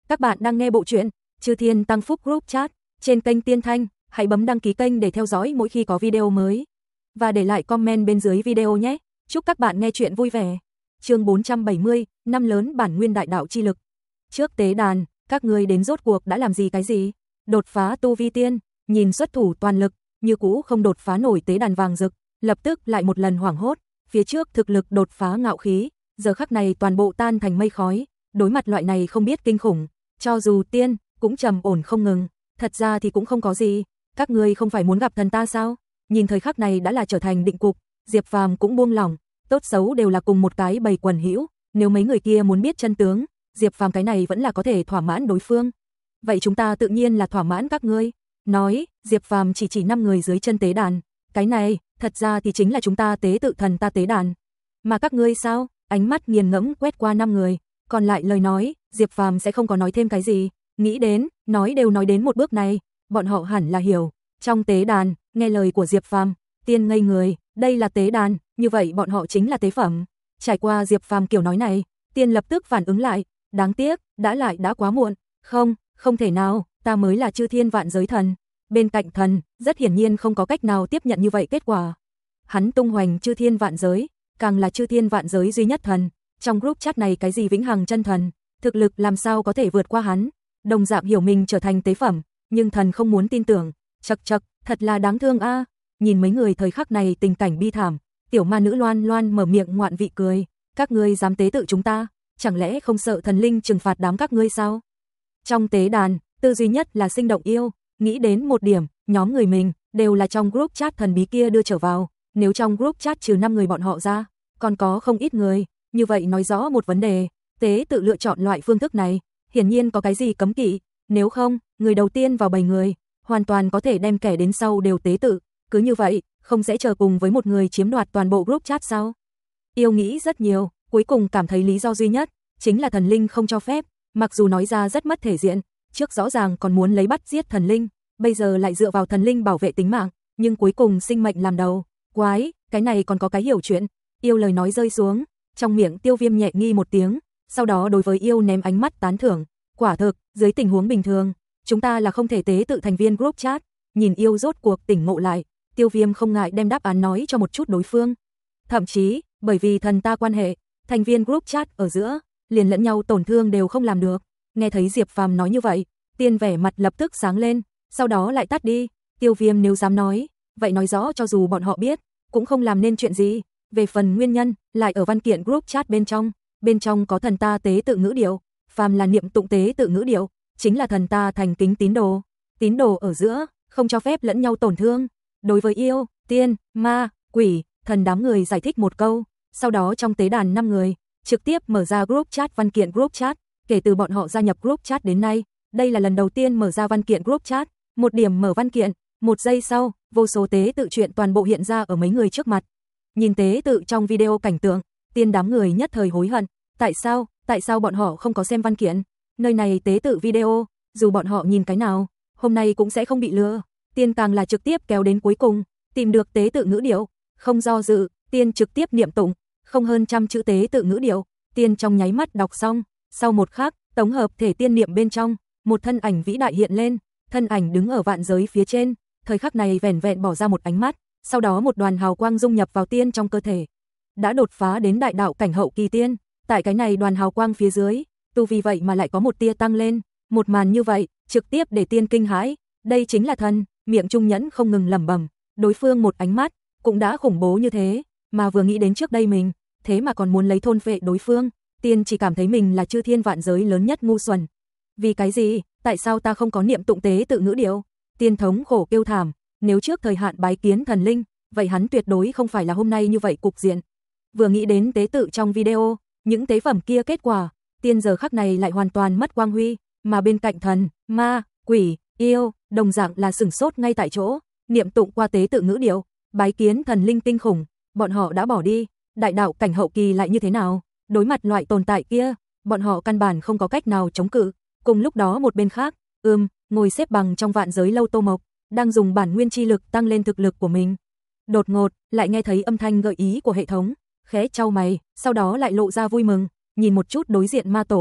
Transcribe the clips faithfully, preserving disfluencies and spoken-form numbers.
Các bạn đang nghe bộ truyện Chư Thiên Tăng Phúc Group Chat trên kênh Tiên Thanh, hãy bấm đăng ký kênh để theo dõi mỗi khi có video mới và để lại comment bên dưới video nhé. Chúc các bạn nghe truyện vui vẻ. Chương bốn trăm bảy mươi, năm lớn bản nguyên đại đạo chi lực. Trước tế đàn, các ngươi đến rốt cuộc đã làm gì cái gì? Đột phá tu vi tiên, nhìn xuất thủ toàn lực, như cũ không đột phá nổi tế đàn vàng rực, lập tức lại một lần hoảng hốt, phía trước thực lực đột phá ngạo khí, giờ khắc này toàn bộ tan thành mây khói, đối mặt loại này không biết kinh khủng, cho dù tiên cũng trầm ổn không ngừng, thật ra thì cũng không có gì, các ngươi không phải muốn gặp thần ta sao? Nhìn thời khắc này đã là trở thành định cục, Diệp Phàm cũng buông lỏng, tốt xấu đều là cùng một cái bầy quần hữu, nếu mấy người kia muốn biết chân tướng, Diệp Phàm cái này vẫn là có thể thỏa mãn đối phương. Vậy chúng ta tự nhiên là thỏa mãn các ngươi. Nói, Diệp Phàm chỉ chỉ năm người dưới chân tế đàn, cái này, thật ra thì chính là chúng ta tế tự thần ta tế đàn. Mà các ngươi sao? Ánh mắt nghiền ngẫm quét qua năm người, còn lại lời nói, Diệp Phàm sẽ không có nói thêm cái gì, nghĩ đến, nói đều nói đến một bước này, bọn họ hẳn là hiểu. Trong tế đàn, nghe lời của Diệp Phàm, tiên ngây người, đây là tế đàn, như vậy bọn họ chính là tế phẩm. Trải qua Diệp Phàm kiểu nói này, tiên lập tức phản ứng lại, đáng tiếc, đã lại đã quá muộn, không, không thể nào, ta mới là chư thiên vạn giới thần. Bên cạnh thần, rất hiển nhiên không có cách nào tiếp nhận như vậy kết quả. Hắn tung hoành chư thiên vạn giới, càng là chư thiên vạn giới duy nhất thần, trong group chat này cái gì vĩnh hằng chân thần, thực lực làm sao có thể vượt qua hắn, đồng dạng hiểu mình trở thành tế phẩm, nhưng thần không muốn tin tưởng, chậc chậc, thật là đáng thương a. Nhìn mấy người thời khắc này tình cảnh bi thảm, tiểu ma nữ Loan Loan mở miệng ngoạn vị cười, các ngươi dám tế tự chúng ta, chẳng lẽ không sợ thần linh trừng phạt đám các ngươi sao? Trong tế đàn, tư duy nhất là sinh động yêu, nghĩ đến một điểm, nhóm người mình đều là trong group chat thần bí kia đưa trở vào, nếu trong group chat trừ năm người bọn họ ra, còn có không ít người, như vậy nói rõ một vấn đề, tế tự lựa chọn loại phương thức này, hiển nhiên có cái gì cấm kỵ, nếu không, người đầu tiên vào bảy người, hoàn toàn có thể đem kẻ đến sau đều tế tự, cứ như vậy, không sẽ chờ cùng với một người chiếm đoạt toàn bộ group chat sao? Yêu nghĩ rất nhiều, cuối cùng cảm thấy lý do duy nhất, chính là thần linh không cho phép, mặc dù nói ra rất mất thể diện, trước rõ ràng còn muốn lấy bắt giết thần linh, bây giờ lại dựa vào thần linh bảo vệ tính mạng, nhưng cuối cùng sinh mệnh làm đầu, quái, cái này còn có cái hiểu chuyện. Yêu lời nói rơi xuống, trong miệng Tiêu Viêm nhẹ nghi một tiếng, sau đó đối với Yêu ném ánh mắt tán thưởng, quả thực, dưới tình huống bình thường, chúng ta là không thể tế tự thành viên group chat. Nhìn Yêu rốt cuộc tỉnh ngộ lại, Tiêu Viêm không ngại đem đáp án nói cho một chút đối phương. Thậm chí, bởi vì thần ta quan hệ, thành viên group chat ở giữa, liền lẫn nhau tổn thương đều không làm được. Nghe thấy Diệp Phàm nói như vậy, tiên vẻ mặt lập tức sáng lên, sau đó lại tắt đi. Tiêu Viêm nếu dám nói, vậy nói rõ cho dù bọn họ biết, cũng không làm nên chuyện gì. Về phần nguyên nhân, lại ở văn kiện group chat bên trong, bên trong có thần ta tế tự ngữ điệu, phàm là niệm tụng tế tự ngữ điệu, chính là thần ta thành kính tín đồ, tín đồ ở giữa, không cho phép lẫn nhau tổn thương. Đối với yêu, tiên, ma, quỷ, thần đám người giải thích một câu, sau đó trong tế đàn năm người, trực tiếp mở ra group chat văn kiện group chat, kể từ bọn họ gia nhập group chat đến nay, đây là lần đầu tiên mở ra văn kiện group chat, một điểm mở văn kiện, một giây sau, vô số tế tự chuyện toàn bộ hiện ra ở mấy người trước mặt. Nhìn tế tự trong video cảnh tượng, tiên đám người nhất thời hối hận, tại sao, tại sao bọn họ không có xem văn kiện, nơi này tế tự video, dù bọn họ nhìn cái nào, hôm nay cũng sẽ không bị lừa. Tiên càng là trực tiếp kéo đến cuối cùng, tìm được tế tự ngữ điệu, không do dự, tiên trực tiếp niệm tụng, không hơn trăm chữ tế tự ngữ điệu, tiên trong nháy mắt đọc xong, sau một khắc, tổng hợp thể tiên niệm bên trong, một thân ảnh vĩ đại hiện lên, thân ảnh đứng ở vạn giới phía trên, thời khắc này vẻn vẹn bỏ ra một ánh mắt, sau đó một đoàn hào quang dung nhập vào tiên trong cơ thể, đã đột phá đến đại đạo cảnh hậu kỳ tiên, tại cái này đoàn hào quang phía dưới, tu vi vậy mà lại có một tia tăng lên, một màn như vậy, trực tiếp để tiên kinh hãi, đây chính là thần, miệng trung nhẫn không ngừng lẩm bẩm, đối phương một ánh mắt cũng đã khủng bố như thế, mà vừa nghĩ đến trước đây mình, thế mà còn muốn lấy thôn phệ đối phương, tiên chỉ cảm thấy mình là chư thiên vạn giới lớn nhất ngu xuẩn. Vì cái gì, tại sao ta không có niệm tụng tế tự ngữ điệu? Tiên thống khổ kêu thảm, nếu trước thời hạn bái kiến thần linh, vậy hắn tuyệt đối không phải là hôm nay như vậy cục diện. Vừa nghĩ đến tế tự trong video, những tế phẩm kia kết quả, tiên giờ khắc này lại hoàn toàn mất quang huy, mà bên cạnh thần, ma, quỷ, yêu, đồng dạng là sửng sốt ngay tại chỗ, niệm tụng qua tế tự ngữ điệu, bái kiến thần linh kinh khủng, bọn họ đã bỏ đi, đại đạo cảnh hậu kỳ lại như thế nào, đối mặt loại tồn tại kia, bọn họ căn bản không có cách nào chống cự. Cùng lúc đó một bên khác, ưm, ngồi xếp bằng trong vạn giới lâu Tô Mộc, đang dùng bản nguyên chi lực tăng lên thực lực của mình. Đột ngột, lại nghe thấy âm thanh gợi ý của hệ thống, khẽ chau mày, sau đó lại lộ ra vui mừng, nhìn một chút đối diện ma tổ,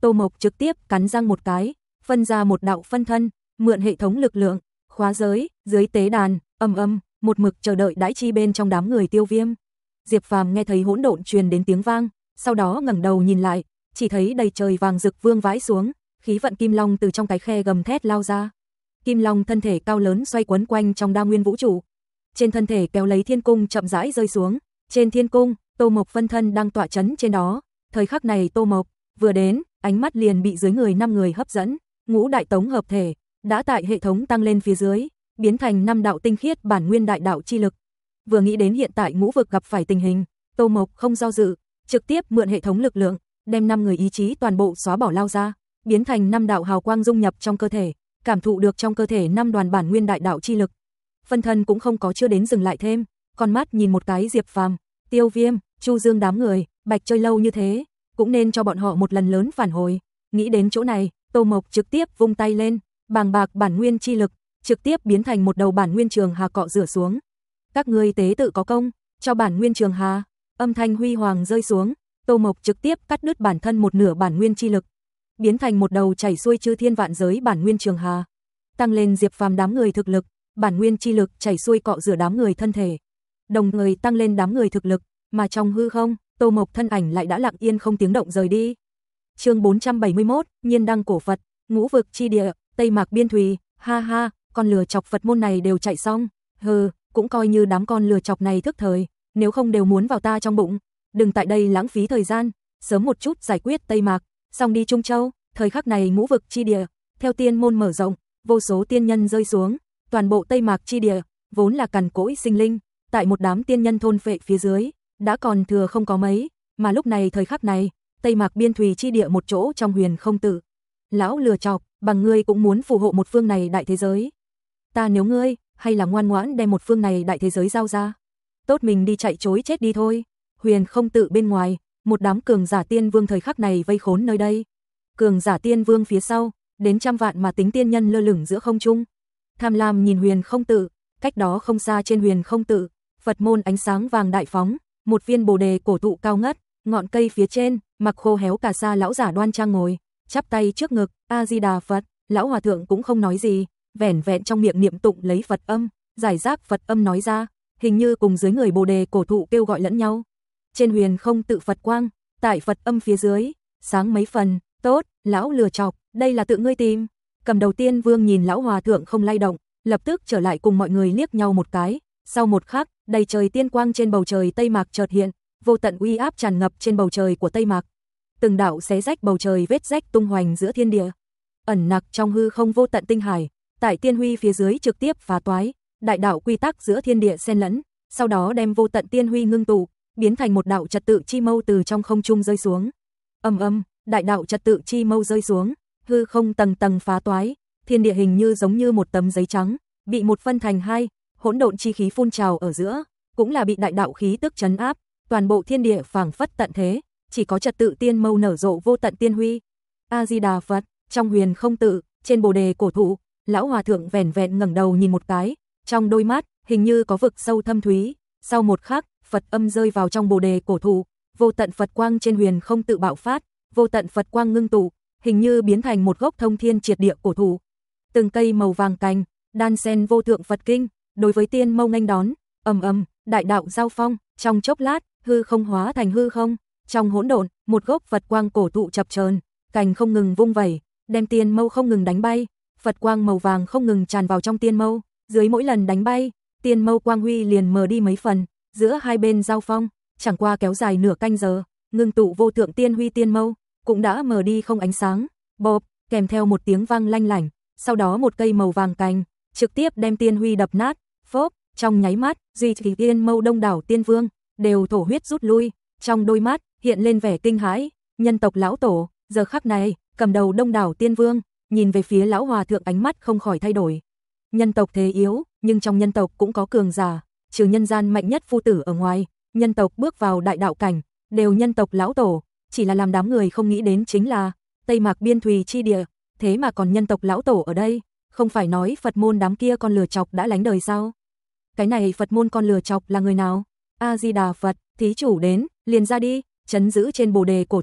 Tô Mộc trực tiếp cắn răng một cái, phân ra một đạo phân thân, mượn hệ thống lực lượng, khóa giới, dưới tế đàn, âm âm, một mực chờ đợi đãi chi bên trong đám người Tiêu Viêm. Diệp Phàm nghe thấy hỗn độn truyền đến tiếng vang, sau đó ngẩng đầu nhìn lại, chỉ thấy đầy trời vàng rực vương vãi xuống, khí vận kim long từ trong cái khe gầm thét lao ra. Kim long thân thể cao lớn xoay quấn quanh trong đa nguyên vũ trụ. Trên thân thể kéo lấy thiên cung chậm rãi rơi xuống, trên thiên cung, Tô Mộc phân thân đang tọa chấn trên đó. Thời khắc này Tô Mộc vừa đến, ánh mắt liền bị dưới người năm người hấp dẫn, ngũ đại tống hợp thể đã tại hệ thống tăng lên phía dưới, biến thành năm đạo tinh khiết bản nguyên đại đạo chi lực. Vừa nghĩ đến hiện tại ngũ vực gặp phải tình hình, Tô Mộc không do dự, trực tiếp mượn hệ thống lực lượng, đem năm người ý chí toàn bộ xóa bỏ lao ra, biến thành năm đạo hào quang dung nhập trong cơ thể, cảm thụ được trong cơ thể năm đoàn bản nguyên đại đạo chi lực. Phân thân cũng không có chưa đến dừng lại thêm, con mắt nhìn một cái Diệp Phàm, Tiêu Viêm, Chu Dương đám người, bạch chơi lâu như thế, cũng nên cho bọn họ một lần lớn phản hồi. Nghĩ đến chỗ này, Tô Mộc trực tiếp vung tay lên, bàng bạc bản nguyên chi lực, trực tiếp biến thành một đầu bản nguyên trường hà cọ rửa xuống. Các ngươi tế tự có công, cho bản nguyên trường hà. Âm thanh huy hoàng rơi xuống, Tô Mộc trực tiếp cắt đứt bản thân một nửa bản nguyên chi lực, biến thành một đầu chảy xuôi chư thiên vạn giới bản nguyên trường hà, tăng lên Diệp Phàm đám người thực lực, bản nguyên chi lực chảy xuôi cọ rửa đám người thân thể, đồng thời tăng lên đám người thực lực, mà trong hư không, Tô Mộc thân ảnh lại đã lặng yên không tiếng động rời đi. Chương bốn trăm bảy mươi mốt, Nhiên đăng cổ Phật, ngũ vực chi địa, Tây Mạc Biên Thùy, ha ha, con lừa chọc Phật môn này đều chạy xong, hừ, cũng coi như đám con lừa chọc này thức thời, nếu không đều muốn vào ta trong bụng, đừng tại đây lãng phí thời gian, sớm một chút giải quyết Tây Mạc, xong đi Trung Châu. Thời khắc này ngũ vực chi địa, theo tiên môn mở rộng, vô số tiên nhân rơi xuống, toàn bộ Tây Mạc chi địa, vốn là cằn cỗi sinh linh, tại một đám tiên nhân thôn phệ phía dưới, đã còn thừa không có mấy, mà lúc này thời khắc này, Tây Mạc Biên Thùy chi địa một chỗ trong huyền không tự. Lão lừa chọc, bằng ngươi cũng muốn phù hộ một phương này đại thế giới. Ta nếu ngươi, hay là ngoan ngoãn đem một phương này đại thế giới giao ra. Tốt mình đi chạy chối chết đi thôi. Huyền không tự bên ngoài, một đám cường giả tiên vương thời khắc này vây khốn nơi đây. Cường giả tiên vương phía sau, đến trăm vạn mà tính tiên nhân lơ lửng giữa không trung. Tham lam nhìn huyền không tự, cách đó không xa trên huyền không tự, Phật môn ánh sáng vàng đại phóng, một viên bồ đề cổ thụ cao ngất, ngọn cây phía trên, mặc khô héo cà sa lão giả đoan trang ngồi, chắp tay trước ngực, A Di Đà Phật. Lão hòa thượng cũng không nói gì, vẻn vẹn trong miệng niệm tụng lấy Phật âm, giải rác Phật âm nói ra, hình như cùng dưới người bồ đề cổ thụ kêu gọi lẫn nhau. Trên huyền không tự Phật quang, tại Phật âm phía dưới, sáng mấy phần. Tốt, lão lừa chọc, đây là tự ngươi tìm. Cầm đầu tiên vương nhìn lão hòa thượng không lay động, lập tức trở lại cùng mọi người liếc nhau một cái. Sau một khắc, đầy trời tiên quang trên bầu trời Tây Mạc chợt hiện, vô tận uy áp tràn ngập trên bầu trời của Tây Mạc. Từng đạo xé rách bầu trời vết rách tung hoành giữa thiên địa, ẩn nặc trong hư không vô tận tinh hải, tại tiên huy phía dưới trực tiếp phá toái, đại đạo quy tắc giữa thiên địa xen lẫn, sau đó đem vô tận tiên huy ngưng tụ, biến thành một đạo trật tự chi mâu từ trong không trung rơi xuống. Ầm ầm, đại đạo trật tự chi mâu rơi xuống, hư không tầng tầng phá toái, thiên địa hình như giống như một tấm giấy trắng, bị một phân thành hai, hỗn độn chi khí phun trào ở giữa, cũng là bị đại đạo khí tức trấn áp, toàn bộ thiên địa phảng phất tận thế, chỉ có trật tự tiên mâu nở rộ vô tận tiên huy. A Di Đà Phật. Trong huyền không tự, trên bồ đề cổ thụ, lão hòa thượng vẻn vẹn ngẩng đầu nhìn một cái, trong đôi mắt hình như có vực sâu thâm thúy. Sau một khắc, Phật âm rơi vào trong bồ đề cổ thụ, vô tận Phật quang trên huyền không tự bạo phát, vô tận Phật quang ngưng tụ, hình như biến thành một gốc thông thiên triệt địa cổ thụ. Từng cây màu vàng cành, đan xen vô thượng Phật kinh, đối với tiên mâu nghênh đón, ầm ầm, đại đạo giao phong, trong chốc lát, hư không hóa thành hư không, trong hỗn độn, một gốc Phật quang cổ thụ chập chờn, cành không ngừng vung vẩy, đem tiên mâu không ngừng đánh bay, Phật quang màu vàng không ngừng tràn vào trong tiên mâu, dưới mỗi lần đánh bay, tiên mâu quang huy liền mờ đi mấy phần, giữa hai bên giao phong, chẳng qua kéo dài nửa canh giờ, ngưng tụ vô thượng tiên huy tiên mâu, cũng đã mờ đi không ánh sáng, bộp, kèm theo một tiếng vang lanh lảnh, sau đó một cây màu vàng cành, trực tiếp đem tiên huy đập nát, phốp, trong nháy mắt, duy trì tiên mâu đông đảo tiên vương, đều thổ huyết rút lui, trong đôi mắt, hiện lên vẻ kinh hãi, nhân tộc lão tổ, giờ khắc này, cầm đầu đông đảo tiên vương, nhìn về phía lão hòa thượng ánh mắt không khỏi thay đổi. Nhân tộc thế yếu, nhưng trong nhân tộc cũng có cường giả, trừ nhân gian mạnh nhất phu tử ở ngoài, nhân tộc bước vào đại đạo cảnh, đều nhân tộc lão tổ, chỉ là làm đám người không nghĩ đến chính là Tây Mạc Biên Thùy chi địa, thế mà còn nhân tộc lão tổ ở đây, không phải nói Phật môn đám kia con lừa chọc đã lánh đời sao? Cái này Phật môn con lừa chọc là người nào? A Di Đà Phật, thí chủ đến, liền ra đi, trấn giữ trên bồ đề cổ thụ,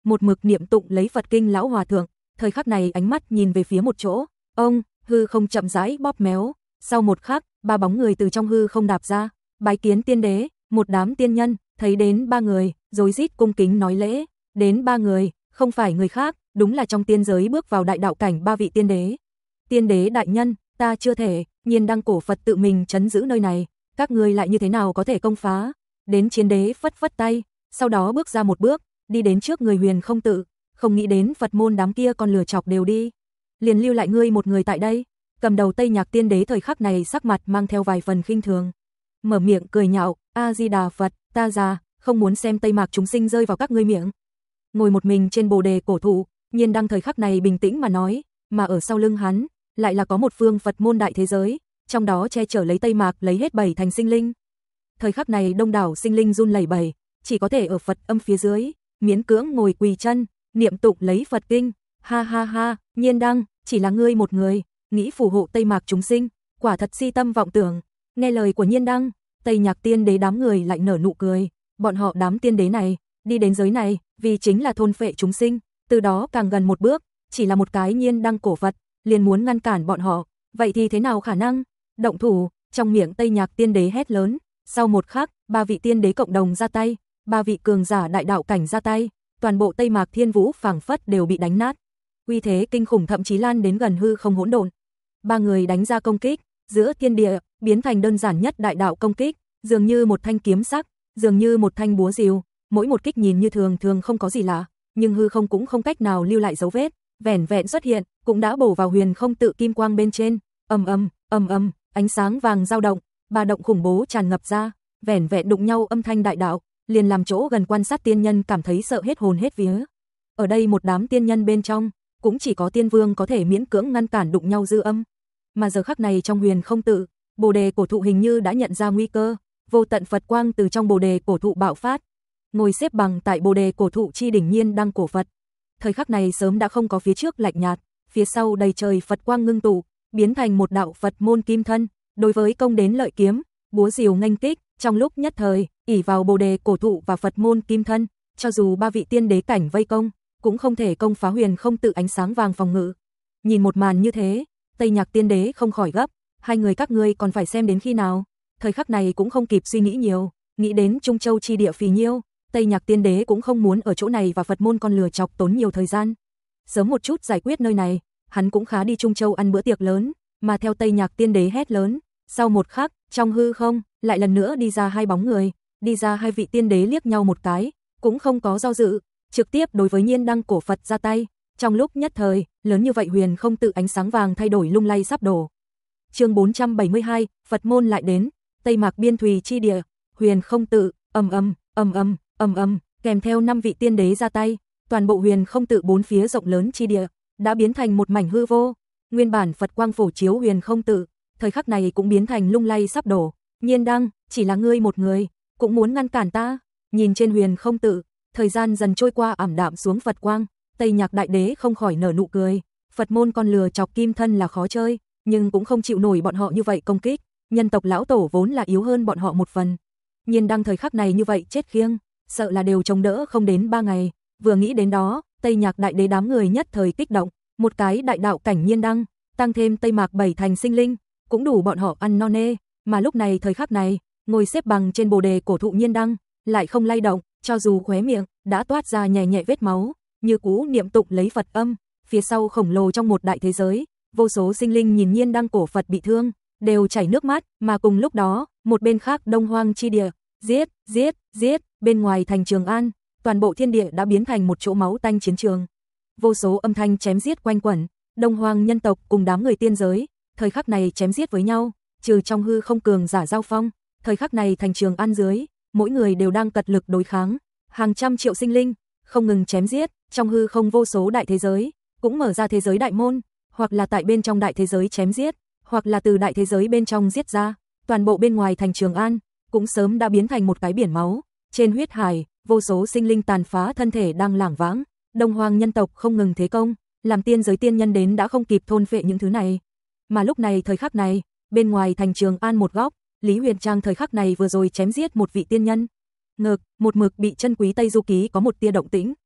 một mực niệm tụng lấy Phật kinh lão hòa thượng, thời khắc này ánh mắt nhìn về phía một chỗ, ông, hư không chậm rãi bóp méo, sau một khắc, ba bóng người từ trong hư không đạp ra, bái kiến tiên đế, một đám tiên nhân, thấy đến ba người, rối rít cung kính nói lễ, đến ba người, không phải người khác, đúng là trong tiên giới bước vào đại đạo cảnh ba vị tiên đế. Tiên đế đại nhân, ta chưa thể, Nhiên Đăng cổ Phật tự mình trấn giữ nơi này, các ngươi lại như thế nào có thể công phá? Đến chiến đế phất phất tay, sau đó bước ra một bước, đi đến trước người Huyền Không Tự, không nghĩ đến Phật môn đám kia còn lừa chọc đều đi, liền lưu lại ngươi một người tại đây. Cầm đầu Tây Nhạc tiên đế thời khắc này sắc mặt mang theo vài phần khinh thường, mở miệng cười nhạo, A Di Đà Phật, ta già, không muốn xem Tây Mạc chúng sinh rơi vào các ngươi miệng. Ngồi một mình trên bồ đề cổ thụ, Nhiên Đăng thời khắc này bình tĩnh mà nói, mà ở sau lưng hắn lại là có một phương Phật môn đại thế giới, trong đó che chở lấy Tây Mạc lấy hết bảy thành sinh linh. Thời khắc này đông đảo sinh linh run lẩy bẩy, chỉ có thể ở Phật âm phía dưới, miễn cưỡng ngồi quỳ chân, niệm tụng lấy Phật kinh. Ha ha ha, Nhiên Đăng, chỉ là ngươi một người, nghĩ phù hộ Tây Mạc chúng sinh, quả thật si tâm vọng tưởng. Nghe lời của Nhiên Đăng, Tây Nhạc tiên đế đám người lại nở nụ cười, bọn họ đám tiên đế này, đi đến giới này, vì chính là thôn phệ chúng sinh, từ đó càng gần một bước, chỉ là một cái Nhiên Đăng cổ Phật, liền muốn ngăn cản bọn họ, vậy thì thế nào khả năng? Động thủ, trong miệng Tây Nhạc tiên đế hét lớn, sau một khắc, ba vị tiên đế cộng đồng ra tay, ba vị cường giả đại đạo cảnh ra tay, toàn bộ Tây Mạc Thiên Vũ phảng phất đều bị đánh nát. Uy thế kinh khủng thậm chí lan đến gần hư không hỗn độn. Ba người đánh ra công kích, giữa thiên địa biến thành đơn giản nhất đại đạo công kích, dường như một thanh kiếm sắc, dường như một thanh búa rìu, mỗi một kích nhìn như thường thường không có gì lạ, nhưng hư không cũng không cách nào lưu lại dấu vết, vẻn vẹn xuất hiện, cũng đã bổ vào Huyền Không Tự kim quang bên trên, ầm ầm, ầm ầm, ánh sáng vàng dao động, ba động khủng bố tràn ngập ra, vẻn vẹn đụng nhau âm thanh đại đạo, liền làm chỗ gần quan sát tiên nhân cảm thấy sợ hết hồn hết vía. Ở đây một đám tiên nhân bên trong, cũng chỉ có tiên vương có thể miễn cưỡng ngăn cản đụng nhau dư âm. Mà giờ khắc này trong Huyền Không Tự, bồ đề cổ thụ hình như đã nhận ra nguy cơ, vô tận Phật quang từ trong bồ đề cổ thụ bạo phát, ngồi xếp bằng tại bồ đề cổ thụ chi đỉnh Nhiên Đăng cổ Phật. Thời khắc này sớm đã không có phía trước lạnh nhạt, phía sau đầy trời Phật quang ngưng tụ, biến thành một đạo Phật môn kim thân, đối với công đến lợi kiếm, búa rìu nghênh kích, trong lúc nhất thời, ỷ vào bồ đề cổ thụ và Phật môn kim thân, cho dù ba vị tiên đế cảnh vây công, cũng không thể công phá Huyền Không Tự ánh sáng vàng phòng ngự. Nhìn một màn như thế, Tây Nhạc tiên đế không khỏi gấp, hai người các ngươi còn phải xem đến khi nào? Thời khắc này cũng không kịp suy nghĩ nhiều, nghĩ đến Trung Châu chi địa phì nhiêu, Tây Nhạc tiên đế cũng không muốn ở chỗ này và Phật môn con lừa chọc tốn nhiều thời gian. Sớm một chút giải quyết nơi này, hắn cũng khá đi Trung Châu ăn bữa tiệc lớn, mà theo Tây Nhạc tiên đế hét lớn, sau một khắc, trong hư không, lại lần nữa đi ra hai bóng người, đi ra hai vị tiên đế liếc nhau một cái, cũng không có do dự, trực tiếp đối với Nhiên Đăng cổ Phật ra tay. Trong lúc nhất thời, lớn như vậy Huyền Không Tự ánh sáng vàng thay đổi lung lay sắp đổ. Chương bốn trăm bảy mươi hai, Phật môn lại đến, Tây Mạc biên thùy chi địa, Huyền Không Tự, ầm ầm, ầm ầm, ầm ầm, kèm theo năm vị tiên đế ra tay, toàn bộ Huyền Không Tự bốn phía rộng lớn chi địa đã biến thành một mảnh hư vô. Nguyên bản Phật quang phổ chiếu Huyền Không Tự, thời khắc này cũng biến thành lung lay sắp đổ. Nhiên Đăng, chỉ là ngươi một người, cũng muốn ngăn cản ta? Nhìn trên Huyền Không Tự, thời gian dần trôi qua ảm đạm xuống Phật quang, Tây Nhạc đại đế không khỏi nở nụ cười, Phật môn con lừa chọc kim thân là khó chơi, nhưng cũng không chịu nổi bọn họ như vậy công kích, nhân tộc lão tổ vốn là yếu hơn bọn họ một phần. Nhiên Đăng thời khắc này như vậy chết khiêng, sợ là đều chống đỡ không đến ba ngày, vừa nghĩ đến đó, Tây Nhạc đại đế đám người nhất thời kích động, một cái đại đạo cảnh Nhiên Đăng, tăng thêm Tây Mạc bảy thành sinh linh, cũng đủ bọn họ ăn no nê, mà lúc này thời khắc này, ngồi xếp bằng trên bồ đề cổ thụ Nhiên Đăng, lại không lay động, cho dù khóe miệng đã toát ra nhẹ nhẹ vết máu, như cú niệm tụng lấy Phật âm, phía sau khổng lồ trong một đại thế giới, vô số sinh linh nhìn Nhiên Đăng cổ Phật bị thương, đều chảy nước mắt, mà cùng lúc đó, một bên khác Đông Hoang chi địa, giết, giết, giết, bên ngoài thành Trường An, toàn bộ thiên địa đã biến thành một chỗ máu tanh chiến trường. Vô số âm thanh chém giết quanh quẩn, Đông Hoang nhân tộc cùng đám người tiên giới, thời khắc này chém giết với nhau, trừ trong hư không cường giả giao phong, thời khắc này thành Trường An dưới, mỗi người đều đang cật lực đối kháng, hàng trăm triệu sinh linh không ngừng chém giết, trong hư không vô số đại thế giới cũng mở ra thế giới đại môn, hoặc là tại bên trong đại thế giới chém giết, hoặc là từ đại thế giới bên trong giết ra, toàn bộ bên ngoài thành Trường An cũng sớm đã biến thành một cái biển máu, trên huyết hải, vô số sinh linh tàn phá thân thể đang lảng vãng, Đông Hoang nhân tộc không ngừng thế công, làm tiên giới tiên nhân đến đã không kịp thôn phệ những thứ này. Mà lúc này thời khắc này, bên ngoài thành Trường An một góc, Lý Huyền Trang thời khắc này vừa rồi chém giết một vị tiên nhân. Ngực, một mực bị chân quý Tây Du Ký có một tia động tĩnh.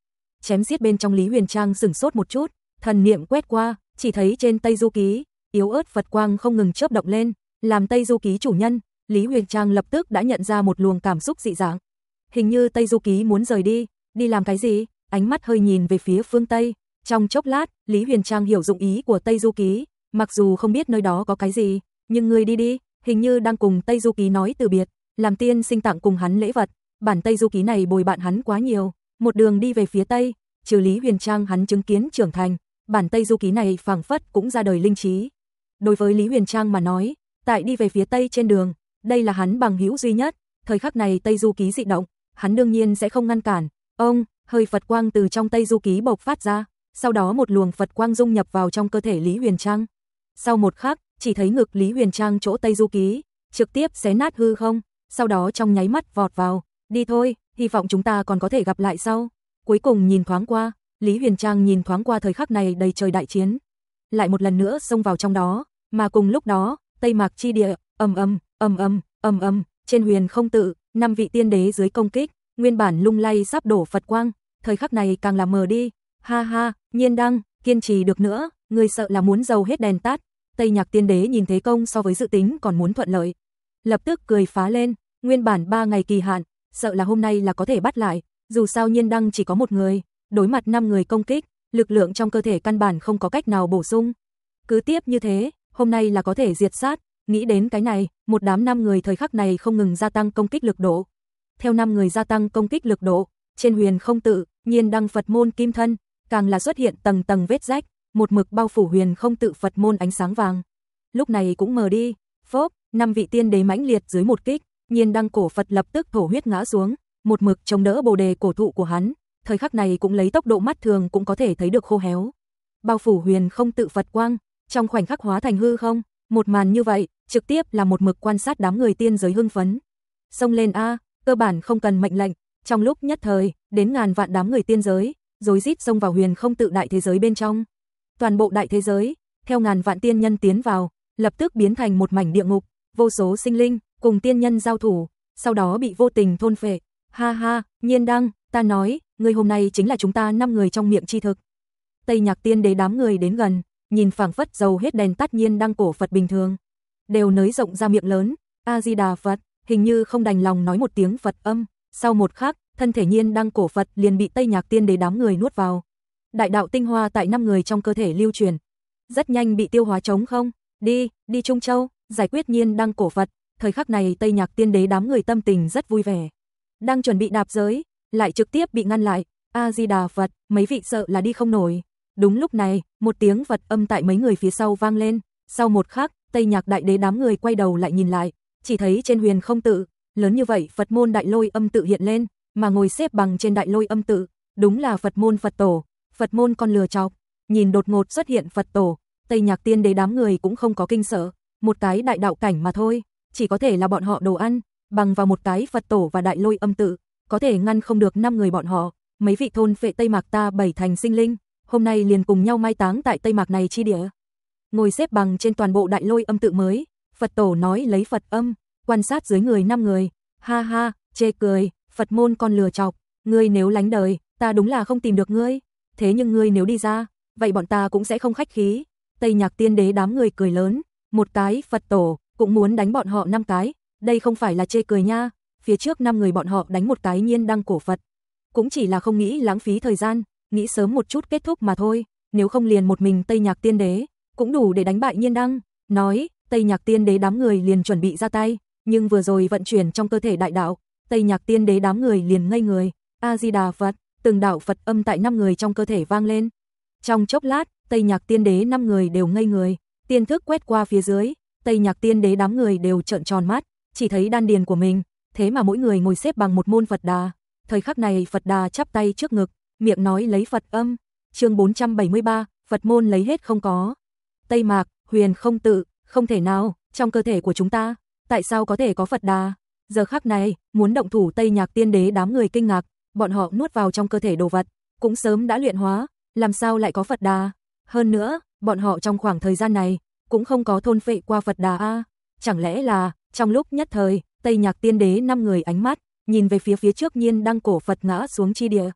chém giết bên trong Lý Huyền Trang sửng sốt một chút, thần niệm quét qua, chỉ thấy trên Tây Du Ký, yếu ớt Phật quang không ngừng chớp động lên, làm Tây Du Ký chủ nhân, Lý Huyền Trang lập tức đã nhận ra một luồng cảm xúc dị dạng. Hình như Tây Du Ký muốn rời đi, đi làm cái gì? Ánh mắt hơi nhìn về phía phương Tây, trong chốc lát, Lý Huyền Trang hiểu dụng ý của Tây Du Ký, mặc dù không biết nơi đó có cái gì, nhưng người đi đi, hình như đang cùng Tây Du Ký nói từ biệt, làm tiên sinh tặng cùng hắn lễ vật, bản Tây Du Ký này bồi bạn hắn quá nhiều, một đường đi về phía Tây, trừ Lý Huyền Trang hắn chứng kiến trưởng thành, bản Tây Du Ký này phảng phất cũng ra đời linh trí. Đối với Lý Huyền Trang mà nói, tại đi về phía Tây trên đường, đây là hắn bằng hữu duy nhất, thời khắc này Tây Du Ký dị động, hắn đương nhiên sẽ không ngăn cản. Ông, hơi Phật quang từ trong Tây Du Ký bộc phát ra, sau đó một luồng Phật quang dung nhập vào trong cơ thể Lý Huyền Trang. Sau một khắc, chỉ thấy ngực Lý Huyền Trang chỗ Tây Du Ký, trực tiếp xé nát hư không, sau đó trong nháy mắt vọt vào, đi thôi, hy vọng chúng ta còn có thể gặp lại sau. Cuối cùng nhìn thoáng qua, Lý Huyền Trang nhìn thoáng qua thời khắc này đầy trời đại chiến, lại một lần nữa xông vào trong đó, mà cùng lúc đó, Tây Mạc chi địa, ầm ầm, ầm ầm, ầm ầm, trên huyền không tự, năm vị tiên đế dưới công kích, nguyên bản lung lay sắp đổ Phật quang, thời khắc này càng là mờ đi. Ha ha, Nhiên Đăng, kiên trì được nữa, người sợ là muốn dầu hết đèn tắt. Tây Nhạc tiên đế nhìn thế công so với dự tính còn muốn thuận lợi, lập tức cười phá lên, nguyên bản ba ngày kỳ hạn, sợ là hôm nay là có thể bắt lại, dù sao Nhiên Đăng chỉ có một người, đối mặt năm người công kích, lực lượng trong cơ thể căn bản không có cách nào bổ sung. Cứ tiếp như thế, hôm nay là có thể diệt sát, nghĩ đến cái này, một đám năm người thời khắc này không ngừng gia tăng công kích lực độ. Theo năm người gia tăng công kích lực độ, trên huyền không tự, Nhiên Đăng Phật môn kim thân, càng là xuất hiện tầng tầng vết rách, một mực bao phủ huyền không tự Phật môn ánh sáng vàng. Lúc này cũng mờ đi, phốp, năm vị tiên đế mãnh liệt dưới một kích, Nhiên Đăng cổ Phật lập tức thổ huyết ngã xuống, một mực chống đỡ bồ đề cổ thụ của hắn, thời khắc này cũng lấy tốc độ mắt thường cũng có thể thấy được khô héo. Bao phủ huyền không tự Phật quang, trong khoảnh khắc hóa thành hư không, một màn như vậy, trực tiếp là một mực quan sát đám người tiên giới hưng phấn. Xông lên a, cơ bản không cần mệnh lệnh, trong lúc nhất thời, đến ngàn vạn đám người tiên giới, rối rít xông vào huyền không tự đại thế giới bên trong. Toàn bộ đại thế giới, theo ngàn vạn tiên nhân tiến vào, lập tức biến thành một mảnh địa ngục, vô số sinh linh cùng tiên nhân giao thủ, sau đó bị vô tình thôn phệ. Ha ha, Nhiên Đăng, ta nói, người hôm nay chính là chúng ta năm người trong miệng chi thực. Tây Nhạc tiên đế đám người đến gần, nhìn phảng phất dầu hết đèn tắt Nhiên Đăng cổ Phật bình thường, đều nới rộng ra miệng lớn, A Di Đà Phật, hình như không đành lòng nói một tiếng Phật âm, sau một khắc, thân thể Nhiên Đăng cổ Phật liền bị Tây Nhạc tiên đế đám người nuốt vào. Đại đạo tinh hoa tại năm người trong cơ thể lưu truyền, rất nhanh bị tiêu hóa trống không. Đi, đi Trung Châu, giải quyết Nhiên Đăng cổ Phật. Thời khắc này Tây Nhạc tiên đế đám người tâm tình rất vui vẻ, đang chuẩn bị đạp giới, lại trực tiếp bị ngăn lại. A Di Đà Phật, mấy vị sợ là đi không nổi. Đúng lúc này, một tiếng Phật âm tại mấy người phía sau vang lên. Sau một khắc, Tây Nhạc đại đế đám người quay đầu lại nhìn lại, chỉ thấy trên huyền không tự, lớn như vậy Phật môn đại lôi âm tự hiện lên, mà ngồi xếp bằng trên đại lôi âm tự, đúng là Phật môn Phật tổ. Phật môn con lừa chọc, nhìn đột ngột xuất hiện Phật tổ, Tây Nhạc tiên đế đám người cũng không có kinh sợ, một cái đại đạo cảnh mà thôi, chỉ có thể là bọn họ đồ ăn, bằng vào một cái Phật tổ và đại lôi âm tự, có thể ngăn không được năm người bọn họ, mấy vị thôn phệ Tây Mạc ta bảy thành sinh linh, hôm nay liền cùng nhau mai táng tại Tây Mạc này chi địa. Ngồi xếp bằng trên toàn bộ đại lôi âm tự mới, Phật tổ nói lấy Phật âm, quan sát dưới người năm người, ha ha, chê cười, Phật môn con lừa chọc, ngươi nếu lánh đời, ta đúng là không tìm được ngươi, thế nhưng ngươi nếu đi ra, vậy bọn ta cũng sẽ không khách khí. Tây Nhạc tiên đế đám người cười lớn, một cái Phật tổ cũng muốn đánh bọn họ năm cái, đây không phải là chê cười nha, phía trước năm người bọn họ đánh một cái Nhiên Đăng cổ Phật, cũng chỉ là không nghĩ lãng phí thời gian, nghĩ sớm một chút kết thúc mà thôi, nếu không liền một mình Tây Nhạc tiên đế cũng đủ để đánh bại Nhiên Đăng. Nói, Tây Nhạc tiên đế đám người liền chuẩn bị ra tay, nhưng vừa rồi vận chuyển trong cơ thể đại đạo, Tây Nhạc tiên đế đám người liền ngây người. A Di Đà Phật, từng đạo Phật âm tại năm người trong cơ thể vang lên. Trong chốc lát, Tây Nhạc tiên đế năm người đều ngây người, tiên thức quét qua phía dưới, Tây Nhạc tiên đế đám người đều trợn tròn mắt, chỉ thấy đan điền của mình, thế mà mỗi người ngồi xếp bằng một môn Phật Đà. Thời khắc này Phật Đà chắp tay trước ngực, miệng nói lấy Phật âm. Chương bốn trăm bảy mươi ba, Phật môn lấy hết không có. Tây Mạc, huyền không tự, không thể nào, trong cơ thể của chúng ta, tại sao có thể có Phật Đà? Giờ khắc này, muốn động thủ Tây Nhạc tiên đế đám người kinh ngạc, bọn họ nuốt vào trong cơ thể đồ vật, cũng sớm đã luyện hóa, làm sao lại có Phật Đà? Hơn nữa, bọn họ trong khoảng thời gian này, cũng không có thôn phệ qua Phật Đà a, chẳng lẽ là, trong lúc nhất thời, Tây Nhạc tiên đế năm người ánh mắt, nhìn về phía phía trước Nhiên Đăng cổ Phật ngã xuống chi địa.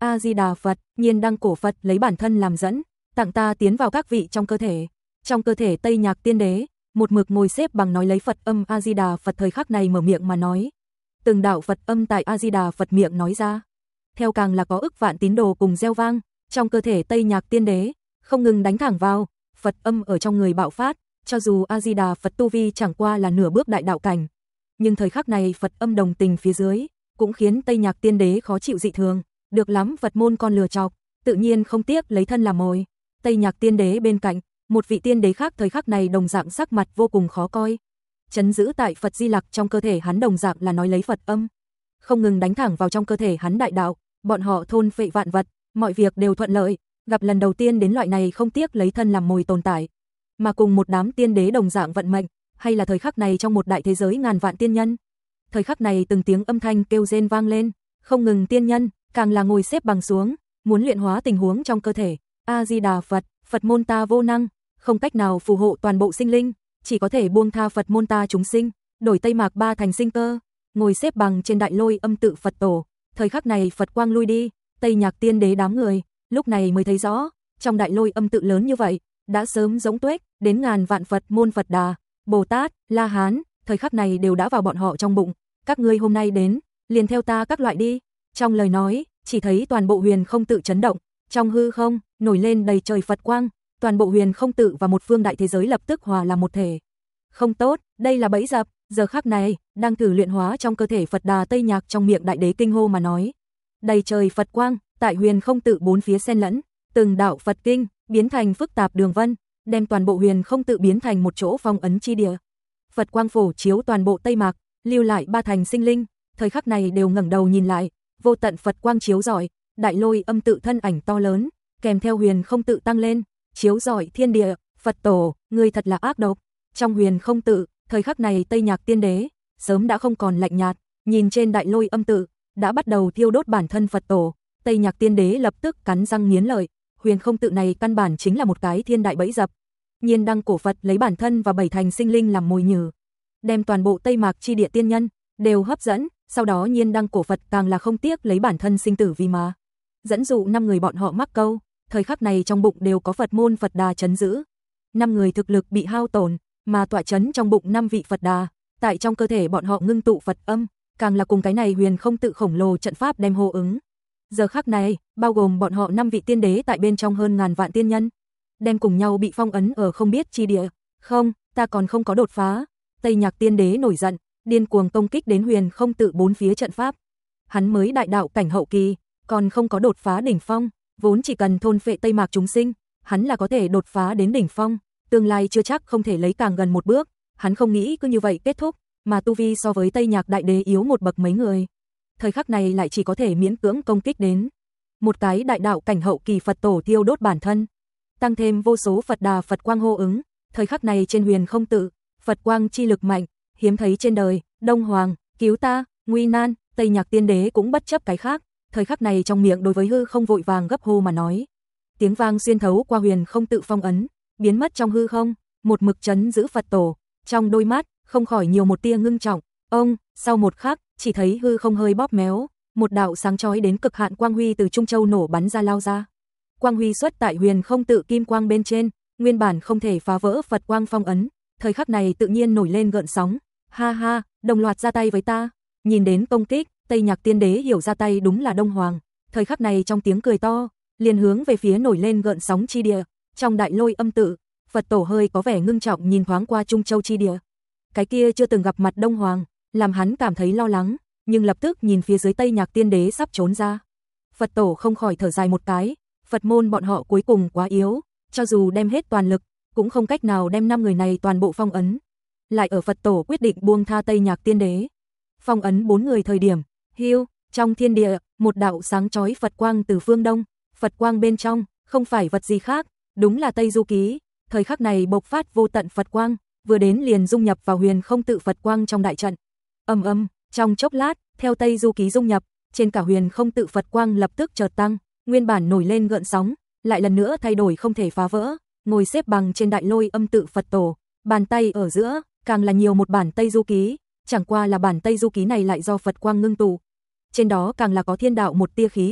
A Di Đà Phật, Nhiên Đăng cổ Phật lấy bản thân làm dẫn, tặng ta tiến vào các vị trong cơ thể. Trong cơ thể Tây Nhạc Tiên Đế, một mực ngồi xếp bằng nói lấy Phật âm A Di Đà Phật, thời khắc này mở miệng mà nói. Từng đạo Phật âm tại A Di Đà Phật miệng nói ra. Theo càng là có ức vạn tín đồ cùng reo vang, trong cơ thể Tây Nhạc Tiên Đế không ngừng đánh thẳng vào, Phật âm ở trong người bạo phát, cho dù A Di Đà Phật tu vi chẳng qua là nửa bước đại đạo cảnh, nhưng thời khắc này Phật âm đồng tình phía dưới, cũng khiến Tây Nhạc Tiên Đế khó chịu dị thường, được lắm Phật môn con lừa chọc, tự nhiên không tiếc lấy thân làm mồi. Tây Nhạc Tiên Đế bên cạnh, một vị tiên đế khác thời khắc này đồng dạng sắc mặt vô cùng khó coi. Chấn giữ tại Phật Di Lặc trong cơ thể hắn đồng dạng là nói lấy Phật âm, không ngừng đánh thẳng vào trong cơ thể hắn đại đạo, bọn họ thôn phệ vạn vật, mọi việc đều thuận lợi, gặp lần đầu tiên đến loại này không tiếc lấy thân làm mồi tồn tại, mà cùng một đám tiên đế đồng dạng vận mệnh, hay là thời khắc này trong một đại thế giới ngàn vạn tiên nhân. Thời khắc này từng tiếng âm thanh kêu rên vang lên, không ngừng tiên nhân, càng là ngồi xếp bằng xuống, muốn luyện hóa tình huống trong cơ thể. A Di Đà Phật, Phật môn ta vô năng, không cách nào phù hộ toàn bộ sinh linh, chỉ có thể buông tha Phật môn ta chúng sinh, đổi Tây Mạc ba thành sinh cơ. Ngồi xếp bằng trên đại lôi âm tự Phật tổ, thời khắc này Phật quang lui đi, Tây Nhạc Tiên Đế đám người, lúc này mới thấy rõ, trong đại lôi âm tự lớn như vậy, đã sớm giống tuếch, đến ngàn vạn Phật môn Phật Đà, Bồ Tát, La Hán, thời khắc này đều đã vào bọn họ trong bụng. Các ngươi hôm nay đến, liền theo ta các loại đi. Trong lời nói, chỉ thấy toàn bộ huyền không tự chấn động, trong hư không, nổi lên đầy trời Phật quang, toàn bộ huyền không tự và một phương đại thế giới lập tức hòa làm một thể. Không tốt, đây là bẫy dập, giờ khắc này, đang thử luyện hóa trong cơ thể Phật Đà Tây Nhạc trong miệng đại đế kinh hô mà nói. Đầy trời Phật quang, tại huyền không tự bốn phía xen lẫn, từng đạo Phật kinh, biến thành phức tạp đường vân, đem toàn bộ huyền không tự biến thành một chỗ phong ấn chi địa. Phật quang phổ chiếu toàn bộ Tây Mạc, lưu lại ba thành sinh linh, thời khắc này đều ngẩng đầu nhìn lại, vô tận Phật quang chiếu rọi, đại lôi âm tự thân ảnh to lớn, kèm theo huyền không tự tăng lên, chiếu rọi thiên địa. Phật tổ, ngươi thật là ác độc. Trong huyền không tự, thời khắc này Tây Nhạc Tiên Đế sớm đã không còn lạnh nhạt, nhìn trên đại lôi âm tự, đã bắt đầu thiêu đốt bản thân Phật tổ. Tây Nhạc Tiên Đế lập tức cắn răng nghiến lợi, huyền không tự này căn bản chính là một cái thiên đại bẫy dập. Nhiên Đăng cổ Phật lấy bản thân và bảy thành sinh linh làm mồi nhử, đem toàn bộ Tây Mạc chi địa tiên nhân đều hấp dẫn, sau đó Nhiên Đăng cổ Phật càng là không tiếc lấy bản thân sinh tử vì mà dẫn dụ năm người bọn họ mắc câu. Thời khắc này trong bụng đều có Phật môn Phật Đà chấn giữ, năm người thực lực bị hao tổn, mà tọa chấn trong bụng năm vị Phật Đà, tại trong cơ thể bọn họ ngưng tụ Phật âm, càng là cùng cái này huyền không tự khổng lồ trận pháp đem hô ứng. Giờ khắc này, bao gồm bọn họ năm vị tiên đế tại bên trong hơn ngàn vạn tiên nhân, đem cùng nhau bị phong ấn ở không biết chi địa. Không, ta còn không có đột phá. Tây Nhạc Tiên Đế nổi giận, điên cuồng công kích đến huyền không tự bốn phía trận pháp. Hắn mới đại đạo cảnh hậu kỳ, còn không có đột phá đỉnh phong, vốn chỉ cần thôn phệ Tây Mạc chúng sinh, hắn là có thể đột phá đến đỉnh phong, tương lai chưa chắc không thể lấy càng gần một bước. Hắn không nghĩ cứ như vậy kết thúc, mà tu vi so với Tây Nhạc đại đế yếu một bậc mấy người. Thời khắc này lại chỉ có thể miễn cưỡng công kích đến một cái đại đạo cảnh hậu kỳ Phật tổ thiêu đốt bản thân, tăng thêm vô số Phật Đà Phật quang hô ứng. Thời khắc này trên huyền không tự, Phật quang chi lực mạnh, hiếm thấy trên đời. Đông Hoàng, cứu ta, nguy nan. Tây Nhạc Tiên Đế cũng bất chấp cái khác, thời khắc này trong miệng đối với hư không vội vàng gấp hô mà nói. Tiếng vang xuyên thấu qua huyền không tự phong ấn, biến mất trong hư không, một mực chấn giữ Phật tổ, trong đôi mắt không khỏi nhiều một tia ngưng trọng. Ông, sau một khắc, chỉ thấy hư không hơi bóp méo, một đạo sáng chói đến cực hạn quang huy từ trung châu nổ bắn ra lao ra. Quang huy xuất tại huyền không tự kim quang bên trên, nguyên bản không thể phá vỡ Phật quang phong ấn, thời khắc này tự nhiên nổi lên gợn sóng. Ha ha, đồng loạt ra tay với ta. Nhìn đến công kích, Tây Nhạc Tiên Đế hiểu ra tay đúng là Đông Hoàng, thời khắc này trong tiếng cười to, liền hướng về phía nổi lên gợn sóng chi địa. Trong đại lôi âm tự, Phật tổ hơi có vẻ ngưng trọng nhìn thoáng qua trung châu chi địa. Cái kia chưa từng gặp mặt Đông Hoàng, làm hắn cảm thấy lo lắng, nhưng lập tức nhìn phía dưới Tây Nhạc Tiên Đế sắp trốn ra. Phật tổ không khỏi thở dài một cái, Phật môn bọn họ cuối cùng quá yếu, cho dù đem hết toàn lực, cũng không cách nào đem năm người này toàn bộ phong ấn. Lại ở Phật tổ quyết định buông tha Tây Nhạc Tiên Đế, phong ấn bốn người thời điểm, hiu, trong thiên địa, một đạo sáng chói Phật quang từ phương đông, Phật quang bên trong, không phải vật gì khác, đúng là Tây Du Ký. Thời khắc này bộc phát vô tận Phật quang, vừa đến liền dung nhập vào huyền không tự Phật quang trong đại trận. Ầm ầm, trong chốc lát, theo Tây Du Ký dung nhập, trên cả huyền không tự Phật quang lập tức chợt tăng, nguyên bản nổi lên gợn sóng, lại lần nữa thay đổi không thể phá vỡ. Ngồi xếp bằng trên đại lôi âm tự Phật tổ, bàn tay ở giữa, càng là nhiều một bản Tây Du Ký, chẳng qua là bản Tây Du Ký này lại do Phật quang ngưng tụ. Trên đó càng là có thiên đạo một tia khí tức,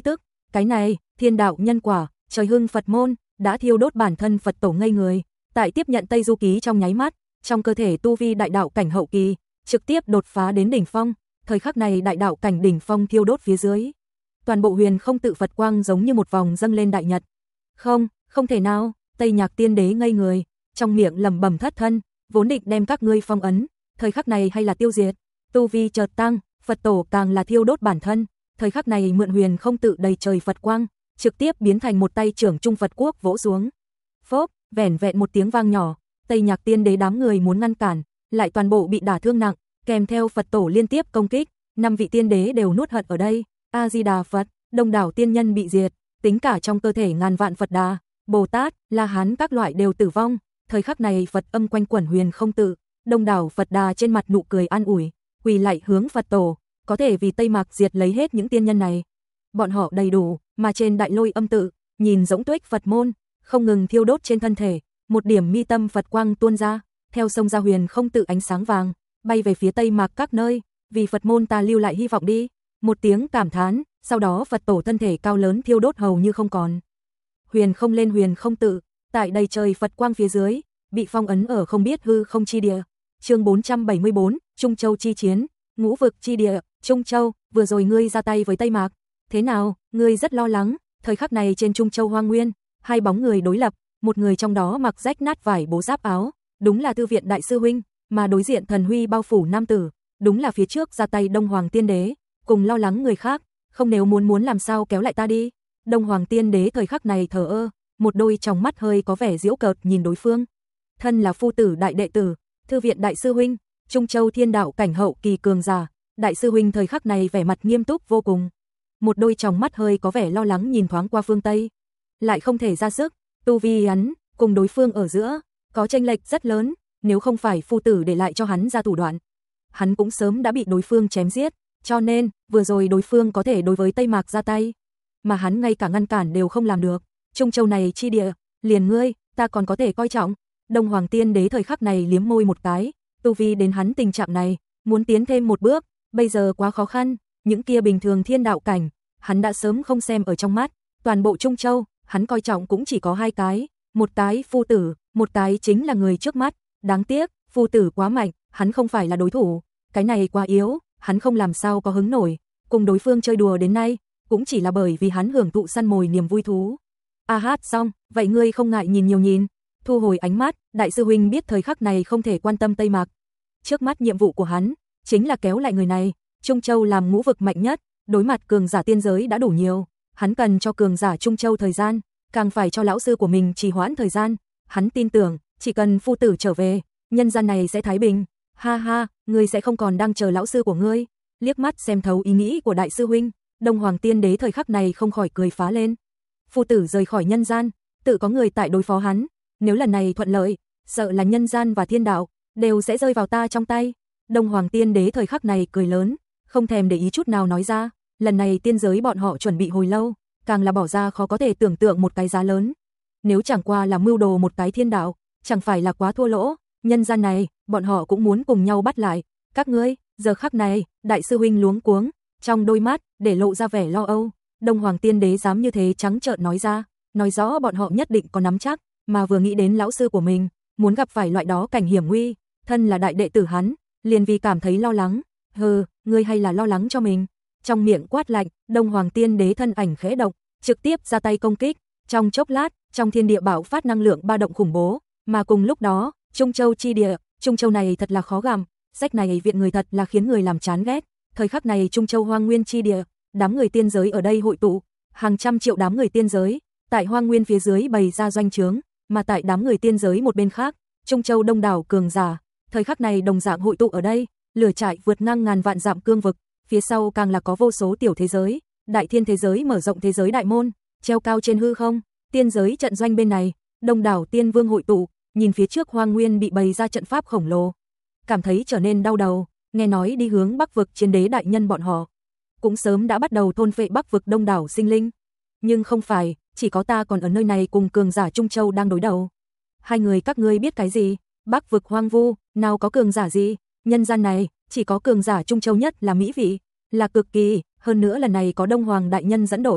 Cái này, thiên đạo nhân quả, trời hưng Phật môn, đã thiêu đốt bản thân Phật tổ ngây người, tại tiếp nhận Tây Du Ký trong nháy mắt, trong cơ thể tu vi đại đạo cảnh hậu kỳ, trực tiếp đột phá đến đỉnh phong, thời khắc này đại đạo cảnh đỉnh phong thiêu đốt phía dưới. Toàn bộ huyền không tự Phật quang giống như một vòng dâng lên đại nhật. Không, không thể nào, Tây Nhạc Tiên Đế ngây người, trong miệng lẩm bẩm thất thân, vốn định đem các ngươi phong ấn, thời khắc này hay là tiêu diệt. Tu vi chợt tăng, Phật tổ càng là thiêu đốt bản thân, thời khắc này mượn huyền không tự đầy trời Phật quang, trực tiếp biến thành một tay trưởng trung Phật quốc vỗ xuống. Phốp, vẻn vẹn một tiếng vang nhỏ, Tây Nhạc Tiên Đế đám người muốn ngăn cản, lại toàn bộ bị đả thương nặng, kèm theo Phật tổ liên tiếp công kích, năm vị tiên đế đều nuốt hận ở đây. A Di Đà Phật, đông đảo tiên nhân bị diệt, tính cả trong cơ thể ngàn vạn Phật Đà, Bồ Tát, La Hán các loại đều tử vong. Thời khắc này Phật âm quanh quẩn huyền không tự, đông đảo Phật Đà trên mặt nụ cười an ủi, quỳ lạy hướng Phật tổ, có thể vì Tây Mạc diệt lấy hết những tiên nhân này. Bọn họ đầy đủ, mà trên đại lôi âm tự, nhìn giống tuếch Phật môn, không ngừng thiêu đốt trên thân thể, một điểm mi tâm Phật quang tuôn ra, theo sông ra huyền không tự ánh sáng vàng, bay về phía Tây Mạc các nơi, vì Phật môn ta lưu lại hy vọng đi. Một tiếng cảm thán, sau đó Phật tổ thân thể cao lớn thiêu đốt hầu như không còn. Huyền không lên huyền không tự, tại đầy trời Phật quang phía dưới, bị phong ấn ở không biết hư không chi địa. Chương bốn trăm bảy mươi bốn, Trung Châu chi chiến, ngũ vực chi địa. Trung Châu, vừa rồi ngươi ra tay với Tây Mạc, thế nào? Ngươi rất lo lắng. Thời khắc này trên Trung Châu hoang nguyên, hai bóng người đối lập, một người trong đó mặc rách nát vải bố giáp áo, đúng là Thư viện đại sư huynh, mà đối diện thần huy bao phủ nam tử, đúng là phía trước ra tay Đông Hoàng Tiên Đế, cùng lo lắng người khác, không nếu muốn muốn làm sao kéo lại ta đi. Đông Hoàng Tiên Đế thời khắc này thờ ơ, một đôi trong mắt hơi có vẻ giễu cợt nhìn đối phương. Thân là phu tử đại đệ tử, Thư viện đại sư huynh, Trung Châu thiên đạo cảnh hậu kỳ cường giả, đại sư huynh thời khắc này vẻ mặt nghiêm túc vô cùng. Một đôi trong mắt hơi có vẻ lo lắng nhìn thoáng qua phương Tây, lại không thể ra sức, tu vi hắn cùng đối phương ở giữa có chênh lệch rất lớn, nếu không phải phu tử để lại cho hắn ra thủ đoạn, hắn cũng sớm đã bị đối phương chém giết, cho nên vừa rồi đối phương có thể đối với Tây Mạc ra tay, mà hắn ngay cả ngăn cản đều không làm được. Trung Châu này chi địa, liền ngươi, ta còn có thể coi trọng. Đông Hoàng Tiên Đế thời khắc này liếm môi một cái, tu vi đến hắn tình trạng này, muốn tiến thêm một bước, bây giờ quá khó khăn, những kia bình thường thiên đạo cảnh, hắn đã sớm không xem ở trong mắt, toàn bộ Trung Châu, hắn coi trọng cũng chỉ có hai cái, một cái phu tử, một cái chính là người trước mắt, đáng tiếc, phu tử quá mạnh, hắn không phải là đối thủ, cái này quá yếu, hắn không làm sao có hứng nổi, cùng đối phương chơi đùa đến nay, cũng chỉ là bởi vì hắn hưởng thụ săn mồi niềm vui thú. A hát xong, vậy ngươi không ngại nhìn nhiều nhìn. Thu hồi ánh mắt, đại sư huynh biết thời khắc này không thể quan tâm Tây Mạc. Trước mắt nhiệm vụ của hắn, chính là kéo lại người này, Trung Châu làm ngũ vực mạnh nhất, đối mặt cường giả tiên giới đã đủ nhiều, hắn cần cho cường giả Trung Châu thời gian, càng phải cho lão sư của mình trì hoãn thời gian, hắn tin tưởng, chỉ cần phu tử trở về, nhân gian này sẽ thái bình. Ha ha, ngươi sẽ không còn đang chờ lão sư của ngươi. Liếc mắt xem thấu ý nghĩ của đại sư huynh, Đông Hoàng Tiên Đế thời khắc này không khỏi cười phá lên. Phu tử rời khỏi nhân gian, tự có người tại đối phó hắn, nếu lần này thuận lợi, sợ là nhân gian và thiên đạo đều sẽ rơi vào ta trong tay. Đông Hoàng Tiên Đế thời khắc này cười lớn, không thèm để ý chút nào nói ra, lần này tiên giới bọn họ chuẩn bị hồi lâu, càng là bỏ ra khó có thể tưởng tượng một cái giá lớn. Nếu chẳng qua là mưu đồ một cái thiên đạo, chẳng phải là quá thua lỗ, nhân gian này, bọn họ cũng muốn cùng nhau bắt lại. Các ngươi, giờ khắc này, đại sư huynh luống cuống, trong đôi mắt để lộ ra vẻ lo âu. Đông Hoàng Tiên Đế dám như thế trắng trợn nói ra, nói rõ bọn họ nhất định có nắm chắc, mà vừa nghĩ đến lão sư của mình, muốn gặp phải loại đó cảnh hiểm nguy, thân là đại đệ tử hắn, liền vì cảm thấy lo lắng. Hừ, ngươi hay là lo lắng cho mình. Trong miệng quát lạnh, Đông Hoàng Tiên Đế thân ảnh khẽ động, trực tiếp ra tay công kích. Trong chốc lát, trong thiên địa bạo phát năng lượng ba động khủng bố, mà cùng lúc đó, Trung Châu chi địa, Trung Châu này thật là khó gặm, sách này viện người thật là khiến người làm chán ghét. Thời khắc này Trung Châu hoang nguyên chi địa, đám người tiên giới ở đây hội tụ, hàng trăm triệu đám người tiên giới, tại hoang nguyên phía dưới bày ra doanh trướng, mà tại đám người tiên giới một bên khác, Trung Châu đông đảo cường giả, thời khắc này đồng dạng hội tụ ở đây, lửa trại vượt ngang ngàn vạn dặm cương vực, phía sau càng là có vô số tiểu thế giới, đại thiên thế giới mở rộng thế giới đại môn, treo cao trên hư không, tiên giới trận doanh bên này, đông đảo tiên vương hội tụ, nhìn phía trước hoang nguyên bị bày ra trận pháp khổng lồ, cảm thấy trở nên đau đầu, nghe nói đi hướng Bắc vực chiến đế đại nhân bọn họ cũng sớm đã bắt đầu thôn phệ Bắc vực đông đảo sinh linh, nhưng không phải, chỉ có ta còn ở nơi này cùng cường giả Trung Châu đang đối đầu. Hai người các ngươi biết cái gì? Bắc vực hoang vu, nào có cường giả gì? Nhân gian này, chỉ có cường giả Trung Châu nhất là mỹ vị, là cực kỳ, hơn nữa lần này có Đông Hoàng đại nhân dẫn đội,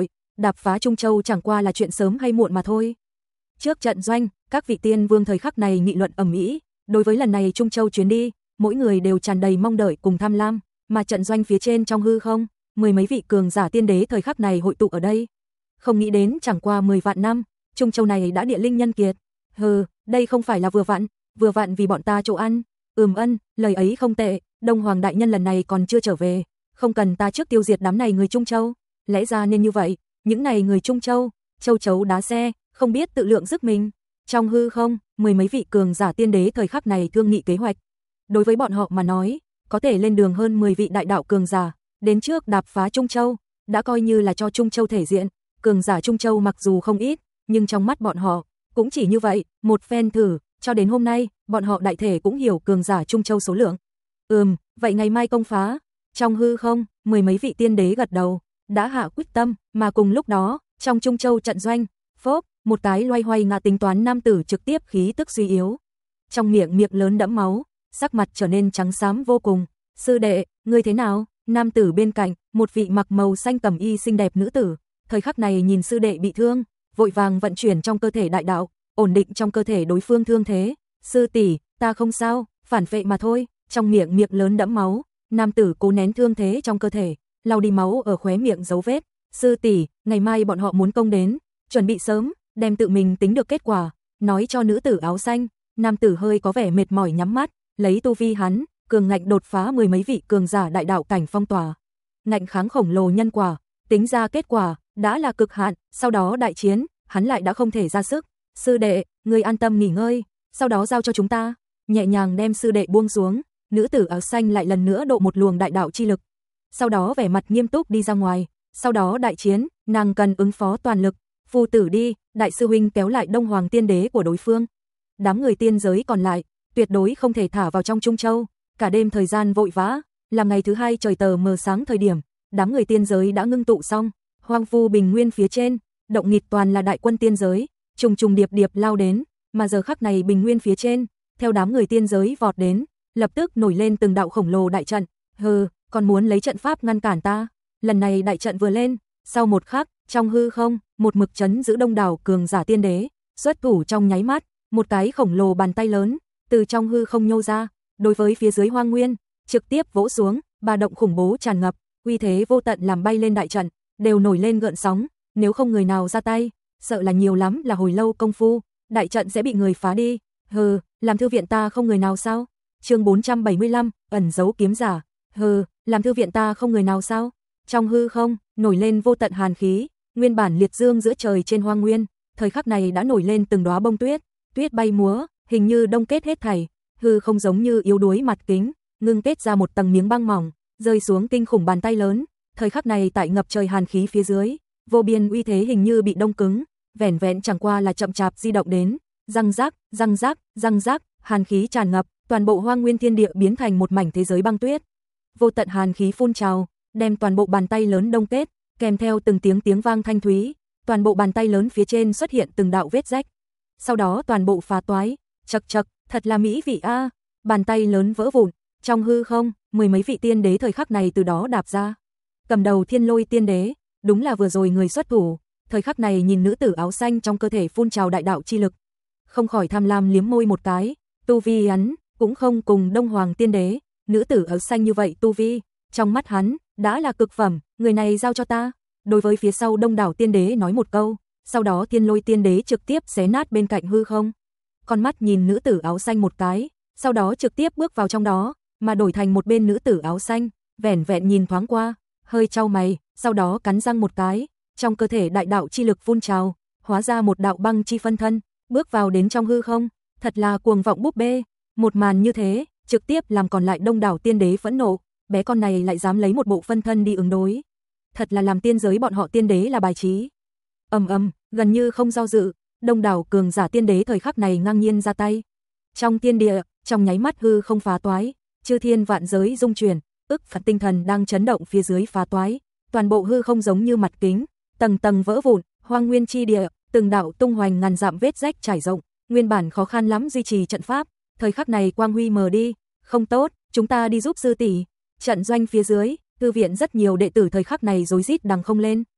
đạp phá Trung Châu chẳng qua là chuyện sớm hay muộn mà thôi. Trước trận doanh, các vị tiên vương thời khắc này nghị luận ầm ĩ, đối với lần này Trung Châu chuyến đi, mỗi người đều tràn đầy mong đợi cùng tham lam, mà trận doanh phía trên trong hư không, mười mấy vị cường giả tiên đế thời khắc này hội tụ ở đây. Không nghĩ đến chẳng qua mười vạn năm, Trung Châu này đã địa linh nhân kiệt. Hừ, đây không phải là vừa vặn, vừa vặn vì bọn ta chỗ ăn. Ừm ân, lời ấy không tệ, Đông Hoàng đại nhân lần này còn chưa trở về, không cần ta trước tiêu diệt đám này người Trung Châu, lẽ ra nên như vậy, những này người Trung Châu, châu chấu đá xe, không biết tự lượng sức mình. Trong hư không, mười mấy vị cường giả tiên đế thời khắc này thương nghị kế hoạch. Đối với bọn họ mà nói, có thể lên đường hơn mười vị đại đạo cường giả, đến trước đạp phá Trung Châu, đã coi như là cho Trung Châu thể diện. Cường giả Trung Châu mặc dù không ít, nhưng trong mắt bọn họ, cũng chỉ như vậy, một phen thử, cho đến hôm nay, bọn họ đại thể cũng hiểu cường giả Trung Châu số lượng. Ừm, vậy ngày mai công phá. Trong hư không, mười mấy vị tiên đế gật đầu, đã hạ quyết tâm, mà cùng lúc đó, trong Trung Châu trận doanh, phốp, một cái loay hoay ngã tính toán nam tử trực tiếp khí tức suy yếu. Trong miệng miệng lớn đẫm máu, sắc mặt trở nên trắng xám vô cùng. Sư đệ, ngươi thế nào? Nam tử bên cạnh, một vị mặc màu xanh cẩm y xinh đẹp nữ tử, thời khắc này nhìn sư đệ bị thương, vội vàng vận chuyển trong cơ thể đại đạo, ổn định trong cơ thể đối phương thương thế. Sư tỷ, ta không sao, phản vệ mà thôi. Trong miệng miệng lớn đẫm máu, nam tử cố nén thương thế trong cơ thể, lau đi máu ở khóe miệng dấu vết. Sư tỷ, ngày mai bọn họ muốn công đến, chuẩn bị sớm, đem tự mình tính được kết quả, nói cho nữ tử áo xanh. Nam tử hơi có vẻ mệt mỏi nhắm mắt, lấy tu vi hắn, cường ngạnh đột phá mười mấy vị cường giả đại đạo cảnh phong tỏa, ngạnh kháng khổng lồ nhân quả, tính ra kết quả đã là cực hạn, sau đó đại chiến, hắn lại đã không thể ra sức. Sư đệ, ngươi an tâm nghỉ ngơi, sau đó giao cho chúng ta. Nhẹ nhàng đem sư đệ buông xuống, nữ tử áo xanh lại lần nữa độ một luồng đại đạo chi lực. Sau đó vẻ mặt nghiêm túc đi ra ngoài, sau đó đại chiến, nàng cần ứng phó toàn lực. Phu tử đi, đại sư huynh kéo lại Đông Hoàng tiên đế của đối phương. Đám người tiên giới còn lại, tuyệt đối không thể thả vào trong Trung Châu, cả đêm thời gian vội vã, là ngày thứ hai trời tờ mờ sáng thời điểm, đám người tiên giới đã ngưng tụ xong, hoang vu bình nguyên phía trên, động nghịt toàn là đại quân tiên giới, trùng trùng điệp điệp lao đến, mà giờ khắc này bình nguyên phía trên, theo đám người tiên giới vọt đến, lập tức nổi lên từng đạo khổng lồ đại trận. Hừ, còn muốn lấy trận pháp ngăn cản ta? Lần này đại trận vừa lên, sau một khắc, trong hư không, một mực chấn giữ đông đảo cường giả tiên đế, xuất thủ trong nháy mắt, một cái khổng lồ bàn tay lớn từ trong hư không nhô ra, đối với phía dưới hoang nguyên, trực tiếp vỗ xuống, ba động khủng bố tràn ngập, uy thế vô tận làm bay lên đại trận, đều nổi lên gợn sóng, nếu không người nào ra tay, sợ là nhiều lắm là hồi lâu công phu, đại trận sẽ bị người phá đi. Hừ, làm thư viện ta không người nào sao? Chương bốn trăm bảy mươi lăm, ẩn giấu kiếm giả. Hừ, làm thư viện ta không người nào sao? Trong hư không, nổi lên vô tận hàn khí, nguyên bản liệt dương giữa trời trên hoang nguyên, thời khắc này đã nổi lên từng đóa bông tuyết, tuyết bay múa, hình như đông kết hết thảy, hư không giống như yếu đuối mặt kính, ngưng kết ra một tầng miếng băng mỏng, rơi xuống kinh khủng bàn tay lớn, thời khắc này tại ngập trời hàn khí phía dưới, vô biên uy thế hình như bị đông cứng, vẻn vẹn chẳng qua là chậm chạp di động đến, răng rác, răng rác, răng rác, hàn khí tràn ngập, toàn bộ hoang nguyên thiên địa biến thành một mảnh thế giới băng tuyết. Vô tận hàn khí phun trào, đem toàn bộ bàn tay lớn đông kết, kèm theo từng tiếng tiếng vang thanh thúy, toàn bộ bàn tay lớn phía trên xuất hiện từng đạo vết rách. Sau đó toàn bộ phá toái, chậc chậc, thật là mỹ vị a. Bàn tay lớn vỡ vụn, trong hư không, mười mấy vị tiên đế thời khắc này từ đó đạp ra. Cầm đầu Thiên Lôi tiên đế, đúng là vừa rồi người xuất thủ, thời khắc này nhìn nữ tử áo xanh trong cơ thể phun trào đại đạo chi lực, không khỏi tham lam liếm môi một cái, tu vi hắn cũng không cùng Đông Hoàng tiên đế, nữ tử áo xanh như vậy tu vi, trong mắt hắn đã là cực phẩm, người này giao cho ta. Đối với phía sau đông đảo tiên đế nói một câu, sau đó Thiên Lôi tiên đế trực tiếp xé nát bên cạnh hư không. Con mắt nhìn nữ tử áo xanh một cái, sau đó trực tiếp bước vào trong đó, mà đổi thành một bên nữ tử áo xanh, vẻn vẹn nhìn thoáng qua, hơi chau mày, sau đó cắn răng một cái, trong cơ thể đại đạo chi lực phun trào, hóa ra một đạo băng chi phân thân, bước vào đến trong hư không, thật là cuồng vọng búp bê. Một màn như thế, trực tiếp làm còn lại đông đảo tiên đế phẫn nộ, bé con này lại dám lấy một bộ phân thân đi ứng đối. Thật là làm tiên giới bọn họ tiên đế là bài trí. Ầm ầm, gần như không do dự, đông đảo cường giả tiên đế thời khắc này ngang nhiên ra tay. Trong thiên địa, trong nháy mắt hư không phá toái, chư thiên vạn giới rung chuyển, ức phật tinh thần đang chấn động phía dưới phá toái, toàn bộ hư không giống như mặt kính, tầng tầng vỡ vụn, hoang nguyên chi địa, từng đạo tung hoành ngàn dặm vết rách trải rộng, nguyên bản khó khăn lắm duy trì trận pháp, thời khắc này quang huy mờ đi, không tốt, chúng ta đi giúp sư tỷ. Trận doanh phía dưới, thư viện rất nhiều đệ tử thời khắc này rối rít đằng không lên.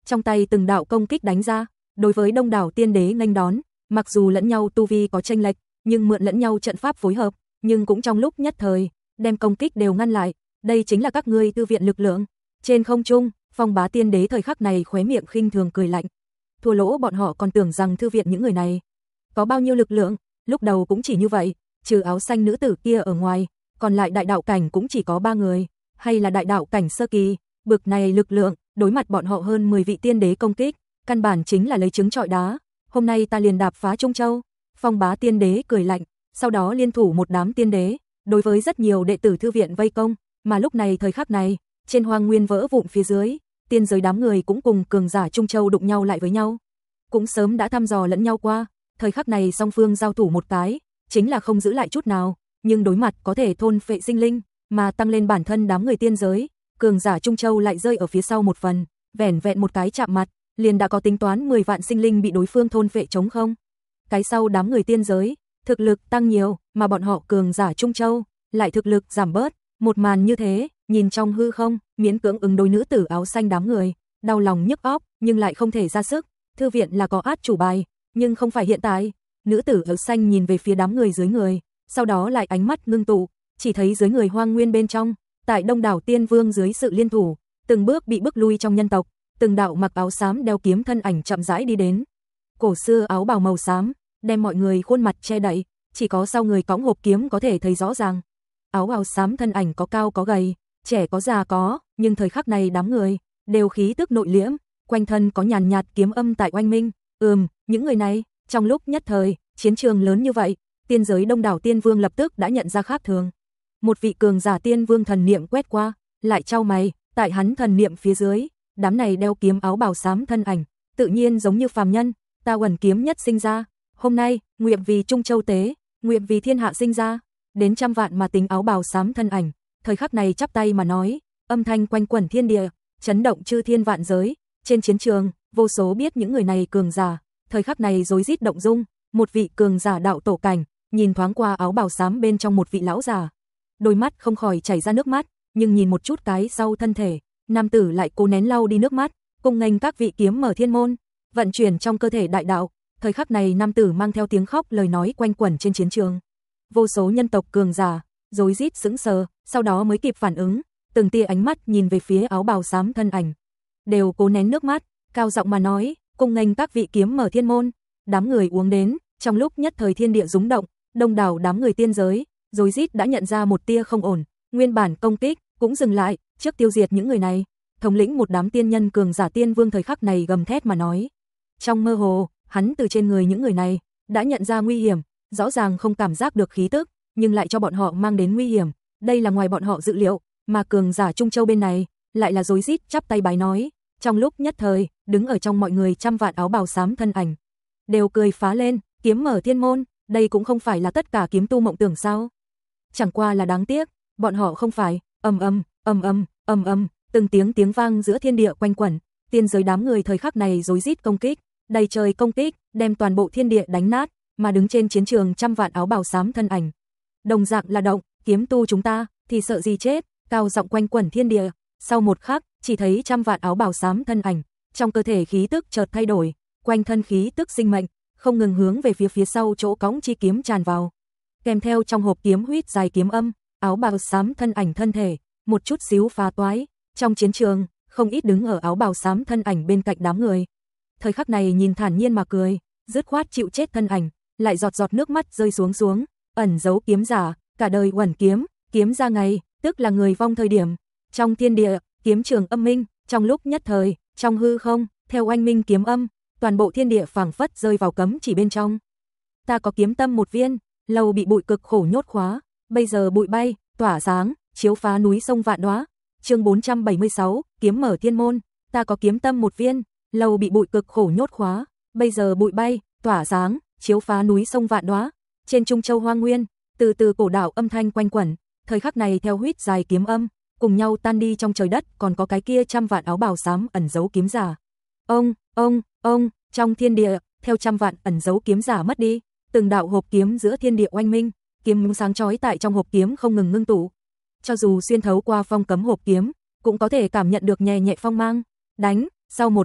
trong tay từng đạo công kích đánh ra, đối với đông đảo tiên đế nghênh đón, mặc dù lẫn nhau tu vi có chênh lệch, nhưng mượn lẫn nhau trận pháp phối hợp, nhưng cũng trong lúc nhất thời, đem công kích đều ngăn lại, đây chính là các ngươi thư viện lực lượng. Trên không trung, Phong Bá tiên đế thời khắc này khóe miệng khinh thường cười lạnh. Thua lỗ bọn họ còn tưởng rằng thư viện những người này có bao nhiêu lực lượng, lúc đầu cũng chỉ như vậy, trừ áo xanh nữ tử kia ở ngoài, còn lại đại đạo cảnh cũng chỉ có ba người, hay là đại đạo cảnh sơ kỳ, bực này lực lượng, đối mặt bọn họ hơn mười vị tiên đế công kích, căn bản chính là lấy trứng trọi đá. Hôm nay ta liền đạp phá Trung Châu. Phong Bá tiên đế cười lạnh, sau đó liên thủ một đám tiên đế, đối với rất nhiều đệ tử thư viện vây công, mà lúc này thời khắc này, trên hoang nguyên vỡ vụn phía dưới, tiên giới đám người cũng cùng cường giả Trung Châu đụng nhau lại với nhau, cũng sớm đã thăm dò lẫn nhau qua, thời khắc này song phương giao thủ một cái, chính là không giữ lại chút nào, nhưng đối mặt có thể thôn phệ sinh linh, mà tăng lên bản thân đám người tiên giới, cường giả Trung Châu lại rơi ở phía sau một phần, vẻn vẹn một cái chạm mặt, liền đã có tính toán mười vạn sinh linh bị đối phương thôn phệ trống không. Cái sau đám người tiên giới, thực lực tăng nhiều, mà bọn họ cường giả Trung Châu lại thực lực giảm bớt, một màn như thế, nhìn trong hư không, miễn cưỡng ứng đối nữ tử áo xanh đám người, đau lòng nhức óc, nhưng lại không thể ra sức. Thư viện là có át chủ bài, nhưng không phải hiện tại. Nữ tử áo xanh nhìn về phía đám người dưới người, sau đó lại ánh mắt ngưng tụ, chỉ thấy dưới người hoang nguyên bên trong, tại đông đảo tiên vương dưới sự liên thủ, từng bước bị bức lui trong nhân tộc, từng đạo mặc áo xám đeo kiếm thân ảnh chậm rãi đi đến. Cổ xưa áo bào màu xám, đem mọi người khuôn mặt che đậy, chỉ có sau người cõng hộp kiếm có thể thấy rõ ràng. Áo bào xám thân ảnh có cao có gầy, trẻ có già có, nhưng thời khắc này đám người đều khí tức nội liễm, quanh thân có nhàn nhạt kiếm âm tại oanh minh. Ừm, những người này, trong lúc nhất thời, chiến trường lớn như vậy, tiên giới đông đảo tiên vương lập tức đã nhận ra khác thường. Một vị cường giả tiên vương thần niệm quét qua, lại chau mày, tại hắn thần niệm phía dưới, đám này đeo kiếm áo bào xám thân ảnh, tự nhiên giống như phàm nhân, ta uẩn kiếm nhất sinh ra, hôm nay, nguyện vì Trung Châu tế, nguyện vì thiên hạ sinh ra, đến trăm vạn mà tính áo bào xám thân ảnh, thời khắc này chắp tay mà nói, âm thanh quanh quẩn thiên địa, chấn động chư thiên vạn giới, trên chiến trường, vô số biết những người này cường giả, thời khắc này rối rít động dung, một vị cường giả đạo tổ cảnh, nhìn thoáng qua áo bào xám bên trong một vị lão già, đôi mắt không khỏi chảy ra nước mắt, nhưng nhìn một chút cái sau thân thể, nam tử lại cố nén lau đi nước mắt, cùng nghênh các vị kiếm mở thiên môn, vận chuyển trong cơ thể đại đạo, thời khắc này nam tử mang theo tiếng khóc lời nói quanh quẩn trên chiến trường. Vô số nhân tộc cường giả, rối rít sững sờ, sau đó mới kịp phản ứng, từng tia ánh mắt nhìn về phía áo bào xám thân ảnh, đều cố nén nước mắt, cao giọng mà nói, cùng nghênh các vị kiếm mở thiên môn. Đám người uống đến, trong lúc nhất thời thiên địa rúng động, đông đảo đám người tiên giới, rối rít đã nhận ra một tia không ổn, nguyên bản công kích cũng dừng lại, trước tiêu diệt những người này. Thống lĩnh một đám tiên nhân cường giả tiên vương thời khắc này gầm thét mà nói. Trong mơ hồ, hắn từ trên người những người này đã nhận ra nguy hiểm, rõ ràng không cảm giác được khí tức, nhưng lại cho bọn họ mang đến nguy hiểm, đây là ngoài bọn họ dự liệu, mà cường giả Trung Châu bên này lại là rối rít chắp tay bái nói. Trong lúc nhất thời, đứng ở trong mọi người trăm vạn áo bào xám thân ảnh, đều cười phá lên, kiếm mở thiên môn, đây cũng không phải là tất cả kiếm tu mộng tưởng sao? Chẳng qua là đáng tiếc, bọn họ không phải. Ầm ầm, ầm ầm, ầm ầm, từng tiếng tiếng vang giữa thiên địa quanh quẩn, tiên giới đám người thời khắc này rối rít công kích, đầy trời công kích, đem toàn bộ thiên địa đánh nát, mà đứng trên chiến trường trăm vạn áo bào xám thân ảnh, đồng dạng là động, kiếm tu chúng ta thì sợ gì chết, cao giọng quanh quẩn thiên địa. Sau một khắc, chỉ thấy trăm vạn áo bào xám thân ảnh, trong cơ thể khí tức chợt thay đổi, quanh thân khí tức sinh mệnh, không ngừng hướng về phía phía sau chỗ cõng chi kiếm tràn vào. Kèm theo trong hộp kiếm huýt dài kiếm âm, áo bào xám thân ảnh thân thể, một chút xíu phá toái. Trong chiến trường, không ít đứng ở áo bào xám thân ảnh bên cạnh đám người. Thời khắc này nhìn thản nhiên mà cười, dứt khoát chịu chết thân ảnh, lại giọt giọt nước mắt rơi xuống xuống, ẩn giấu kiếm giả, cả đời uẩn kiếm, kiếm ra ngày, tức là người vong thời điểm. Trong thiên địa, kiếm trường âm minh, trong lúc nhất thời, trong hư không, theo oanh minh kiếm âm, toàn bộ thiên địa phảng phất rơi vào cấm chỉ bên trong. Ta có kiếm tâm một viên, lâu bị bụi cực khổ nhốt khóa, bây giờ bụi bay, tỏa sáng, chiếu phá núi sông vạn đóa. Chương bốn trăm bảy mươi sáu, kiếm mở thiên môn, ta có kiếm tâm một viên, lâu bị bụi cực khổ nhốt khóa, bây giờ bụi bay, tỏa sáng, chiếu phá núi sông vạn đóa. Trên Trung Châu hoang nguyên, từ từ cổ đạo âm thanh quanh quẩn, thời khắc này theo huýt dài kiếm âm, cùng nhau tan đi trong trời đất, còn có cái kia trăm vạn áo bào xám ẩn giấu kiếm giả. Ông, ông, ông, trong thiên địa, theo trăm vạn ẩn giấu kiếm giả mất đi, từng đạo hộp kiếm giữa thiên địa oanh minh, kiếm sáng chói tại trong hộp kiếm không ngừng ngưng tụ. Cho dù xuyên thấu qua phong cấm hộp kiếm, cũng có thể cảm nhận được nhẹ nhẹ phong mang. Đánh, sau một khắc,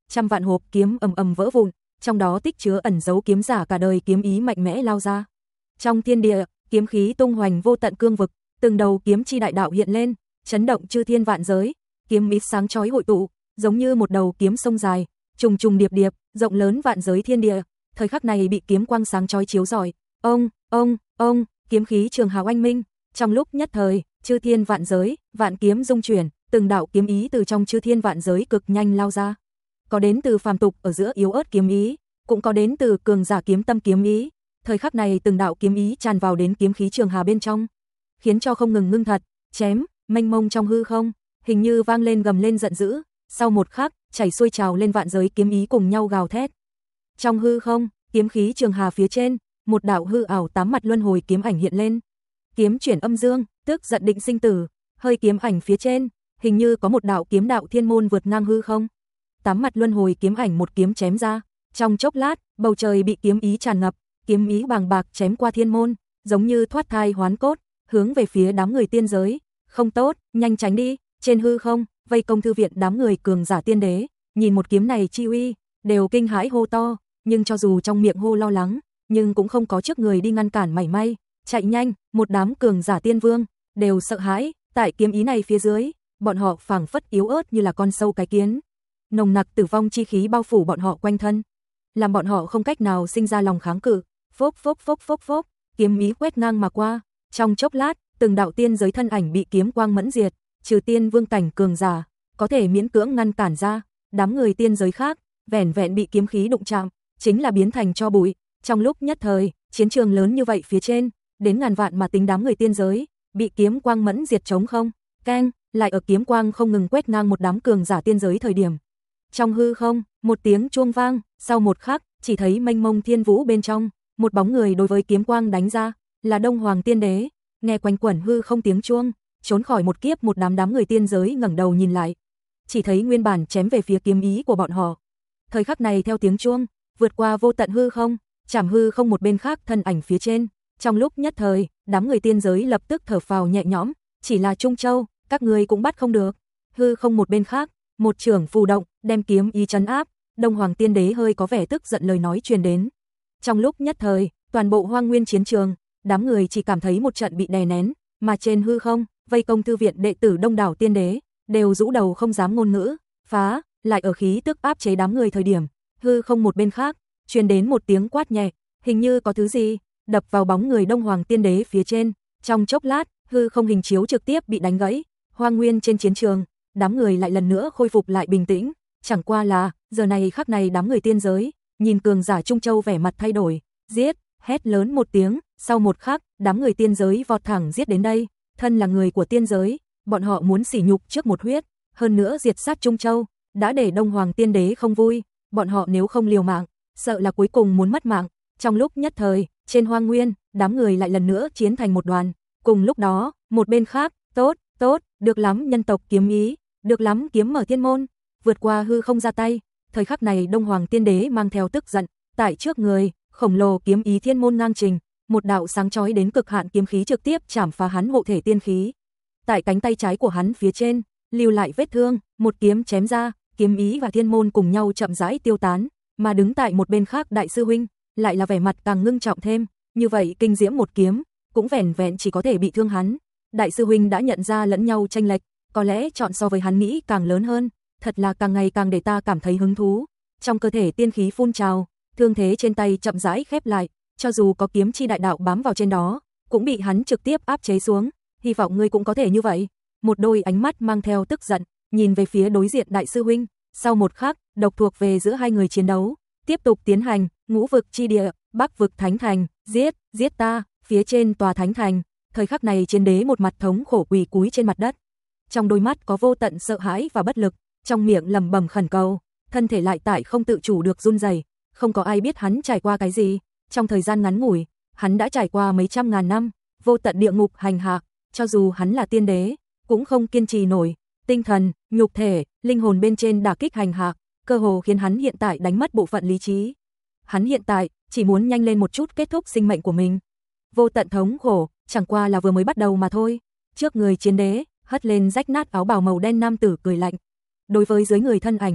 trăm vạn hộp kiếm ầm ầm vỡ vụn, trong đó tích chứa ẩn giấu kiếm giả cả đời kiếm ý mạnh mẽ lao ra. Trong thiên địa, kiếm khí tung hoành vô tận cương vực, từng đầu kiếm chi đại đạo hiện lên, chấn động chư thiên vạn giới, kiếm ý sáng chói hội tụ, giống như một đầu kiếm sông dài, trùng trùng điệp điệp, rộng lớn vạn giới thiên địa. Thời khắc này bị kiếm quang sáng chói chiếu rọi, ông, ông, ông, kiếm khí trường hào anh minh, trong lúc nhất thời, chư thiên vạn giới, vạn kiếm dung chuyển, từng đạo kiếm ý từ trong chư thiên vạn giới cực nhanh lao ra. Có đến từ phàm tục ở giữa yếu ớt kiếm ý, cũng có đến từ cường giả kiếm tâm kiếm ý. Thời khắc này từng đạo kiếm ý tràn vào đến kiếm khí trường hà bên trong, khiến cho không ngừng ngưng thật, chém, mênh mông trong hư không, hình như vang lên gầm lên giận dữ, sau một khắc, chảy xuôi trào lên vạn giới kiếm ý cùng nhau gào thét. Trong hư không, kiếm khí trường hà phía trên, một đạo hư ảo tám mặt luân hồi kiếm ảnh hiện lên. Kiếm chuyển âm dương, tức giận định sinh tử, hơi kiếm ảnh phía trên, hình như có một đạo kiếm đạo thiên môn vượt ngang hư không. Tám mặt luân hồi kiếm ảnh một kiếm chém ra, trong chốc lát, bầu trời bị kiếm ý tràn ngập, kiếm ý bàng bạc chém qua thiên môn, giống như thoát thai hoán cốt, hướng về phía đám người tiên giới. Không tốt, nhanh tránh đi. Trên hư không, vây công thư viện đám người cường giả tiên đế, nhìn một kiếm này chi uy, đều kinh hãi hô to, nhưng cho dù trong miệng hô lo lắng, nhưng cũng không có trước người đi ngăn cản mảy may, chạy nhanh, một đám cường giả tiên vương đều sợ hãi, tại kiếm ý này phía dưới, bọn họ phảng phất yếu ớt như là con sâu cái kiến. Nồng nặc tử vong chi khí bao phủ bọn họ quanh thân, làm bọn họ không cách nào sinh ra lòng kháng cự. Phốc phốc phốc phốc phốc, kiếm ý quét ngang mà qua, trong chốc lát, từng đạo tiên giới thân ảnh bị kiếm quang mẫn diệt, trừ tiên vương cảnh cường giả có thể miễn cưỡng ngăn cản ra, đám người tiên giới khác, vẻn vẹn bị kiếm khí đụng chạm, chính là biến thành tro bụi. Trong lúc nhất thời, chiến trường lớn như vậy phía trên, đến ngàn vạn mà tính đám người tiên giới, bị kiếm quang mẫn diệt trống không. Keng, lại ở kiếm quang không ngừng quét ngang một đám cường giả tiên giới thời điểm. Trong hư không, một tiếng chuông vang, sau một khắc, chỉ thấy mênh mông thiên vũ bên trong, một bóng người đối với kiếm quang đánh ra, là Đông Hoàng Tiên Đế. Nghe quanh quẩn hư không tiếng chuông, trốn khỏi một kiếp một đám đám người tiên giới ngẩng đầu nhìn lại, chỉ thấy nguyên bản chém về phía kiếm ý của bọn họ. Thời khắc này theo tiếng chuông, vượt qua vô tận hư không, chạm hư không một bên khác thân ảnh phía trên. Trong lúc nhất thời, đám người tiên giới lập tức thở phào nhẹ nhõm, chỉ là Trung Châu, các ngươi cũng bắt không được. Hư không một bên khác, một trưởng phù động, đem kiếm ý trấn áp. Đông Hoàng Tiên Đế hơi có vẻ tức giận lời nói truyền đến. Trong lúc nhất thời, toàn bộ hoang nguyên chiến trường, đám người chỉ cảm thấy một trận bị đè nén, mà trên hư không, vây công thư viện đệ tử đông đảo tiên đế, đều rũ đầu không dám ngôn ngữ. Phá, lại ở khí tức áp chế đám người thời điểm, hư không một bên khác, truyền đến một tiếng quát nhẹ, hình như có thứ gì đập vào bóng người Đông Hoàng Tiên Đế phía trên. Trong chốc lát, hư không hình chiếu trực tiếp bị đánh gãy. Hoang nguyên trên chiến trường, đám người lại lần nữa khôi phục lại bình tĩnh, chẳng qua là, giờ này khắc này đám người tiên giới, nhìn cường giả Trung Châu vẻ mặt thay đổi, giết, hét lớn một tiếng, sau một khắc, đám người tiên giới vọt thẳng giết đến đây, thân là người của tiên giới, bọn họ muốn sỉ nhục trước một huyết, hơn nữa diệt sát Trung Châu, đã để Đông Hoàng Tiên Đế không vui, bọn họ nếu không liều mạng, sợ là cuối cùng muốn mất mạng. Trong lúc nhất thời, trên hoang nguyên, đám người lại lần nữa chiến thành một đoàn. Cùng lúc đó, một bên khác, tốt, tốt, được lắm nhân tộc kiếm ý, được lắm kiếm mở thiên môn, vượt qua hư không ra tay. Thời khắc này Đông Hoàng Tiên Đế mang theo tức giận, tại trước người, khổng lồ kiếm ý thiên môn ngang trình, một đạo sáng chói đến cực hạn kiếm khí trực tiếp chảm phá hắn hộ thể tiên khí. Tại cánh tay trái của hắn phía trên, lưu lại vết thương, một kiếm chém ra, kiếm ý và thiên môn cùng nhau chậm rãi tiêu tán, mà đứng tại một bên khác đại sư huynh, lại là vẻ mặt càng ngưng trọng thêm, như vậy kinh diễm một kiếm, cũng vẻn vẹn chỉ có thể bị thương hắn. Đại sư huynh đã nhận ra lẫn nhau chênh lệch, có lẽ chọn so với hắn nghĩ càng lớn hơn, thật là càng ngày càng để ta cảm thấy hứng thú. Trong cơ thể tiên khí phun trào, thương thế trên tay chậm rãi khép lại, cho dù có kiếm chi đại đạo bám vào trên đó, cũng bị hắn trực tiếp áp chế xuống, hy vọng ngươi cũng có thể như vậy. Một đôi ánh mắt mang theo tức giận, nhìn về phía đối diện đại sư huynh, sau một khắc, độc thuộc về giữa hai người chiến đấu, tiếp tục tiến hành, ngũ vực chi địa, bắc vực thánh thành, giết, giết ta, phía trên tòa thánh thành. Thời khắc này chiến đế một mặt thống khổ quỳ cúi trên mặt đất, trong đôi mắt có vô tận sợ hãi và bất lực, trong miệng lẩm bẩm khẩn cầu, thân thể lại tại không tự chủ được run rẩy. Không có ai biết hắn trải qua cái gì, trong thời gian ngắn ngủi, hắn đã trải qua mấy trăm ngàn năm, vô tận địa ngục hành hạ, cho dù hắn là tiên đế, cũng không kiên trì nổi, tinh thần, nhục thể, linh hồn bên trên đả kích hành hạ, cơ hồ khiến hắn hiện tại đánh mất bộ phận lý trí. Hắn hiện tại chỉ muốn nhanh lên một chút kết thúc sinh mệnh của mình. Vô tận thống khổ, chẳng qua là vừa mới bắt đầu mà thôi. Trước người chiến đế, hất lên rách nát áo bào màu đen nam tử cười lạnh. Đối với dưới người thân ảnh,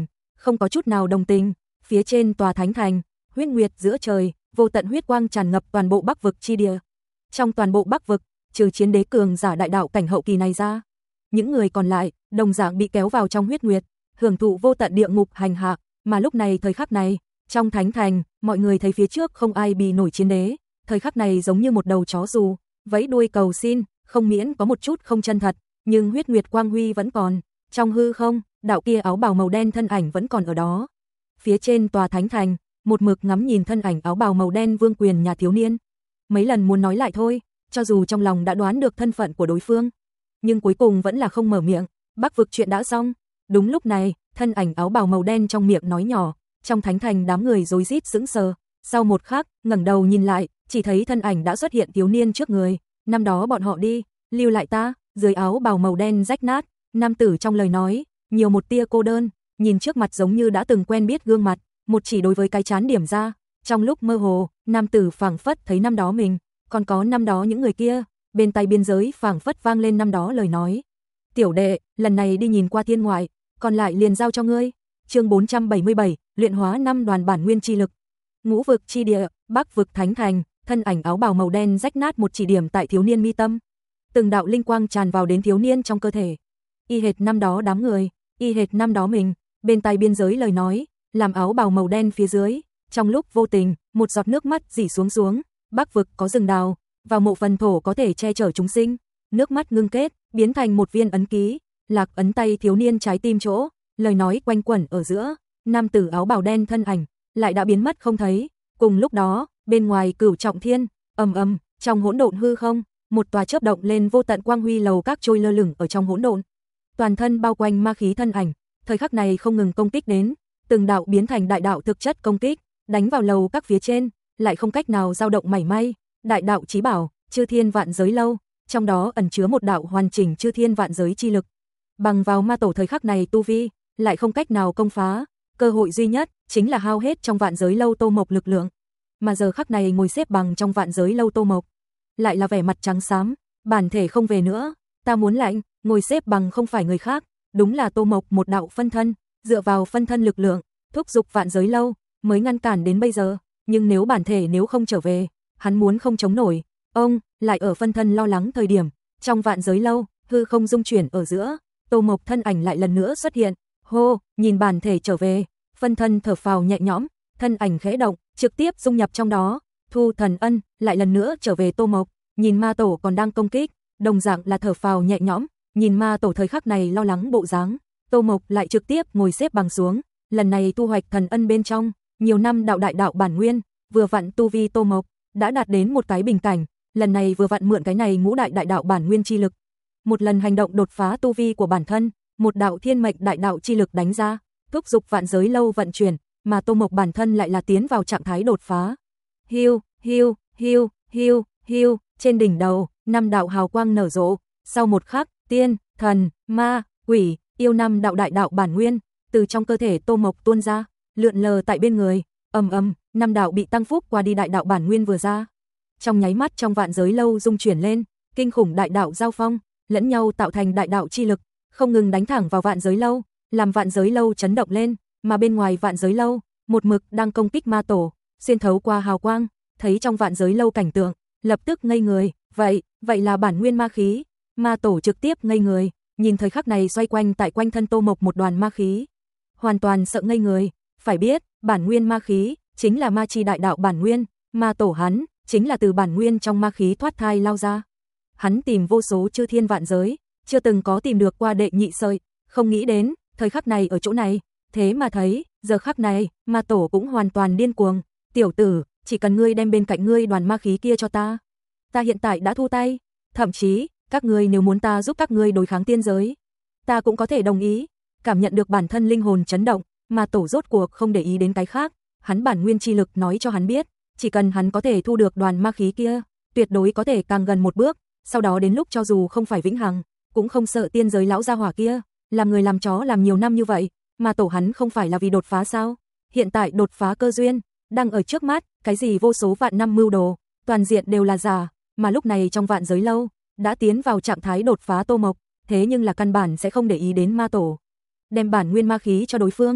không có chút nào đồng tình. Phía trên tòa thánh thành, huyết nguyệt giữa trời, vô tận huyết quang tràn ngập toàn bộ Bắc vực chi địa. Trong toàn bộ Bắc vực, trừ chiến đế cường giả đại đạo cảnh hậu kỳ này ra, những người còn lại đồng dạng bị kéo vào trong huyết nguyệt, hưởng thụ vô tận địa ngục hành hạ, mà lúc này thời khắc này, trong thánh thành, mọi người thấy phía trước không ai bị nổi chiến đế, thời khắc này giống như một đầu chó dù, vẫy đuôi cầu xin, không miễn có một chút không chân thật, nhưng huyết nguyệt quang huy vẫn còn, trong hư không, đạo kia áo bào màu đen thân ảnh vẫn còn ở đó. Phía trên tòa thánh thành, một mực ngắm nhìn thân ảnh áo bào màu đen vương quyền nhà thiếu niên. Mấy lần muốn nói lại thôi, cho dù trong lòng đã đoán được thân phận của đối phương, nhưng cuối cùng vẫn là không mở miệng. Bắc vực chuyện đã xong. Đúng lúc này, thân ảnh áo bào màu đen trong miệng nói nhỏ, trong thánh thành đám người rối rít sững sờ. Sau một khắc, ngẩng đầu nhìn lại, chỉ thấy thân ảnh đã xuất hiện thiếu niên trước người. Năm đó bọn họ đi, lưu lại ta. Dưới áo bào màu đen rách nát, nam tử trong lời nói nhiều một tia cô đơn, nhìn trước mặt giống như đã từng quen biết gương mặt, một chỉ đối với cái chán điểm ra. Trong lúc mơ hồ, nam tử phảng phất thấy năm đó mình, còn có năm đó những người kia, bên tai biên giới phảng phất vang lên năm đó lời nói. Tiểu đệ, lần này đi nhìn qua thiên ngoại, còn lại liền giao cho ngươi. Chương bốn trăm bảy mươi bảy, luyện hóa năm đoàn bản nguyên chi lực. Ngũ vực chi địa, Bắc vực thánh thành, thân ảnh áo bào màu đen rách nát một chỉ điểm tại thiếu niên mi tâm. Từng đạo linh quang tràn vào đến thiếu niên trong cơ thể. Y hệt năm đó đám người, y hệt năm đó mình, bên tai biên giới lời nói, làm áo bào màu đen phía dưới, trong lúc vô tình, một giọt nước mắt rỉ xuống xuống. Bắc vực có rừng đào, vào mộ phần thổ có thể che chở chúng sinh. Nước mắt ngưng kết, biến thành một viên ấn ký, lạc ấn tay thiếu niên trái tim chỗ, lời nói quanh quẩn ở giữa, nam tử áo bào đen thân ảnh lại đã biến mất không thấy. Cùng lúc đó, bên ngoài Cửu Trọng Thiên, ầm ầm, trong hỗn độn hư không, một tòa chớp động lên vô tận quang huy lầu các trôi lơ lửng ở trong hỗn độn. Toàn thân bao quanh ma khí thân ảnh, thời khắc này không ngừng công kích đến, từng đạo biến thành đại đạo thực chất công kích, đánh vào lầu các phía trên, lại không cách nào dao động mảy may. Đại đạo chí bảo, Chư Thiên Vạn Giới lâu, trong đó ẩn chứa một đạo hoàn chỉnh Chư Thiên Vạn Giới chi lực. Bằng vào ma tổ thời khắc này tu vi, lại không cách nào công phá, cơ hội duy nhất chính là hao hết trong Vạn Giới lâu Tô Mộc lực lượng. Mà giờ khắc này ngồi xếp bằng trong Vạn Giới lâu Tô Mộc, lại là vẻ mặt trắng xám, bản thể không về nữa, ta muốn lạnh, ngồi xếp bằng không phải người khác, đúng là Tô Mộc một đạo phân thân, dựa vào phân thân lực lượng, thúc giục Vạn Giới lâu, mới ngăn cản đến bây giờ, nhưng nếu bản thể nếu không trở về, hắn muốn không chống nổi. Ông lại ở phân thân lo lắng thời điểm, trong Vạn Giới lâu, hư không dung chuyển ở giữa, Tô Mộc thân ảnh lại lần nữa xuất hiện. Hô, nhìn bản thể trở về, phân thân thở phào nhẹ nhõm, thân ảnh khẽ động, trực tiếp dung nhập trong đó. Thu Thần Ân lại lần nữa trở về Tô Mộc, nhìn ma tổ còn đang công kích, đồng dạng là thở phào nhẹ nhõm, nhìn ma tổ thời khắc này lo lắng bộ dáng, Tô Mộc lại trực tiếp ngồi xếp bằng xuống, lần này thu hoạch thần ân bên trong, nhiều năm đạo đại đạo bản nguyên, vừa vặn tu vi Tô Mộc đã đạt đến một cái bình cảnh, lần này vừa vặn mượn cái này ngũ đại đại đạo bản nguyên chi lực, một lần hành động đột phá tu vi của bản thân, một đạo thiên mệnh đại đạo chi lực đánh ra, thúc giục Vạn Giới lâu vận chuyển, mà Tô Mộc bản thân lại là tiến vào trạng thái đột phá. Hiu, hiu, hiu, hiu, hiu, trên đỉnh đầu, năm đạo hào quang nở rộ, sau một khắc, tiên, thần, ma, quỷ, yêu năm đạo đại đạo bản nguyên từ trong cơ thể Tô Mộc tuôn ra, lượn lờ tại bên người. Ầm ầm, năm đạo bị tăng phúc qua đi đại đạo bản nguyên vừa ra, trong nháy mắt trong Vạn Giới lâu dung chuyển lên, kinh khủng đại đạo giao phong, lẫn nhau tạo thành đại đạo chi lực, không ngừng đánh thẳng vào Vạn Giới lâu, làm Vạn Giới lâu chấn động lên, mà bên ngoài Vạn Giới lâu, một mực đang công kích ma tổ, xuyên thấu qua hào quang, thấy trong Vạn Giới lâu cảnh tượng, lập tức ngây người, vậy, vậy là bản nguyên ma khí. Ma tổ trực tiếp ngây người, nhìn thời khắc này xoay quanh tại quanh thân Tô Mộc một đoàn ma khí, hoàn toàn sợ ngây người, phải biết, bản nguyên ma khí chính là ma chi đại đạo bản nguyên, ma tổ hắn chính là từ bản nguyên trong ma khí thoát thai lao ra. Hắn tìm vô số chư thiên vạn giới, chưa từng có tìm được qua đệ nhị sợi, không nghĩ đến, thời khắc này ở chỗ này, thế mà thấy, giờ khắc này, ma tổ cũng hoàn toàn điên cuồng, tiểu tử, chỉ cần ngươi đem bên cạnh ngươi đoàn ma khí kia cho ta, ta hiện tại đã thu tay, thậm chí, các ngươi nếu muốn ta giúp các ngươi đối kháng tiên giới, ta cũng có thể đồng ý. Cảm nhận được bản thân linh hồn chấn động, mà tổ rốt cuộc không để ý đến cái khác, hắn bản nguyên chi lực nói cho hắn biết, chỉ cần hắn có thể thu được đoàn ma khí kia, tuyệt đối có thể càng gần một bước, sau đó đến lúc cho dù không phải vĩnh hằng, cũng không sợ tiên giới lão gia hỏa kia, làm người làm chó làm nhiều năm như vậy, mà tổ hắn không phải là vì đột phá sao? Hiện tại đột phá cơ duyên đang ở trước mắt, cái gì vô số vạn năm mưu đồ, toàn diện đều là giả, mà lúc này trong Vạn Giới lâu đã tiến vào trạng thái đột phá Tô Mộc, thế nhưng là căn bản sẽ không để ý đến ma tổ, đem bản nguyên ma khí cho đối phương,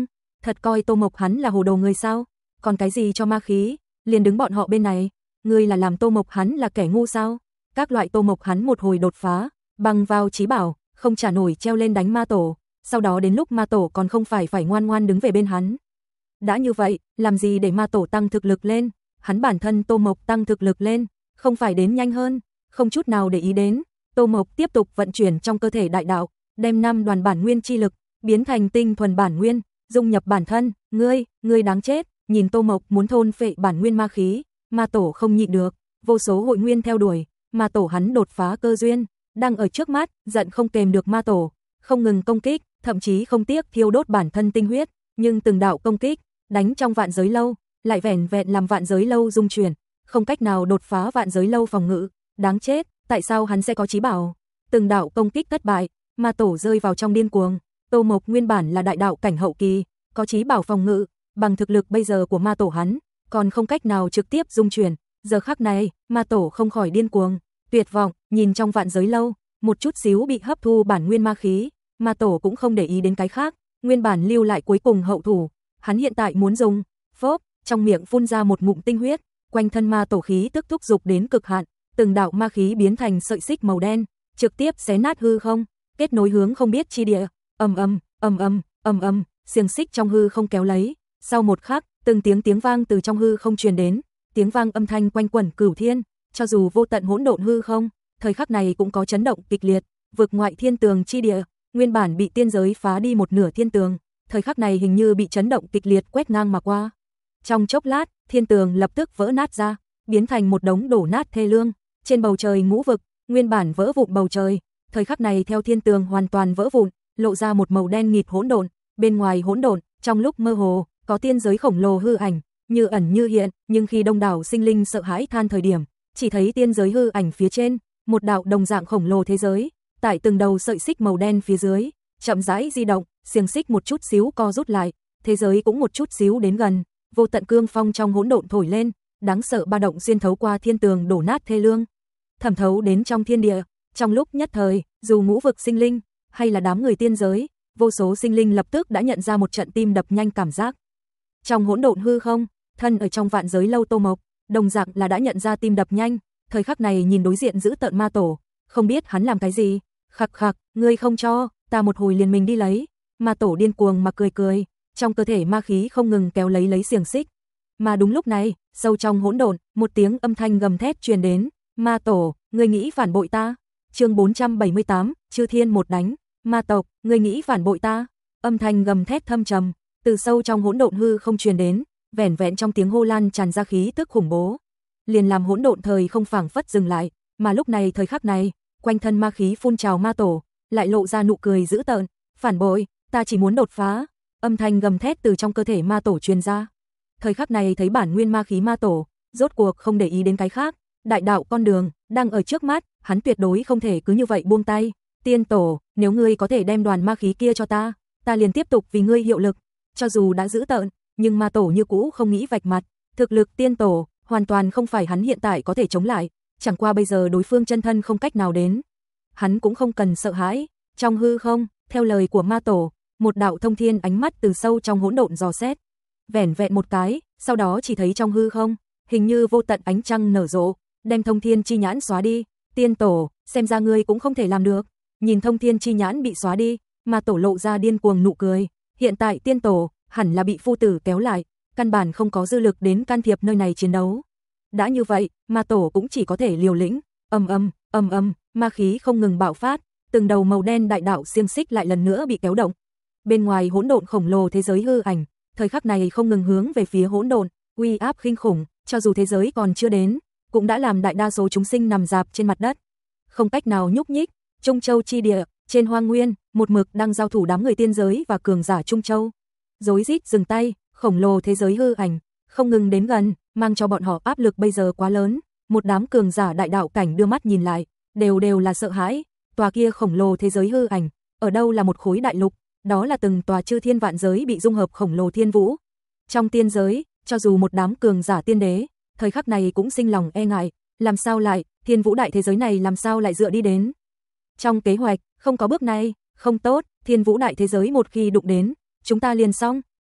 Thật coi Tô Mộc hắn là hồ đồ người sao? Còn cái gì cho ma khí, liền đứng bọn họ bên này, ngươi là làm Tô Mộc hắn là kẻ ngu sao? Các loại Tô Mộc hắn một hồi đột phá, bằng vào trí bảo, không trả nổi treo lên đánh ma tổ, sau đó đến lúc ma tổ còn không phải phải ngoan ngoan đứng về bên hắn. Đã như vậy, làm gì để ma tổ tăng thực lực lên, hắn bản thân Tô Mộc tăng thực lực lên, không phải đến nhanh hơn, không chút nào để ý đến. Tô Mộc tiếp tục vận chuyển trong cơ thể đại đạo, đem năm đoàn bản nguyên chi lực biến thành tinh thuần bản nguyên, dung nhập bản thân. Ngươi, ngươi đáng chết. Nhìn Tô Mộc muốn thôn phệ bản nguyên ma khí, ma tổ không nhịn được, vô số hội nguyên theo đuổi, ma tổ hắn đột phá cơ duyên, đang ở trước mắt, giận không kềm được ma tổ, không ngừng công kích, thậm chí không tiếc thiêu đốt bản thân tinh huyết, nhưng từng đạo công kích, đánh trong vạn giới lâu, lại vẻn vẹn làm vạn giới lâu rung chuyển, không cách nào đột phá vạn giới lâu phòng ngự, đáng chết, tại sao hắn sẽ có trí bảo? Từng đạo công kích thất bại, ma tổ rơi vào trong điên cuồng, Tô Mộc nguyên bản là đại đạo cảnh hậu kỳ, có trí bảo phòng ngự, bằng thực lực bây giờ của ma tổ hắn, còn không cách nào trực tiếp dung chuyển, giờ khắc này, ma tổ không khỏi điên cuồng, tuyệt vọng, nhìn trong vạn giới lâu, một chút xíu bị hấp thu bản nguyên ma khí, ma tổ cũng không để ý đến cái khác, nguyên bản lưu lại cuối cùng hậu thủ, hắn hiện tại muốn dùng, phốp, trong miệng phun ra một ngụm tinh huyết, quanh thân ma tổ khí tức thúc dục đến cực hạn, từng đạo ma khí biến thành sợi xích màu đen, trực tiếp xé nát hư không, kết nối hướng không biết chi địa, ầm ầm, ầm ầm, ầm ầm, xiềng xích trong hư không kéo lấy. Sau một khắc, từng tiếng tiếng vang từ trong hư không truyền đến, tiếng vang âm thanh quanh quẩn cửu thiên, cho dù vô tận hỗn độn hư không, thời khắc này cũng có chấn động kịch liệt, vực ngoại thiên tường chi địa, nguyên bản bị tiên giới phá đi một nửa thiên tường, thời khắc này hình như bị chấn động kịch liệt quét ngang mà qua. Trong chốc lát, thiên tường lập tức vỡ nát ra, biến thành một đống đổ nát thê lương, trên bầu trời ngũ vực, nguyên bản vỡ vụn bầu trời, thời khắc này theo thiên tường hoàn toàn vỡ vụn, lộ ra một màu đen nghịt hỗn độn, bên ngoài hỗn độn, trong lúc mơ hồ, có tiên giới khổng lồ hư ảnh, như ẩn như hiện, nhưng khi đông đảo sinh linh sợ hãi than thời điểm, chỉ thấy tiên giới hư ảnh phía trên, một đạo đồng dạng khổng lồ thế giới, tại từng đầu sợi xích màu đen phía dưới, chậm rãi di động, xiềng xích một chút xíu co rút lại, thế giới cũng một chút xíu đến gần, vô tận cương phong trong hỗn độn thổi lên, đáng sợ ba động xuyên thấu qua thiên tường đổ nát thê lương, thẩm thấu đến trong thiên địa, trong lúc nhất thời, dù ngũ vực sinh linh hay là đám người tiên giới, vô số sinh linh lập tức đã nhận ra một trận tim đập nhanh cảm giác. Trong hỗn độn hư không, thân ở trong vạn giới lâu Tô Mộc, đồng dạng là đã nhận ra tim đập nhanh, thời khắc này nhìn đối diện giữ tợn ma tổ, không biết hắn làm cái gì, khặc khặc, ngươi không cho, ta một hồi liền mình đi lấy, ma tổ điên cuồng mà cười cười, trong cơ thể ma khí không ngừng kéo lấy lấy xiềng xích. Mà đúng lúc này, sâu trong hỗn độn, một tiếng âm thanh gầm thét truyền đến, ma tổ, ngươi nghĩ phản bội ta? Chương bốn trăm bảy mươi tám, Chư Thiên một đánh, ma tộc, ngươi nghĩ phản bội ta? Âm thanh gầm thét thâm trầm, từ sâu trong hỗn độn hư không truyền đến, vẻn vẹn trong tiếng hô lan tràn ra khí tức khủng bố, liền làm hỗn độn thời không phảng phất dừng lại, mà lúc này thời khắc này, quanh thân ma khí phun trào ma tổ, lại lộ ra nụ cười dữ tợn, phản bội, ta chỉ muốn đột phá. Âm thanh gầm thét từ trong cơ thể ma tổ truyền ra. Thời khắc này thấy bản nguyên ma khí ma tổ, rốt cuộc không để ý đến cái khác, đại đạo con đường đang ở trước mắt, hắn tuyệt đối không thể cứ như vậy buông tay. Tiên tổ, nếu ngươi có thể đem đoàn ma khí kia cho ta, ta liền tiếp tục vì ngươi hiệu lực. Cho dù đã giữ tợn, nhưng ma tổ như cũ không nghĩ vạch mặt, thực lực tiên tổ hoàn toàn không phải hắn hiện tại có thể chống lại, chẳng qua bây giờ đối phương chân thân không cách nào đến, hắn cũng không cần sợ hãi. Trong hư không, theo lời của ma tổ, một đạo thông thiên ánh mắt từ sâu trong hỗn độn dò xét, vẻn vẹn một cái, sau đó chỉ thấy trong hư không, hình như vô tận ánh trăng nở rộ, đem thông thiên chi nhãn xóa đi. Tiên tổ, xem ra ngươi cũng không thể làm được. Nhìn thông thiên chi nhãn bị xóa đi, ma tổ lộ ra điên cuồng nụ cười, hiện tại tiên tổ hẳn là bị phu tử kéo lại, căn bản không có dư lực đến can thiệp nơi này chiến đấu. Đã như vậy, ma tổ cũng chỉ có thể liều lĩnh, ầm ầm, ầm ầm, ma khí không ngừng bạo phát, từng đầu màu đen đại đạo xiềng xích lại lần nữa bị kéo động. Bên ngoài hỗn độn khổng lồ thế giới hư ảnh, thời khắc này không ngừng hướng về phía hỗn độn, uy áp kinh khủng, cho dù thế giới còn chưa đến, cũng đã làm đại đa số chúng sinh nằm rạp trên mặt đất, không cách nào nhúc nhích. Trung Châu chi địa, trên hoang nguyên, một mực đang giao thủ đám người tiên giới và cường giả Trung Châu. Rối rít dừng tay, khổng lồ thế giới hư ảnh không ngừng đến gần, mang cho bọn họ áp lực bây giờ quá lớn. Một đám cường giả đại đạo cảnh đưa mắt nhìn lại, đều đều là sợ hãi. Tòa kia khổng lồ thế giới hư ảnh, ở đâu là một khối đại lục, đó là từng tòa chư thiên vạn giới bị dung hợp khổng lồ thiên vũ. Trong tiên giới, cho dù một đám cường giả tiên đế, thời khắc này cũng sinh lòng e ngại, làm sao lại, thiên vũ đại thế giới này làm sao lại dựa đi đến. Trong kế hoạch, không có bước này, không tốt, thiên vũ đại thế giới một khi đụng đến, chúng ta liền xong,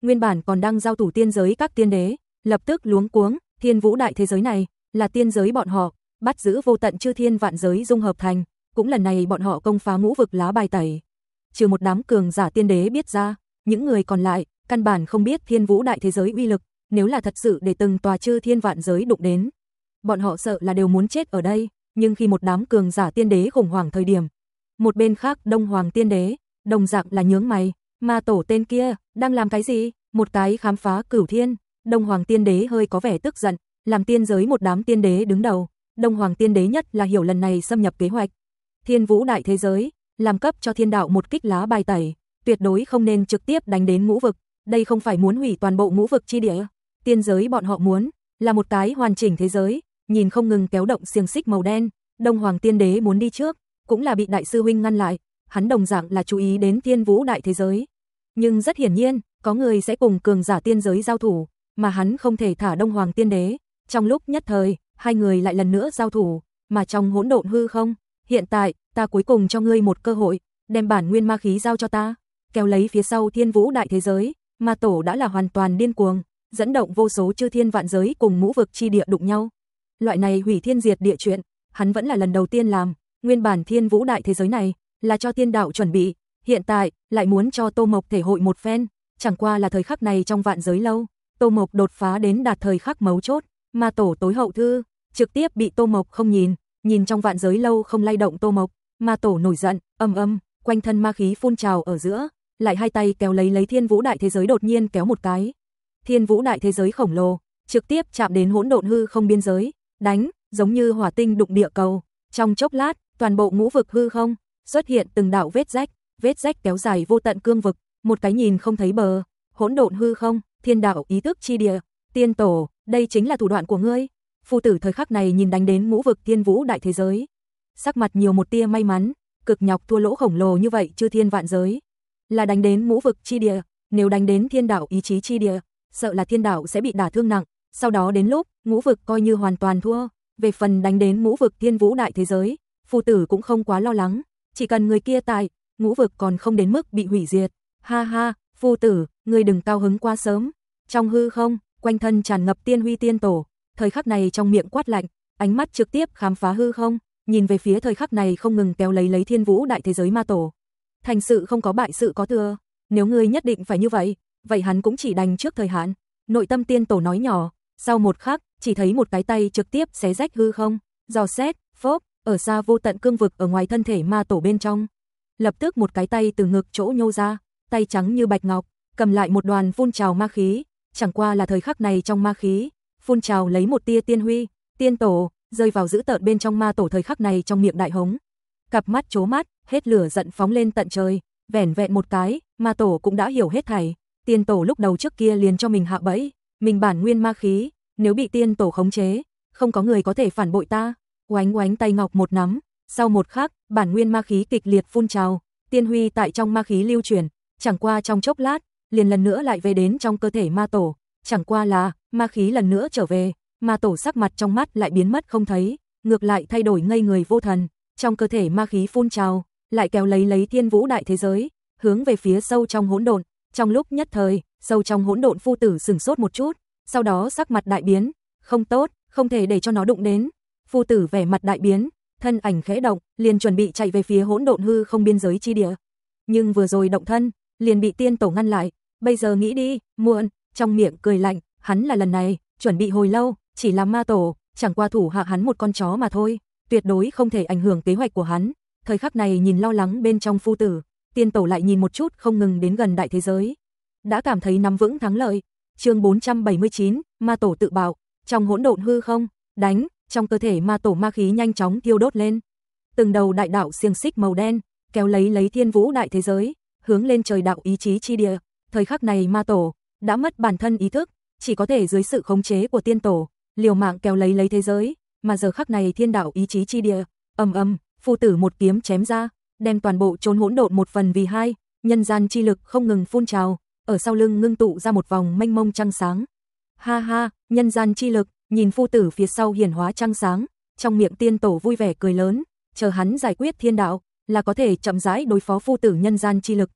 nguyên bản còn đang giao thủ tiên giới các tiên đế, lập tức luống cuống, Thiên Vũ đại thế giới này là tiên giới bọn họ bắt giữ vô tận chư thiên vạn giới dung hợp thành, cũng lần này bọn họ công phá ngũ vực lá bài tẩy. Trừ một đám cường giả tiên đế biết ra, những người còn lại căn bản không biết Thiên Vũ đại thế giới uy lực, nếu là thật sự để từng tòa chư thiên vạn giới đụng đến, bọn họ sợ là đều muốn chết ở đây, nhưng khi một đám cường giả tiên đế khủng hoảng thời điểm, một bên khác Đông Hoàng tiên đế, đồng dạng là nhướng mày, ma tổ tên kia đang làm cái gì? Một cái khám phá cửu thiên. Đông Hoàng tiên đế hơi có vẻ tức giận, làm tiên giới một đám tiên đế đứng đầu, Đông Hoàng tiên đế nhất là hiểu lần này xâm nhập kế hoạch Thiên Vũ đại thế giới, làm cấp cho thiên đạo một kích lá bài tẩy, tuyệt đối không nên trực tiếp đánh đến ngũ vực, đây không phải muốn hủy toàn bộ ngũ vực chi địa. Tiên giới bọn họ muốn là một cái hoàn chỉnh thế giới, nhìn không ngừng kéo động xiềng xích màu đen, Đông Hoàng tiên đế muốn đi trước, cũng là bị đại sư huynh ngăn lại, hắn đồng dạng là chú ý đến Thiên Vũ đại thế giới. Nhưng rất hiển nhiên, có người sẽ cùng cường giả tiên giới giao thủ, mà hắn không thể thả Đông Hoàng tiên đế. Trong lúc nhất thời, hai người lại lần nữa giao thủ, mà trong hỗn độn hư không, hiện tại, ta cuối cùng cho ngươi một cơ hội, đem bản nguyên ma khí giao cho ta. Kéo lấy phía sau Thiên Vũ đại thế giới, ma tổ đã là hoàn toàn điên cuồng, dẫn động vô số chư thiên vạn giới cùng ngũ vực chi địa đụng nhau. Loại này hủy thiên diệt địa chuyện, hắn vẫn là lần đầu tiên làm, nguyên bản Thiên Vũ đại thế giới này là cho tiên đạo chuẩn bị, hiện tại lại muốn cho Tô Mộc thể hội một phen, chẳng qua là thời khắc này trong vạn giới lâu, Tô Mộc đột phá đến đạt thời khắc mấu chốt, ma tổ tối hậu thư, trực tiếp bị Tô Mộc không nhìn, nhìn trong vạn giới lâu không lay động Tô Mộc, ma tổ nổi giận, âm âm, quanh thân ma khí phun trào ở giữa, lại hai tay kéo lấy lấy Thiên Vũ đại thế giới đột nhiên kéo một cái. Thiên Vũ đại thế giới khổng lồ, trực tiếp chạm đến hỗn độn hư không biên giới, đánh, giống như hỏa tinh đụng địa cầu, trong chốc lát, toàn bộ ngũ vực hư không xuất hiện từng đạo vết rách, vết rách kéo dài vô tận cương vực, một cái nhìn không thấy bờ, hỗn độn hư không, thiên đạo ý thức chi địa, tiên tổ, đây chính là thủ đoạn của ngươi. Phu tử thời khắc này nhìn đánh đến ngũ vực Thiên Vũ đại thế giới, sắc mặt nhiều một tia may mắn, cực nhọc thua lỗ khổng lồ như vậy chư thiên vạn giới, là đánh đến ngũ vực chi địa, nếu đánh đến thiên đạo ý chí chi địa, sợ là thiên đạo sẽ bị đả thương nặng, sau đó đến lúc ngũ vực coi như hoàn toàn thua. Về phần đánh đến ngũ vực Thiên Vũ đại thế giới, phu tử cũng không quá lo lắng, chỉ cần người kia tại, ngũ vực còn không đến mức bị hủy diệt. Ha ha, phu tử, ngươi đừng cao hứng quá sớm. Trong hư không, quanh thân tràn ngập tiên huy tiên tổ, thời khắc này trong miệng quát lạnh, ánh mắt trực tiếp khám phá hư không, nhìn về phía thời khắc này không ngừng kéo lấy lấy Thiên Vũ đại thế giới ma tổ. Thành sự không có bại sự có thừa, nếu ngươi nhất định phải như vậy, vậy hắn cũng chỉ đành trước thời hạn. Nội tâm tiên tổ nói nhỏ, sau một khắc, chỉ thấy một cái tay trực tiếp xé rách hư không, dò xét, phốp, ở xa vô tận cương vực ở ngoài thân thể ma tổ bên trong. Lập tức một cái tay từ ngực chỗ nhô ra, tay trắng như bạch ngọc, cầm lại một đoàn phun trào ma khí, chẳng qua là thời khắc này trong ma khí, phun trào lấy một tia tiên huy, tiên tổ, rơi vào giữ tợn bên trong ma tổ thời khắc này trong miệng đại hống. Cặp mắt chố mắt, hết lửa giận phóng lên tận trời, vẻn vẹn một cái, ma tổ cũng đã hiểu hết thảy. Tiên tổ lúc đầu trước kia liền cho mình hạ bẫy, mình bản nguyên ma khí, nếu bị tiên tổ khống chế, không có người có thể phản bội ta. Oánh oánh tay ngọc một nắm, sau một khắc, bản nguyên ma khí kịch liệt phun trào, tiên huy tại trong ma khí lưu chuyển, chẳng qua trong chốc lát, liền lần nữa lại về đến trong cơ thể ma tổ, chẳng qua là, ma khí lần nữa trở về, ma tổ sắc mặt trong mắt lại biến mất không thấy, ngược lại thay đổi ngây người vô thần, trong cơ thể ma khí phun trào, lại kéo lấy lấy Thiên Vũ đại thế giới, hướng về phía sâu trong hỗn độn. Trong lúc nhất thời, sâu trong hỗn độn phu tử sửng sốt một chút, sau đó sắc mặt đại biến, không tốt, không thể để cho nó đụng đến. Phu tử vẻ mặt đại biến, thân ảnh khẽ động, liền chuẩn bị chạy về phía hỗn độn hư không biên giới chi địa. Nhưng vừa rồi động thân, liền bị tiên tổ ngăn lại, bây giờ nghĩ đi, muộn, trong miệng cười lạnh, hắn là lần này, chuẩn bị hồi lâu, chỉ là ma tổ, chẳng qua thủ hạ hắn một con chó mà thôi, tuyệt đối không thể ảnh hưởng kế hoạch của hắn. Thời khắc này nhìn lo lắng bên trong phu tử, tiên tổ lại nhìn một chút không ngừng đến gần đại thế giới, đã cảm thấy nắm vững thắng lợi. Chương bốn trăm bảy mươi chín, ma tổ tự bạo, trong hỗn độn hư không, đánh, trong cơ thể ma tổ ma khí nhanh chóng thiêu đốt lên. Từng đầu đại đạo xiềng xích màu đen, kéo lấy lấy Thiên Vũ đại thế giới, hướng lên trời đạo ý chí chi địa. Thời khắc này ma tổ đã mất bản thân ý thức, chỉ có thể dưới sự khống chế của tiên tổ, liều mạng kéo lấy lấy thế giới, mà giờ khắc này thiên đạo ý chí chi địa, ầm ầm, phu tử một kiếm chém ra, đem toàn bộ chốn hỗn độn một phần vì hai, nhân gian chi lực không ngừng phun trào, ở sau lưng ngưng tụ ra một vòng mênh mông trăng sáng. Ha ha, nhân gian chi lực, nhìn phu tử phía sau hiển hóa trăng sáng, trong miệng tiên tổ vui vẻ cười lớn, chờ hắn giải quyết thiên đạo, là có thể chậm rãi đối phó phu tử nhân gian chi lực.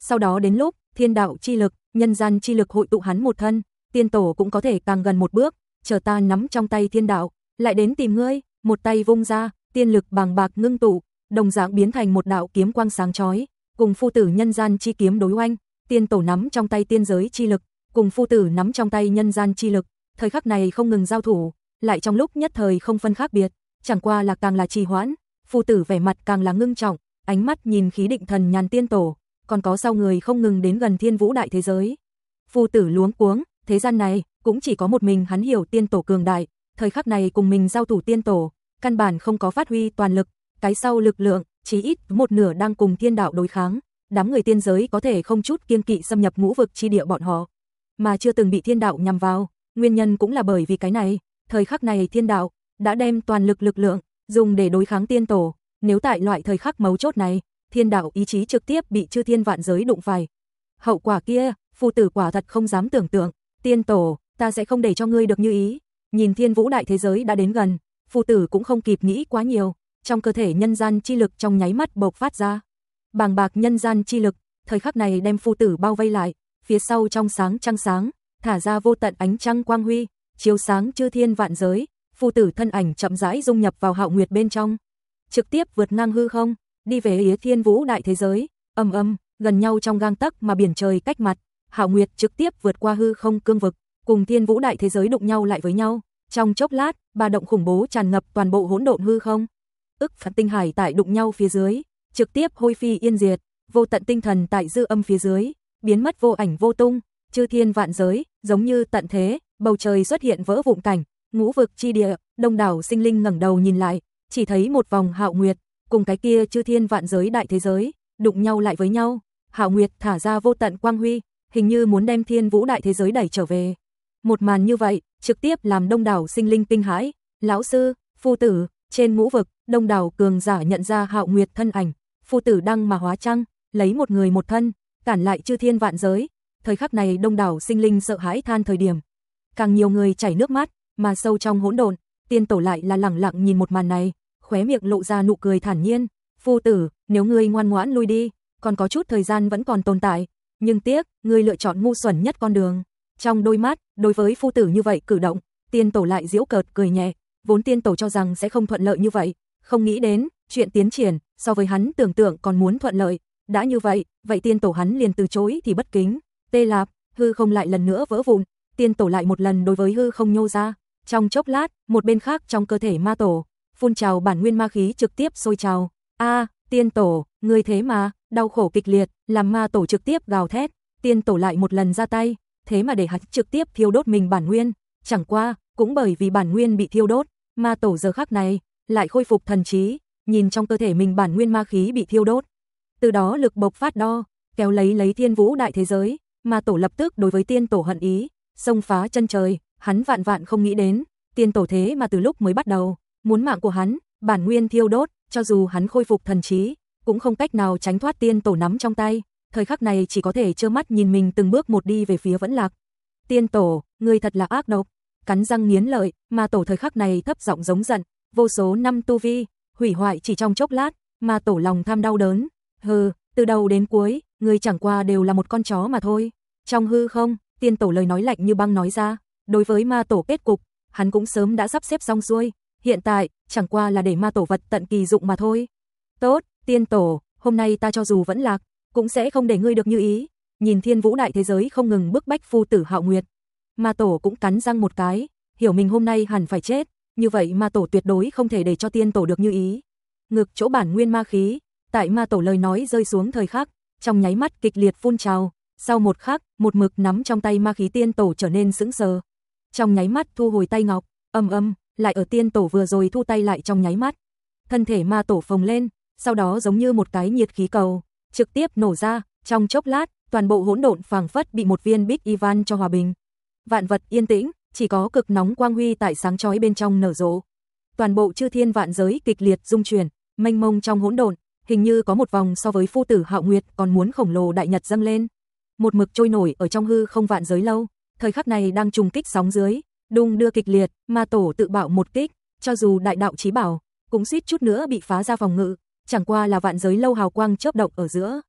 Sau đó đến lúc thiên đạo chi lực, nhân gian chi lực hội tụ hắn một thân, tiên tổ cũng có thể càng gần một bước, chờ ta nắm trong tay thiên đạo, lại đến tìm ngươi, một tay vung ra, tiên lực bàng bạc ngưng tụ, đồng dạng biến thành một đạo kiếm quang sáng chói, cùng phu tử nhân gian chi kiếm đối oanh, tiên tổ nắm trong tay tiên giới chi lực, cùng phu tử nắm trong tay nhân gian chi lực, thời khắc này không ngừng giao thủ, lại trong lúc nhất thời không phân khác biệt, chẳng qua là càng là trì hoãn, phu tử vẻ mặt càng là ngưng trọng, ánh mắt nhìn khí định thần nhàn tiên tổ, còn có sau người không ngừng đến gần thiên vũ đại thế giới. Phu tử luống cuống, thế gian này cũng chỉ có một mình hắn hiểu tiên tổ cường đại, thời khắc này cùng mình giao thủ tiên tổ, căn bản không có phát huy toàn lực, cái sau lực lượng chỉ ít một nửa đang cùng thiên đạo đối kháng, đám người tiên giới có thể không chút kiêng kỵ xâm nhập ngũ vực chi địa bọn họ, mà chưa từng bị thiên đạo nhằm vào, nguyên nhân cũng là bởi vì cái này, thời khắc này thiên đạo đã đem toàn lực lực lượng dùng để đối kháng tiên tổ, nếu tại loại thời khắc mấu chốt này, thiên đạo ý chí trực tiếp bị chư thiên vạn giới đụng phải. Hậu quả kia, phu tử quả thật không dám tưởng tượng, tiên tổ, ta sẽ không để cho ngươi được như ý. Nhìn thiên vũ đại thế giới đã đến gần, phu tử cũng không kịp nghĩ quá nhiều, trong cơ thể nhân gian chi lực trong nháy mắt bộc phát ra. Bàng bạc nhân gian chi lực, thời khắc này đem phu tử bao vây lại, phía sau trong sáng trăng sáng, thả ra vô tận ánh trăng quang huy, chiếu sáng chư thiên vạn giới, phu tử thân ảnh chậm rãi dung nhập vào Hạo Nguyệt bên trong, trực tiếp vượt ngang hư không, đi về phía thiên vũ đại thế giới, ầm ầm, gần nhau trong gang tấc mà biển trời cách mặt, Hạo Nguyệt trực tiếp vượt qua hư không cương vực, cùng thiên vũ đại thế giới đụng nhau lại với nhau, trong chốc lát, ba động khủng bố tràn ngập toàn bộ hỗn độn hư không. Ức phạt tinh hải tại đụng nhau phía dưới, trực tiếp hôi phi yên diệt, vô tận tinh thần tại dư âm phía dưới, biến mất vô ảnh vô tung, chư thiên vạn giới, giống như tận thế, bầu trời xuất hiện vỡ vụn cảnh, ngũ vực chi địa, đông đảo sinh linh ngẩng đầu nhìn lại, chỉ thấy một vòng Hạo Nguyệt, cùng cái kia chư thiên vạn giới đại thế giới, đụng nhau lại với nhau, Hạo Nguyệt thả ra vô tận quang huy, hình như muốn đem thiên vũ đại thế giới đẩy trở về. Một màn như vậy, trực tiếp làm đông đảo sinh linh kinh hãi, lão sư, phu tử, trên ngũ vực, đông đảo cường giả nhận ra Hạo Nguyệt thân ảnh, phu tử đăng mà hóa trăng, lấy một người một thân, cản lại chư thiên vạn giới. Thời khắc này đông đảo sinh linh sợ hãi than thời điểm, càng nhiều người chảy nước mắt, mà sâu trong hỗn độn, tiên tổ lại là lẳng lặng nhìn một màn này, khóe miệng lộ ra nụ cười thản nhiên, phu tử, nếu ngươi ngoan ngoãn lui đi, còn có chút thời gian vẫn còn tồn tại, nhưng tiếc, ngươi lựa chọn ngu xuẩn nhất con đường. Trong đôi mắt, đối với phu tử như vậy cử động, tiên tổ lại giễu cợt cười nhẹ, vốn tiên tổ cho rằng sẽ không thuận lợi như vậy, không nghĩ đến, chuyện tiến triển, so với hắn tưởng tượng còn muốn thuận lợi, đã như vậy, vậy tiên tổ hắn liền từ chối thì bất kính. Tê Lạp, hư không lại lần nữa vỡ vụn, tiên tổ lại một lần đối với hư không nhô ra, trong chốc lát, một bên khác trong cơ thể ma tổ, phun trào bản nguyên ma khí trực tiếp sôi trào. A, tiên tổ, ngươi thế mà, đau khổ kịch liệt, làm ma tổ trực tiếp gào thét, tiên tổ lại một lần ra tay, thế mà để hắn trực tiếp thiêu đốt mình bản nguyên, chẳng qua, cũng bởi vì bản nguyên bị thiêu đốt, ma tổ giờ khắc này lại khôi phục thần trí, nhìn trong cơ thể mình bản nguyên ma khí bị thiêu đốt, từ đó lực bộc phát đo, kéo lấy lấy thiên vũ đại thế giới, ma tổ lập tức đối với tiên tổ hận ý, xông phá chân trời, hắn vạn vạn không nghĩ đến, tiên tổ thế mà từ lúc mới bắt đầu, muốn mạng của hắn, bản nguyên thiêu đốt, cho dù hắn khôi phục thần trí, cũng không cách nào tránh thoát tiên tổ nắm trong tay, thời khắc này chỉ có thể trơ mắt nhìn mình từng bước một đi về phía vẫn lạc. Tiên tổ, ngươi thật là ác độc, cắn răng nghiến lợi, ma tổ thời khắc này thấp giọng giống giận, vô số năm tu vi, hủy hoại chỉ trong chốc lát, ma tổ lòng tham đau đớn, hừ, từ đầu đến cuối, ngươi chẳng qua đều là một con chó mà thôi. Trong hư không, tiên tổ lời nói lạnh như băng nói ra, đối với ma tổ kết cục, hắn cũng sớm đã sắp xếp xong xuôi, hiện tại, chẳng qua là để ma tổ vật tận kỳ dụng mà thôi. Tốt, tiên tổ, hôm nay ta cho dù vẫn lạc, cũng sẽ không để ngươi được như ý. Nhìn thiên vũ đại thế giới không ngừng bức bách phu tử Hạo Nguyệt, ma tổ cũng cắn răng một cái, hiểu mình hôm nay hẳn phải chết, như vậy ma tổ tuyệt đối không thể để cho tiên tổ được như ý. Ngực chỗ bản nguyên ma khí, tại ma tổ lời nói rơi xuống thời khắc, trong nháy mắt kịch liệt phun trào, sau một khắc, một mực nắm trong tay ma khí tiên tổ trở nên sững sờ. Trong nháy mắt thu hồi tay ngọc, âm âm, lại ở tiên tổ vừa rồi thu tay lại trong nháy mắt. Thân thể ma tổ phồng lên, sau đó giống như một cái nhiệt khí cầu, trực tiếp nổ ra, trong chốc lát, toàn bộ hỗn độn phảng phất bị một viên Big Ivan cho hòa bình. Vạn vật yên tĩnh, chỉ có cực nóng quang huy tại sáng chói bên trong nở rộ. Toàn bộ chư thiên vạn giới kịch liệt rung chuyển, mênh mông trong hỗn độn, hình như có một vòng so với phu tử Hạo Nguyệt còn muốn khổng lồ đại nhật dâng lên. Một mực trôi nổi ở trong hư không vạn giới lâu, thời khắc này đang trùng kích sóng dưới, đung đưa kịch liệt, ma tổ tự bạo một kích, cho dù đại đạo chí bảo, cũng suýt chút nữa bị phá ra phòng ngự, chẳng qua là vạn giới lâu hào quang chớp động ở giữa.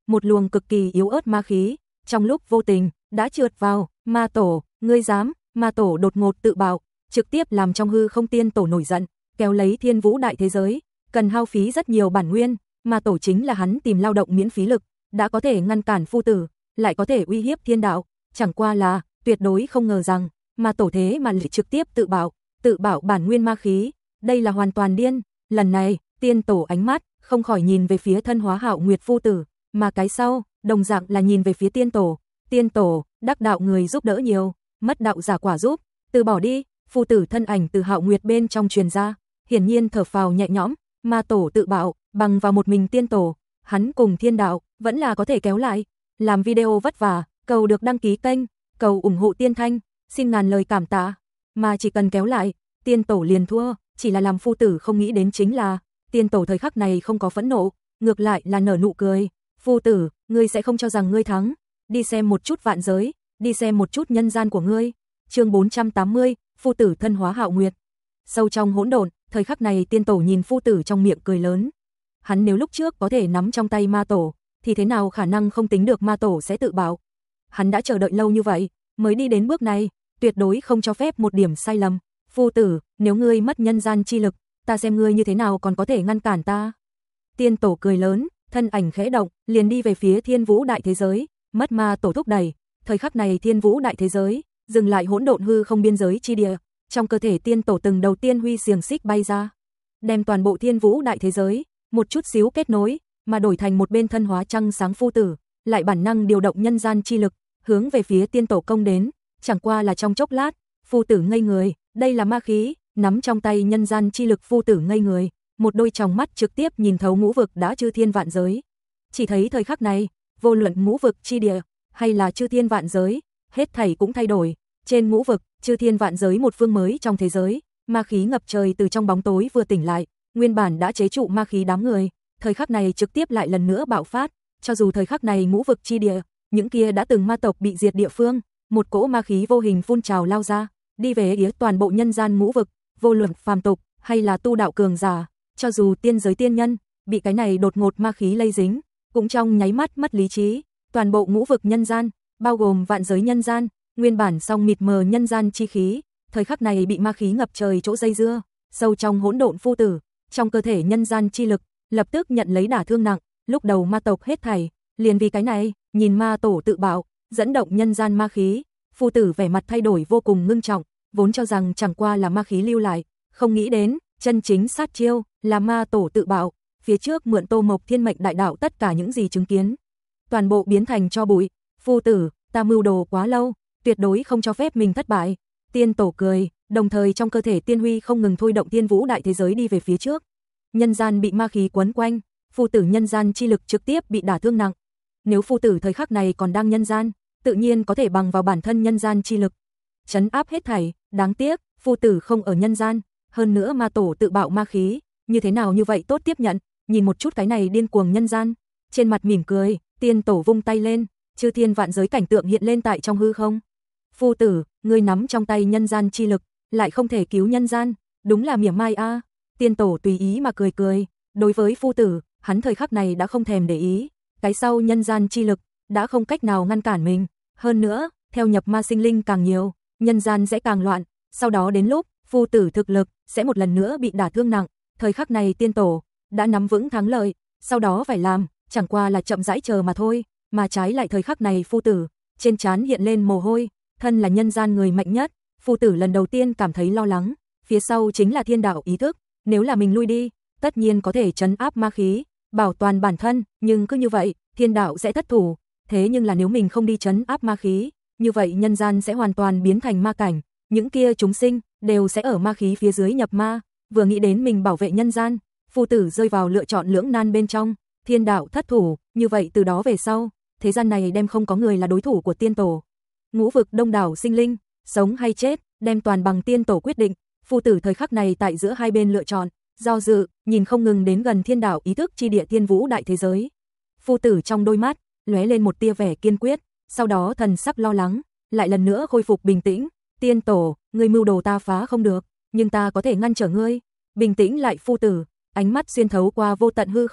một luồng cực kỳ yếu ớt ma khí, trong lúc vô tình, đã trượt vào, ma tổ, ngươi dám, ma tổ đột ngột tự bạo, trực tiếp làm trong hư không tiên tổ nổi giận, kéo lấy thiên vũ đại thế giới, cần hao phí rất nhiều bản nguyên, ma tổ chính là hắn tìm lao động miễn phí lực, đã có thể ngăn cản phu tử, lại có thể uy hiếp thiên đạo, chẳng qua là, tuyệt đối không ngờ rằng, ma tổ thế mà lại trực tiếp tự bạo, tự bạo bản nguyên ma khí, đây là hoàn toàn điên, lần này, tiên tổ ánh mắt, không khỏi nhìn về phía thân hóa Hạo Nguyệt phu tử, mà cái sau, đồng dạng là nhìn về phía tiên tổ, tiên tổ, đắc đạo người giúp đỡ nhiều, mất đạo giả quả giúp, từ bỏ đi, phu tử thân ảnh từ Hạo Nguyệt bên trong truyền ra, hiển nhiên thở phào nhẹ nhõm, ma tổ tự bạo, bằng vào một mình tiên tổ, hắn cùng thiên đạo, vẫn là có thể kéo lại, làm video vất vả, cầu được đăng ký kênh, cầu ủng hộ tiên thanh, xin ngàn lời cảm tạ, mà chỉ cần kéo lại, tiên tổ liền thua, chỉ là làm phu tử không nghĩ đến chính là, tiên tổ thời khắc này không có phẫn nộ, ngược lại là nở nụ cười, phu tử, ngươi sẽ không cho rằng ngươi thắng, đi xem một chút vạn giới, đi xem một chút nhân gian của ngươi, chương bốn trăm tám mươi, phu tử thân hóa Hạo Nguyệt, sâu trong hỗn độn, thời khắc này tiên tổ nhìn phu tử trong miệng cười lớn, hắn nếu lúc trước có thể nắm trong tay ma tổ, thì thế nào khả năng không tính được ma tổ sẽ tự bạo, hắn đã chờ đợi lâu như vậy, mới đi đến bước này, tuyệt đối không cho phép một điểm sai lầm, phu tử, nếu ngươi mất nhân gian chi lực, ta xem ngươi như thế nào còn có thể ngăn cản ta. Tiên tổ cười lớn, thân ảnh khẽ động, liền đi về phía thiên vũ đại thế giới, mất ma tổ thúc đẩy, thời khắc này thiên vũ đại thế giới, dừng lại hỗn độn hư không biên giới chi địa, trong cơ thể tiên tổ từng đầu tiên huy xiềng xích bay ra, đem toàn bộ thiên vũ đại thế giới, một chút xíu kết nối, mà đổi thành một bên thân hóa trăng sáng phu tử, lại bản năng điều động nhân gian chi lực, hướng về phía tiên tổ công đến, chẳng qua là trong chốc lát, phu tử ngây người, đây là ma khí, nắm trong tay nhân gian chi lực phu tử ngây người, một đôi tròng mắt trực tiếp nhìn thấu ngũ vực đã chư thiên vạn giới. Chỉ thấy thời khắc này, vô luận ngũ vực chi địa, hay là chư thiên vạn giới, hết thảy cũng thay đổi, trên ngũ vực, chư thiên vạn giới một phương mới trong thế giới, ma khí ngập trời từ trong bóng tối vừa tỉnh lại, nguyên bản đã chế trụ ma khí đám người, thời khắc này trực tiếp lại lần nữa bạo phát, cho dù thời khắc này ngũ vực chi địa, những kia đã từng ma tộc bị diệt địa phương, một cỗ ma khí vô hình phun trào lao ra, đi về phía toàn bộ nhân gian ngũ vực, vô luận phàm tục hay là tu đạo cường giả, cho dù tiên giới tiên nhân bị cái này đột ngột ma khí lây dính, cũng trong nháy mắt mất lý trí, toàn bộ ngũ vực nhân gian, bao gồm vạn giới nhân gian, nguyên bản song mịt mờ nhân gian chi khí, thời khắc này bị ma khí ngập trời chỗ dây dưa, sâu trong hỗn độn phu tử, trong cơ thể nhân gian chi lực, lập tức nhận lấy đả thương nặng, lúc đầu ma tộc hết thảy, liền vì cái này, nhìn ma tổ tự bạo, dẫn động nhân gian ma khí, phu tử vẻ mặt thay đổi vô cùng ngưng trọng, vốn cho rằng chẳng qua là ma khí lưu lại, không nghĩ đến, chân chính sát chiêu, là ma tổ tự bạo, phía trước mượn Tô Mộc Thiên mệnh đại đạo tất cả những gì chứng kiến, toàn bộ biến thành cho bụi, phu tử, ta mưu đồ quá lâu, tuyệt đối không cho phép mình thất bại. Tiên tổ cười, đồng thời trong cơ thể tiên huy không ngừng thôi động thiên vũ đại thế giới đi về phía trước. Nhân gian bị ma khí quấn quanh, phu tử nhân gian chi lực trực tiếp bị đả thương nặng. Nếu phu tử thời khắc này còn đang nhân gian, tự nhiên có thể bằng vào bản thân nhân gian chi lực trấn áp hết thảy, đáng tiếc, phu tử không ở nhân gian, hơn nữa ma tổ tự bạo ma khí, như thế nào như vậy tốt tiếp nhận, nhìn một chút cái này điên cuồng nhân gian, trên mặt mỉm cười, tiên tổ vung tay lên, chư thiên vạn giới cảnh tượng hiện lên tại trong hư không. Phu tử, ngươi nắm trong tay nhân gian chi lực, lại không thể cứu nhân gian, đúng là mỉa mai a. Tiên tổ tùy ý mà cười cười, đối với phu tử, hắn thời khắc này đã không thèm để ý, cái sau nhân gian chi lực đã không cách nào ngăn cản mình, hơn nữa, theo nhập ma sinh linh càng nhiều, nhân gian sẽ càng loạn, sau đó đến lúc phu tử thực lực sẽ một lần nữa bị đả thương nặng, thời khắc này tiên tổ đã nắm vững thắng lợi, sau đó phải làm, chẳng qua là chậm rãi chờ mà thôi, mà trái lại thời khắc này phu tử, trên trán hiện lên mồ hôi, thân là nhân gian người mạnh nhất, phu tử lần đầu tiên cảm thấy lo lắng, phía sau chính là thiên đạo ý thức, nếu là mình lui đi, tất nhiên có thể trấn áp ma khí, bảo toàn bản thân, nhưng cứ như vậy, thiên đạo sẽ thất thủ, thế nhưng là nếu mình không đi trấn áp ma khí, như vậy nhân gian sẽ hoàn toàn biến thành ma cảnh, những kia chúng sinh đều sẽ ở ma khí phía dưới nhập ma, vừa nghĩ đến mình bảo vệ nhân gian, phu tử rơi vào lựa chọn lưỡng nan bên trong, thiên đạo thất thủ, như vậy từ đó về sau, thế gian này đem không có người là đối thủ của tiên tổ. Ngũ vực đông đảo sinh linh, sống hay chết, đem toàn bằng tiên tổ quyết định, phu tử thời khắc này tại giữa hai bên lựa chọn, do dự, nhìn không ngừng đến gần thiên đạo ý thức chi địa thiên vũ đại thế giới. Phu tử trong đôi mắt, lóe lên một tia vẻ kiên quyết, sau đó thần sắc lo lắng, lại lần nữa khôi phục bình tĩnh, tiên tổ, ngươi mưu đồ ta phá không được, nhưng ta có thể ngăn trở ngươi, bình tĩnh lại phu tử, ánh mắt xuyên thấu qua vô tận hư không,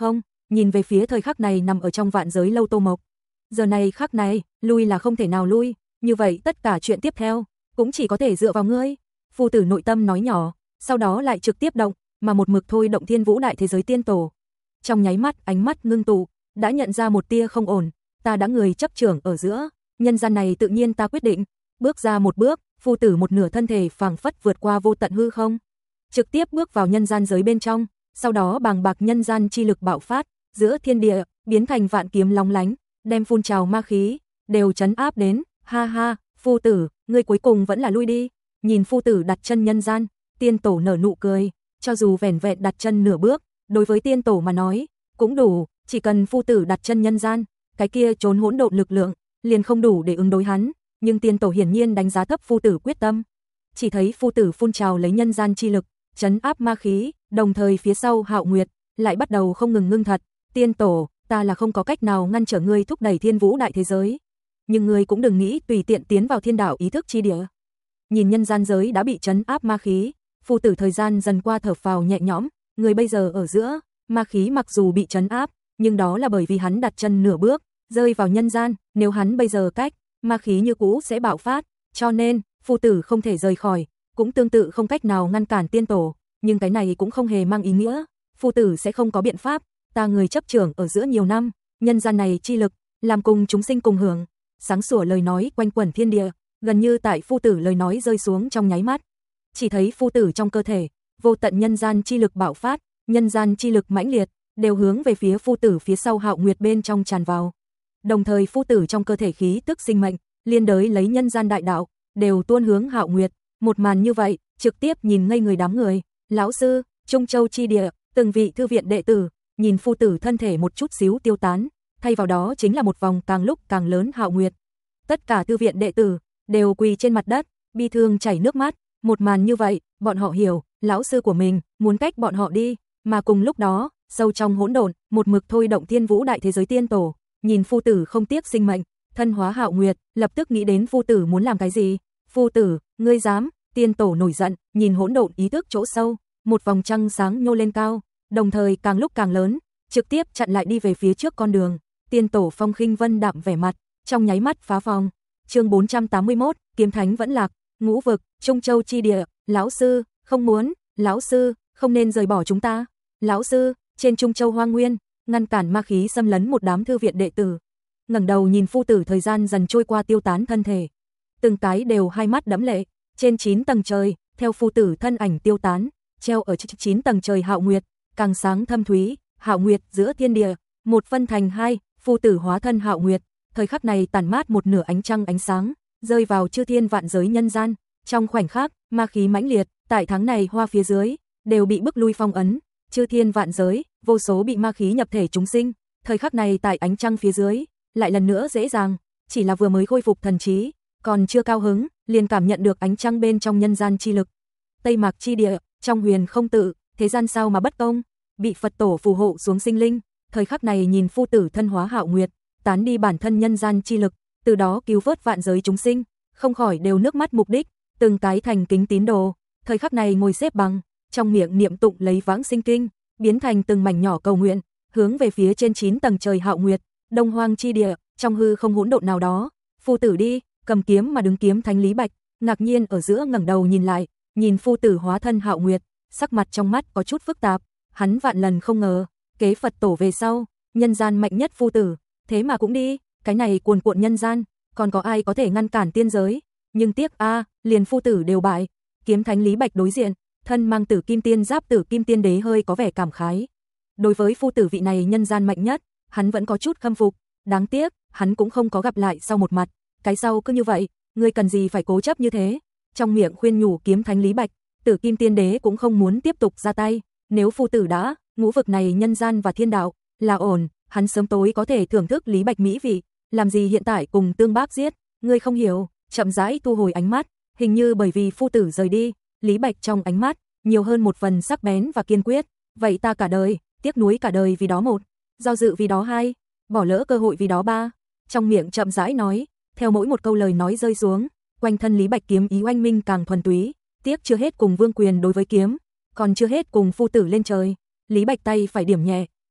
nhìn về phía thời khắc này nằm ở trong vạn giới lâu Tô Mộc. Giờ này khắc này, lui là không thể nào lui, như vậy tất cả chuyện tiếp theo cũng chỉ có thể dựa vào ngươi. Phu tử nội tâm nói nhỏ, sau đó lại trực tiếp động, mà một mực thôi động Thiên Vũ Đại Thế Giới Tiên Tổ. Trong nháy mắt, ánh mắt ngưng tụ, đã nhận ra một tia không ổn, ta đã người chấp trưởng ở giữa, nhân gian này tự nhiên ta quyết định. Bước ra một bước, phu tử một nửa thân thể phảng phất vượt qua vô tận hư không, trực tiếp bước vào nhân gian giới bên trong, sau đó bàng bạc nhân gian chi lực bạo phát, giữa thiên địa biến thành vạn kiếm long lánh, đem phun trào ma khí đều trấn áp đến. Ha ha, phu tử, ngươi cuối cùng vẫn là lui đi. Nhìn phu tử đặt chân nhân gian, tiên tổ nở nụ cười, cho dù vẻn vẹn đặt chân nửa bước, đối với tiên tổ mà nói cũng đủ, chỉ cần phu tử đặt chân nhân gian, cái kia trốn hỗn độn lực lượng liền không đủ để ứng đối hắn, nhưng tiên tổ hiển nhiên đánh giá thấp phu tử quyết tâm. Chỉ thấy phu tử phun trào lấy nhân gian chi lực, trấn áp ma khí, đồng thời phía sau Hạo Nguyệt lại bắt đầu không ngừng ngưng thật. Tiên tổ, ta là không có cách nào ngăn trở ngươi thúc đẩy Thiên Vũ Đại Thế Giới, nhưng ngươi cũng đừng nghĩ tùy tiện tiến vào thiên đạo ý thức chi địa. Nhìn nhân gian giới đã bị trấn áp ma khí, phu tử thời gian dần qua thở phào nhẹ nhõm, người bây giờ ở giữa, ma khí mặc dù bị trấn áp, nhưng đó là bởi vì hắn đặt chân nửa bước, rơi vào nhân gian, nếu hắn bây giờ cách, ma khí như cũ sẽ bạo phát, cho nên, phu tử không thể rời khỏi, cũng tương tự không cách nào ngăn cản tiên tổ, nhưng cái này cũng không hề mang ý nghĩa, phu tử sẽ không có biện pháp, ta người chấp trưởng ở giữa nhiều năm, nhân gian này chi lực, làm cùng chúng sinh cùng hưởng. Sáng sủa lời nói quanh quẩn thiên địa, gần như tại phu tử lời nói rơi xuống trong nháy mắt. Chỉ thấy phu tử trong cơ thể, vô tận nhân gian chi lực bạo phát, nhân gian chi lực mãnh liệt, đều hướng về phía phu tử phía sau Hạo Nguyệt bên trong tràn vào. Đồng thời phu tử trong cơ thể khí tức sinh mệnh, liên đới lấy nhân gian đại đạo, đều tuôn hướng Hạo Nguyệt. Một màn như vậy, trực tiếp nhìn ngây người đám người. Lão sư, Trung Châu chi địa, từng vị thư viện đệ tử, nhìn phu tử thân thể một chút xíu tiêu tán, thay vào đó chính là một vòng càng lúc càng lớn Hạo Nguyệt. Tất cả thư viện đệ tử đều quỳ trên mặt đất, bi thương chảy nước mắt. Một màn như vậy, bọn họ hiểu, lão sư của mình muốn cách bọn họ đi, mà cùng lúc đó, sâu trong hỗn độn, một mực thôi động Thiên Vũ Đại Thế Giới Tiên Tổ, nhìn phu tử không tiếc sinh mệnh, thân hóa Hạo Nguyệt, lập tức nghĩ đến phu tử muốn làm cái gì. Phu tử, ngươi dám? Tiên Tổ nổi giận, nhìn hỗn độn ý thức chỗ sâu, một vòng trăng sáng nhô lên cao, đồng thời càng lúc càng lớn, trực tiếp chặn lại đi về phía trước con đường. Tiên Tổ phong khinh vân đạm vẻ mặt, trong nháy mắt phá phòng. Chương bốn trăm tám mươi mốt, Kiếm Thánh vẫn lạc, ngũ vực, Trung Châu chi địa, lão sư, không muốn, lão sư, không nên rời bỏ chúng ta. Lão sư, trên Trung Châu Hoang Nguyên, ngăn cản ma khí xâm lấn một đám thư viện đệ tử. Ngẩng đầu nhìn phu tử thời gian dần trôi qua tiêu tán thân thể, từng cái đều hai mắt đẫm lệ. Trên chín tầng trời, theo phu tử thân ảnh tiêu tán, treo ở chín tầng trời Hạo Nguyệt, càng sáng thâm thúy, Hạo Nguyệt giữa thiên địa, một phân thành hai, phu tử hóa thân Hạo Nguyệt, thời khắc này tản mát một nửa ánh trăng ánh sáng, rơi vào chư thiên vạn giới nhân gian. Trong khoảnh khắc, ma khí mãnh liệt, tại tháng này hoa phía dưới, đều bị bức lui phong ấn, chư thiên vạn giới, vô số bị ma khí nhập thể chúng sinh, thời khắc này tại ánh trăng phía dưới, lại lần nữa dễ dàng, chỉ là vừa mới khôi phục thần trí, còn chưa cao hứng, liền cảm nhận được ánh trăng bên trong nhân gian chi lực. Tây Mạc chi địa, trong huyền không tự, thế gian sao mà bất công, bị Phật tổ phù hộ xuống sinh linh, thời khắc này nhìn phu tử thân hóa Hạo Nguyệt, tán đi bản thân nhân gian chi lực, từ đó cứu vớt vạn giới chúng sinh, không khỏi đều nước mắt mục đích, từng cái thành kính tín đồ, thời khắc này ngồi xếp bằng, trong miệng niệm tụng lấy vãng sinh kinh, biến thành từng mảnh nhỏ cầu nguyện, hướng về phía trên chín tầng trời Hạo Nguyệt, Đông Hoang chi địa, trong hư không hỗn độn nào đó, phu tử đi, cầm kiếm mà đứng kiếm thánh Lý Bạch, ngạc nhiên ở giữa ngẩng đầu nhìn lại, nhìn phu tử hóa thân Hạo Nguyệt, sắc mặt trong mắt có chút phức tạp, hắn vạn lần không ngờ, kế Phật tổ về sau, nhân gian mạnh nhất phu tử, thế mà cũng đi, cái này cuồn cuộn nhân gian, còn có ai có thể ngăn cản tiên giới, nhưng tiếc a, liền phu tử đều bại. Kiếm thánh Lý Bạch đối diện, thân mang tử kim tiên giáp tử kim tiên đế hơi có vẻ cảm khái. Đối với phu tử vị này nhân gian mạnh nhất, hắn vẫn có chút khâm phục, đáng tiếc, hắn cũng không có gặp lại sau một mặt, cái sau cứ như vậy, ngươi cần gì phải cố chấp như thế? Trong miệng khuyên nhủ kiếm thánh Lý Bạch, tử kim tiên đế cũng không muốn tiếp tục ra tay, nếu phu tử đã, ngũ vực này nhân gian và thiên đạo, là ổn, hắn sớm tối có thể thưởng thức Lý Bạch mỹ vị, làm gì hiện tại cùng tương bác giết, ngươi không hiểu, chậm rãi thu hồi ánh mắt, hình như bởi vì phu tử rời đi, Lý Bạch trong ánh mắt, nhiều hơn một phần sắc bén và kiên quyết, vậy ta cả đời, tiếc nuối cả đời vì đó một, do dự vì đó hai, bỏ lỡ cơ hội vì đó ba, trong miệng chậm rãi nói, theo mỗi một câu lời nói rơi xuống, quanh thân Lý Bạch kiếm ý oanh minh càng thuần túy, tiếc chưa hết cùng vương quyền đối với kiếm, còn chưa hết cùng phu tử lên trời, Lý Bạch tay phải điểm nhẹ,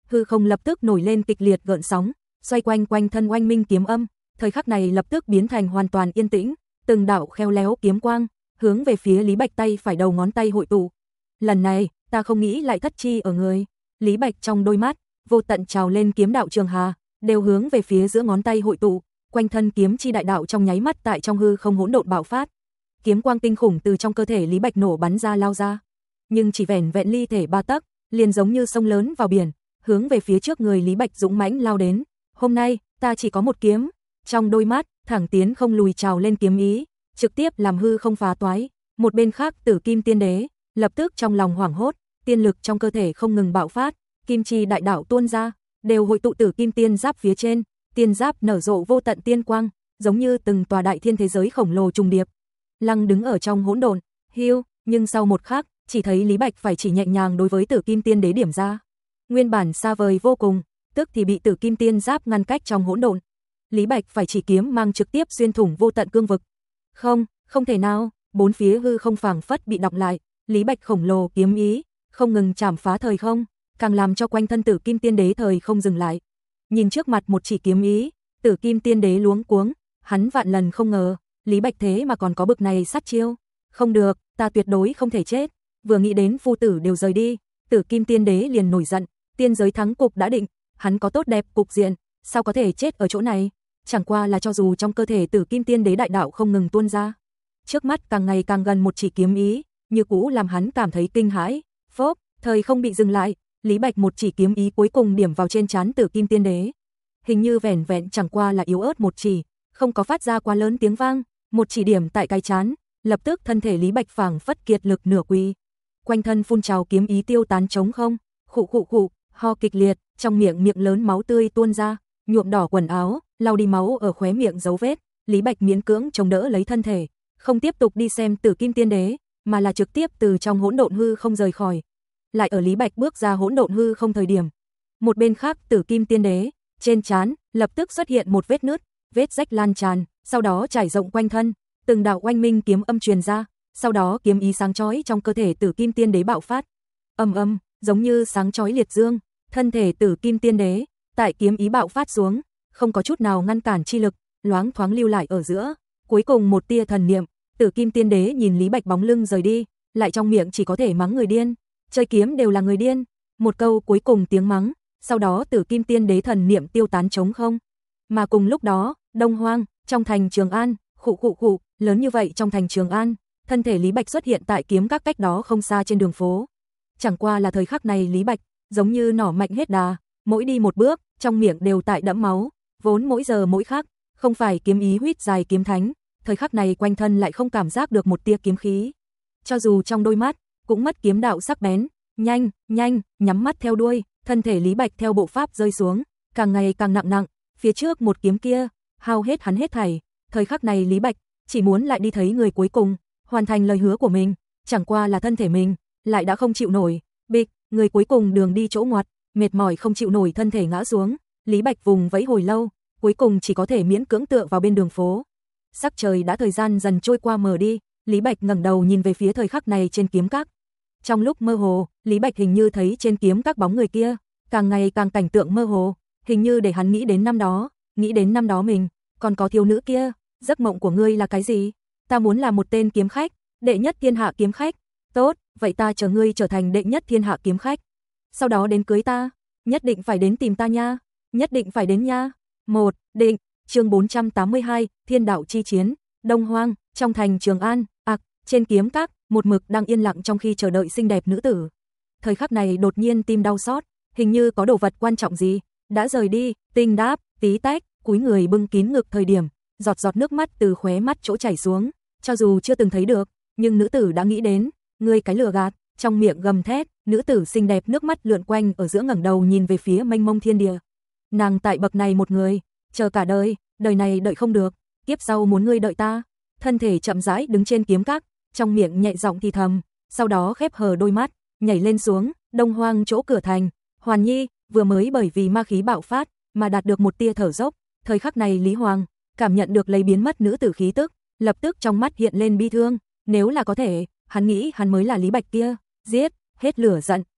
hư không lập tức nổi lên kịch liệt gợn sóng, xoay quanh quanh thân oanh minh kiếm âm, thời khắc này lập tức biến thành hoàn toàn yên tĩnh, từng đạo khéo léo kiếm quang hướng về phía Lý Bạch tay phải đầu ngón tay hội tụ. Lần này, ta không nghĩ lại thất chi ở người. Lý Bạch trong đôi mắt vô tận trào lên kiếm đạo trường hà, đều hướng về phía giữa ngón tay hội tụ, quanh thân kiếm chi đại đạo trong nháy mắt tại trong hư không hỗn độn bạo phát. Kiếm quang kinh khủng từ trong cơ thể Lý Bạch nổ bắn ra lao ra, nhưng chỉ vẻn vẹn ly thể ba tấc, liền giống như sông lớn vào biển, hướng về phía trước người Lý Bạch dũng mãnh lao đến. Hôm nay, ta chỉ có một kiếm. Trong đôi mắt, thẳng tiến không lùi trào lên kiếm ý, trực tiếp làm hư không phá toái. Một bên khác, Tử Kim Tiên Đế lập tức trong lòng hoảng hốt, tiên lực trong cơ thể không ngừng bạo phát, kim chi đại đạo tuôn ra, đều hội tụ Tử Kim Tiên Giáp phía trên, tiên giáp nở rộ vô tận tiên quang, giống như từng tòa đại thiên thế giới khổng lồ trùng điệp. Lăng đứng ở trong hỗn độn, hiu, nhưng sau một khắc, chỉ thấy Lý Bạch phải chỉ nhẹ nhàng đối với Tử Kim Tiên Đế điểm ra. Nguyên bản xa vời vô cùng, tức thì bị Tử Kim Tiên Giáp ngăn cách trong hỗn độn. Lý Bạch phải chỉ kiếm mang trực tiếp xuyên thủng vô tận cương vực. Không, không thể nào, bốn phía hư không phảng phất bị đọc lại, Lý Bạch khổng lồ kiếm ý, không ngừng chảm phá thời không, càng làm cho quanh thân Tử Kim Tiên Đế thời không dừng lại. Nhìn trước mặt một chỉ kiếm ý, Tử Kim Tiên Đế luống cuống, hắn vạn lần không ngờ, Lý Bạch thế mà còn có bực này sát chiêu. Không được, ta tuyệt đối không thể chết. Vừa nghĩ đến phu tử đều rời đi, Tử Kim Tiên Đế liền nổi giận, tiên giới thắng cục đã định, hắn có tốt đẹp cục diện, sao có thể chết ở chỗ này? Chẳng qua là cho dù trong cơ thể Tử Kim Tiên Đế đại đạo không ngừng tuôn ra, trước mắt càng ngày càng gần một chỉ kiếm ý, như cũ làm hắn cảm thấy kinh hãi. Phốp, thời không bị dừng lại, Lý Bạch một chỉ kiếm ý cuối cùng điểm vào trên trán Tử Kim Tiên Đế. Hình như vẻn vẹn chẳng qua là yếu ớt một chỉ, không có phát ra quá lớn tiếng vang, một chỉ điểm tại cái trán, lập tức thân thể Lý Bạch phảng phất kiệt lực nửa quỳ. Quanh thân phun trào kiếm ý tiêu tán trống không, khụ khụ khụ, ho kịch liệt, trong miệng miệng lớn máu tươi tuôn ra, nhuộm đỏ quần áo, lau đi máu ở khóe miệng dấu vết, Lý Bạch miễn cưỡng chống đỡ lấy thân thể, không tiếp tục đi xem Tử Kim Tiên Đế, mà là trực tiếp từ trong hỗn độn hư không rời khỏi. Lại ở Lý Bạch bước ra hỗn độn hư không thời điểm, một bên khác Tử Kim Tiên Đế, trên trán lập tức xuất hiện một vết nứt, vết rách lan tràn, sau đó trải rộng quanh thân, từng đạo oanh minh kiếm âm truyền ra, sau đó kiếm ý sáng chói trong cơ thể Tử Kim Tiên Đế bạo phát. Âm âm, giống như sáng chói liệt dương, thân thể Tử Kim Tiên Đế tại kiếm ý bạo phát xuống, không có chút nào ngăn cản chi lực, loáng thoáng lưu lại ở giữa, cuối cùng một tia thần niệm, Tử Kim Tiên Đế nhìn Lý Bạch bóng lưng rời đi, lại trong miệng chỉ có thể mắng người điên, chơi kiếm đều là người điên, một câu cuối cùng tiếng mắng, sau đó Tử Kim Tiên Đế thần niệm tiêu tán trống không. Mà cùng lúc đó, Đông Hoang, trong thành Trường An, khụ khụ khụ, lớn như vậy trong thành Trường An, thân thể Lý Bạch xuất hiện tại kiếm các cách đó không xa trên đường phố. Chẳng qua là thời khắc này Lý Bạch, giống như nỏ mạnh hết đà, mỗi đi một bước, trong miệng đều tại đẫm máu, vốn mỗi giờ mỗi khắc, không phải kiếm ý huyết dài kiếm thánh, thời khắc này quanh thân lại không cảm giác được một tia kiếm khí. Cho dù trong đôi mắt, cũng mất kiếm đạo sắc bén, nhanh, nhanh, nhắm mắt theo đuôi, thân thể Lý Bạch theo bộ pháp rơi xuống, càng ngày càng nặng nặng, phía trước một kiếm kia, hao hết hắn hết thảy, thời khắc này Lý Bạch chỉ muốn lại đi thấy người cuối cùng, hoàn thành lời hứa của mình, chẳng qua là thân thể mình lại đã không chịu nổi, bịch, người cuối cùng đường đi chỗ ngoặt, mệt mỏi không chịu nổi thân thể ngã xuống, Lý Bạch vùng vẫy hồi lâu, cuối cùng chỉ có thể miễn cưỡng tựa vào bên đường phố. Sắc trời đã thời gian dần trôi qua mờ đi, Lý Bạch ngẩng đầu nhìn về phía thời khắc này trên kiếm các. Trong lúc mơ hồ, Lý Bạch hình như thấy trên kiếm các bóng người kia, càng ngày càng cảnh tượng mơ hồ, hình như để hắn nghĩ đến năm đó, nghĩ đến năm đó mình, còn có thiếu nữ kia, giấc mộng của ngươi là cái gì? Ta muốn là một tên kiếm khách, đệ nhất thiên hạ kiếm khách. Tốt, vậy ta chờ ngươi trở thành đệ nhất thiên hạ kiếm khách. Sau đó đến cưới ta, nhất định phải đến tìm ta nha, nhất định phải đến nha. Một, định, chương bốn trăm tám mươi hai, Thiên đạo chi chiến, Đông Hoang, trong thành Trường An, ặc, trên kiếm các, một mực đang yên lặng trong khi chờ đợi xinh đẹp nữ tử. Thời khắc này đột nhiên tim đau xót, hình như có đồ vật quan trọng gì đã rời đi, Tinh đáp, tí tách, cúi người bưng kín ngực thời điểm, giọt giọt nước mắt từ khóe mắt chỗ chảy xuống, cho dù chưa từng thấy được, nhưng nữ tử đã nghĩ đến, ngươi cái lừa gạt, trong miệng gầm thét, nữ tử xinh đẹp nước mắt lượn quanh ở giữa ngẩng đầu nhìn về phía mênh mông thiên địa. Nàng tại bậc này một người, chờ cả đời, đời này đợi không được, kiếp sau muốn ngươi đợi ta. Thân thể chậm rãi đứng trên kiếm các, trong miệng nhẹ giọng thì thầm, sau đó khép hờ đôi mắt, nhảy lên xuống, Đông Hoang chỗ cửa thành. Hoàn Nhi vừa mới bởi vì ma khí bạo phát mà đạt được một tia thở dốc, thời khắc này Lý Hoàng cảm nhận được lấy biến mất nữ tử khí tức, lập tức trong mắt hiện lên bi thương, nếu là có thể, hắn nghĩ hắn mới là Lý Bạch kia, giết, hết lửa giận,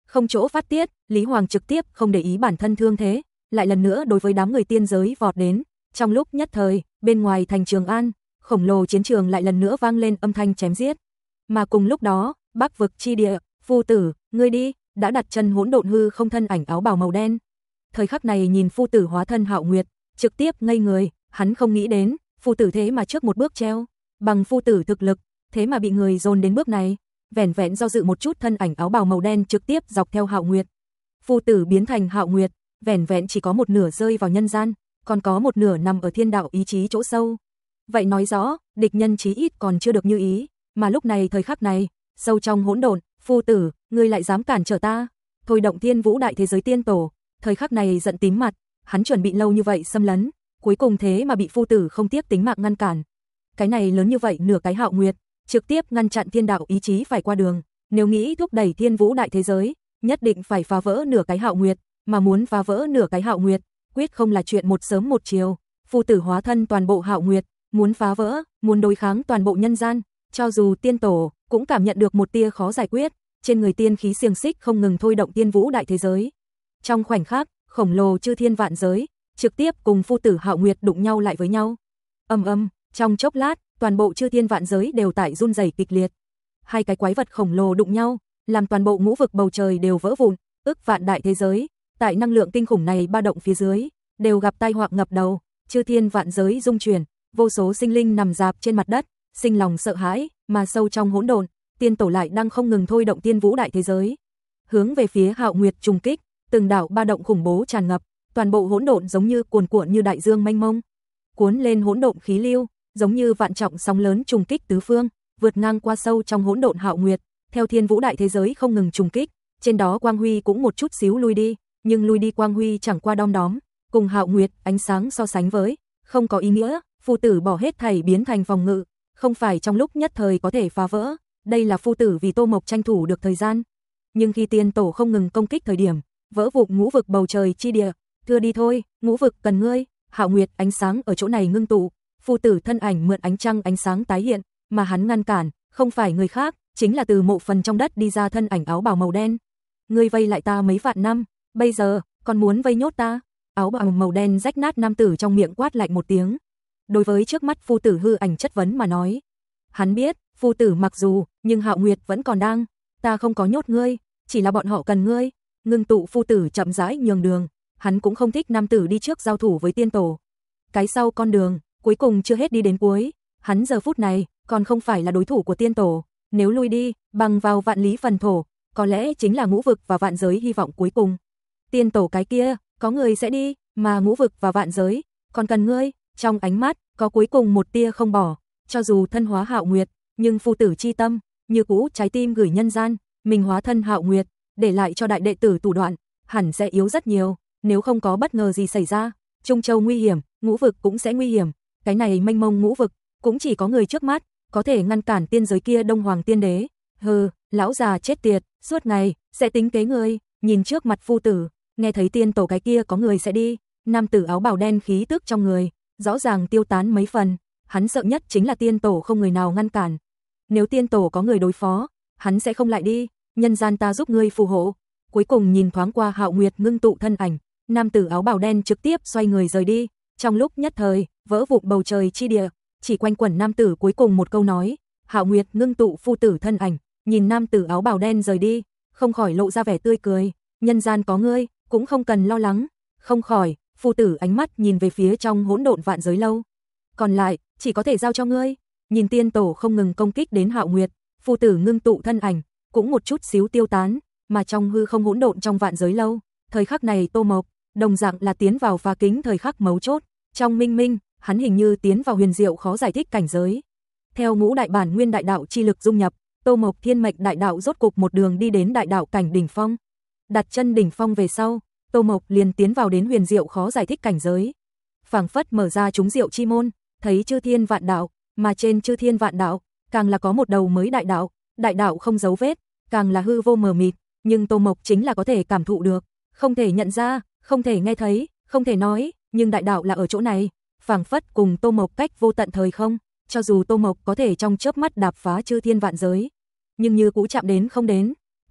Không chỗ phát tiết, Lý Hoàng trực tiếp không để ý bản thân thương thế, lại lần nữa đối với đám người tiên giới vọt đến. Trong lúc nhất thời, bên ngoài thành Trường An, khổng lồ chiến trường lại lần nữa vang lên âm thanh chém giết. Mà cùng lúc đó, Bắc vực chi địa, Phu tử, ngươi đi, đã đặt chân hỗn độn hư không thân ảnh áo bào màu đen. Thời khắc này nhìn Phu tử hóa thân Hạo Nguyệt, trực tiếp ngây người, hắn không nghĩ đến, Phu tử thế mà trước một bước treo, bằng Phu tử thực lực, thế mà bị người dồn đến bước này. Vẻn vẹn do dự một chút, thân ảnh áo bào màu đen trực tiếp dọc theo Hạo Nguyệt. Phu tử biến thành Hạo Nguyệt, vẻn vẹn chỉ có một nửa rơi vào nhân gian, còn có một nửa nằm ở thiên đạo ý chí chỗ sâu. Vậy nói rõ, địch nhân chí ít còn chưa được như ý, mà lúc này thời khắc này, sâu trong hỗn độn, Phu tử, ngươi lại dám cản trở ta? Thôi động Thiên Vũ Đại Thế Giới Tiên Tổ, thời khắc này giận tím mặt, hắn chuẩn bị lâu như vậy xâm lấn, cuối cùng thế mà bị Phu tử không tiếc tính mạng ngăn cản. Cái này lớn như vậy nửa cái Hạo Nguyệt, trực tiếp ngăn chặn thiên đạo ý chí phải qua đường, nếu nghĩ thúc đẩy Thiên Vũ Đại Thế Giới, nhất định phải phá vỡ nửa cái Hạo Nguyệt, mà muốn phá vỡ nửa cái Hạo Nguyệt, quyết không là chuyện một sớm một chiều. Phu tử hóa thân toàn bộ Hạo Nguyệt, muốn phá vỡ, muốn đối kháng toàn bộ nhân gian, cho dù tiên tổ cũng cảm nhận được một tia khó giải quyết, trên người tiên khí xiềng xích không ngừng thôi động Thiên Vũ Đại Thế Giới. Trong khoảnh khắc, khổng lồ chư thiên vạn giới, trực tiếp cùng Phu tử Hạo Nguyệt đụng nhau lại với nhau. Ầm ầm, trong chốc lát, toàn bộ chư thiên vạn giới đều tại run rẩy kịch liệt. Hai cái quái vật khổng lồ đụng nhau, làm toàn bộ ngũ vực bầu trời đều vỡ vụn, ức vạn đại thế giới, tại năng lượng kinh khủng này ba động phía dưới, đều gặp tai họa ngập đầu, chư thiên vạn giới rung chuyển, vô số sinh linh nằm rạp trên mặt đất, sinh lòng sợ hãi, mà sâu trong hỗn độn, tiên tổ lại đang không ngừng thôi động Thiên Vũ Đại Thế Giới, hướng về phía Hạo Nguyệt trùng kích, từng đạo ba động khủng bố tràn ngập, toàn bộ hỗn độn giống như cuồn cuộn như đại dương mênh mông, cuốn lên hỗn độn khí lưu, giống như vạn trọng sóng lớn trùng kích tứ phương, vượt ngang qua sâu trong hỗn độn Hạo Nguyệt, theo Thiên Vũ Đại Thế Giới không ngừng trùng kích, trên đó quang huy cũng một chút xíu lui đi, nhưng lui đi quang huy chẳng qua đom đóm, cùng Hạo Nguyệt ánh sáng so sánh với, không có ý nghĩa. Phu tử bỏ hết thảy biến thành phòng ngự, không phải trong lúc nhất thời có thể phá vỡ, đây là Phu tử vì Tô Mộc tranh thủ được thời gian. Nhưng khi tiên tổ không ngừng công kích thời điểm, vỡ vụn ngũ vực bầu trời chi địa, thưa đi thôi, ngũ vực cần ngươi. Hạo Nguyệt ánh sáng ở chỗ này ngưng tụ, Phu tử thân ảnh mượn ánh trăng ánh sáng tái hiện, mà hắn ngăn cản, không phải người khác, chính là từ mộ phần trong đất đi ra thân ảnh áo bào màu đen. Ngươi vây lại ta mấy vạn năm, bây giờ còn muốn vây nhốt ta? Áo bào màu đen rách nát nam tử trong miệng quát lạnh một tiếng. Đối với trước mắt Phu tử hư ảnh chất vấn mà nói, hắn biết, Phu tử mặc dù, nhưng Hạo Nguyệt vẫn còn đang, ta không có nhốt ngươi, chỉ là bọn họ cần ngươi. Ngưng tụ Phu tử chậm rãi nhường đường, hắn cũng không thích nam tử đi trước giao thủ với tiên tổ. Cái sau con đường, cuối cùng chưa hết đi đến cuối, hắn giờ phút này còn không phải là đối thủ của tiên tổ, nếu lui đi, bằng vào vạn lý phần thổ, có lẽ chính là ngũ vực và vạn giới hy vọng cuối cùng. Tiên tổ cái kia, có người sẽ đi, mà ngũ vực và vạn giới, còn cần ngươi. Trong ánh mắt, có cuối cùng một tia không bỏ, cho dù thân hóa Hạo Nguyệt, nhưng Phu tử chi tâm, như cũ trái tim gửi nhân gian, mình hóa thân Hạo Nguyệt, để lại cho đại đệ tử thủ đoạn, hẳn sẽ yếu rất nhiều, nếu không có bất ngờ gì xảy ra, Trung Châu nguy hiểm, ngũ vực cũng sẽ nguy hiểm, cái này mênh mông ngũ vực, cũng chỉ có người trước mắt, có thể ngăn cản tiên giới kia Đông Hoàng Tiên Đế. Hừ, lão già chết tiệt, suốt ngày, sẽ tính kế ngươi. Nhìn trước mặt Phu tử, nghe thấy tiên tổ cái kia có người sẽ đi, nam tử áo bào đen khí tức trong người rõ ràng tiêu tán mấy phần, hắn sợ nhất chính là tiên tổ không người nào ngăn cản. Nếu tiên tổ có người đối phó, hắn sẽ không lại đi, nhân gian ta giúp ngươi phù hộ. Cuối cùng nhìn thoáng qua Hạo Nguyệt ngưng tụ thân ảnh, nam tử áo bào đen trực tiếp xoay người rời đi, trong lúc nhất thời, vỡ vụn bầu trời chi địa, chỉ quanh quẩn nam tử cuối cùng một câu nói. Hạo Nguyệt ngưng tụ Phu tử thân ảnh, nhìn nam tử áo bào đen rời đi, không khỏi lộ ra vẻ tươi cười, nhân gian có ngươi, cũng không cần lo lắng. Không khỏi, Phu tử ánh mắt nhìn về phía trong hỗn độn vạn giới lâu. Còn lại, chỉ có thể giao cho ngươi. Nhìn tiên tổ không ngừng công kích đến Hạo Nguyệt, Phu tử ngưng tụ thân ảnh, cũng một chút xíu tiêu tán, mà trong hư không hỗn độn trong vạn giới lâu, thời khắc này Tô Mộc, đồng dạng là tiến vào phá kính thời khắc mấu chốt, trong minh minh, hắn hình như tiến vào huyền diệu khó giải thích cảnh giới. Theo ngũ đại bản nguyên đại đạo chi lực dung nhập, Tô Mộc thiên mệnh đại đạo rốt cục một đường đi đến đại đạo cảnh đỉnh phong. Đặt chân đỉnh phong về sau, Tô Mộc liền tiến vào đến huyền diệu khó giải thích cảnh giới. Phảng phất mở ra chúng diệu chi môn, thấy chư thiên vạn đạo, mà trên chư thiên vạn đạo, càng là có một đầu mới đại đạo, đại đạo không dấu vết, càng là hư vô mờ mịt, nhưng Tô Mộc chính là có thể cảm thụ được, không thể nhận ra, không thể nghe thấy, không thể nói, nhưng đại đạo là ở chỗ này, phảng phất cùng Tô Mộc cách vô tận thời không, cho dù Tô Mộc có thể trong chớp mắt đạp phá chư thiên vạn giới, nhưng như cũ chạm đến không đến.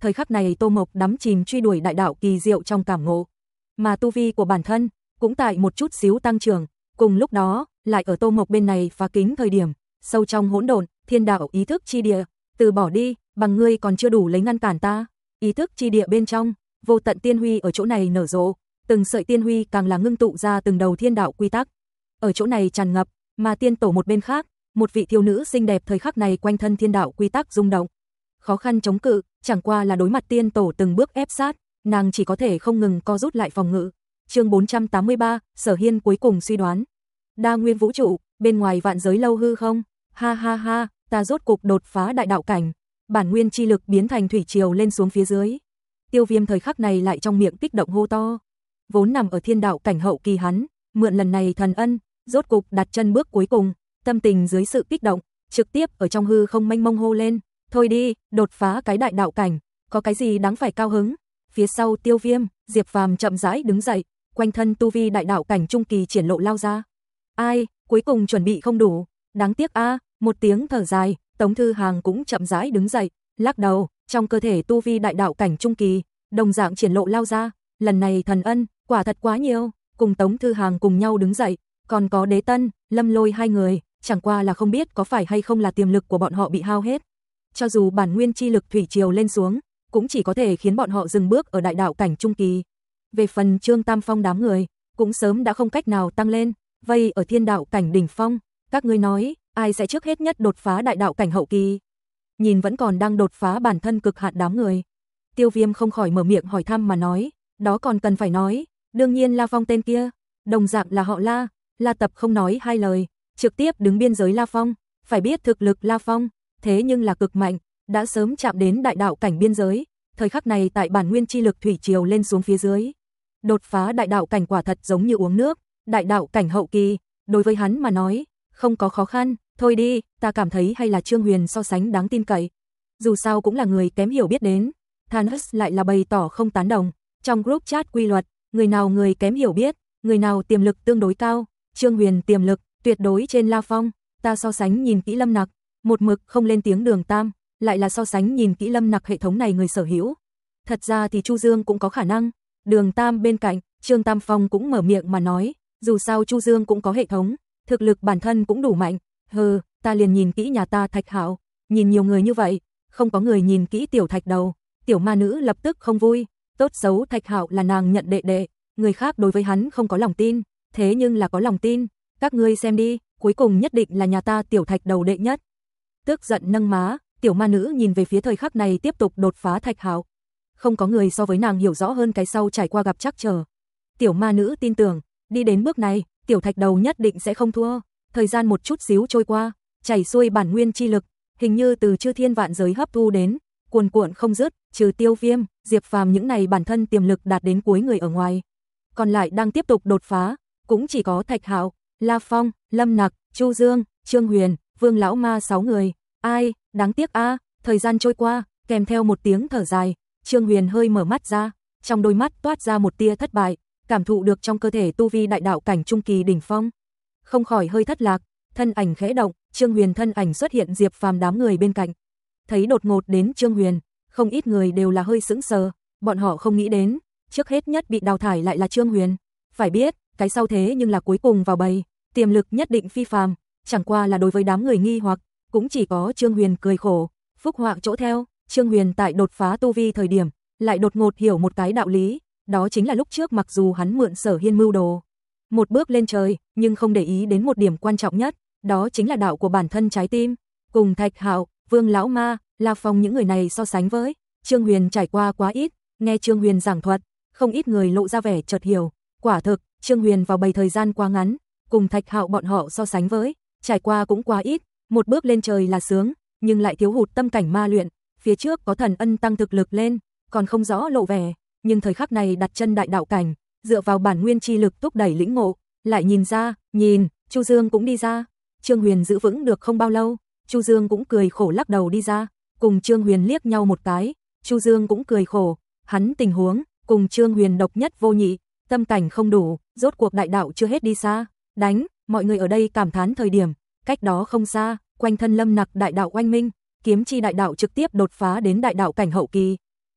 thời khắc này Tô Mộc đắm chìm truy đuổi đại đạo kỳ diệu trong cảm ngộ, mà tu vi của bản thân cũng tại một chút xíu tăng trưởng, cùng lúc đó, lại ở Tô Mộc bên này phá kính thời điểm, sâu trong hỗn độn, thiên đạo ý thức chi địa, từ bỏ đi, bằng ngươi còn chưa đủ lấy ngăn cản ta. Ý thức chi địa bên trong, vô tận tiên huy ở chỗ này nở rộ, từng sợi tiên huy càng là ngưng tụ ra từng đầu thiên đạo quy tắc. Ở chỗ này tràn ngập, mà tiên tổ một bên khác, một vị thiếu nữ xinh đẹp thời khắc này quanh thân thiên đạo quy tắc rung động. Khó khăn chống cự, chẳng qua là đối mặt tiên tổ từng bước ép sát, nàng chỉ có thể không ngừng co rút lại phòng ngự. Chương bốn trăm tám mươi ba, Sở Hiên cuối cùng suy đoán. Đa nguyên vũ trụ, bên ngoài vạn giới lâu hư không? Ha ha ha, ta rốt cục đột phá đại đạo cảnh. Bản nguyên chi lực biến thành thủy triều lên xuống phía dưới. Tiêu Viêm thời khắc này lại trong miệng kích động hô to. Vốn nằm ở thiên đạo cảnh hậu kỳ hắn, mượn lần này thần ân, rốt cục đặt chân bước cuối cùng, tâm tình dưới sự kích động, trực tiếp ở trong hư không mênh mông hô lên, thôi đi, đột phá cái đại đạo cảnh, có cái gì đáng phải cao hứng. Phía sau Tiêu Viêm, Diệp Phàm chậm rãi đứng dậy, quanh thân tu vi đại đạo cảnh trung kỳ triển lộ lao ra. Ai, cuối cùng chuẩn bị không đủ, đáng tiếc a, một tiếng thở dài, Tống Thư Hàng cũng chậm rãi đứng dậy, lắc đầu, trong cơ thể tu vi đại đạo cảnh trung kỳ, đồng dạng triển lộ lao ra, lần này thần ân, quả thật quá nhiều, cùng Tống Thư Hàng cùng nhau đứng dậy, còn có Đế Tân, Lâm Lôi hai người, chẳng qua là không biết có phải hay không là tiềm lực của bọn họ bị hao hết. Cho dù bản nguyên chi lực thủy triều lên xuống, cũng chỉ có thể khiến bọn họ dừng bước ở đại đạo cảnh trung kỳ. Về phần Trương Tam Phong đám người, cũng sớm đã không cách nào tăng lên, vây ở thiên đạo cảnh đỉnh phong, các ngươi nói, ai sẽ trước hết nhất đột phá đại đạo cảnh hậu kỳ? Nhìn vẫn còn đang đột phá bản thân cực hạn đám người. Tiêu Viêm không khỏi mở miệng hỏi thăm mà nói, đó còn cần phải nói, đương nhiên La Phong tên kia, đồng dạng là họ La, La Tập không nói hai lời, trực tiếp đứng biên giới La Phong, phải biết thực lực La Phong, thế nhưng là cực mạnh, đã sớm chạm đến đại đạo cảnh biên giới, thời khắc này tại bản nguyên chi lực thủy triều lên xuống phía dưới. Đột phá đại đạo cảnh quả thật giống như uống nước, đại đạo cảnh hậu kỳ, đối với hắn mà nói, không có khó khăn, thôi đi, ta cảm thấy hay là Trương Huyền so sánh đáng tin cậy. Dù sao cũng là người kém hiểu biết đến. Thanos lại là bày tỏ không tán đồng, trong group chat quy luật, người nào người kém hiểu biết, người nào tiềm lực tương đối cao, Trương Huyền tiềm lực tuyệt đối trên La Phong, ta so sánh nhìn kỹ Lâm Nặc, một mực không lên tiếng Đường Tam, lại là so sánh nhìn kỹ Lâm Nặc hệ thống này người sở hữu. Thật ra thì Chu Dương cũng có khả năng. Đường Tam bên cạnh, Trương Tam Phong cũng mở miệng mà nói, dù sao Chu Dương cũng có hệ thống, thực lực bản thân cũng đủ mạnh. Hừ, ta liền nhìn kỹ nhà ta Thạch Hạo, nhìn nhiều người như vậy, không có người nhìn kỹ tiểu Thạch đầu. Tiểu ma nữ lập tức không vui, tốt xấu Thạch Hạo là nàng nhận đệ đệ, người khác đối với hắn không có lòng tin, thế nhưng là có lòng tin, các ngươi xem đi, cuối cùng nhất định là nhà ta tiểu Thạch đầu đệ nhất. Tức giận nâng má, tiểu ma nữ nhìn về phía thời khắc này tiếp tục đột phá Thạch Hạo. Không có người so với nàng hiểu rõ hơn cái sau trải qua gặp trắc trở. Tiểu ma nữ tin tưởng, đi đến bước này, tiểu Thạch đầu nhất định sẽ không thua. Thời gian một chút xíu trôi qua, chảy xuôi bản nguyên chi lực, hình như từ chư thiên vạn giới hấp thu đến, cuồn cuộn không dứt, trừ Tiêu Viêm, Diệp Phàm những này bản thân tiềm lực đạt đến cuối người ở ngoài. Còn lại đang tiếp tục đột phá, cũng chỉ có Thạch Hạo, La Phong, Lâm Nặc, Chu Dương, Trương Huyền, Vương lão ma sáu người. Ai, đáng tiếc a, thời gian trôi qua, kèm theo một tiếng thở dài, Trương Huyền hơi mở mắt ra, trong đôi mắt toát ra một tia thất bại, cảm thụ được trong cơ thể tu vi đại đạo cảnh trung kỳ đỉnh phong, không khỏi hơi thất lạc, thân ảnh khẽ động, Trương Huyền thân ảnh xuất hiện Diệp Phàm đám người bên cạnh. Thấy đột ngột đến Trương Huyền, không ít người đều là hơi sững sờ, bọn họ không nghĩ đến, trước hết nhất bị đào thải lại là Trương Huyền. Phải biết, cái sau thế nhưng là cuối cùng vào bầy, tiềm lực nhất định phi phàm, chẳng qua là đối với đám người nghi hoặc, cũng chỉ có Trương Huyền cười khổ, phúc họa chỗ theo, Trương Huyền tại đột phá tu vi thời điểm, lại đột ngột hiểu một cái đạo lý, đó chính là lúc trước mặc dù hắn mượn Sở Hiên mưu đồ, một bước lên trời, nhưng không để ý đến một điểm quan trọng nhất, đó chính là đạo của bản thân trái tim, cùng Thạch Hạo, Vương lão ma, La Phong những người này so sánh với, Trương Huyền trải qua quá ít, nghe Trương Huyền giảng thuật, không ít người lộ ra vẻ chợt hiểu, quả thực, Trương Huyền vào bầy thời gian quá ngắn, cùng Thạch Hạo bọn họ so sánh với, trải qua cũng quá ít, một bước lên trời là sướng, nhưng lại thiếu hụt tâm cảnh ma luyện, phía trước có thần ân tăng thực lực lên, còn không rõ lộ vẻ, nhưng thời khắc này đặt chân đại đạo cảnh, dựa vào bản nguyên chi lực thúc đẩy lĩnh ngộ, lại nhìn ra, nhìn, Chu Dương cũng đi ra. Trương Huyền giữ vững được không bao lâu, Chu Dương cũng cười khổ lắc đầu đi ra, cùng Trương Huyền liếc nhau một cái, Chu Dương cũng cười khổ, hắn tình huống, cùng Trương Huyền độc nhất vô nhị, tâm cảnh không đủ, rốt cuộc đại đạo chưa hết đi xa, đánh, mọi người ở đây cảm thán thời điểm, cách đó không xa, quanh thân Lâm Nặc đại đạo oanh minh, kiếm chi đại đạo trực tiếp đột phá đến đại đạo cảnh hậu kỳ.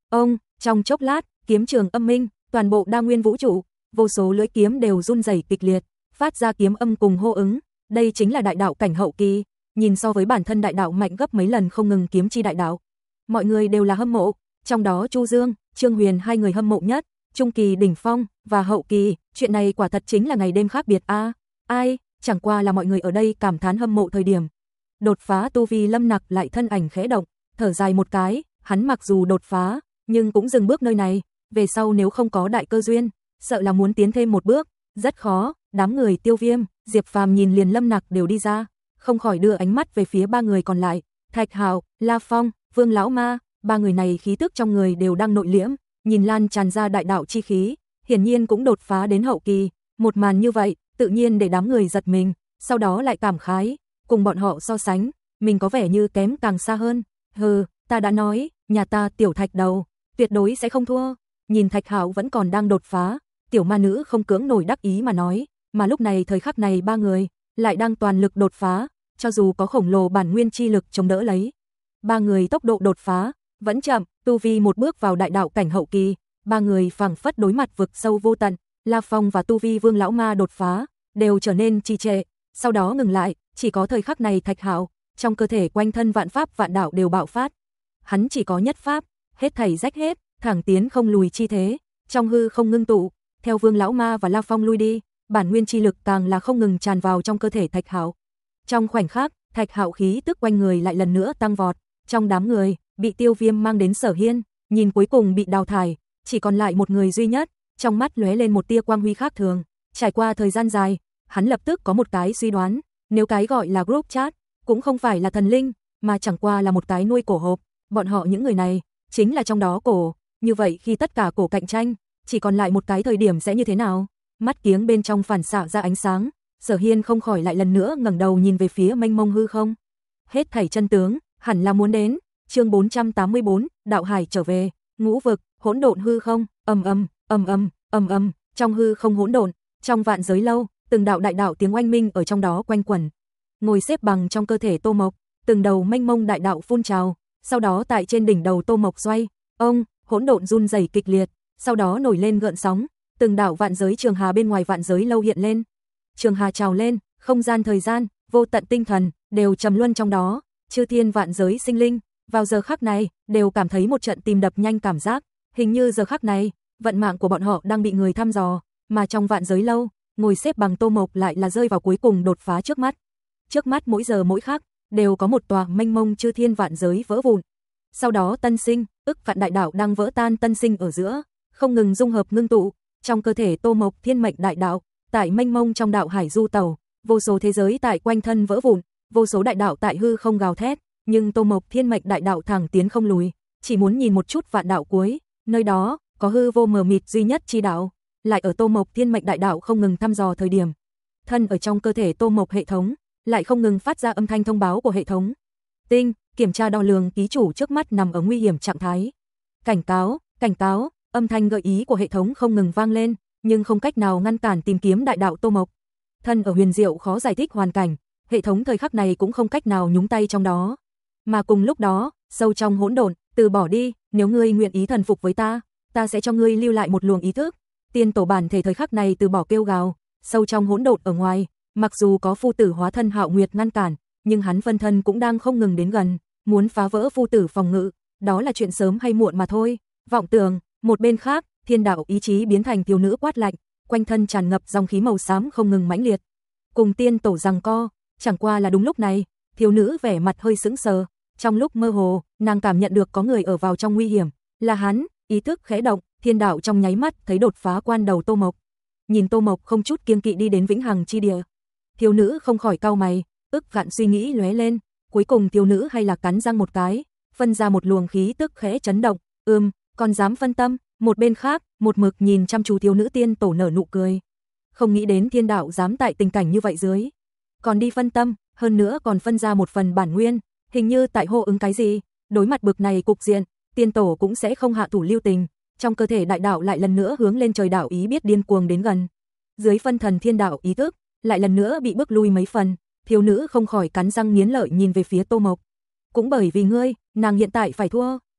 Ông, trong chốc lát, kiếm trường âm minh, toàn bộ đa nguyên vũ trụ, vô số lưỡi kiếm đều run rẩy kịch liệt, phát ra kiếm âm cùng hô ứng. Đây chính là đại đạo cảnh hậu kỳ, nhìn so với bản thân đại đạo mạnh gấp mấy lần không ngừng kiếm chi đại đạo. Mọi người đều là hâm mộ, trong đó Chu Dương, Trương Huyền hai người hâm mộ nhất, trung kỳ đỉnh phong và hậu kỳ, chuyện này quả thật chính là ngày đêm khác biệt a. À, ai, chẳng qua là mọi người ở đây cảm thán hâm mộ thời điểm. Đột phá tu vi Lâm Nặc lại thân ảnh khẽ động, thở dài một cái, hắn mặc dù đột phá, nhưng cũng dừng bước nơi này, về sau nếu không có đại cơ duyên, sợ là muốn tiến thêm một bước, rất khó. Đám người Tiêu Viêm, Diệp Phàm nhìn liền Lâm Nặc đều đi ra, không khỏi đưa ánh mắt về phía ba người còn lại, Thạch Hạo, La Phong, Vương lão ma, ba người này khí tức trong người đều đang nội liễm, nhìn lan tràn ra đại đạo chi khí, hiển nhiên cũng đột phá đến hậu kỳ, một màn như vậy, tự nhiên để đám người giật mình, sau đó lại cảm khái, cùng bọn họ so sánh, mình có vẻ như kém càng xa hơn. Hừ, ta đã nói, nhà ta tiểu Thạch đầu, tuyệt đối sẽ không thua. Nhìn Thạch Hạo vẫn còn đang đột phá, tiểu ma nữ không cưỡng nổi đắc ý mà nói, mà lúc này thời khắc này ba người lại đang toàn lực đột phá, cho dù có khổng lồ bản nguyên chi lực chống đỡ lấy. Ba người tốc độ đột phá vẫn chậm, tu vi một bước vào đại đạo cảnh hậu kỳ, ba người phảng phất đối mặt vực sâu vô tận, La Phong và tu vi Vương lão ma đột phá đều trở nên trì trệ, sau đó ngừng lại, chỉ có thời khắc này Thạch Hạo, trong cơ thể quanh thân vạn pháp vạn đạo đều bạo phát. Hắn chỉ có nhất pháp, hết thảy rách hết, thẳng tiến không lùi chi thế, trong hư không ngưng tụ, theo Vương lão ma và La Phong lui đi, bản nguyên chi lực càng là không ngừng tràn vào trong cơ thể Thạch Hạo. Trong khoảnh khắc, Thạch Hạo khí tức quanh người lại lần nữa tăng vọt, trong đám người, bị Tiêu Viêm mang đến Sở Hiên, nhìn cuối cùng bị đào thải, chỉ còn lại một người duy nhất, trong mắt lóe lên một tia quang huy khác thường. Trải qua thời gian dài, hắn lập tức có một cái suy đoán, nếu cái gọi là group chat cũng không phải là thần linh, mà chẳng qua là một cái nuôi cổ hộp, bọn họ những người này chính là trong đó cổ, như vậy khi tất cả cổ cạnh tranh, chỉ còn lại một cái thời điểm sẽ như thế nào? Mắt kiếng bên trong phản xạ ra ánh sáng, Sở Hiên không khỏi lại lần nữa ngẩng đầu nhìn về phía mênh mông hư không. Hết thảy chân tướng, hẳn là muốn đến. Chương bốn trăm tám mươi bốn, đạo hải trở về, ngũ vực, hỗn độn hư không, ầm ầm, ầm ầm, ầm ầm, trong hư không hỗn độn, trong vạn giới lâu, từng đạo đại đạo tiếng oanh minh ở trong đó quanh quẩn. Ngồi xếp bằng trong cơ thể Tô Mộc, từng đầu mênh mông đại đạo phun trào, sau đó tại trên đỉnh đầu Tô Mộc xoay, ông, hỗn độn run rẩy kịch liệt, sau đó nổi lên gợn sóng, từng đạo vạn giới trường hà bên ngoài vạn giới lâu hiện lên. Trường hà trào lên, không gian thời gian, vô tận tinh thần đều trầm luân trong đó, chư thiên vạn giới sinh linh, vào giờ khắc này đều cảm thấy một trận tim đập nhanh cảm giác, hình như giờ khắc này, vận mạng của bọn họ đang bị người thăm dò, mà trong vạn giới lâu, ngồi xếp bằng Tô Mộc lại là rơi vào cuối cùng đột phá trước mắt. Trước mắt mỗi giờ mỗi khắc đều có một tòa mênh mông chư thiên vạn giới vỡ vụn. Sau đó tân sinh, ức vạn đại đạo đang vỡ tan tân sinh ở giữa, không ngừng dung hợp ngưng tụ, trong cơ thể Tô Mộc thiên mệnh đại đạo, tại mênh mông trong đạo hải du tẩu, vô số thế giới tại quanh thân vỡ vụn, vô số đại đạo tại hư không gào thét, nhưng Tô Mộc thiên mệnh đại đạo thẳng tiến không lùi, chỉ muốn nhìn một chút vạn đạo cuối, nơi đó có hư vô mờ mịt duy nhất chi đạo, lại ở Tô Mộc thiên mệnh đại đạo không ngừng thăm dò thời điểm, thân ở trong cơ thể Tô Mộc hệ thống, lại không ngừng phát ra âm thanh thông báo của hệ thống. Tinh, kiểm tra đo lường ký chủ trước mắt nằm ở nguy hiểm trạng thái. Cảnh cáo, cảnh cáo, âm thanh gợi ý của hệ thống không ngừng vang lên, nhưng không cách nào ngăn cản tìm kiếm đại đạo Tô Mộc. Thân ở huyền diệu khó giải thích hoàn cảnh, hệ thống thời khắc này cũng không cách nào nhúng tay trong đó. Mà cùng lúc đó, sâu trong hỗn độn, từ bỏ đi, nếu ngươi nguyện ý thần phục với ta, ta sẽ cho ngươi lưu lại một luồng ý thức. Tiên tổ bản thể thời khắc này từ bỏ kêu gào, sâu trong hỗn độn ở ngoài, mặc dù có phu tử hóa thân Hạo Nguyệt ngăn cản, nhưng hắn phân thân cũng đang không ngừng đến gần, muốn phá vỡ phu tử phòng ngự, đó là chuyện sớm hay muộn mà thôi. Vọng Tường, một bên khác, thiên đạo ý chí biến thành thiếu nữ quát lạnh, quanh thân tràn ngập dòng khí màu xám không ngừng mãnh liệt, cùng tiên tổ giằng co. Chẳng qua là đúng lúc này, thiếu nữ vẻ mặt hơi sững sờ, trong lúc mơ hồ, nàng cảm nhận được có người ở vào trong nguy hiểm, là hắn, ý thức khẽ động, thiên đạo trong nháy mắt thấy đột phá quan đầu Tô Mộc. Nhìn Tô Mộc không chút kiêng kỵ đi đến vĩnh hằng chi địa, thiếu nữ không khỏi cau mày, ức vạn suy nghĩ lóe lên, cuối cùng thiếu nữ hay là cắn răng một cái, phân ra một luồng khí tức khẽ chấn động, ừm, còn dám phân tâm. Một bên khác, một mực nhìn chăm chú thiếu nữ tiên tổ nở nụ cười, không nghĩ đến thiên đạo dám tại tình cảnh như vậy dưới, còn đi phân tâm, hơn nữa còn phân ra một phần bản nguyên, hình như tại hô ứng cái gì. Đối mặt bực này cục diện, tiên tổ cũng sẽ không hạ thủ lưu tình, trong cơ thể đại đạo lại lần nữa hướng lên trời đạo ý biết điên cuồng đến gần. Dưới phân thần thiên đạo ý thức, lại lần nữa bị bước lui mấy phần, thiếu nữ không khỏi cắn răng nghiến lợi nhìn về phía Tô Mộc. Cũng bởi vì ngươi, nàng hiện tại phải thua,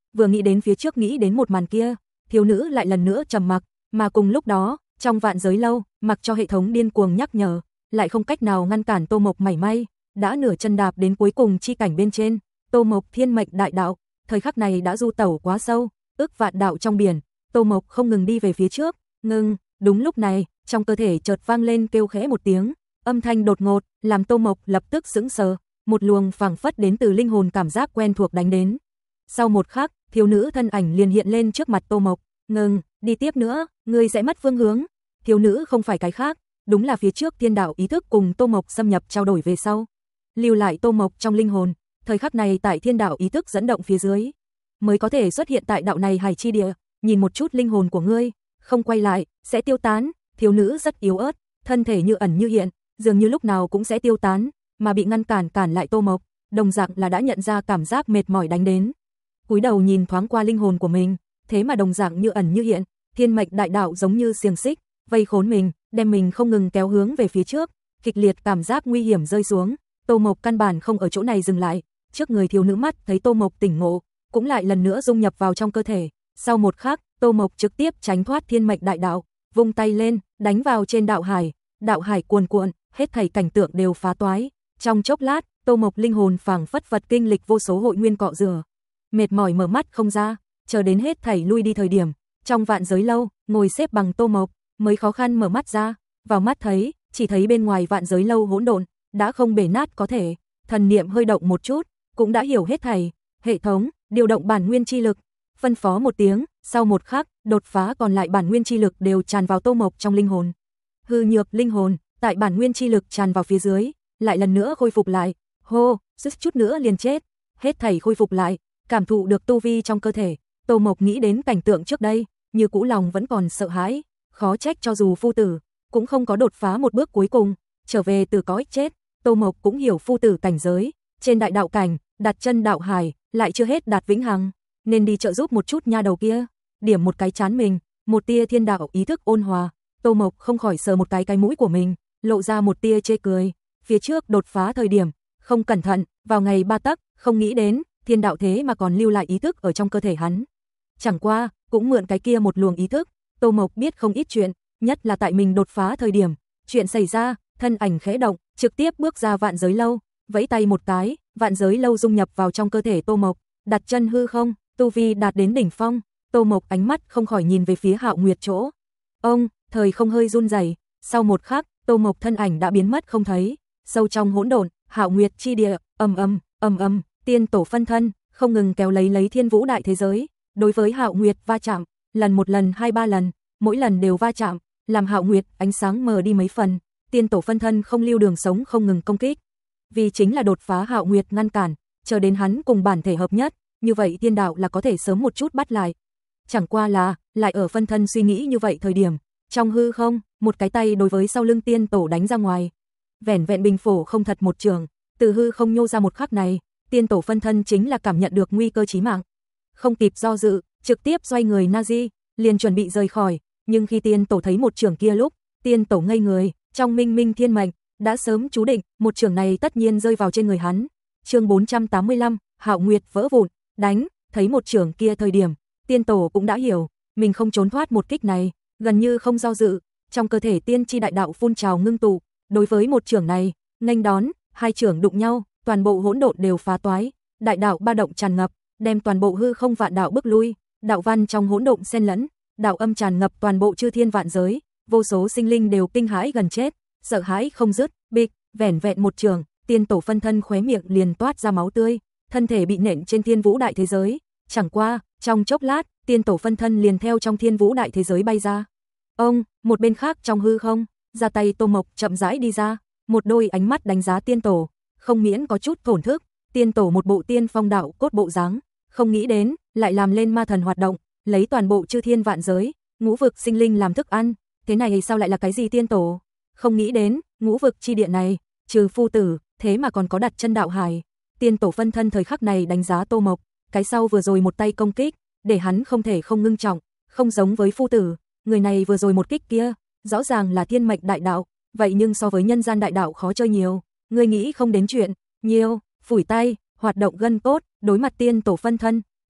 Vừa nghĩ đến phía trước nghĩ đến một màn kia, thiếu nữ lại lần nữa trầm mặc, mà cùng lúc đó, trong vạn giới lâu, mặc cho hệ thống điên cuồng nhắc nhở, lại không cách nào ngăn cản Tô Mộc mảy may, đã nửa chân đạp đến cuối cùng chi cảnh bên trên. Tô Mộc thiên mệnh đại đạo, thời khắc này đã du tẩu quá sâu, ước vạn đạo trong biển, Tô Mộc không ngừng đi về phía trước, ngừng, đúng lúc này, trong cơ thể chợt vang lên kêu khẽ một tiếng, âm thanh đột ngột, làm Tô Mộc lập tức sững sờ, một luồng phảng phất đến từ linh hồn cảm giác quen thuộc đánh đến. Sau một khắc, thiếu nữ thân ảnh liền hiện lên trước mặt Tô Mộc, ngừng, đi tiếp nữa, ngươi sẽ mất phương hướng. Thiếu nữ không phải cái khác, đúng là phía trước thiên đạo ý thức cùng Tô Mộc xâm nhập trao đổi về sau, lưu lại Tô Mộc trong linh hồn, thời khắc này tại thiên đạo ý thức dẫn động phía dưới, mới có thể xuất hiện tại đạo này hải chi địa, nhìn một chút linh hồn của ngươi, không quay lại, sẽ tiêu tán. Thiếu nữ rất yếu ớt, thân thể như ẩn như hiện, dường như lúc nào cũng sẽ tiêu tán, mà bị ngăn cản cản lại Tô Mộc, đồng dạng là đã nhận ra cảm giác mệt mỏi đánh đến. Cúi đầu nhìn thoáng qua linh hồn của mình, thế mà đồng dạng như ẩn như hiện, thiên mệnh đại đạo giống như xiềng xích, vây khốn mình, đem mình không ngừng kéo hướng về phía trước, kịch liệt cảm giác nguy hiểm rơi xuống. Tô Mộc căn bản không ở chỗ này dừng lại, trước người thiếu nữ mắt thấy Tô Mộc tỉnh ngộ, cũng lại lần nữa dung nhập vào trong cơ thể. Sau một khắc, Tô Mộc trực tiếp tránh thoát thiên mệnh đại đạo, vung tay lên, đánh vào trên đạo hải, đạo hải cuồn cuộn, hết thảy cảnh tượng đều phá toái. Trong chốc lát, Tô Mộc linh hồn phảng phất vật kinh lịch vô số hội nguyên cọ rửa, mệt mỏi mở mắt không ra, chờ đến hết thảy lui đi thời điểm, trong vạn giới lâu, ngồi xếp bằng Tô Mộc mới khó khăn mở mắt ra, vào mắt thấy, chỉ thấy bên ngoài vạn giới lâu hỗn độn, đã không bể nát có thể, thần niệm hơi động một chút, cũng đã hiểu hết thảy. Hệ thống, điều động bản nguyên chi lực, phân phó một tiếng, sau một khắc, đột phá còn lại bản nguyên chi lực đều tràn vào Tô Mộc trong linh hồn. Hư nhược linh hồn, tại bản nguyên chi lực tràn vào phía dưới, lại lần nữa khôi phục lại, hô, sức chút nữa liền chết, hết thảy khôi phục lại, cảm thụ được tu vi trong cơ thể, Tô Mộc nghĩ đến cảnh tượng trước đây, như cũ lòng vẫn còn sợ hãi, khó trách cho dù phu tử, cũng không có đột phá một bước cuối cùng, trở về từ cõi chết, Tô Mộc cũng hiểu phu tử cảnh giới, trên đại đạo cảnh, đặt chân đạo hải, lại chưa hết đạt vĩnh hằng, nên đi trợ giúp một chút nha đầu kia, điểm một cái chán mình, một tia thiên đạo ý thức ôn hòa, Tô Mộc không khỏi sờ một cái cái mũi của mình, lộ ra một tia chê cười, phía trước đột phá thời điểm, không cẩn thận, vào ngày ba tấc, không nghĩ đến, thiên đạo thế mà còn lưu lại ý thức ở trong cơ thể hắn. Chẳng qua, cũng mượn cái kia một luồng ý thức, Tô Mộc biết không ít chuyện, nhất là tại mình đột phá thời điểm, chuyện xảy ra, thân ảnh khẽ động, trực tiếp bước ra vạn giới lâu, vẫy tay một cái, vạn giới lâu dung nhập vào trong cơ thể Tô Mộc, đặt chân hư không, tu vi đạt đến đỉnh phong, Tô Mộc ánh mắt không khỏi nhìn về phía Hạo Nguyệt chỗ. Ông, thời không hơi run rẩy, sau một khắc, Tô Mộc thân ảnh đã biến mất không thấy, sâu trong hỗn độn, Hạo Nguyệt chi địa, ầm ầm, ầm ầm, tiên tổ phân thân, không ngừng kéo lấy lấy thiên vũ đại thế giới, đối với Hạo Nguyệt va chạm, lần một lần hai ba lần, mỗi lần đều va chạm, làm Hạo Nguyệt ánh sáng mờ đi mấy phần, tiên tổ phân thân không lưu đường sống không ngừng công kích. Vì chính là đột phá Hạo Nguyệt ngăn cản, chờ đến hắn cùng bản thể hợp nhất, như vậy thiên đạo là có thể sớm một chút bắt lại. Chẳng qua là, lại ở phân thân suy nghĩ như vậy thời điểm, trong hư không, một cái tay đối với sau lưng tiên tổ đánh ra ngoài. Vẻn vẹn bình phổ không thật một trường, từ hư không nhô ra một khắc này, tiên tổ phân thân chính là cảm nhận được nguy cơ chí mạng. Không kịp do dự, trực tiếp xoay người Nazi, liền chuẩn bị rời khỏi, nhưng khi tiên tổ thấy một trường kia lúc, tiên tổ ngây người, trong minh minh thiên mệnh, đã sớm chú định, một trường này tất nhiên rơi vào trên người hắn. Chương bốn trăm tám mươi lăm, Hạo Nguyệt vỡ vụn, đánh, thấy một trường kia thời điểm, tiên tổ cũng đã hiểu, mình không trốn thoát một kích này, gần như không do dự, trong cơ thể tiên chi đại đạo phun trào ngưng tụ, đối với một trường này, nghênh đón, hai trường đụng nhau, toàn bộ hỗn độn đều phá toái, đại đạo ba động tràn ngập, đem toàn bộ hư không vạn đạo bức lui, đạo văn trong hỗn độn xen lẫn, đạo âm tràn ngập toàn bộ chư thiên vạn giới, vô số sinh linh đều kinh hãi gần chết, sợ hãi không dứt, bịch, vẻn vẹn một trường, tiên tổ phân thân khóe miệng liền toát ra máu tươi, thân thể bị nện trên thiên vũ đại thế giới, chẳng qua, trong chốc lát, tiên tổ phân thân liền theo trong thiên vũ đại thế giới bay ra. Ông, một bên khác trong hư không, ra tay Tô Mộc chậm rãi đi ra, một đôi ánh mắt đánh giá tiên tổ, không miễn có chút thổn thức, tiên tổ một bộ tiên phong đạo cốt bộ dáng, không nghĩ đến, lại làm lên ma thần hoạt động, lấy toàn bộ chư thiên vạn giới, ngũ vực sinh linh làm thức ăn, thế này sao lại là cái gì tiên tổ? Không nghĩ đến, ngũ vực chi địa này, trừ phu tử, thế mà còn có đặt chân đạo hải. Tiên tổ phân thân thời khắc này đánh giá Tô Mộc, cái sau vừa rồi một tay công kích, để hắn không thể không ngưng trọng, không giống với phu tử, người này vừa rồi một kích kia, rõ ràng là thiên mệnh đại đạo, vậy nhưng so với nhân gian đại đạo khó chơi nhiều, ngươi nghĩ không đến chuyện, nhiều, phủi tay, hoạt động gân cốt, đối mặt tiên tổ phân thân,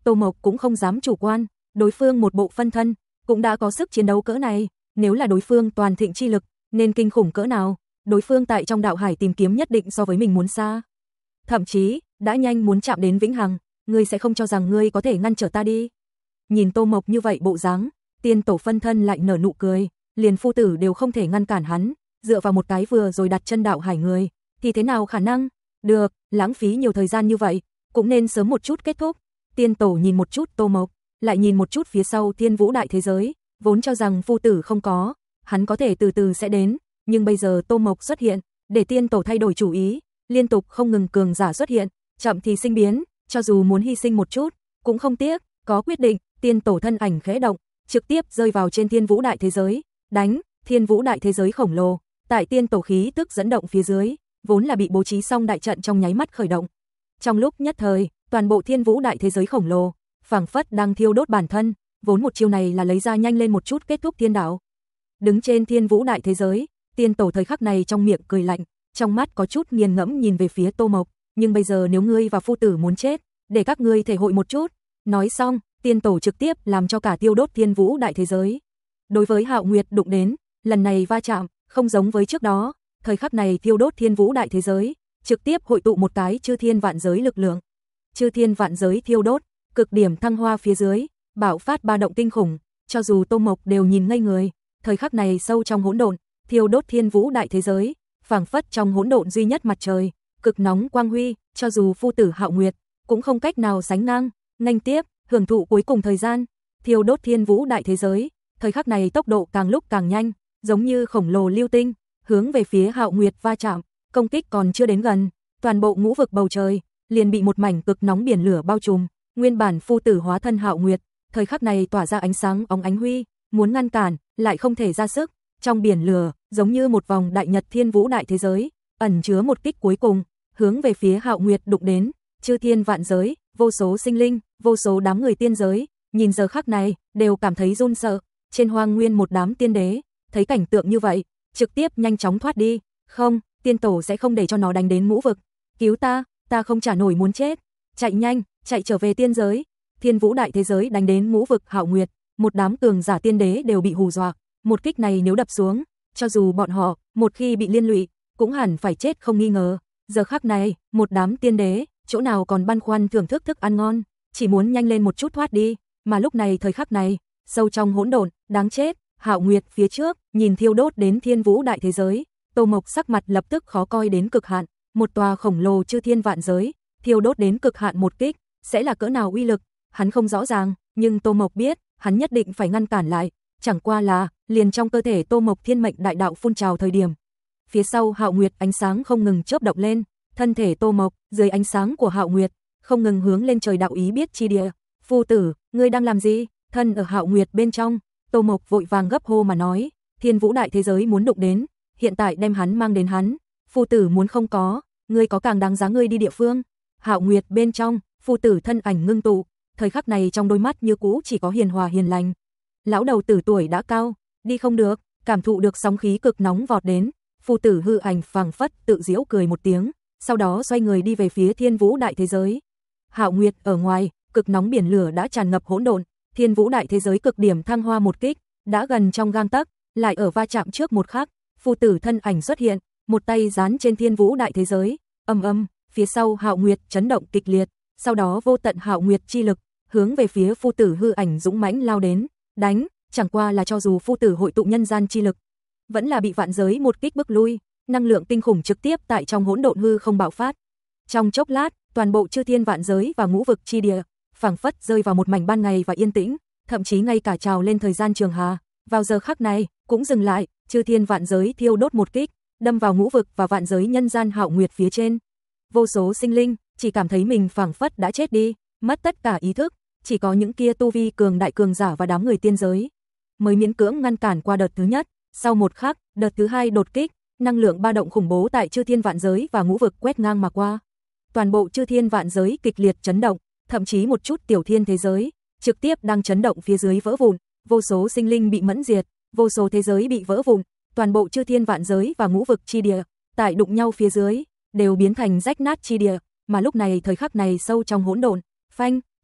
Tô Mộc cũng không dám chủ quan, đối phương một bộ phân thân, cũng đã có sức chiến đấu cỡ này, nếu là đối phương toàn thịnh chi lực, nên kinh khủng cỡ nào, đối phương tại trong đạo hải tìm kiếm nhất định so với mình muốn xa. Thậm chí, đã nhanh muốn chạm đến vĩnh hằng, ngươi sẽ không cho rằng ngươi có thể ngăn trở ta đi. Nhìn Tô Mộc như vậy bộ dáng, tiên tổ phân thân lại nở nụ cười, liền phu tử đều không thể ngăn cản hắn, dựa vào một cái vừa rồi đặt chân đạo hải người, thì thế nào khả năng? Được, lãng phí nhiều thời gian như vậy, cũng nên sớm một chút kết thúc. Tiên tổ nhìn một chút Tô Mộc, lại nhìn một chút phía sau Thiên Vũ đại thế giới, vốn cho rằng phu tử không có, hắn có thể từ từ sẽ đến, nhưng bây giờ Tô Mộc xuất hiện, để tiên tổ thay đổi chủ ý, liên tục không ngừng cường giả xuất hiện, chậm thì sinh biến, cho dù muốn hy sinh một chút, cũng không tiếc, có quyết định, tiên tổ thân ảnh khẽ động, trực tiếp rơi vào trên Thiên Vũ đại thế giới, đánh, Thiên Vũ đại thế giới khổng lồ, tại tiên tổ khí tức dẫn động phía dưới, vốn là bị bố trí xong đại trận trong nháy mắt khởi động. Trong lúc nhất thời, toàn bộ Thiên Vũ đại thế giới khổng lồ, phảng phất đang thiêu đốt bản thân, vốn một chiêu này là lấy ra nhanh lên một chút kết thúc thiên đạo. Đứng trên Thiên Vũ đại thế giới, tiên tổ thời khắc này trong miệng cười lạnh, trong mắt có chút nghiền ngẫm nhìn về phía Tô Mộc, nhưng bây giờ nếu ngươi và phu tử muốn chết, để các ngươi thể hội một chút. Nói xong, tiên tổ trực tiếp làm cho cả tiêu đốt Thiên Vũ đại thế giới. Đối với Hạo Nguyệt đụng đến, lần này va chạm, không giống với trước đó, thời khắc này thiêu đốt Thiên Vũ đại thế giới, trực tiếp hội tụ một cái chư thiên vạn giới lực lượng. Chư thiên vạn giới thiêu đốt, cực điểm thăng hoa phía dưới, bạo phát ba động kinh khủng, cho dù Tô Mộc đều nhìn ngây người, thời khắc này sâu trong hỗn độn, thiêu đốt Thiên Vũ đại thế giới, phảng phất trong hỗn độn duy nhất mặt trời, cực nóng quang huy, cho dù phu tử Hạo Nguyệt cũng không cách nào sánh ngang, nghênh tiếp, hưởng thụ cuối cùng thời gian, thiêu đốt Thiên Vũ đại thế giới, thời khắc này tốc độ càng lúc càng nhanh, giống như khổng lồ lưu tinh, hướng về phía Hạo Nguyệt va chạm, công kích còn chưa đến gần, toàn bộ ngũ vực bầu trời liền bị một mảnh cực nóng biển lửa bao trùm, nguyên bản phu tử hóa thân Hạo Nguyệt, thời khắc này tỏa ra ánh sáng óng ánh huy, muốn ngăn cản, lại không thể ra sức, trong biển lửa, giống như một vòng đại nhật Thiên Vũ đại thế giới, ẩn chứa một kích cuối cùng, hướng về phía Hạo Nguyệt đụng đến, chư thiên vạn giới, vô số sinh linh, vô số đám người tiên giới, nhìn giờ khắc này, đều cảm thấy run sợ, trên hoang nguyên một đám tiên đế, thấy cảnh tượng như vậy, trực tiếp nhanh chóng thoát đi, không, tiên tổ sẽ không để cho nó đánh đến ngũ vực, cứu ta, ta không trả nổi muốn chết, chạy nhanh, chạy trở về tiên giới, Thiên Vũ đại thế giới đánh đến ngũ vực Hạo Nguyệt, một đám cường giả tiên đế đều bị hù dọa, một kích này nếu đập xuống, cho dù bọn họ, một khi bị liên lụy, cũng hẳn phải chết không nghi ngờ, giờ khắc này, một đám tiên đế, chỗ nào còn băn khoăn thưởng thức thức ăn ngon, chỉ muốn nhanh lên một chút thoát đi, mà lúc này thời khắc này, sâu trong hỗn độn, đáng chết, Hạo Nguyệt phía trước, nhìn thiêu đốt đến Thiên Vũ đại thế giới, Tô Mộc sắc mặt lập tức khó coi đến cực hạn, một tòa khổng lồ chư thiên vạn giới, thiêu đốt đến cực hạn một kích, sẽ là cỡ nào uy lực, hắn không rõ ràng, nhưng Tô Mộc biết, hắn nhất định phải ngăn cản lại, chẳng qua là, liền trong cơ thể Tô Mộc thiên mệnh đại đạo phun trào thời điểm. Phía sau Hạo Nguyệt ánh sáng không ngừng chớp động lên, thân thể Tô Mộc, dưới ánh sáng của Hạo Nguyệt, không ngừng hướng lên trời đạo ý biết chi địa. Phu tử, ngươi đang làm gì? Thân ở Hạo Nguyệt bên trong, Tô Mộc vội vàng gấp hô mà nói, Thiên Vũ đại thế giới muốn đụng đến, hiện tại đem hắn mang đến hắn, phu tử muốn không có, ngươi có càng đáng giá ngươi đi địa phương. Hạo Nguyệt bên trong, phu tử thân ảnh ngưng tụ, thời khắc này trong đôi mắt như cũ chỉ có hiền hòa hiền lành. Lão đầu tử tuổi đã cao, đi không được, cảm thụ được sóng khí cực nóng vọt đến, phu tử hư ảnh phảng phất tự giễu cười một tiếng, sau đó xoay người đi về phía Thiên Vũ đại thế giới. Hạo Nguyệt ở ngoài, cực nóng biển lửa đã tràn ngập hỗn độn, Thiên Vũ đại thế giới cực điểm thăng hoa một kích, đã gần trong gang tấc, lại ở va chạm trước một khắc, phu tử thân ảnh xuất hiện, một tay dán trên Thiên Vũ đại thế giới, ầm ầm, phía sau Hạo Nguyệt chấn động kịch liệt, sau đó vô tận Hạo Nguyệt chi lực hướng về phía phu tử hư ảnh dũng mãnh lao đến, đánh, chẳng qua là cho dù phu tử hội tụ nhân gian chi lực, vẫn là bị vạn giới một kích bức lui, năng lượng kinh khủng trực tiếp tại trong hỗn độn hư không bạo phát. Trong chốc lát, toàn bộ chư thiên vạn giới và ngũ vực chi địa, phảng phất rơi vào một mảnh ban ngày và yên tĩnh, thậm chí ngay cả trào lên thời gian trường hà, vào giờ khắc này cũng dừng lại, chư thiên vạn giới thiêu đốt một kích, đâm vào ngũ vực và vạn giới nhân gian Hạo Nguyệt phía trên. Vô số sinh linh chỉ cảm thấy mình phảng phất đã chết đi, mất tất cả ý thức, chỉ có những kia tu vi cường đại cường giả và đám người tiên giới mới miễn cưỡng ngăn cản qua đợt thứ nhất. Sau một khắc, đợt thứ hai đột kích, năng lượng ba động khủng bố tại chư thiên vạn giới và ngũ vực quét ngang mà qua. Toàn bộ chư thiên vạn giới kịch liệt chấn động, thậm chí một chút tiểu thiên thế giới trực tiếp đang chấn động phía dưới vỡ vụn, vô số sinh linh bị mẫn diệt, vô số thế giới bị vỡ vụn, toàn bộ chư thiên vạn giới và ngũ vực chi địa, tại đụng nhau phía dưới, đều biến thành rách nát chi địa, mà lúc này thời khắc này sâu trong hỗn độn, phanh,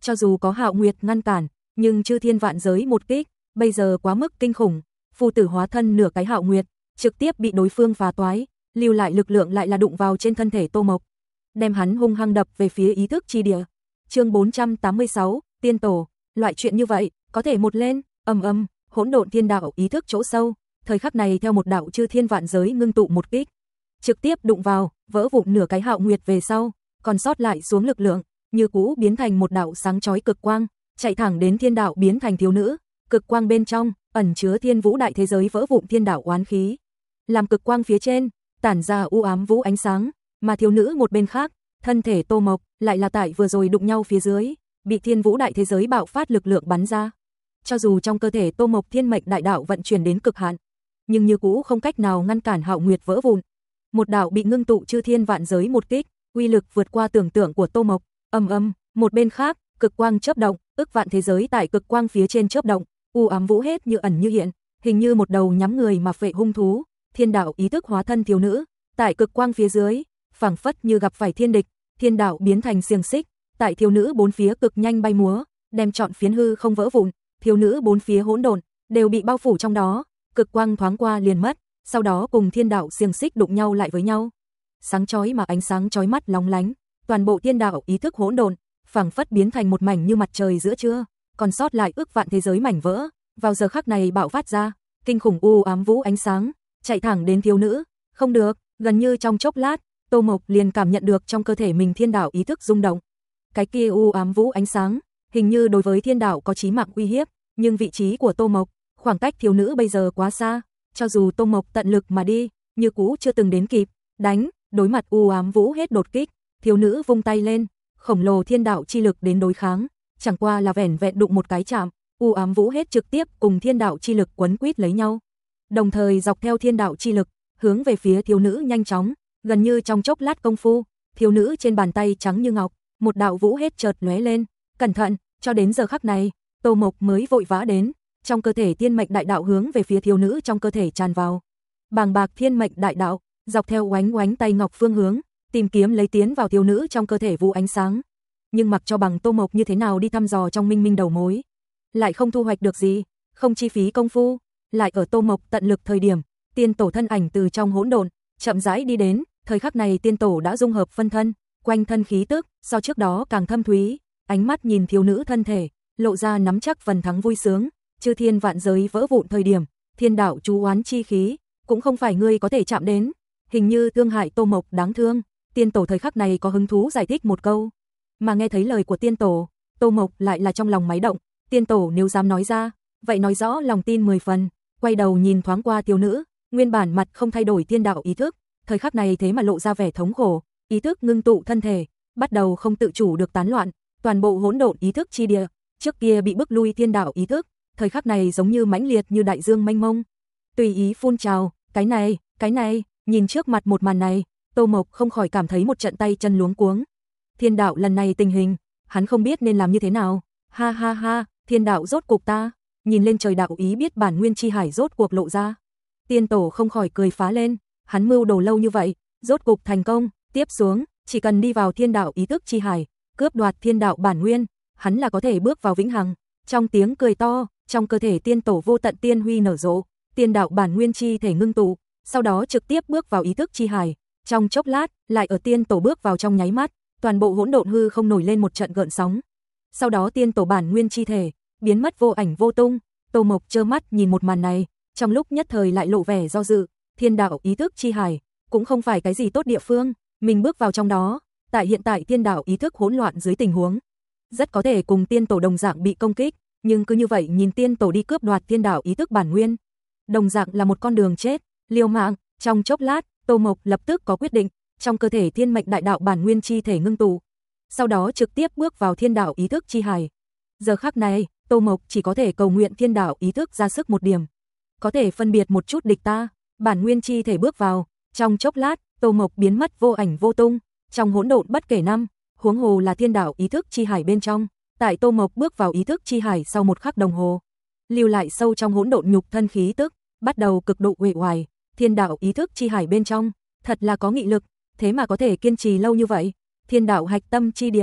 Cho dù có Hạo Nguyệt ngăn cản, nhưng chư thiên vạn giới một kích, bây giờ quá mức kinh khủng, phu tử hóa thân nửa cái Hạo Nguyệt, trực tiếp bị đối phương phá toái, lưu lại lực lượng lại là đụng vào trên thân thể Tô Mộc, đem hắn hung hăng đập về phía ý thức chi địa. Chương bốn trăm tám mươi sáu, Tiên Tổ, loại chuyện như vậy, có thể một lên, ầm ầm, hỗn độn thiên đạo ý thức chỗ sâu, thời khắc này theo một đạo chư thiên vạn giới ngưng tụ một kích, trực tiếp đụng vào, vỡ vụn nửa cái Hạo Nguyệt về sau, còn sót lại xuống lực lượng, như cũ biến thành một đạo sáng chói cực quang, chạy thẳng đến thiên đạo biến thành thiếu nữ, cực quang bên trong ẩn chứa thiên vũ đại thế giới vỡ vụn thiên đạo oán khí, làm cực quang phía trên tản ra u ám vũ ánh sáng, mà thiếu nữ một bên khác, thân thể Tô Mộc lại là tại vừa rồi đụng nhau phía dưới, bị thiên vũ đại thế giới bạo phát lực lượng bắn ra. Cho dù trong cơ thể Tô Mộc thiên mệnh đại đạo vận chuyển đến cực hạn, nhưng như cũ không cách nào ngăn cản Hạo Nguyệt vỡ vụn. Một đạo bị ngưng tụ chư thiên vạn giới một kích, uy lực vượt qua tưởng tượng của Tô Mộc. Ầm ầm, một bên khác, cực quang chớp động, ức vạn thế giới tại cực quang phía trên chớp động, u ám vũ hết như ẩn như hiện, hình như một đầu nhắm người mà phệ hung thú, thiên đạo ý thức hóa thân thiếu nữ, tại cực quang phía dưới, phảng phất như gặp phải thiên địch, thiên đạo biến thành xiềng xích, tại thiếu nữ bốn phía cực nhanh bay múa, đem trọn phiến hư không vỡ vụn, thiếu nữ bốn phía hỗn độn đều bị bao phủ trong đó, cực quang thoáng qua liền mất, sau đó cùng thiên đạo xiềng xích đụng nhau lại với nhau. Sáng chói mà ánh sáng chói mắt lóng lánh, toàn bộ thiên đạo ý thức hỗn độn, phảng phất biến thành một mảnh như mặt trời giữa trưa, còn sót lại ức vạn thế giới mảnh vỡ, vào giờ khắc này bạo phát ra, kinh khủng u ám vũ ánh sáng, chạy thẳng đến thiếu nữ, không được, gần như trong chốc lát, Tô Mộc liền cảm nhận được trong cơ thể mình thiên đạo ý thức rung động. Cái kia u ám vũ ánh sáng, hình như đối với thiên đạo có chí mạng uy hiếp, nhưng vị trí của Tô Mộc, khoảng cách thiếu nữ bây giờ quá xa, cho dù Tô Mộc tận lực mà đi, như cũ chưa từng đến kịp, đánh, đối mặt u ám vũ hết đột kích, thiếu nữ vung tay lên, khổng lồ thiên đạo chi lực đến đối kháng, chẳng qua là vẻn vẹn đụng một cái chạm, u ám vũ hết trực tiếp cùng thiên đạo chi lực quấn quýt lấy nhau, đồng thời dọc theo thiên đạo chi lực, hướng về phía thiếu nữ nhanh chóng, gần như trong chốc lát công phu, thiếu nữ trên bàn tay trắng như ngọc, một đạo vũ hết chợt lóe lên, cẩn thận, cho đến giờ khắc này, Tô Mộc mới vội vã đến, trong cơ thể thiên mệnh đại đạo hướng về phía thiếu nữ trong cơ thể tràn vào. Bàng bạc thiên mệnh đại đạo, dọc theo oánh oánh tay ngọc phương hướng, tìm kiếm lấy tiến vào thiếu nữ trong cơ thể vũ ánh sáng. Nhưng mặc cho bằng Tô Mộc như thế nào đi thăm dò trong minh minh đầu mối, lại không thu hoạch được gì, không chi phí công phu, lại ở Tô Mộc tận lực thời điểm, tiên tổ thân ảnh từ trong hỗn độn chậm rãi đi đến, thời khắc này tiên tổ đã dung hợp phân thân, quanh thân khí tức so trước đó càng thâm thúy, ánh mắt nhìn thiếu nữ thân thể, lộ ra nắm chắc phần thắng vui sướng, chư thiên vạn giới vỡ vụn thời điểm, thiên đạo chú oán chi khí, cũng không phải ngươi có thể chạm đến, hình như thương hại Tô Mộc đáng thương, tiên tổ thời khắc này có hứng thú giải thích một câu, mà nghe thấy lời của tiên tổ, Tô Mộc lại là trong lòng máy động, tiên tổ nếu dám nói ra, vậy nói rõ lòng tin mười phần, quay đầu nhìn thoáng qua thiếu nữ, nguyên bản mặt không thay đổi thiên đạo ý thức, thời khắc này thế mà lộ ra vẻ thống khổ, ý thức ngưng tụ thân thể, bắt đầu không tự chủ được tán loạn, toàn bộ hỗn độn ý thức chi địa, trước kia bị bức lui thiên đạo ý thức, thời khắc này giống như mãnh liệt như đại dương mênh mông, tùy ý phun trào, cái này, cái này, nhìn trước mặt một màn này, Tô Mộc không khỏi cảm thấy một trận tay chân luống cuống. Thiên đạo lần này tình hình, hắn không biết nên làm như thế nào. Ha ha ha, thiên đạo rốt cuộc ta, nhìn lên trời đạo ý biết bản nguyên chi hải rốt cuộc lộ ra. Tiên tổ không khỏi cười phá lên, hắn mưu đồ lâu như vậy, rốt cuộc thành công, tiếp xuống, chỉ cần đi vào thiên đạo ý thức chi hải, cướp đoạt thiên đạo bản nguyên, hắn là có thể bước vào vĩnh hằng. Trong tiếng cười to, trong cơ thể tiên tổ vô tận tiên huy nở rộ, tiên đạo bản nguyên chi thể ngưng tụ, sau đó trực tiếp bước vào ý thức chi hải. Trong chốc lát, lại ở tiên tổ bước vào trong nháy mắt, toàn bộ hỗn độn hư không nổi lên một trận gợn sóng. Sau đó tiên tổ bản nguyên chi thể biến mất vô ảnh vô tung, Tô Mộc trơ mắt nhìn một màn này, trong lúc nhất thời lại lộ vẻ do dự, thiên đạo ý thức chi hải cũng không phải cái gì tốt địa phương, mình bước vào trong đó, tại hiện tại thiên đạo ý thức hỗn loạn dưới tình huống, rất có thể cùng tiên tổ đồng dạng bị công kích, nhưng cứ như vậy nhìn tiên tổ đi cướp đoạt thiên đạo ý thức bản nguyên, đồng dạng là một con đường chết, liều mạng. Trong chốc lát, Tô Mộc lập tức có quyết định, trong cơ thể thiên mệnh đại đạo bản nguyên chi thể ngưng tụ, sau đó trực tiếp bước vào thiên đạo ý thức chi hải. Giờ khắc này, Tô Mộc chỉ có thể cầu nguyện thiên đạo ý thức ra sức một điểm, có thể phân biệt một chút địch ta, bản nguyên chi thể bước vào, trong chốc lát, Tô Mộc biến mất vô ảnh vô tung, trong hỗn độn bất kể năm, huống hồ là thiên đạo ý thức chi hải bên trong, tại Tô Mộc bước vào ý thức chi hải sau một khắc đồng hồ, lưu lại sâu trong hỗn độn nhục thân khí tức, bắt đầu cực độ uể oải, thiên đạo ý thức chi hải bên trong, thật là có nghị lực, thế mà có thể kiên trì lâu như vậy. Thiên đạo hạch tâm chi địa,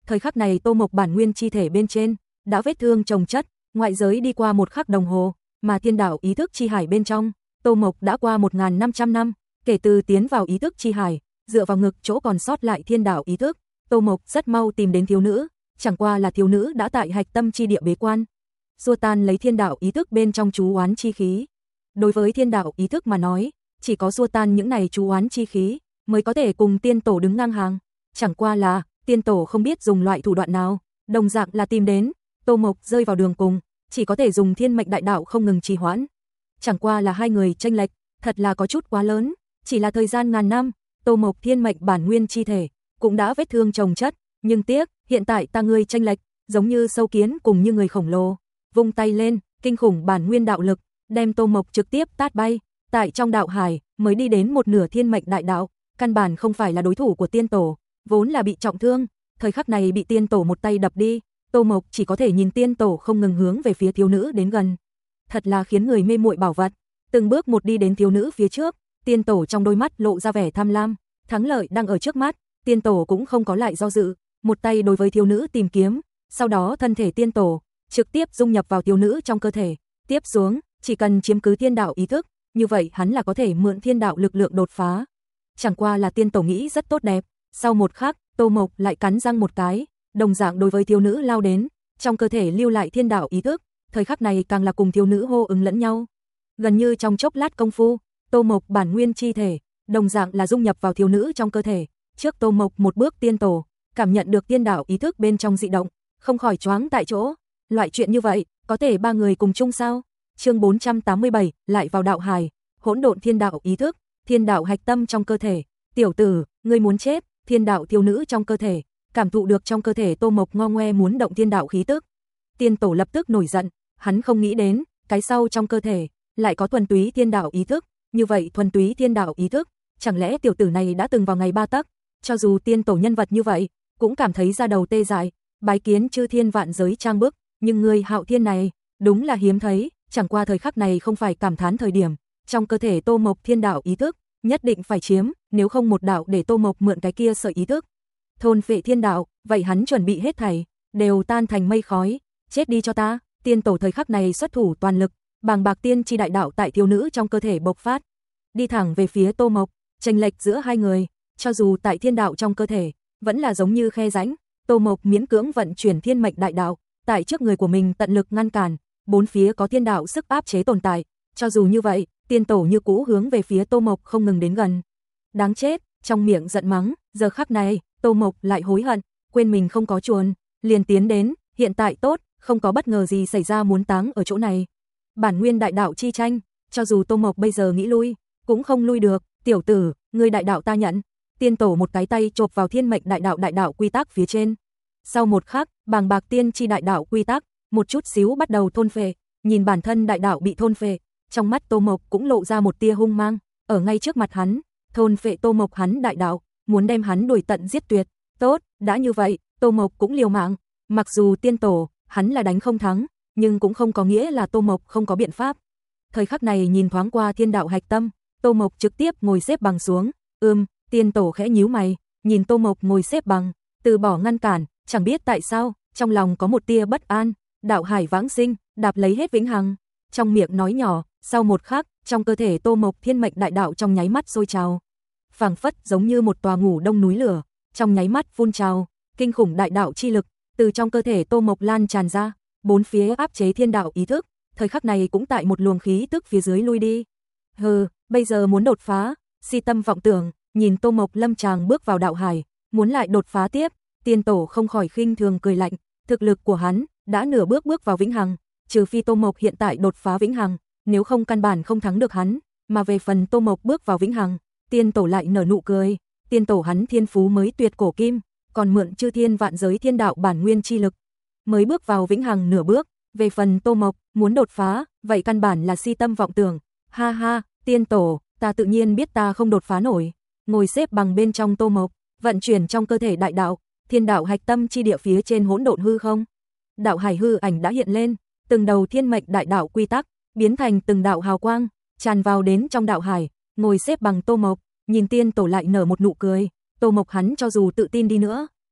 Thời khắc này Tô Mộc bản nguyên chi thể bên trên đã vết thương chồng chất, ngoại giới đi qua một khắc đồng hồ, mà thiên đạo ý thức chi hải bên trong, Tô Mộc đã qua một nghìn năm trăm năm, kể từ tiến vào ý thức chi hải, dựa vào ngực chỗ còn sót lại thiên đạo ý thức, Tô Mộc rất mau tìm đến thiếu nữ, chẳng qua là thiếu nữ đã tại hạch tâm chi địa bế quan, xua tan lấy thiên đạo ý thức bên trong chú oán chi khí. Đối với thiên đạo ý thức mà nói, chỉ có xua tan những này chú oán chi khí mới có thể cùng tiên tổ đứng ngang hàng, chẳng qua là tiên tổ không biết dùng loại thủ đoạn nào, đồng dạng là tìm đến, Tô Mộc rơi vào đường cùng, chỉ có thể dùng thiên mệnh đại đạo không ngừng trì hoãn. Chẳng qua là hai người chênh lệch, thật là có chút quá lớn, chỉ là thời gian ngàn năm, Tô Mộc thiên mệnh bản nguyên chi thể cũng đã vết thương chồng chất, nhưng tiếc, hiện tại ta ngươi chênh lệch, giống như sâu kiến cùng như người khổng lồ, vung tay lên, kinh khủng bản nguyên đạo lực, đem Tô Mộc trực tiếp tát bay, tại trong đạo hải, mới đi đến một nửa thiên mệnh đại đạo, căn bản không phải là đối thủ của tiên tổ, vốn là bị trọng thương, thời khắc này bị tiên tổ một tay đập đi, Tô Mộc chỉ có thể nhìn tiên tổ không ngừng hướng về phía thiếu nữ đến gần. Thật là khiến người mê muội bảo vật, từng bước một đi đến thiếu nữ phía trước, tiên tổ trong đôi mắt lộ ra vẻ tham lam, thắng lợi đang ở trước mắt, tiên tổ cũng không có lại do dự, một tay đối với thiếu nữ tìm kiếm, sau đó thân thể tiên tổ trực tiếp dung nhập vào thiếu nữ trong cơ thể, tiếp xuống, chỉ cần chiếm cứ thiên đạo ý thức, như vậy hắn là có thể mượn thiên đạo lực lượng đột phá. Chẳng qua là tiên tổ nghĩ rất tốt đẹp, sau một khắc, Tô Mộc lại cắn răng một cái, đồng dạng đối với thiếu nữ lao đến, trong cơ thể lưu lại thiên đạo ý thức, thời khắc này càng là cùng thiếu nữ hô ứng lẫn nhau. Gần như trong chốc lát công phu, Tô Mộc bản nguyên chi thể, đồng dạng là dung nhập vào thiếu nữ trong cơ thể, trước Tô Mộc một bước tiên tổ, cảm nhận được thiên đạo ý thức bên trong dị động, không khỏi choáng tại chỗ, loại chuyện như vậy, có thể ba người cùng chung sao? Chương bốn trăm tám mươi bảy, lại vào đạo hải, hỗn độn thiên đạo ý thức, thiên đạo hạch tâm trong cơ thể, tiểu tử, ngươi muốn chết, thiên đạo thiếu nữ trong cơ thể, cảm thụ được trong cơ thể Tô Mộc ngo ngoe muốn động thiên đạo khí tức. Tiên tổ lập tức nổi giận, hắn không nghĩ đến, cái sau trong cơ thể lại có thuần túy thiên đạo ý thức, như vậy thuần túy thiên đạo ý thức, chẳng lẽ tiểu tử này đã từng vào ngày ba tấc, cho dù tiên tổ nhân vật như vậy, cũng cảm thấy da đầu tê dại, bái kiến chư thiên vạn giới trang bức, nhưng người Hạo Thiên này, đúng là hiếm thấy, chẳng qua thời khắc này không phải cảm thán thời điểm, trong cơ thể Tô Mộc thiên đạo ý thức, nhất định phải chiếm, nếu không một đạo để Tô Mộc mượn cái kia sợi ý thức. Thôn phệ thiên đạo, vậy hắn chuẩn bị hết thảy, đều tan thành mây khói, chết đi cho ta, tiên tổ thời khắc này xuất thủ toàn lực, bàng bạc tiên chi đại đạo tại thiếu nữ trong cơ thể bộc phát, đi thẳng về phía Tô Mộc, chênh lệch giữa hai người, cho dù tại thiên đạo trong cơ thể, vẫn là giống như khe rãnh, Tô Mộc miễn cưỡng vận chuyển thiên mệnh đại đạo, tại trước người của mình tận lực ngăn cản, bốn phía có thiên đạo sức áp chế tồn tại, cho dù như vậy, tiên tổ như cũ hướng về phía Tô Mộc không ngừng đến gần. Đáng chết, trong miệng giận mắng, giờ khắc này, Tô Mộc lại hối hận, quên mình không có chuồn, liền tiến đến, hiện tại tốt, không có bất ngờ gì xảy ra muốn táng ở chỗ này. Bản nguyên đại đạo chi tranh, cho dù Tô Mộc bây giờ nghĩ lui, cũng không lui được, tiểu tử, ngươi đại đạo ta nhận. Tiên tổ một cái tay chộp vào thiên mệnh đại đạo đại đạo quy tắc phía trên. Sau một khắc, bàng bạc tiên chi đại đạo quy tắc, một chút xíu bắt đầu thôn phệ, nhìn bản thân đại đạo bị thôn phệ, trong mắt Tô Mộc cũng lộ ra một tia hung mang, ở ngay trước mặt hắn, thôn phệ Tô Mộc hắn đại đạo, muốn đem hắn đuổi tận giết tuyệt. Tốt, đã như vậy, Tô Mộc cũng liều mạng, mặc dù tiên tổ, hắn là đánh không thắng, nhưng cũng không có nghĩa là Tô Mộc không có biện pháp. Thời khắc này nhìn thoáng qua thiên đạo hạch tâm, Tô Mộc trực tiếp ngồi xếp bằng xuống, ưm, tiên tổ khẽ nhíu mày, nhìn Tô Mộc ngồi xếp bằng, từ bỏ ngăn cản, chẳng biết tại sao, trong lòng có một tia bất an, đạo hải vãng sinh, đạp lấy hết vĩnh hằng, trong miệng nói nhỏ, sau một khắc, trong cơ thể Tô Mộc thiên mệnh đại đạo trong nháy mắt sôi trào, phảng phất giống như một tòa ngủ đông núi lửa, trong nháy mắt phun trào, kinh khủng đại đạo chi lực từ trong cơ thể Tô Mộc lan tràn ra, bốn phía áp chế thiên đạo ý thức, thời khắc này cũng tại một luồng khí tức phía dưới lui đi. Hừ, bây giờ muốn đột phá, si tâm vọng tưởng, nhìn Tô Mộc lâm tràng bước vào đạo hải, muốn lại đột phá tiếp, tiên tổ không khỏi khinh thường cười lạnh, thực lực của hắn đã nửa bước bước vào vĩnh hằng, trừ phi Tô Mộc hiện tại đột phá vĩnh hằng, nếu không căn bản không thắng được hắn, mà về phần Tô Mộc bước vào vĩnh hằng, tiên tổ lại nở nụ cười, tiên tổ hắn thiên phú mới tuyệt cổ kim, còn mượn chư thiên vạn giới thiên đạo bản nguyên chi lực, mới bước vào vĩnh hằng nửa bước, về phần Tô Mộc muốn đột phá, vậy căn bản là si tâm vọng tưởng. Ha ha, tiên tổ, ta tự nhiên biết ta không đột phá nổi. Ngồi xếp bằng bên trong Tô Mộc, vận chuyển trong cơ thể đại đạo, thiên đạo hạch tâm chi địa phía trên hỗn độn hư không. Đạo hải hư ảnh đã hiện lên, từng đầu thiên mệnh đại đạo quy tắc biến thành từng đạo hào quang, tràn vào đến trong đạo hải, ngồi xếp bằng Tô Mộc, nhìn tiên tổ lại nở một nụ cười. Tô Mộc hắn cho dù tự tin đi nữa,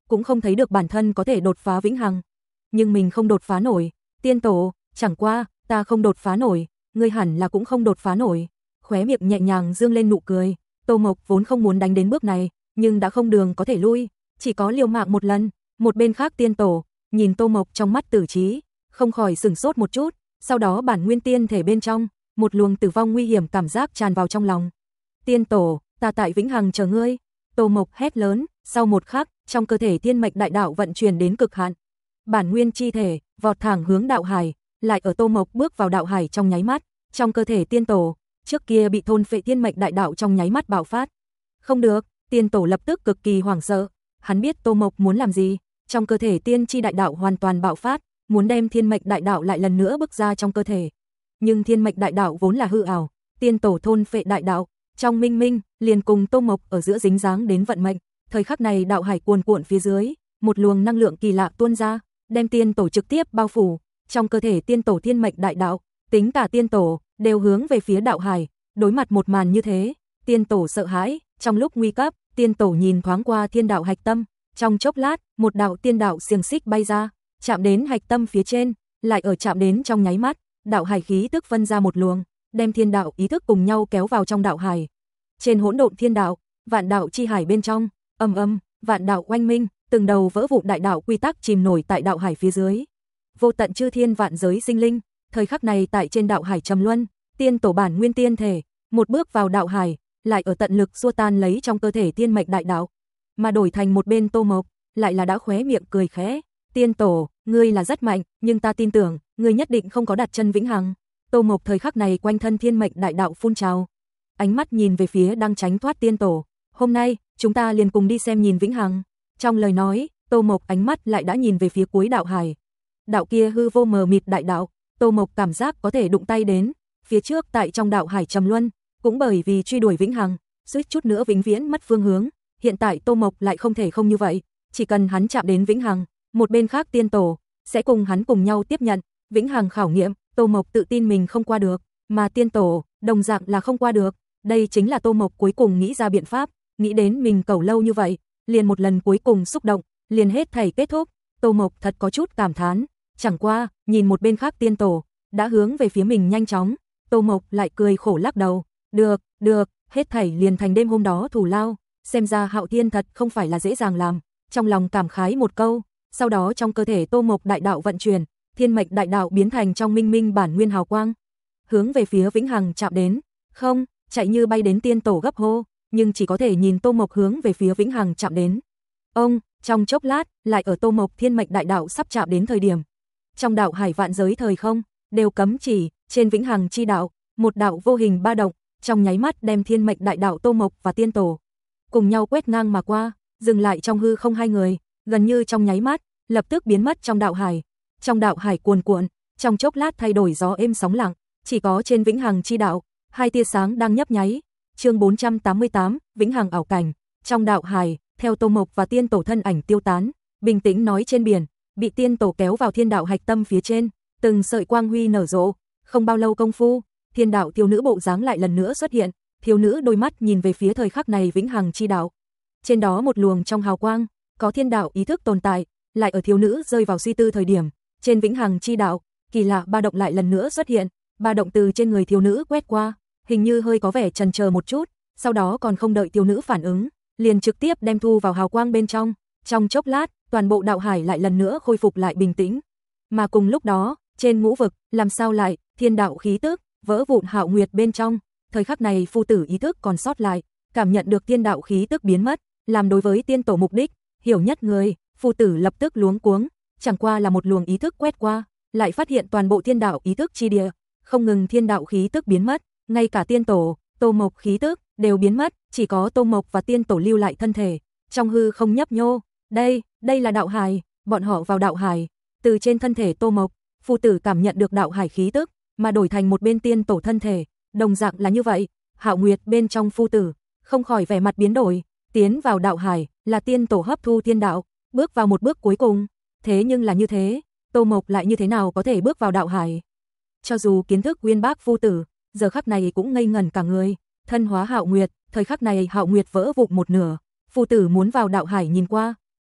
cũng không thấy được bản thân có thể đột phá vĩnh hằng. Nhưng mình không đột phá nổi, tiên tổ, chẳng qua, ta không đột phá nổi, ngươi hẳn là cũng không đột phá nổi. Khóe miệng nhẹ nhàng dương lên nụ cười, Tô Mộc vốn không muốn đánh đến bước này, nhưng đã không đường có thể lui, chỉ có liều mạng một lần. Một bên khác tiên tổ, nhìn Tô Mộc trong mắt tử trí, không khỏi sửng sốt một chút, sau đó bản nguyên tiên thể bên trong, một luồng tử vong nguy hiểm cảm giác tràn vào trong lòng. Tiên tổ, ta tại vĩnh hằng chờ ngươi. Tô Mộc hét lớn, sau một khắc, trong cơ thể thiên mệnh đại đạo vận chuyển đến cực hạn. Bản nguyên chi thể, vọt thẳng hướng đạo hải, lại ở Tô Mộc bước vào đạo hải trong nháy mắt, trong cơ thể tiên tổ, trước kia bị thôn phệ thiên mệnh đại đạo trong nháy mắt bạo phát. Không được, tiên tổ lập tức cực kỳ hoảng sợ, hắn biết Tô Mộc muốn làm gì, trong cơ thể tiên chi đại đạo hoàn toàn bạo phát, muốn đem thiên mệnh đại đạo lại lần nữa bức ra trong cơ thể. Nhưng thiên mệnh đại đạo vốn là hư ảo, tiên tổ thôn phệ đại đạo, trong minh minh, liền cùng Tô Mộc ở giữa dính dáng đến vận mệnh. Thời khắc này đạo hải cuồn cuộn phía dưới, một luồng năng lượng kỳ lạ tuôn ra, đem tiên tổ trực tiếp bao phủ, trong cơ thể tiên tổ thiên mệnh đại đạo, tính cả tiên tổ, đều hướng về phía đạo hải. Đối mặt một màn như thế, tiên tổ sợ hãi, trong lúc nguy cấp, tiên tổ nhìn thoáng qua thiên đạo hạch tâm, trong chốc lát, một đạo tiên đạo xiềng xích bay ra, chạm đến hạch tâm phía trên, lại ở chạm đến trong nháy mắt, đạo hải khí tức phân ra một luồng, đem thiên đạo ý thức cùng nhau kéo vào trong đạo hải. Trên hỗn độn thiên đạo, vạn đạo chi hải bên trong, ầm ầm, vạn đạo oanh minh, từng đầu vỡ vụn đại đạo quy tắc chìm nổi tại đạo hải phía dưới. Vô tận chư thiên vạn giới sinh linh, thời khắc này tại trên đạo hải trầm luân, tiên tổ bản nguyên tiên thể, một bước vào đạo hải, lại ở tận lực xua tan lấy trong cơ thể thiên mệnh đại đạo, mà đổi thành một bên Tô Mộc, lại là đã khóe miệng cười khẽ, tiên tổ, ngươi là rất mạnh, nhưng ta tin tưởng, ngươi nhất định không có đặt chân vĩnh hằng. Tô Mộc thời khắc này quanh thân thiên mệnh đại đạo phun trào, ánh mắt nhìn về phía đang tránh thoát tiên tổ, hôm nay, chúng ta liền cùng đi xem nhìn vĩnh hằng. Trong lời nói, Tô Mộc ánh mắt lại đã nhìn về phía cuối đạo hải. Đạo kia hư vô mờ mịt đại đạo, Tô Mộc cảm giác có thể đụng tay đến, phía trước tại trong đạo hải trầm luân, cũng bởi vì truy đuổi vĩnh hằng, suýt chút nữa vĩnh viễn mất phương hướng, hiện tại Tô Mộc lại không thể không như vậy, chỉ cần hắn chạm đến vĩnh hằng, một bên khác tiên tổ sẽ cùng hắn cùng nhau tiếp nhận vĩnh hằng khảo nghiệm. Tô Mộc tự tin mình không qua được, mà tiên tổ đồng dạng là không qua được, đây chính là Tô Mộc cuối cùng nghĩ ra biện pháp, nghĩ đến mình cầu lâu như vậy, liền một lần cuối cùng xúc động, liền hết thảy kết thúc. Tô Mộc thật có chút cảm thán, chẳng qua, nhìn một bên khác tiên tổ đã hướng về phía mình nhanh chóng, Tô Mộc lại cười khổ lắc đầu, được, được, hết thảy liền thành đêm hôm đó thù lao, xem ra Hạo Thiên thật không phải là dễ dàng làm, trong lòng cảm khái một câu, sau đó trong cơ thể Tô Mộc đại đạo vận chuyển, thiên mệnh đại đạo biến thành trong minh minh bản nguyên hào quang, hướng về phía vĩnh hằng chạm đến, không, chạy như bay đến tiên tổ gấp hô, nhưng chỉ có thể nhìn Tô Mộc hướng về phía vĩnh hằng chạm đến. Ông, trong chốc lát, lại ở Tô Mộc thiên mệnh đại đạo sắp chạm đến thời điểm, trong đạo hải vạn giới thời không đều cấm chỉ, trên vĩnh hằng chi đạo, một đạo vô hình ba động, trong nháy mắt đem thiên mệnh đại đạo Tô Mộc và tiên tổ cùng nhau quét ngang mà qua, dừng lại trong hư không hai người, gần như trong nháy mắt, lập tức biến mất trong đạo hải. Trong đạo hải cuồn cuộn, trong chốc lát thay đổi gió êm sóng lặng, chỉ có trên vĩnh hằng chi đạo, hai tia sáng đang nhấp nháy. Chương bốn trăm tám mươi tám, vĩnh hằng ảo cảnh. Trong đạo hải, theo Tô Mộc và tiên tổ thân ảnh tiêu tán, bình tĩnh nói trên biển, bị tiên tổ kéo vào thiên đạo hạch tâm phía trên, từng sợi quang huy nở rộ, không bao lâu công phu, thiên đạo thiếu nữ bộ dáng lại lần nữa xuất hiện, thiếu nữ đôi mắt nhìn về phía thời khắc này vĩnh hằng chi đạo. Trên đó một luồng trong hào quang, có thiên đạo ý thức tồn tại, lại ở thiếu nữ rơi vào suy tư thời điểm, trên vĩnh hằng chi đạo, kỳ lạ ba động lại lần nữa xuất hiện, ba động từ trên người thiếu nữ quét qua, hình như hơi có vẻ chần chờ một chút, sau đó còn không đợi thiếu nữ phản ứng, liền trực tiếp đem thu vào hào quang bên trong. Trong chốc lát, toàn bộ đạo hải lại lần nữa khôi phục lại bình tĩnh. Mà cùng lúc đó, trên ngũ vực, làm sao lại, thiên đạo khí tức vỡ vụn Hạo Nguyệt bên trong, thời khắc này phu tử ý thức còn sót lại, cảm nhận được thiên đạo khí tức biến mất, làm đối với tiên tổ mục đích, hiểu nhất người, phu tử lập tức luống cuống, chẳng qua là một luồng ý thức quét qua, lại phát hiện toàn bộ thiên đạo ý thức chi địa, không ngừng thiên đạo khí tức biến mất, ngay cả tiên tổ, Tô Mộc khí tức đều biến mất, chỉ có Tô Mộc và tiên tổ lưu lại thân thể, trong hư không nhấp nhô. Đây, đây là đạo hải, bọn họ vào đạo hải, từ trên thân thể Tô Mộc, phu tử cảm nhận được đạo hải khí tức, mà đổi thành một bên tiên tổ thân thể, đồng dạng là như vậy. Hạo Nguyệt bên trong phu tử, không khỏi vẻ mặt biến đổi, tiến vào đạo hải, là tiên tổ hấp thu thiên đạo, bước vào một bước cuối cùng, thế nhưng là như thế, Tô Mộc lại như thế nào có thể bước vào đạo hải? Cho dù kiến thức uyên bác phu tử, giờ khắc này cũng ngây ngẩn cả người, thân hóa Hạo Nguyệt, thời khắc này Hạo Nguyệt vỡ vụn một nửa, phu tử muốn vào đạo hải nhìn qua,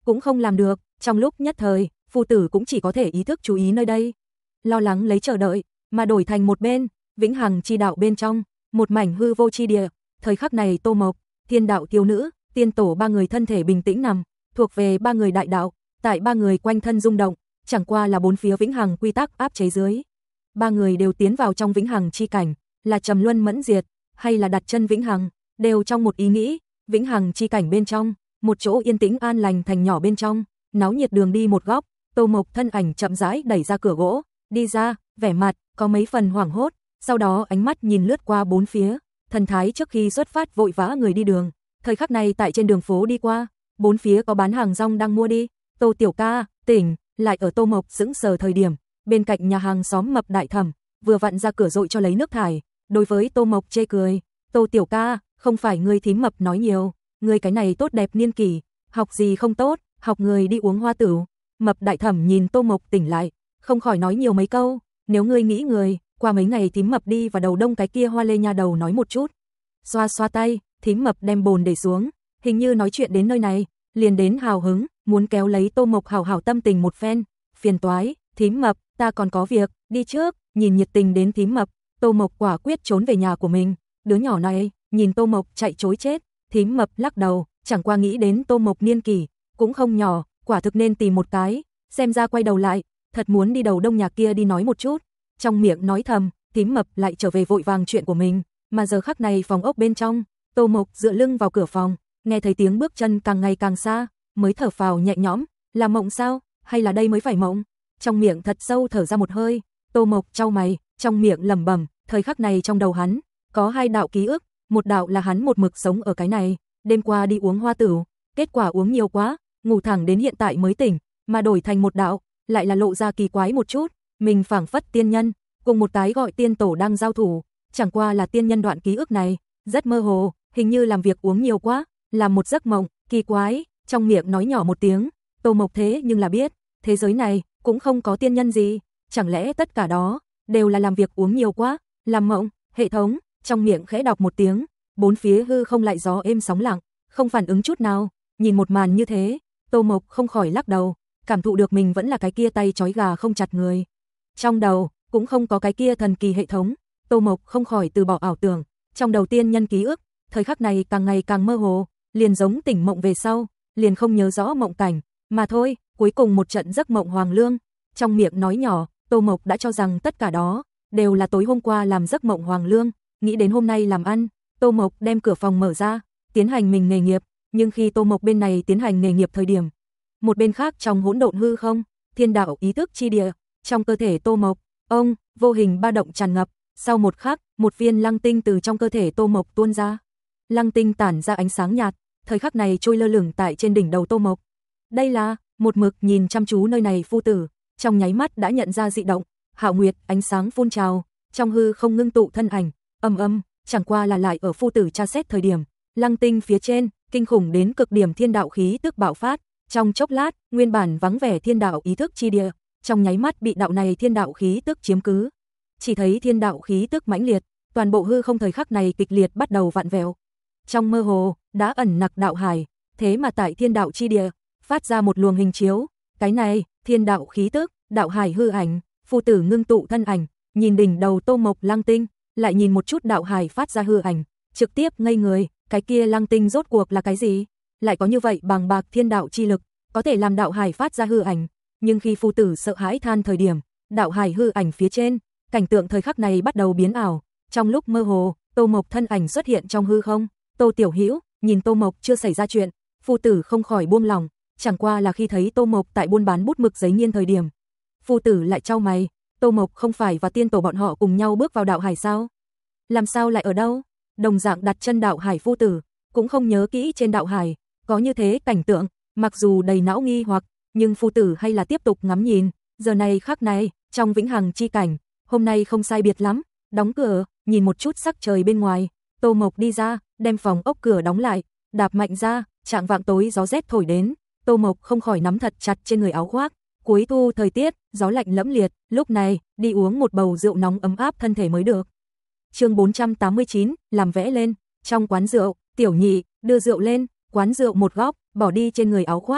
cũng không làm được, trong lúc nhất thời, phu tử cũng chỉ có thể ý thức chú ý nơi đây. Lo lắng lấy chờ đợi, mà đổi thành một bên, vĩnh hằng chi đạo bên trong, một mảnh hư vô chi địa, thời khắc này Tô Mộc, Thiên đạo thiếu nữ, tiên tổ ba người thân thể bình tĩnh nằm, thuộc về ba người đại đạo, tại ba người quanh thân rung động, chẳng qua là bốn phía vĩnh hằng quy tắc áp chế dưới. Ba người đều tiến vào trong vĩnh hằng chi cảnh, là trầm luân mẫn diệt, hay là đặt chân vĩnh hằng, đều trong một ý nghĩ, vĩnh hằng chi cảnh bên trong, một chỗ yên tĩnh an lành thành nhỏ bên trong, náo nhiệt đường đi một góc, Tô Mộc thân ảnh chậm rãi đẩy ra cửa gỗ, đi ra, vẻ mặt có mấy phần hoảng hốt, sau đó ánh mắt nhìn lướt qua bốn phía, thần thái trước khi xuất phát vội vã người đi đường. Thời khắc này tại trên đường phố đi qua, bốn phía có bán hàng rong đang mua đi, Tô tiểu ca, tỉnh, lại ở Tô Mộc sững sờ thời điểm, bên cạnh nhà hàng xóm Mập Đại Thẩm, vừa vặn ra cửa dội cho lấy nước thải, đối với Tô Mộc chê cười, Tô tiểu ca, không phải ngươi thím Mập nói nhiều, ngươi cái này tốt đẹp niên kỷ, học gì không tốt, học người đi uống hoa tửu. Mập Đại Thẩm nhìn Tô Mộc tỉnh lại, không khỏi nói nhiều mấy câu, nếu ngươi nghĩ người, qua mấy ngày thím Mập đi và đầu đông cái kia hoa lê nha đầu nói một chút. Xoa xoa tay, thím Mập đem bồn để xuống, hình như nói chuyện đến nơi này, liền đến hào hứng, muốn kéo lấy Tô Mộc hào hào tâm tình một phen, phiền toái, thím Mập, ta còn có việc, đi trước, nhìn nhiệt tình đến thím Mập, Tô Mộc quả quyết trốn về nhà của mình, đứa nhỏ này, nhìn Tô Mộc chạy chối chết, thím Mập lắc đầu, chẳng qua nghĩ đến Tô Mộc niên kỷ, cũng không nhỏ, quả thực nên tìm một cái, xem ra quay đầu lại, thật muốn đi đầu đông nhà kia đi nói một chút, trong miệng nói thầm, thím Mập lại trở về vội vàng chuyện của mình, mà giờ khắc này phòng ốc bên trong, Tô Mộc dựa lưng vào cửa phòng, nghe thấy tiếng bước chân càng ngày càng xa, mới thở phào nhẹ nhõm, là mộng sao, hay là đây mới phải mộng? Trong miệng thật sâu thở ra một hơi, Tô Mộc chau mày, trong miệng lẩm bẩm, thời khắc này trong đầu hắn có hai đạo ký ức, một đạo là hắn một mực sống ở cái này, đêm qua đi uống hoa tửu, kết quả uống nhiều quá, ngủ thẳng đến hiện tại mới tỉnh, mà đổi thành một đạo, lại là lộ ra kỳ quái một chút, mình phảng phất tiên nhân, cùng một cái gọi tiên tổ đang giao thủ, chẳng qua là tiên nhân đoạn ký ức này, rất mơ hồ, hình như làm việc uống nhiều quá, làm một giấc mộng, kỳ quái, trong miệng nói nhỏ một tiếng, Tô Mộc thế nhưng là biết, thế giới này cũng không có tiên nhân gì, chẳng lẽ tất cả đó đều là làm việc uống nhiều quá, làm mộng, hệ thống, trong miệng khẽ đọc một tiếng, bốn phía hư không lại gió êm sóng lặng, không phản ứng chút nào, nhìn một màn như thế, Tô Mộc không khỏi lắc đầu, cảm thụ được mình vẫn là cái kia tay trói gà không chặt người. Trong đầu cũng không có cái kia thần kỳ hệ thống, Tô Mộc không khỏi từ bỏ ảo tưởng, trong đầu tiên nhân ký ức, thời khắc này càng ngày càng mơ hồ, liền giống tỉnh mộng về sau, liền không nhớ rõ mộng cảnh, mà thôi, cuối cùng một trận giấc mộng hoàng lương, trong miệng nói nhỏ, Tô Mộc đã cho rằng tất cả đó đều là tối hôm qua làm giấc mộng hoàng lương, nghĩ đến hôm nay làm ăn, Tô Mộc đem cửa phòng mở ra, tiến hành mình nghề nghiệp, nhưng khi Tô Mộc bên này tiến hành nghề nghiệp thời điểm, một bên khác trong hỗn độn hư không, thiên đạo ý thức chi địa, trong cơ thể Tô Mộc, ông, vô hình ba động tràn ngập, sau một khắc, một viên lăng tinh từ trong cơ thể Tô Mộc tuôn ra. Lăng tinh tản ra ánh sáng nhạt, thời khắc này trôi lơ lửng tại trên đỉnh đầu Tô Mộc. Đây là, một mực nhìn chăm chú nơi này phu tử, trong nháy mắt đã nhận ra dị động, Hạo Nguyệt ánh sáng phun trào, trong hư không ngưng tụ thân ảnh, âm âm, chẳng qua là lại ở phu tử tra xét thời điểm, lăng tinh phía trên, kinh khủng đến cực điểm thiên đạo khí tức bạo phát, trong chốc lát, nguyên bản vắng vẻ thiên đạo ý thức chi địa, trong nháy mắt bị đạo này thiên đạo khí tức chiếm cứ. Chỉ thấy thiên đạo khí tức mãnh liệt, toàn bộ hư không thời khắc này kịch liệt bắt đầu vặn vẹo. Trong mơ hồ, đã ẩn nặc đạo hải, thế mà tại thiên đạo chi địa, phát ra một luồng hình chiếu, cái này, thiên đạo khí tức, đạo hải hư ảnh, phu tử ngưng tụ thân ảnh, nhìn đỉnh đầu Tô Mộc lăng tinh, lại nhìn một chút đạo hải phát ra hư ảnh, trực tiếp ngây người, cái kia lăng tinh rốt cuộc là cái gì? Lại có như vậy bàng bạc thiên đạo chi lực, có thể làm đạo hải phát ra hư ảnh, nhưng khi phu tử sợ hãi than thời điểm, đạo hải hư ảnh phía trên, cảnh tượng thời khắc này bắt đầu biến ảo, trong lúc mơ hồ, Tô Mộc thân ảnh xuất hiện trong hư không, Tô Tiểu Hữu nhìn Tô Mộc chưa xảy ra chuyện, phu tử không khỏi buông lòng, chẳng qua là khi thấy Tô Mộc tại buôn bán bút mực giấy nghiên thời điểm, phu tử lại chau mày, Tô Mộc không phải và tiên tổ bọn họ cùng nhau bước vào đạo hải sao? Làm sao lại ở đâu? Đồng dạng đặt chân đạo hải phu tử, cũng không nhớ kỹ trên đạo hải, có như thế cảnh tượng, mặc dù đầy não nghi hoặc, nhưng phu tử hay là tiếp tục ngắm nhìn, giờ này khắc này, trong vĩnh hằng chi cảnh, hôm nay không sai biệt lắm, đóng cửa, nhìn một chút sắc trời bên ngoài, Tô Mộc đi ra, đem phòng ốc cửa đóng lại, đạp mạnh ra, trạng vạng tối gió rét thổi đến, Tô Mộc không khỏi nắm thật chặt trên người áo khoác, cuối thu thời tiết, gió lạnh lẫm liệt, lúc này, đi uống một bầu rượu nóng ấm áp thân thể mới được. Chương bốn trăm tám mươi chín, làm vẽ lên, trong quán rượu, Tiểu Nhị đưa rượu lên, quán rượu một góc, bỏ đi trên người áo khoác,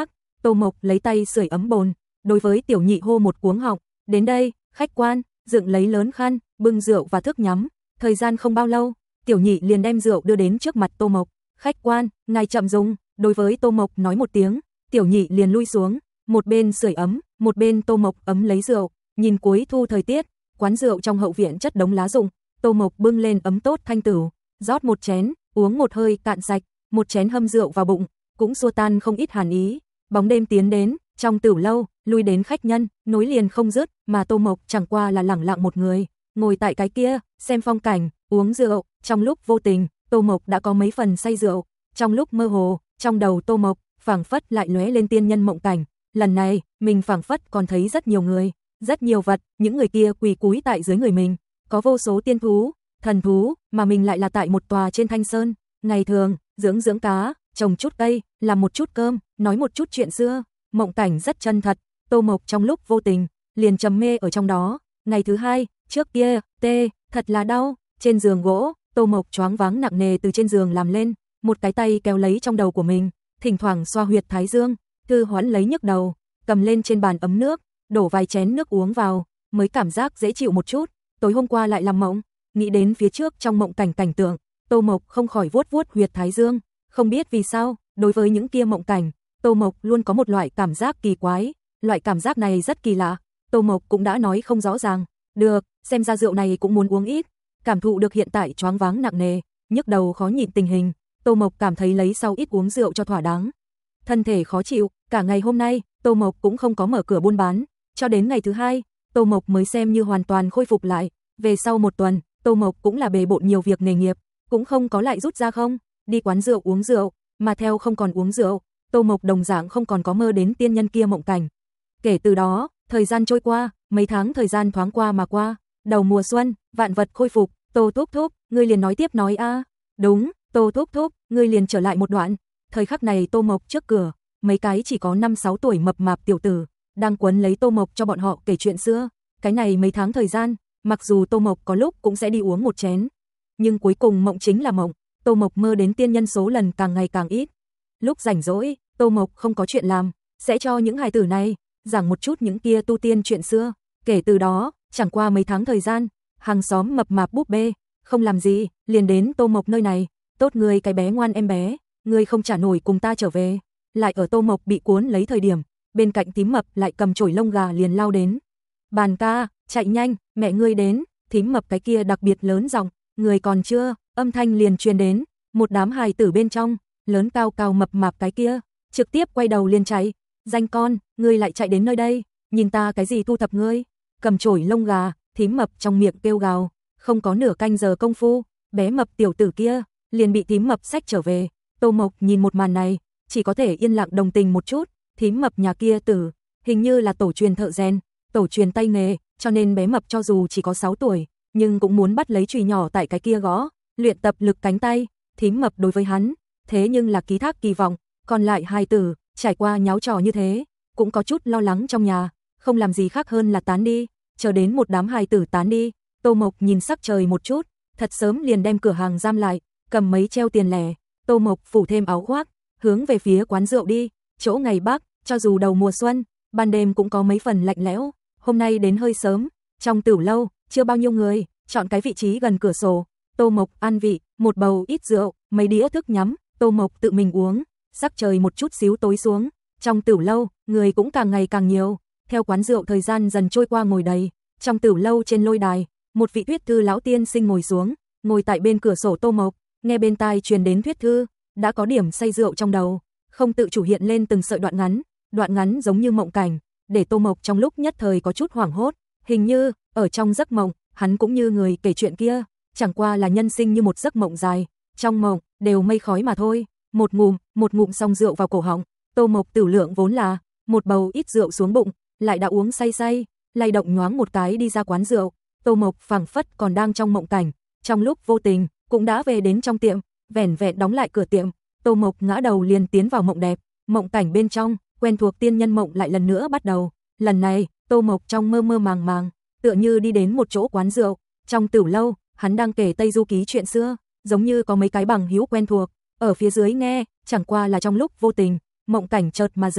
Tô Mộc lấy tay sưởi ấm bồn, đối với tiểu nhị hô một cuống họng, đến đây, khách quan, dựng lấy lớn khăn, bưng rượu và thức nhắm. Thời gian không bao lâu, tiểu nhị liền đem rượu đưa đến trước mặt Tô Mộc. Khách quan, ngài chậm dùng, đối với Tô Mộc nói một tiếng, tiểu nhị liền lui xuống, một bên sưởi ấm, một bên Tô Mộc ấm lấy rượu. Nhìn cuối thu thời tiết, quán rượu trong hậu viện chất đống lá rụng, Tô Mộc bưng lên ấm tốt thanh tửu, rót một chén, uống một hơi cạn sạch, một chén hâm rượu vào bụng, cũng xua tan không ít hàn ý. Bóng đêm tiến đến, trong tửu lâu, lui đến khách nhân, nối liền không dứt, mà Tô Mộc chẳng qua là lẳng lặng một người, ngồi tại cái kia, xem phong cảnh, uống rượu. Trong lúc vô tình, Tô Mộc đã có mấy phần say rượu. Trong lúc mơ hồ, trong đầu Tô Mộc phảng phất lại lóe lên tiên nhân mộng cảnh. Lần này, mình phảng phất còn thấy rất nhiều người, rất nhiều vật, những người kia quỳ cúi tại dưới người mình, có vô số tiên thú, thần thú, mà mình lại là tại một tòa trên thanh sơn. Ngày thường, dưỡng dưỡng cá, trồng chút cây, làm một chút cơm, nói một chút chuyện xưa, mộng cảnh rất chân thật. Tô Mộc trong lúc vô tình liền trầm mê ở trong đó. Ngày thứ hai, trước kia, tê, thật là đau. Trên giường gỗ, Tô Mộc choáng váng nặng nề từ trên giường làm lên, một cái tay kéo lấy trong đầu của mình, thỉnh thoảng xoa huyệt thái dương, thư hoán lấy nhức đầu, cầm lên trên bàn ấm nước, đổ vài chén nước uống vào, mới cảm giác dễ chịu một chút. Tối hôm qua lại làm mộng, nghĩ đến phía trước trong mộng cảnh cảnh tượng, Tô Mộc không khỏi vuốt vuốt huyệt thái dương. Không biết vì sao, đối với những kia mộng cảnh, Tô Mộc luôn có một loại cảm giác kỳ quái, loại cảm giác này rất kỳ lạ. Tô Mộc cũng đã nói không rõ ràng, được, xem ra rượu này cũng muốn uống ít. Cảm thụ được hiện tại choáng váng nặng nề, nhức đầu khó nhịn tình hình, Tô Mộc cảm thấy lấy sau ít uống rượu cho thỏa đáng. Thân thể khó chịu, cả ngày hôm nay, Tô Mộc cũng không có mở cửa buôn bán, cho đến ngày thứ hai, Tô Mộc mới xem như hoàn toàn khôi phục lại. Về sau một tuần, Tô Mộc cũng là bề bộn nhiều việc nghề nghiệp, cũng không có lại rút ra không, đi quán rượu uống rượu, mà theo không còn uống rượu, Tô Mộc đồng dạng không còn có mơ đến tiên nhân kia mộng cảnh. Kể từ đó, thời gian trôi qua, mấy tháng thời gian thoáng qua mà qua, đầu mùa xuân, vạn vật khôi phục. Tô Thúc Thúc, ngươi liền nói tiếp nói a. Đúng, Tô Thúc Thúc, ngươi liền trở lại một đoạn. Thời khắc này Tô Mộc trước cửa, mấy cái chỉ có năm sáu tuổi mập mạp tiểu tử đang quấn lấy Tô Mộc cho bọn họ kể chuyện xưa. Cái này mấy tháng thời gian, mặc dù Tô Mộc có lúc cũng sẽ đi uống một chén, nhưng cuối cùng mộng chính là mộng. Tô Mộc mơ đến tiên nhân số lần càng ngày càng ít. Lúc rảnh rỗi, Tô Mộc không có chuyện làm, sẽ cho những hài tử này giảng một chút những kia tu tiên chuyện xưa. Kể từ đó, chẳng qua mấy tháng thời gian, hàng xóm mập mạp búp bê không làm gì, liền đến Tô Mộc nơi này. Tốt ngươi cái bé ngoan em bé, ngươi không trả nổi cùng ta trở về. Lại ở Tô Mộc bị cuốn lấy thời điểm, bên cạnh thím mập lại cầm chổi lông gà liền lao đến. Bàn ca, chạy nhanh, mẹ ngươi đến. Thím mập cái kia đặc biệt lớn giọng, người còn chưa, âm thanh liền truyền đến. Một đám hài tử bên trong, lớn cao cao mập mạp cái kia, trực tiếp quay đầu liền chạy. Danh con, ngươi lại chạy đến nơi đây, nhìn ta cái gì thu thập ngươi. Cầm chổi lông gà, thím mập trong miệng kêu gào. Không có nửa canh giờ công phu, bé mập tiểu tử kia liền bị thím mập xách trở về. Tô Mộc nhìn một màn này, chỉ có thể yên lặng đồng tình một chút. Thím mập nhà kia tử, hình như là tổ truyền thợ rèn, tổ truyền tay nghề, cho nên bé mập cho dù chỉ có sáu tuổi, nhưng cũng muốn bắt lấy chùy nhỏ tại cái kia gõ, luyện tập lực cánh tay. Thím mập đối với hắn, thế nhưng là ký thác kỳ vọng. Còn lại hai tử, trải qua nháo trò như thế, cũng có chút lo lắng trong nhà, không làm gì khác hơn là tán đi. Chờ đến một đám hài tử tán đi, Tô Mộc nhìn sắc trời một chút, thật sớm liền đem cửa hàng giam lại, cầm mấy treo tiền lẻ, Tô Mộc phủ thêm áo khoác, hướng về phía quán rượu đi. Chỗ ngày Bắc, cho dù đầu mùa xuân, ban đêm cũng có mấy phần lạnh lẽo. Hôm nay đến hơi sớm, trong tửu lâu, chưa bao nhiêu người, chọn cái vị trí gần cửa sổ. Tô Mộc an vị, một bầu ít rượu, mấy đĩa thức nhắm, Tô Mộc tự mình uống. Sắc trời một chút xíu tối xuống, trong tửu lâu, người cũng càng ngày càng nhiều. Theo quán rượu thời gian dần trôi qua ngồi đầy, trong tửu lâu trên lôi đài, một vị thuyết thư lão tiên sinh ngồi xuống, ngồi tại bên cửa sổ Tô Mộc, nghe bên tai truyền đến thuyết thư, đã có điểm say rượu trong đầu, không tự chủ hiện lên từng sợi đoạn ngắn, đoạn ngắn giống như mộng cảnh, để Tô Mộc trong lúc nhất thời có chút hoảng hốt, hình như ở trong giấc mộng, hắn cũng như người kể chuyện kia, chẳng qua là nhân sinh như một giấc mộng dài, trong mộng đều mây khói mà thôi. Một ngụm, một ngụm xong rượu vào cổ họng, Tô Mộc tử lượng vốn là một bầu ít rượu xuống bụng, lại đã uống say say, lay động nhoáng một cái đi ra quán rượu. Tô Mộc phảng phất còn đang trong mộng cảnh, trong lúc vô tình cũng đã về đến trong tiệm, vẻn vẹn đóng lại cửa tiệm, Tô Mộc ngã đầu liền tiến vào mộng đẹp. Mộng cảnh bên trong, quen thuộc tiên nhân mộng lại lần nữa bắt đầu. Lần này, Tô Mộc trong mơ mơ màng màng, tựa như đi đến một chỗ quán rượu, trong tửu lâu, hắn đang kể Tây Du Ký chuyện xưa, giống như có mấy cái bằng hữu quen thuộc ở phía dưới nghe, chẳng qua là trong lúc vô tình, mộng cảnh chợt mà dừng,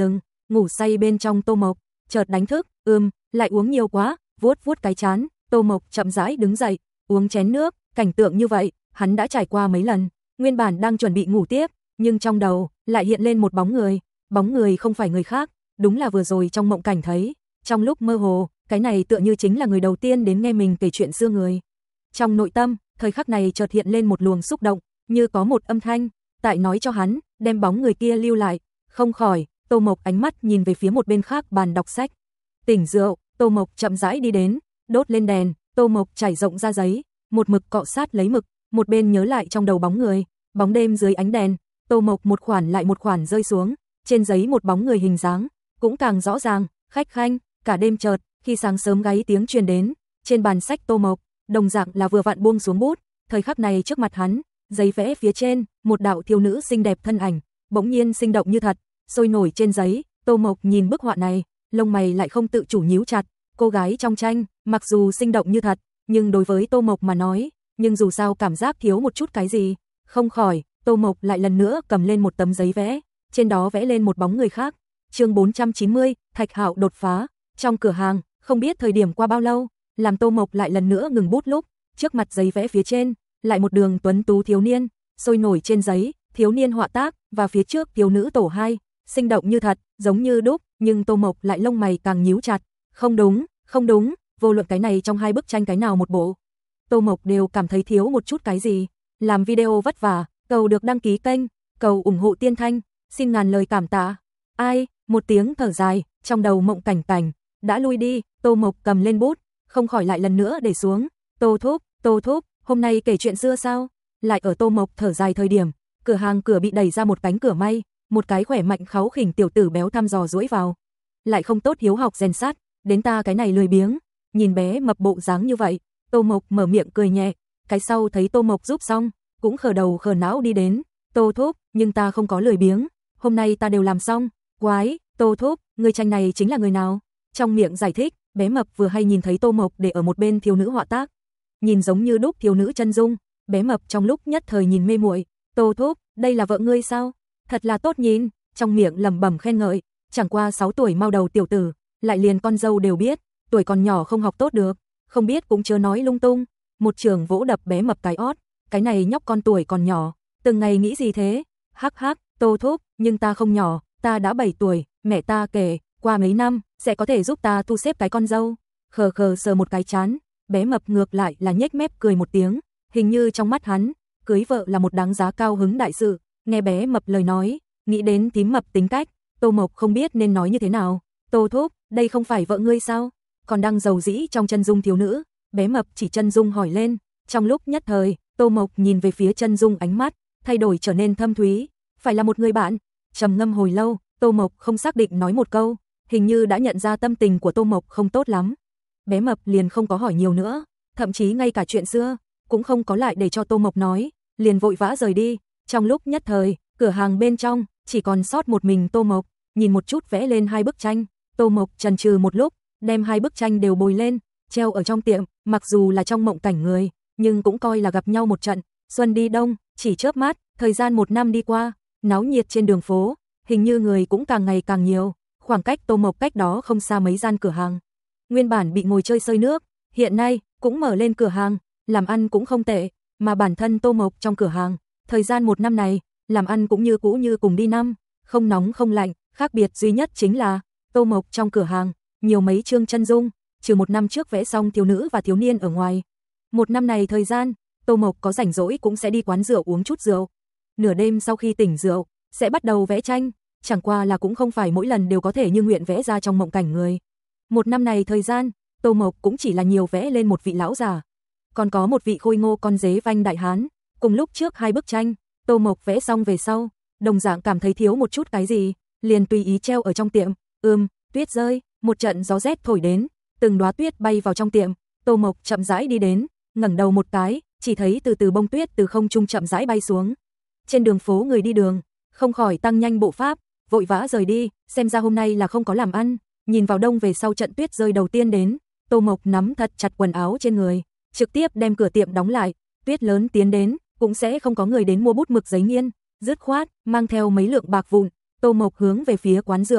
ngủ say bên trong Tô Mộc, chợt đánh thức, ừm, lại uống nhiều quá, vuốt vuốt cái trán, Tô Mộc chậm rãi đứng dậy, uống chén nước, cảnh tượng như vậy, hắn đã trải qua mấy lần, nguyên bản đang chuẩn bị ngủ tiếp, nhưng trong đầu lại hiện lên một bóng người, bóng người không phải người khác, đúng là vừa rồi trong mộng cảnh thấy, trong lúc mơ hồ, cái này tựa như chính là người đầu tiên đến nghe mình kể chuyện xưa người. Trong nội tâm, thời khắc này chợt hiện lên một luồng xúc động, như có một âm thanh tại nói cho hắn, đem bóng người kia lưu lại, không khỏi, Tô Mộc ánh mắt nhìn về phía một bên khác bàn đọc sách. Tỉnh rượu, Tô Mộc chậm rãi đi đến, đốt lên đèn, Tô Mộc trải rộng ra giấy, một mực cọ sát lấy mực, một bên nhớ lại trong đầu bóng người, bóng đêm dưới ánh đèn, Tô Mộc một khoản lại một khoản rơi xuống, trên giấy một bóng người hình dáng, cũng càng rõ ràng, khách khanh, cả đêm chợt, khi sáng sớm gáy tiếng truyền đến, trên bàn sách Tô Mộc, đồng dạng là vừa vặn buông xuống bút, thời khắc này trước mặt hắn, giấy vẽ phía trên, một đạo thiếu nữ xinh đẹp thân ảnh, bỗng nhiên sinh động như thật, sôi nổi trên giấy, Tô Mộc nhìn bức họa này, lông mày lại không tự chủ nhíu chặt, cô gái trong tranh, mặc dù sinh động như thật, nhưng đối với Tô Mộc mà nói, nhưng dù sao cảm giác thiếu một chút cái gì, không khỏi, Tô Mộc lại lần nữa cầm lên một tấm giấy vẽ, trên đó vẽ lên một bóng người khác. Chương bốn trăm chín mươi, Thạch Hạo đột phá. Trong cửa hàng, không biết thời điểm qua bao lâu, làm Tô Mộc lại lần nữa ngừng bút lúc, trước mặt giấy vẽ phía trên, lại một đường tuấn tú thiếu niên, sôi nổi trên giấy, thiếu niên họa tác, và phía trước thiếu nữ tổ hai, sinh động như thật, giống như đúc, nhưng Tô Mộc lại lông mày càng nhíu chặt, không đúng, không đúng, vô luận cái này trong hai bức tranh cái nào một bộ, Tô Mộc đều cảm thấy thiếu một chút cái gì. Làm video vất vả, cầu được đăng ký kênh, cầu ủng hộ Tiên Thanh, xin ngàn lời cảm tạ. Ai, một tiếng thở dài, trong đầu mộng cảnh cảnh, đã lui đi, Tô Mộc cầm lên bút, không khỏi lại lần nữa để xuống. Tô thúc, Tô thúc, hôm nay kể chuyện xưa sao? Lại ở Tô Mộc thở dài thời điểm, cửa hàng cửa bị đẩy ra một cánh cửa may, một cái khỏe mạnh kháu khỉnh tiểu tử béo thăm dò duỗi vào. Lại không tốt hiếu học rèn sát, đến ta cái này lười biếng. Nhìn bé mập bộ dáng như vậy, Tô Mộc mở miệng cười nhẹ, cái sau thấy Tô Mộc giúp xong, cũng khờ đầu khờ não đi đến. Tô thúc, nhưng ta không có lười biếng, hôm nay ta đều làm xong. Quái, Tô thúc, người tranh này chính là người nào? Trong miệng giải thích, bé mập vừa hay nhìn thấy Tô Mộc để ở một bên thiếu nữ họa tác, nhìn giống như đúc thiếu nữ chân dung, bé mập trong lúc nhất thời nhìn mê muội. Tô thúc, đây là vợ ngươi sao? Thật là tốt nhìn, trong miệng lẩm bẩm khen ngợi, chẳng qua sáu tuổi mau đầu tiểu tử, lại liền con dâu đều biết, tuổi còn nhỏ không học tốt được, không biết cũng chớ nói lung tung. Một trường vỗ đập bé mập cái ót, cái này nhóc con tuổi còn nhỏ, từng ngày nghĩ gì thế? Hắc hắc, Tô thúc, nhưng ta không nhỏ, ta đã bảy tuổi, mẹ ta kể, qua mấy năm sẽ có thể giúp ta thu xếp cái con dâu. Khờ khờ sờ một cái chán, bé mập ngược lại là nhếch mép cười một tiếng, hình như trong mắt hắn, cưới vợ là một đáng giá cao hứng đại sự. Nghe bé mập lời nói, nghĩ đến thím mập tính cách, Tô Mộc không biết nên nói như thế nào. Tô thúc, đây không phải vợ ngươi sao? Còn đang giàu dĩ trong chân dung thiếu nữ, bé mập chỉ chân dung hỏi lên. Trong lúc nhất thời, Tô Mộc nhìn về phía chân dung, ánh mắt thay đổi trở nên thâm thúy. Phải là một người bạn? Trầm ngâm hồi lâu, Tô Mộc không xác định nói một câu, hình như đã nhận ra tâm tình của Tô Mộc không tốt lắm. Bé mập liền không có hỏi nhiều nữa, thậm chí ngay cả chuyện xưa cũng không có lại để cho Tô Mộc nói, liền vội vã rời đi. Trong lúc nhất thời, cửa hàng bên trong chỉ còn sót một mình Tô Mộc, nhìn một chút vẽ lên hai bức tranh, Tô Mộc chần chừ một lúc, đem hai bức tranh đều bồi lên, treo ở trong tiệm, mặc dù là trong mộng cảnh người, nhưng cũng coi là gặp nhau một trận. Xuân đi đông, chỉ chớp mắt, thời gian một năm đi qua, náo nhiệt trên đường phố, hình như người cũng càng ngày càng nhiều, khoảng cách Tô Mộc cách đó không xa mấy gian cửa hàng. Nguyên bản bị ngồi chơi sơi nước, hiện nay cũng mở lên cửa hàng, làm ăn cũng không tệ, mà bản thân Tô Mộc trong cửa hàng, thời gian một năm này, làm ăn cũng như cũ như cùng đi năm, không nóng không lạnh, khác biệt duy nhất chính là Tô Mộc trong cửa hàng, nhiều mấy chương chân dung, trừ một năm trước vẽ xong thiếu nữ và thiếu niên ở ngoài. Một năm này thời gian, Tô Mộc có rảnh rỗi cũng sẽ đi quán rượu uống chút rượu. Nửa đêm sau khi tỉnh rượu, sẽ bắt đầu vẽ tranh, chẳng qua là cũng không phải mỗi lần đều có thể như nguyện vẽ ra trong mộng cảnh người. Một năm này thời gian, Tô Mộc cũng chỉ là nhiều vẽ lên một vị lão già, còn có một vị khôi ngô con dế vanh đại hán. Cùng lúc trước hai bức tranh, Tô Mộc vẽ xong về sau, đồng dạng cảm thấy thiếu một chút cái gì, liền tùy ý treo ở trong tiệm. Ừm, tuyết rơi, một trận gió rét thổi đến, từng đóa tuyết bay vào trong tiệm. Tô Mộc chậm rãi đi đến, ngẩng đầu một cái, chỉ thấy từ từ bông tuyết từ không trung chậm rãi bay xuống. Trên đường phố người đi đường, không khỏi tăng nhanh bộ pháp, vội vã rời đi, xem ra hôm nay là không có làm ăn. Nhìn vào đông về sau trận tuyết rơi đầu tiên đến, Tô Mộc nắm thật chặt quần áo trên người, trực tiếp đem cửa tiệm đóng lại. Tuyết lớn tiến đến, cũng sẽ không có người đến mua bút mực giấy nghiên, dứt khoát mang theo mấy lượng bạc vụn, Tô Mộc hướng về phía quán rượu,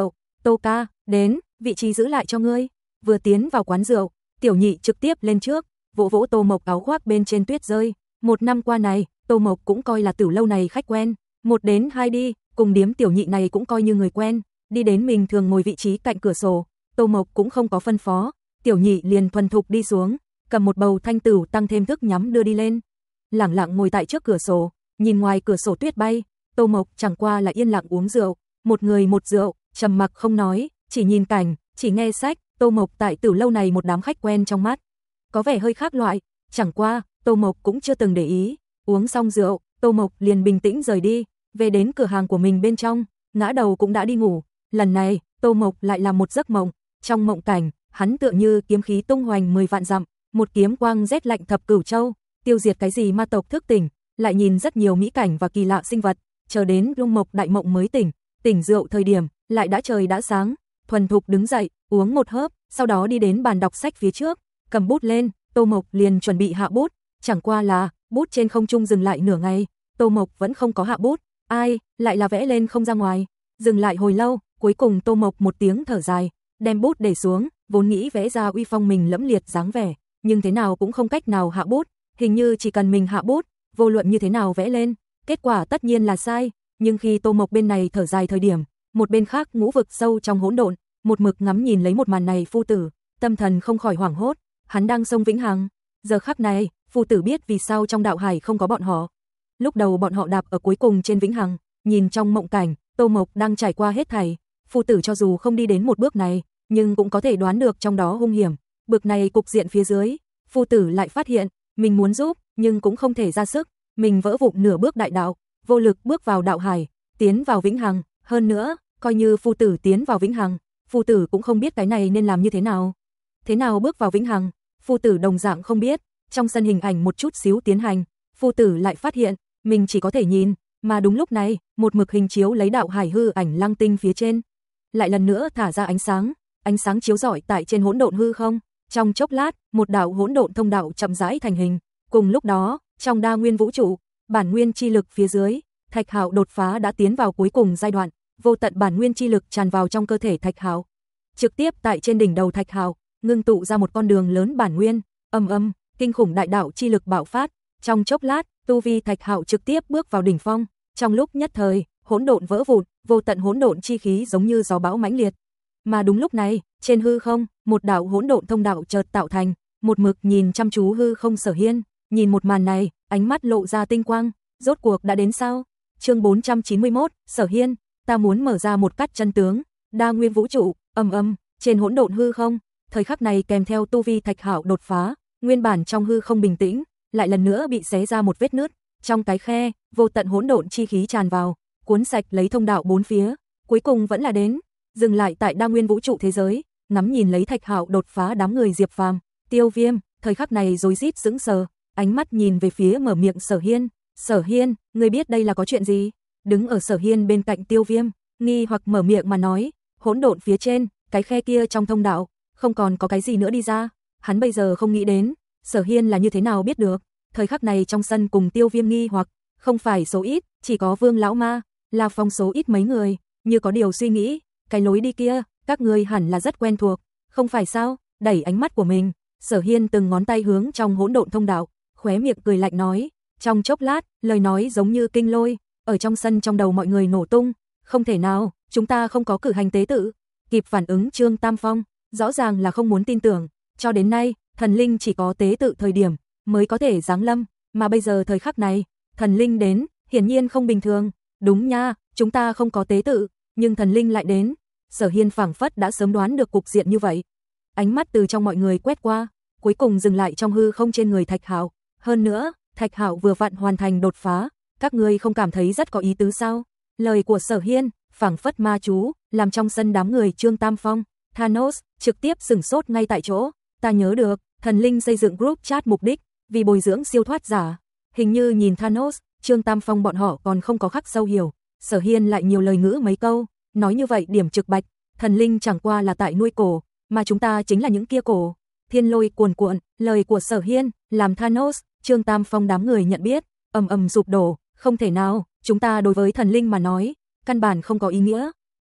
Tô ca, đến, vị trí giữ lại cho ngươi. Vừa tiến vào quán rượu, Tiểu Nhị trực tiếp lên trước, vỗ vỗ Tô Mộc áo khoác bên trên tuyết rơi. Một năm qua này, Tô Mộc cũng coi là Tử lâu này khách quen. Một đến hai đi, cùng điếm Tiểu Nhị này cũng coi như người quen. Đi đến mình thường ngồi vị trí cạnh cửa sổ, Tô Mộc cũng không có phân phó, Tiểu Nhị liền thuần thục đi xuống, cầm một bầu thanh tửu tăng thêm thức nhắm đưa đi lên. Lẳng lặng ngồi tại trước cửa sổ, nhìn ngoài cửa sổ tuyết bay, Tô Mộc chẳng qua là yên lặng uống rượu, một người một rượu, trầm mặc không nói, chỉ nhìn cảnh, chỉ nghe sách. Tô Mộc tại Tử lâu này một đám khách quen trong mắt, có vẻ hơi khác loại, chẳng qua, Tô Mộc cũng chưa từng để ý. Uống xong rượu, Tô Mộc liền bình tĩnh rời đi, về đến cửa hàng của mình bên trong, ngã đầu cũng đã đi ngủ. Lần này, Tô Mộc lại làm một giấc mộng, trong mộng cảnh, hắn tựa như kiếm khí tung hoành mười vạn dặm, một kiếm quang rét lạnh thập cửu châu, tiêu diệt cái gì ma tộc thức tỉnh, lại nhìn rất nhiều mỹ cảnh và kỳ lạ sinh vật, chờ đến Lung Mộc đại mộng mới tỉnh, tỉnh rượu thời điểm, lại đã trời đã sáng, thuần thục đứng dậy, uống một hớp, sau đó đi đến bàn đọc sách phía trước, cầm bút lên, Tô Mộc liền chuẩn bị hạ bút, chẳng qua là, bút trên không trung dừng lại nửa ngày, Tô Mộc vẫn không có hạ bút, ai, lại là vẽ lên không ra ngoài, dừng lại hồi lâu, cuối cùng Tô Mộc một tiếng thở dài, đem bút để xuống, vốn nghĩ vẽ ra uy phong mình lẫm liệt dáng vẻ, nhưng thế nào cũng không cách nào hạ bút, hình như chỉ cần mình hạ bút, vô luận như thế nào vẽ lên, kết quả tất nhiên là sai, nhưng khi Tô Mộc bên này thở dài thời điểm, một bên khác ngũ vực sâu trong hỗn độn, một mực ngắm nhìn lấy một màn này phu tử, tâm thần không khỏi hoảng hốt, hắn đang sông Vĩnh Hằng, giờ khắc này, phu tử biết vì sao trong đạo hải không có bọn họ. Lúc đầu bọn họ đạp ở cuối cùng trên Vĩnh Hằng, nhìn trong mộng cảnh, Tô Mộc đang trải qua hết thảy, phu tử cho dù không đi đến một bước này, nhưng cũng có thể đoán được trong đó hung hiểm, bực này cục diện phía dưới, phu tử lại phát hiện, mình muốn giúp, nhưng cũng không thể ra sức, mình vỡ vụn nửa bước đại đạo, vô lực bước vào đạo hải, tiến vào Vĩnh Hằng, hơn nữa, coi như phu tử tiến vào Vĩnh Hằng, phu tử cũng không biết cái này nên làm như thế nào. Thế nào bước vào Vĩnh Hằng, phu tử đồng dạng không biết, trong sân hình ảnh một chút xíu tiến hành, phu tử lại phát hiện, mình chỉ có thể nhìn, mà đúng lúc này, một mực hình chiếu lấy đạo hải hư ảnh lăng tinh phía trên, lại lần nữa thả ra ánh sáng, ánh sáng chiếu rọi tại trên hỗn độn hư không, trong chốc lát, một đạo hỗn độn thông đạo chậm rãi thành hình, cùng lúc đó, trong đa nguyên vũ trụ, bản nguyên chi lực phía dưới, Thạch Hạo đột phá đã tiến vào cuối cùng giai đoạn, vô tận bản nguyên chi lực tràn vào trong cơ thể Thạch Hạo, trực tiếp tại trên đỉnh đầu Thạch Hạo, ngưng tụ ra một con đường lớn bản nguyên, âm âm, kinh khủng đại đạo chi lực bạo phát, trong chốc lát, tu vi Thạch Hạo trực tiếp bước vào đỉnh phong, trong lúc nhất thời, hỗn độn vỡ vụn, vô tận hỗn độn chi khí giống như gió bão mãnh liệt. Mà đúng lúc này, trên hư không, một đạo hỗn độn thông đạo chợt tạo thành, một mực nhìn chăm chú hư không Sở Hiên, nhìn một màn này, ánh mắt lộ ra tinh quang, rốt cuộc đã đến sao? Chương bốn trăm chín mươi mốt, Sở Hiên, ta muốn mở ra một cắt chân tướng, đa nguyên vũ trụ, âm âm, trên hỗn độn hư không, thời khắc này kèm theo tu vi Thạch Hạo đột phá, nguyên bản trong hư không bình tĩnh, lại lần nữa bị xé ra một vết nứt, trong cái khe, vô tận hỗn độn chi khí tràn vào, cuốn sạch lấy thông đạo bốn phía, cuối cùng vẫn là đến, dừng lại tại đa nguyên vũ trụ thế giới, ngắm nhìn lấy Thạch Hạo đột phá đám người Diệp Phàm, Tiêu Viêm, thời khắc này rối rít sững sờ, ánh mắt nhìn về phía mở miệng Sở Hiên, "Sở Hiên, ngươi biết đây là có chuyện gì?" Đứng ở Sở Hiên bên cạnh Tiêu Viêm, nghi hoặc mở miệng mà nói, hỗn độn phía trên, cái khe kia trong thông đạo, không còn có cái gì nữa đi ra, hắn bây giờ không nghĩ đến, Sở Hiên là như thế nào biết được. Thời khắc này trong sân cùng Tiêu Viêm nghi hoặc, không phải số ít, chỉ có Vương lão ma, là phong số ít mấy người, như có điều suy nghĩ, cái lối đi kia, các ngươi hẳn là rất quen thuộc, không phải sao? Đẩy ánh mắt của mình, Sở Hiên từng ngón tay hướng trong hỗn độn thông đạo, khóe miệng cười lạnh nói, trong chốc lát, lời nói giống như kinh lôi, ở trong sân trong đầu mọi người nổ tung, không thể nào, chúng ta không có cử hành tế tự. Kịp phản ứng Trương Tam Phong, rõ ràng là không muốn tin tưởng, cho đến nay, thần linh chỉ có tế tự thời điểm mới có thể giáng lâm, mà bây giờ thời khắc này, thần linh đến, hiển nhiên không bình thường. Đúng nha, chúng ta không có tế tự, nhưng thần linh lại đến. Sở Hiên phảng phất đã sớm đoán được cục diện như vậy. Ánh mắt từ trong mọi người quét qua, cuối cùng dừng lại trong hư không trên người Thạch Hạo. Hơn nữa, Thạch Hạo vừa vặn hoàn thành đột phá, các ngươi không cảm thấy rất có ý tứ sao? Lời của Sở Hiên, phảng phất ma chú, làm trong sân đám người Trương Tam Phong, Thanos trực tiếp sửng sốt ngay tại chỗ. Ta nhớ được, thần linh xây dựng group chat mục đích vì bồi dưỡng siêu thoát giả. Hình như nhìn Thanos, Trương Tam Phong bọn họ còn không có khắc sâu hiểu. Sở Hiên lại nhiều lời ngữ mấy câu, nói như vậy điểm trực bạch, thần linh chẳng qua là tại nuôi cổ, mà chúng ta chính là những kia cổ. Thiên lôi cuồn cuộn, lời của Sở Hiên làm Thanos, Trương Tam Phong đám người nhận biết, ầm ầm sụp đổ, không thể nào, chúng ta đối với thần linh mà nói, căn bản không có ý nghĩa.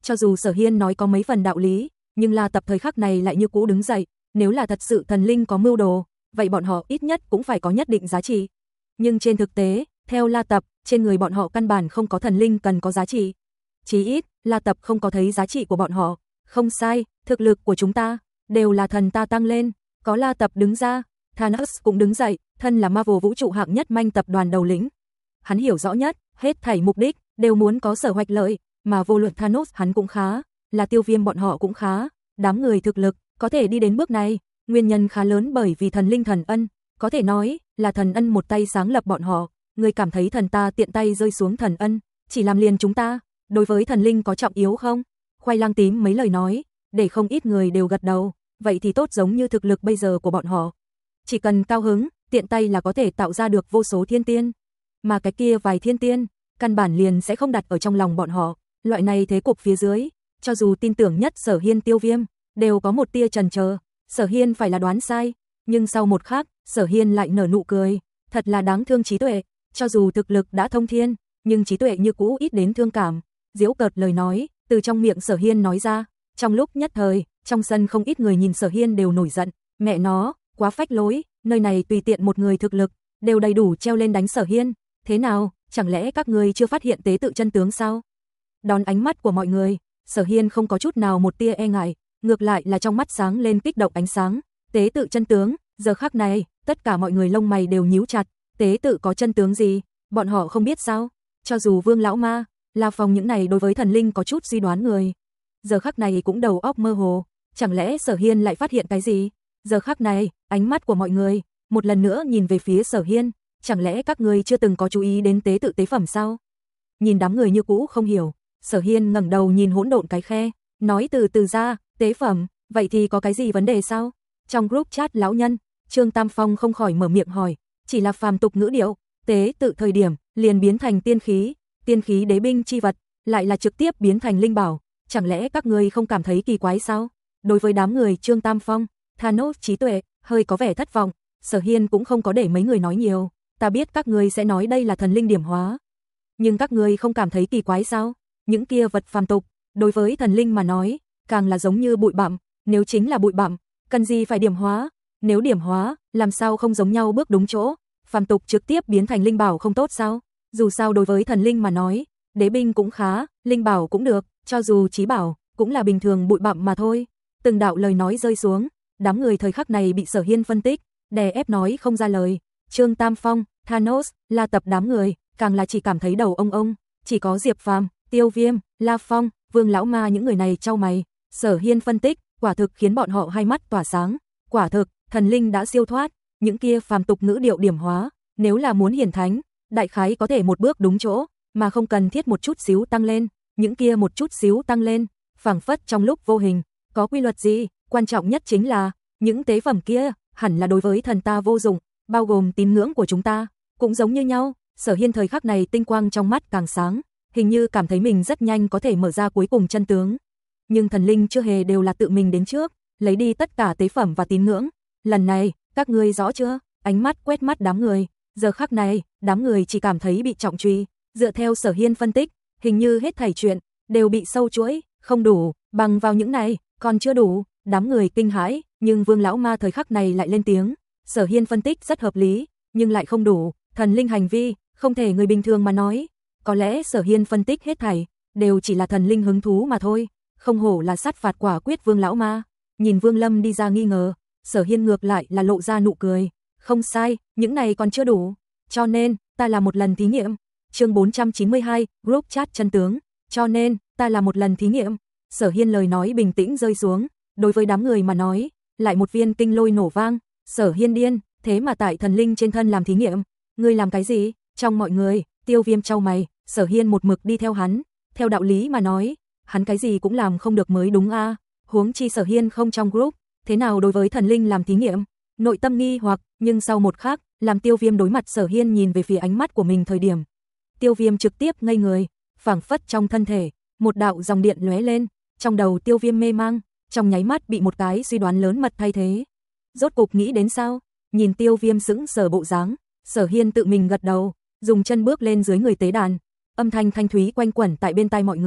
Cho dù Sở Hiên nói có mấy phần đạo lý, nhưng La Tập thời khắc này lại như cũ đứng dậy, nếu là thật sự thần linh có mưu đồ, vậy bọn họ ít nhất cũng phải có nhất định giá trị. Nhưng trên thực tế, theo La Tập, trên người bọn họ căn bản không có thần linh cần có giá trị. Chí ít, La Tập không có thấy giá trị của bọn họ. Không sai, thực lực của chúng ta đều là thần ta tăng lên. Có La Tập đứng ra, Thanos cũng đứng dậy, thân là Marvel vũ trụ hạng nhất manh tập đoàn đầu lĩnh. Hắn hiểu rõ nhất, hết thảy mục đích đều muốn có sở hoạch lợi, mà vô luận Thanos hắn cũng khá, là Tiêu Viêm bọn họ cũng khá, đám người thực lực có thể đi đến bước này, nguyên nhân khá lớn bởi vì thần linh thần ân, có thể nói là thần ân một tay sáng lập bọn họ. Người cảm thấy thần ta tiện tay rơi xuống thần ân, chỉ làm liền chúng ta, đối với thần linh có trọng yếu không? Khoai lang tím mấy lời nói, để không ít người đều gật đầu, vậy thì tốt, giống như thực lực bây giờ của bọn họ. Chỉ cần cao hứng, tiện tay là có thể tạo ra được vô số thiên tiên. Mà cái kia vài thiên tiên, căn bản liền sẽ không đặt ở trong lòng bọn họ. Loại này thế cục phía dưới, cho dù tin tưởng nhất Sở Hiên Tiêu Viêm, đều có một tia chần chờ. Sở Hiên phải là đoán sai, nhưng sau một khắc, Sở Hiên lại nở nụ cười, thật là đáng thương trí tuệ. Cho dù thực lực đã thông thiên, nhưng trí tuệ như cũ ít đến thương cảm. Giễu cợt lời nói, từ trong miệng Sở Hiên nói ra. Trong lúc nhất thời, trong sân không ít người nhìn Sở Hiên đều nổi giận. Mẹ nó, quá phách lối, nơi này tùy tiện một người thực lực, đều đầy đủ treo lên đánh Sở Hiên. Thế nào, chẳng lẽ các ngươi chưa phát hiện tế tự chân tướng sao? Đón ánh mắt của mọi người, Sở Hiên không có chút nào một tia e ngại, ngược lại là trong mắt sáng lên kích động ánh sáng. Tế tự chân tướng, giờ khắc này, tất cả mọi người lông mày đều nhíu chặt. Tế tự có chân tướng gì, bọn họ không biết sao? Cho dù Vương lão ma, La Phong những này đối với thần linh có chút suy đoán người, giờ khắc này cũng đầu óc mơ hồ, chẳng lẽ Sở Hiên lại phát hiện cái gì? Giờ khắc này, ánh mắt của mọi người một lần nữa nhìn về phía Sở Hiên, chẳng lẽ các ngươi chưa từng có chú ý đến tế tự tế phẩm sao? Nhìn đám người như cũ không hiểu, Sở Hiên ngẩng đầu nhìn hỗn độn cái khe, nói từ từ ra, tế phẩm, vậy thì có cái gì vấn đề sao? Trong group chat lão nhân, Trương Tam Phong không khỏi mở miệng hỏi, chỉ là phàm tục ngữ điệu, tế tự thời điểm liền biến thành tiên khí, tiên khí đế binh chi vật, lại là trực tiếp biến thành linh bảo, chẳng lẽ các ngươi không cảm thấy kỳ quái sao? Đối với đám người Trương Tam Phong, Thanos trí tuệ hơi có vẻ thất vọng, Sở Hiên cũng không có để mấy người nói nhiều, ta biết các ngươi sẽ nói đây là thần linh điểm hóa, nhưng các ngươi không cảm thấy kỳ quái sao? Những kia vật phàm tục, đối với thần linh mà nói, càng là giống như bụi bặm, nếu chính là bụi bặm, cần gì phải điểm hóa? Nếu điểm hóa, làm sao không giống nhau bước đúng chỗ? Phàm tục trực tiếp biến thành linh bảo không tốt sao? Dù sao đối với thần linh mà nói, đế binh cũng khá, linh bảo cũng được, cho dù chí bảo, cũng là bình thường bụi bặm mà thôi. Từng đạo lời nói rơi xuống, đám người thời khắc này bị Sở Hiên phân tích, đè ép nói không ra lời. Trương Tam Phong, Thanos, La Tập đám người, càng là chỉ cảm thấy đầu ông ông, chỉ có Diệp Phàm, Tiêu Viêm, La Phong, Vương lão ma những người này chau mày. Sở Hiên phân tích, quả thực khiến bọn họ hai mắt tỏa sáng, quả thực, thần linh đã siêu thoát, những kia phàm tục ngữ điệu điểm hóa, nếu là muốn hiển thánh, đại khái có thể một bước đúng chỗ, mà không cần thiết một chút xíu tăng lên, những kia một chút xíu tăng lên, phảng phất trong lúc vô hình, có quy luật gì, quan trọng nhất chính là, những tế phẩm kia, hẳn là đối với thần ta vô dụng, bao gồm tín ngưỡng của chúng ta, cũng giống như nhau. Sở Hiên thời khắc này tinh quang trong mắt càng sáng, hình như cảm thấy mình rất nhanh có thể mở ra cuối cùng chân tướng. Nhưng thần linh chưa hề đều là tự mình đến trước, lấy đi tất cả tế phẩm và tín ngưỡng. Lần này, các ngươi rõ chưa? Ánh mắt quét mắt đám người, giờ khắc này, đám người chỉ cảm thấy bị trọng truy, dựa theo Sở Hiên phân tích, hình như hết thảy chuyện đều bị sâu chuỗi, không đủ, bằng vào những này, còn chưa đủ. Đám người kinh hãi, nhưng Vương lão ma thời khắc này lại lên tiếng, Sở Hiên phân tích rất hợp lý, nhưng lại không đủ, thần linh hành vi, không thể người bình thường mà nói. Có lẽ Sở Hiên phân tích hết thảy đều chỉ là thần linh hứng thú mà thôi, không hổ là sát phạt quả quyết Vương lão ma. Nhìn Vương Lâm đi ra nghi ngờ, Sở Hiên ngược lại là lộ ra nụ cười, không sai, những này còn chưa đủ, cho nên ta là một lần thí nghiệm. Chương bốn trăm chín mươi hai, group chat chân tướng, cho nên ta là một lần thí nghiệm. Sở Hiên lời nói bình tĩnh rơi xuống, đối với đám người mà nói, lại một viên kinh lôi nổ vang. Sở Hiên điên, thế mà tại thần linh trên thân làm thí nghiệm, ngươi làm cái gì? Trong mọi người, Tiêu Viêm chau mày, Sở Hiên một mực đi theo hắn, theo đạo lý mà nói, hắn cái gì cũng làm không được mới đúng a. À? Huống chi Sở Hiên không trong group, thế nào đối với thần linh làm thí nghiệm? Nội tâm nghi hoặc, nhưng sau một khắc, làm Tiêu Viêm đối mặt Sở Hiên nhìn về phía ánh mắt của mình thời điểm, Tiêu Viêm trực tiếp ngây người, phảng phất trong thân thể, một đạo dòng điện lóe lên, trong đầu Tiêu Viêm mê mang, trong nháy mắt bị một cái suy đoán lớn mật thay thế. Rốt cục nghĩ đến sao? Nhìn Tiêu Viêm sững sờ bộ dáng, Sở Hiên tự mình gật đầu, dùng chân bước lên dưới người tế đàn, âm thanh thanh thúy quanh quẩn tại bên tai mọi người,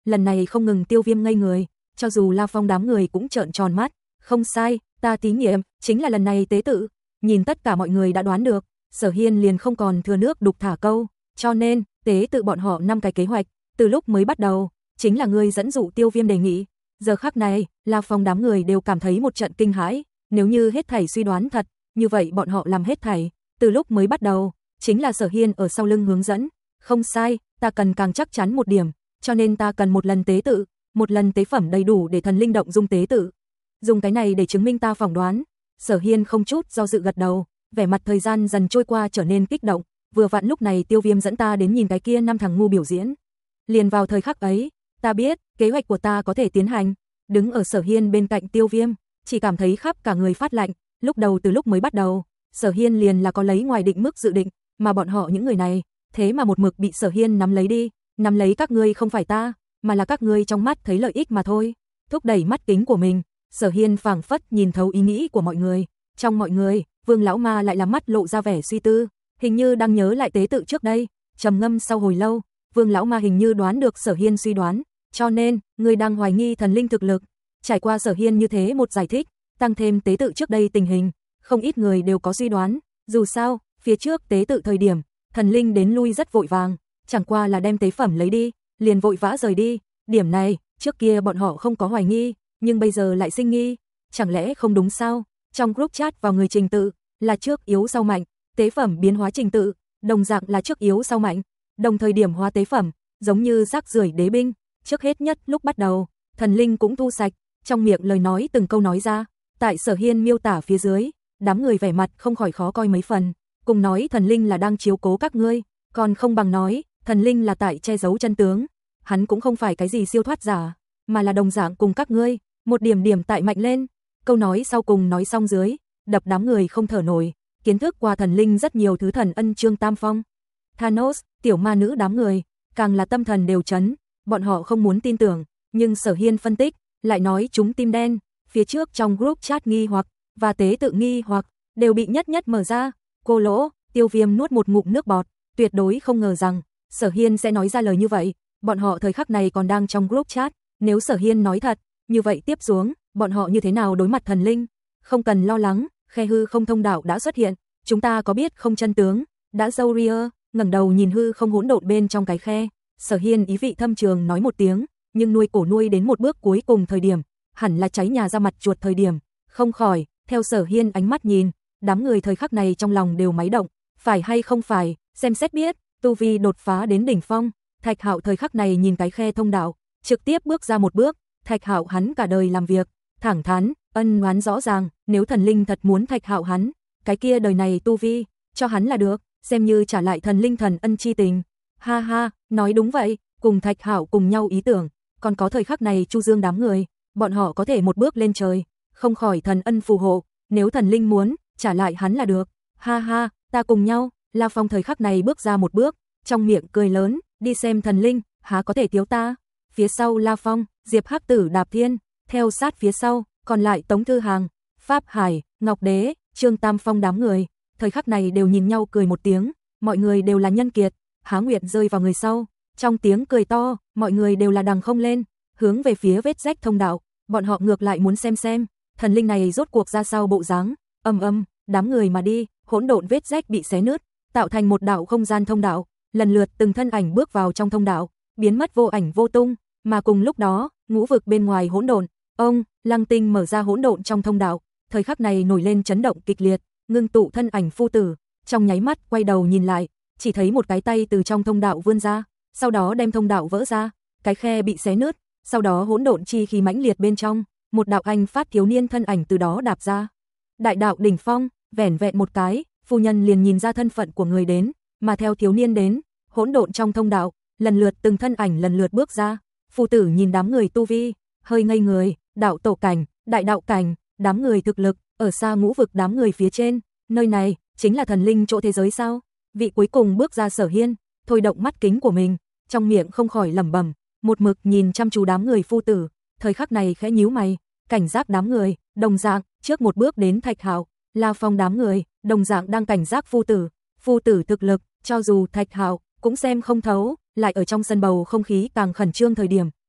lần này không ngừng Tiêu Viêm ngây người, cho dù La Phong đám người cũng trợn tròn mắt, không sai, ta thí nghiệm, chính là lần này tế tự. Nhìn tất cả mọi người đã đoán được, Sở Hiên liền không còn thừa nước đục thả câu, cho nên, tế tự bọn họ năm cái kế hoạch, từ lúc mới bắt đầu, chính là ngươi dẫn dụ Tiêu Viêm đề nghị. Giờ khắc này, La Phong đám người đều cảm thấy một trận kinh hãi, nếu như hết thảy suy đoán thật, như vậy bọn họ làm hết thảy, từ lúc mới bắt đầu, chính là Sở Hiên ở sau lưng hướng dẫn, không sai, ta cần càng chắc chắn một điểm, cho nên ta cần một lần tế tự, một lần tế phẩm đầy đủ để thần linh động dung tế tự. Dùng cái này để chứng minh ta phỏng đoán. Sở Hiên không chút do dự gật đầu, vẻ mặt thời gian dần trôi qua trở nên kích động, vừa vặn lúc này Tiêu Viêm dẫn ta đến nhìn cái kia năm thằng ngu biểu diễn. Liền vào thời khắc ấy, ta biết, kế hoạch của ta có thể tiến hành. Đứng ở Sở Hiên bên cạnh Tiêu Viêm, chỉ cảm thấy khắp cả người phát lạnh, lúc đầu từ lúc mới bắt đầu, Sở Hiên liền là có lấy ngoài định mức dự định, mà bọn họ những người này, thế mà một mực bị Sở Hiên nắm lấy đi, nắm lấy các ngươi không phải ta, mà là các ngươi trong mắt thấy lợi ích mà thôi. Thúc đẩy mắt kính của mình, Sở Hiên phảng phất nhìn thấu ý nghĩ của mọi người. Trong mọi người, Vương lão ma lại là mắt lộ ra vẻ suy tư, hình như đang nhớ lại tế tự trước đây, trầm ngâm sau hồi lâu, Vương lão ma hình như đoán được Sở Hiên suy đoán, cho nên, người đang hoài nghi thần linh thực lực. Trải qua Sở Hiên như thế một giải thích, tăng thêm tế tự trước đây tình hình, không ít người đều có suy đoán, dù sao, phía trước tế tự thời điểm, thần linh đến lui rất vội vàng, chẳng qua là đem tế phẩm lấy đi, liền vội vã rời đi, điểm này, trước kia bọn họ không có hoài nghi, nhưng bây giờ lại sinh nghi, chẳng lẽ không đúng sao? Trong group chat vào người trình tự, là trước yếu sau mạnh, tế phẩm biến hóa trình tự, đồng dạng là trước yếu sau mạnh, đồng thời điểm hóa tế phẩm, giống như rác rưởi đế binh, trước hết nhất lúc bắt đầu, thần linh cũng thu sạch, trong miệng lời nói từng câu nói ra, tại Sở Hiên miêu tả phía dưới, đám người vẻ mặt không khỏi khó coi mấy phần, cùng nói thần linh là đang chiếu cố các ngươi, còn không bằng nói, thần linh là tại che giấu chân tướng, hắn cũng không phải cái gì siêu thoát giả, mà là đồng dạng cùng các ngươi, một điểm điểm tại mạnh lên. Câu nói sau cùng nói xong dưới, đập đám người không thở nổi, kiến thức qua thần linh rất nhiều thứ thần ân Trương Tam Phong, Thanos, tiểu ma nữ đám người, càng là tâm thần đều chấn, bọn họ không muốn tin tưởng, nhưng Sở Hiên phân tích, lại nói chúng tim đen, phía trước trong group chat nghi hoặc, và tế tự nghi hoặc, đều bị nhất nhất mở ra, cô lỗ, Tiêu Viêm nuốt một ngụm nước bọt, tuyệt đối không ngờ rằng, Sở Hiên sẽ nói ra lời như vậy, bọn họ thời khắc này còn đang trong group chat, nếu Sở Hiên nói thật, như vậy tiếp xuống, bọn họ như thế nào đối mặt thần linh, không cần lo lắng, khe hư không thông đạo đã xuất hiện, chúng ta có biết không chân tướng, đã dâu ria, ngẩng đầu nhìn hư không hỗn độn bên trong cái khe, Sở Hiên ý vị thâm trường nói một tiếng, nhưng nuôi cổ nuôi đến một bước cuối cùng thời điểm, hẳn là cháy nhà ra mặt chuột thời điểm, không khỏi, theo Sở Hiên ánh mắt nhìn, đám người thời khắc này trong lòng đều máy động, phải hay không phải, xem xét biết, tu vi đột phá đến đỉnh phong, Thạch Hạo thời khắc này nhìn cái khe thông đạo, trực tiếp bước ra một bước, Thạch Hạo hắn cả đời làm việc, thẳng thắn, ân oán rõ ràng, nếu thần linh thật muốn Thạch Hạo hắn, cái kia đời này tu vi, cho hắn là được, xem như trả lại thần linh thần ân chi tình. Ha ha, nói đúng vậy, cùng Thạch Hạo cùng nhau ý tưởng, còn có thời khắc này Chu Dương đám người, bọn họ có thể một bước lên trời, không khỏi thần ân phù hộ, nếu thần linh muốn, trả lại hắn là được. Ha ha, ta cùng nhau, La Phong thời khắc này bước ra một bước, trong miệng cười lớn, đi xem thần linh, há có thể thiếu ta. Phía sau La Phong, Diệp Hắc Tử Đạp Thiên, theo sát phía sau, còn lại Tống Thư Hàng, Pháp Hải, Ngọc Đế, Trương Tam Phong đám người, thời khắc này đều nhìn nhau cười một tiếng, mọi người đều là nhân kiệt, Há Nguyệt rơi vào người sau, trong tiếng cười to, mọi người đều là đằng không lên, hướng về phía vết rách thông đạo, bọn họ ngược lại muốn xem xem, thần linh này rốt cuộc ra sao bộ dáng. Âm âm, đám người mà đi, hỗn độn vết rách bị xé nứt, tạo thành một đạo không gian thông đạo, lần lượt từng thân ảnh bước vào trong thông đạo, biến mất vô ảnh vô tung, mà cùng lúc đó, ngũ vực bên ngoài hỗn độn, ông, Lăng Tinh mở ra hỗn độn trong thông đạo, thời khắc này nổi lên chấn động kịch liệt, ngưng tụ thân ảnh phu tử, trong nháy mắt quay đầu nhìn lại, chỉ thấy một cái tay từ trong thông đạo vươn ra, sau đó đem thông đạo vỡ ra, cái khe bị xé nứt, sau đó hỗn độn chi khí mãnh liệt bên trong, một đạo anh phát thiếu niên thân ảnh từ đó đạp ra. Đại đạo đỉnh phong, vẻn vẹn một cái, phu nhân liền nhìn ra thân phận của người đến, mà theo thiếu niên đến, hỗn độn trong thông đạo, lần lượt từng thân ảnh lần lượt bước ra, phu tử nhìn đám người tu vi, hơi ngây người, đạo tổ cảnh, đại đạo cảnh, đám người thực lực, ở xa ngũ vực đám người phía trên, nơi này, chính là thần linh chỗ thế giới sao? Vị cuối cùng bước ra Sở Hiên, thôi động mắt kính của mình, trong miệng không khỏi lẩm bẩm, một mực nhìn chăm chú đám người phu tử, thời khắc này khẽ nhíu mày, cảnh giác đám người, đồng dạng, trước một bước đến Thạch Hạo, La Phong đám người, đồng dạng đang cảnh giác phu tử, phu tử thực lực, cho dù Thạch Hạo cũng xem không thấu, lại ở trong sân bầu không khí càng khẩn trương thời điểm,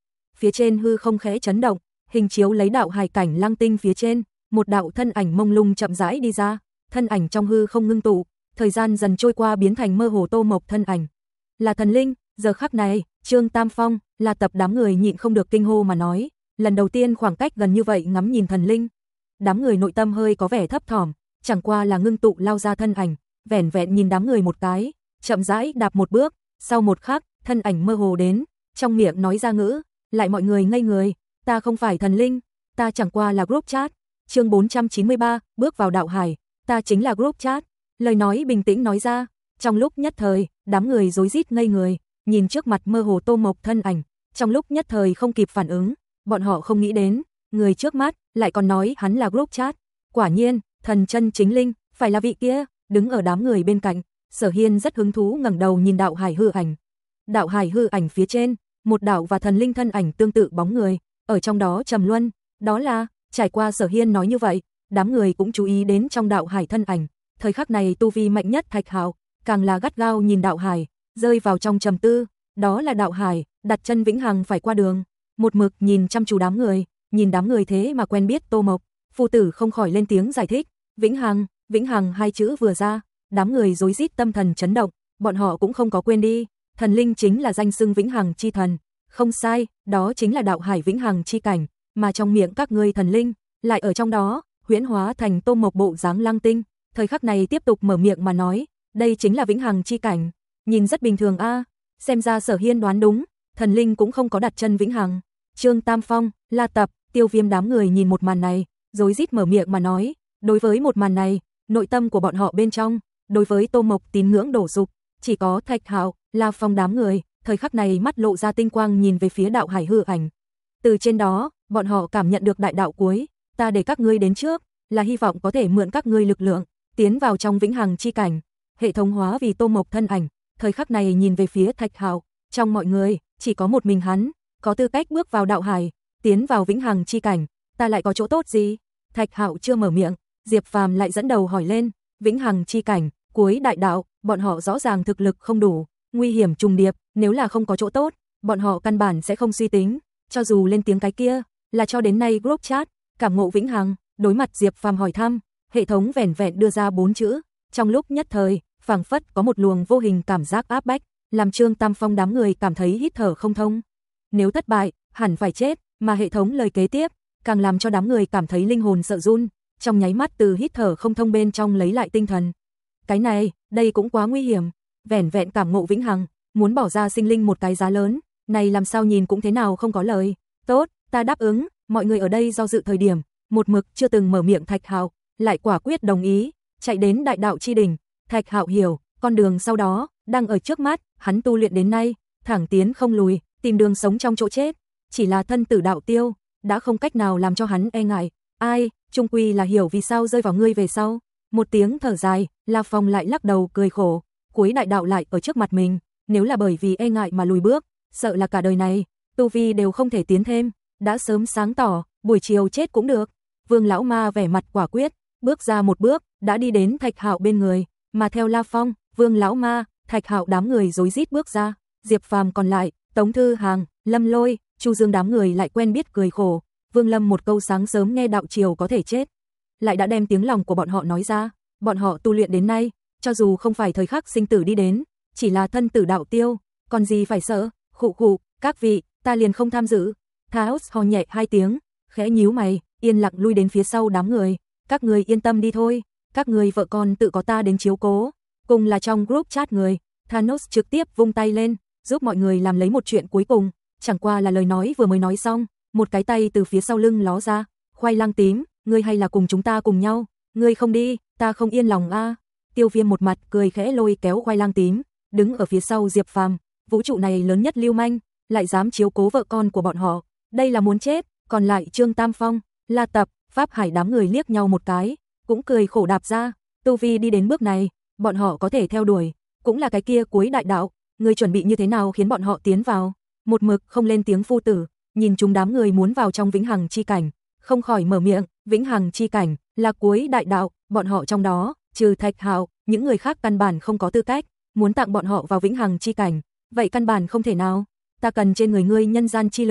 phía trên hư không khẽ chấn động, hình chiếu lấy đạo hài cảnh lăng tinh phía trên, một đạo thân ảnh mông lung chậm rãi đi ra, thân ảnh trong hư không ngưng tụ, thời gian dần trôi qua biến thành mơ hồ Tô Mộc thân ảnh. Là thần linh, giờ khắc này, Trương Tam Phong, là tập đám người nhịn không được kinh hô mà nói, lần đầu tiên khoảng cách gần như vậy ngắm nhìn thần linh. Đám người nội tâm hơi có vẻ thấp thỏm, chẳng qua là ngưng tụ lao ra thân ảnh, vẻn vẹn nhìn đám người một cái, chậm rãi đạp một bước, sau một khắc, thân ảnh mơ hồ đến, trong miệng nói ra ngữ, lại mọi người ngây người, ta không phải thần linh, ta chẳng qua là group chat. Chương bốn trăm chín mươi ba, bước vào đạo hải, ta chính là group chat. Lời nói bình tĩnh nói ra, trong lúc nhất thời, đám người rối rít ngây người, nhìn trước mặt mơ hồ Tô Mộc thân ảnh, trong lúc nhất thời không kịp phản ứng, bọn họ không nghĩ đến, người trước mắt lại còn nói hắn là group chat. Quả nhiên, thần chân chính linh, phải là vị kia. Đứng ở đám người bên cạnh, Sở Hiên rất hứng thú ngẩng đầu nhìn đạo hải hư ảnh. Đạo hải hư ảnh phía trên, một đạo và thần linh thân ảnh tương tự bóng người, ở trong đó trầm luân, đó là, trải qua Sở Hiên nói như vậy, đám người cũng chú ý đến trong đạo hải thân ảnh, thời khắc này tu vi mạnh nhất Thạch Hạo, càng là gắt gao nhìn đạo hải, rơi vào trong trầm tư, đó là đạo hải, đặt chân vĩnh hằng phải qua đường, một mực nhìn chăm chú đám người, nhìn đám người thế mà quen biết Tô Mộc, phu tử không khỏi lên tiếng giải thích, vĩnh hằng, vĩnh hằng hai chữ vừa ra, đám người rối rít tâm thần chấn động, bọn họ cũng không có quên đi, thần linh chính là danh xưng vĩnh hằng chi thần, không sai, đó chính là đạo hải vĩnh hằng chi cảnh, mà trong miệng các ngươi thần linh, lại ở trong đó, huyễn hóa thành Tô Mộc bộ dáng lăng tinh, thời khắc này tiếp tục mở miệng mà nói, đây chính là vĩnh hằng chi cảnh, nhìn rất bình thường a, à. Xem ra Sở Hiên đoán đúng, thần linh cũng không có đặt chân vĩnh hằng. Trương Tam Phong, La Tập, Tiêu Viêm đám người nhìn một màn này, rối rít mở miệng mà nói, đối với một màn này, nội tâm của bọn họ bên trong, đối với Tô Mộc tín ngưỡng đổ dục, chỉ có Thạch Hạo, La Phong đám người, thời khắc này mắt lộ ra tinh quang nhìn về phía đạo hải hư ảnh. Từ trên đó, bọn họ cảm nhận được đại đạo cuối, ta để các ngươi đến trước, là hy vọng có thể mượn các ngươi lực lượng, tiến vào trong vĩnh hằng chi cảnh. Hệ thống hóa vì Tô Mộc thân ảnh, thời khắc này nhìn về phía Thạch Hạo, trong mọi người, chỉ có một mình hắn, có tư cách bước vào đạo hải, tiến vào vĩnh hằng chi cảnh, ta lại có chỗ tốt gì? Thạch Hạo chưa mở miệng, Diệp Phàm lại dẫn đầu hỏi lên, vĩnh hằng chi cảnh, cuối đại đạo, bọn họ rõ ràng thực lực không đủ, nguy hiểm trùng điệp, nếu là không có chỗ tốt, bọn họ căn bản sẽ không suy tính, cho dù lên tiếng cái kia, là cho đến nay group chat, cảm ngộ vĩnh hằng, đối mặt Diệp Phàm hỏi thăm, hệ thống vẻn vẹn đưa ra bốn chữ, trong lúc nhất thời, phảng phất có một luồng vô hình cảm giác áp bách, làm Trương Tam Phong đám người cảm thấy hít thở không thông. Nếu thất bại, hẳn phải chết, mà hệ thống lời kế tiếp, càng làm cho đám người cảm thấy linh hồn sợ run, trong nháy mắt từ hít thở không thông bên trong lấy lại tinh thần. Cái này, đây cũng quá nguy hiểm, vẻn vẹn cảm ngộ vĩnh hằng, muốn bỏ ra sinh linh một cái giá lớn, này làm sao nhìn cũng thế nào không có lời. Tốt, ta đáp ứng, mọi người ở đây do dự thời điểm, một mực chưa từng mở miệng Thạch Hạo, lại quả quyết đồng ý, chạy đến đại đạo chi đỉnh. Thạch Hạo hiểu, con đường sau đó, đang ở trước mắt, hắn tu luyện đến nay, thẳng tiến không lùi, tìm đường sống trong chỗ chết, chỉ là thân tử đạo tiêu, đã không cách nào làm cho hắn e ngại, ai, chung quy là hiểu vì sao rơi vào ngươi về sau. Một tiếng thở dài, La Phong lại lắc đầu cười khổ, cuối đại đạo lại ở trước mặt mình, nếu là bởi vì e ngại mà lùi bước, sợ là cả đời này, tu vi đều không thể tiến thêm, đã sớm sáng tỏ, buổi chiều chết cũng được. Vương lão ma vẻ mặt quả quyết, bước ra một bước, đã đi đến Thạch Hạo bên người, mà theo La Phong, Vương lão ma, Thạch Hạo đám người rối rít bước ra, Diệp Phàm còn lại, Tống Thư Hàng, Lâm Lôi, Chu Dương đám người lại quen biết cười khổ, Vương Lâm một câu sáng sớm nghe đạo chiều có thể chết, lại đã đem tiếng lòng của bọn họ nói ra, bọn họ tu luyện đến nay, cho dù không phải thời khắc sinh tử đi đến, chỉ là thân tử đạo tiêu, còn gì phải sợ, khụ khụ, các vị, ta liền không tham dự. Thaos ho nhẹ hai tiếng, khẽ nhíu mày, yên lặng lui đến phía sau đám người, các người yên tâm đi thôi, các người vợ con tự có ta đến chiếu cố. Cùng là trong group chat người, Thanos trực tiếp vung tay lên, giúp mọi người làm lấy một chuyện cuối cùng, chẳng qua là lời nói vừa mới nói xong, một cái tay từ phía sau lưng ló ra, Khoai lang tím, ngươi hay là cùng chúng ta cùng nhau, ngươi không đi, ta không yên lòng a. À. Tiêu Viêm một mặt cười khẽ lôi kéo Khoai lang tím, đứng ở phía sau Diệp Phàm, vũ trụ này lớn nhất lưu manh, lại dám chiếu cố vợ con của bọn họ, đây là muốn chết. Còn lại Trương Tam Phong, La Tập, Pháp Hải đám người liếc nhau một cái, cũng cười khổ đạp ra, tu vi đi đến bước này, bọn họ có thể theo đuổi, cũng là cái kia cuối đại đạo, ngươi chuẩn bị như thế nào khiến bọn họ tiến vào? Một mực không lên tiếng phu tử, nhìn chúng đám người muốn vào trong vĩnh hằng chi cảnh, không khỏi mở miệng, vĩnh hằng chi cảnh là cuối đại đạo, bọn họ trong đó, trừ Thạch Hạo, những người khác căn bản không có tư cách, muốn tặng bọn họ vào vĩnh hằng chi cảnh, vậy căn bản không thể nào, ta cần trên người ngươi nhân gian chi lực.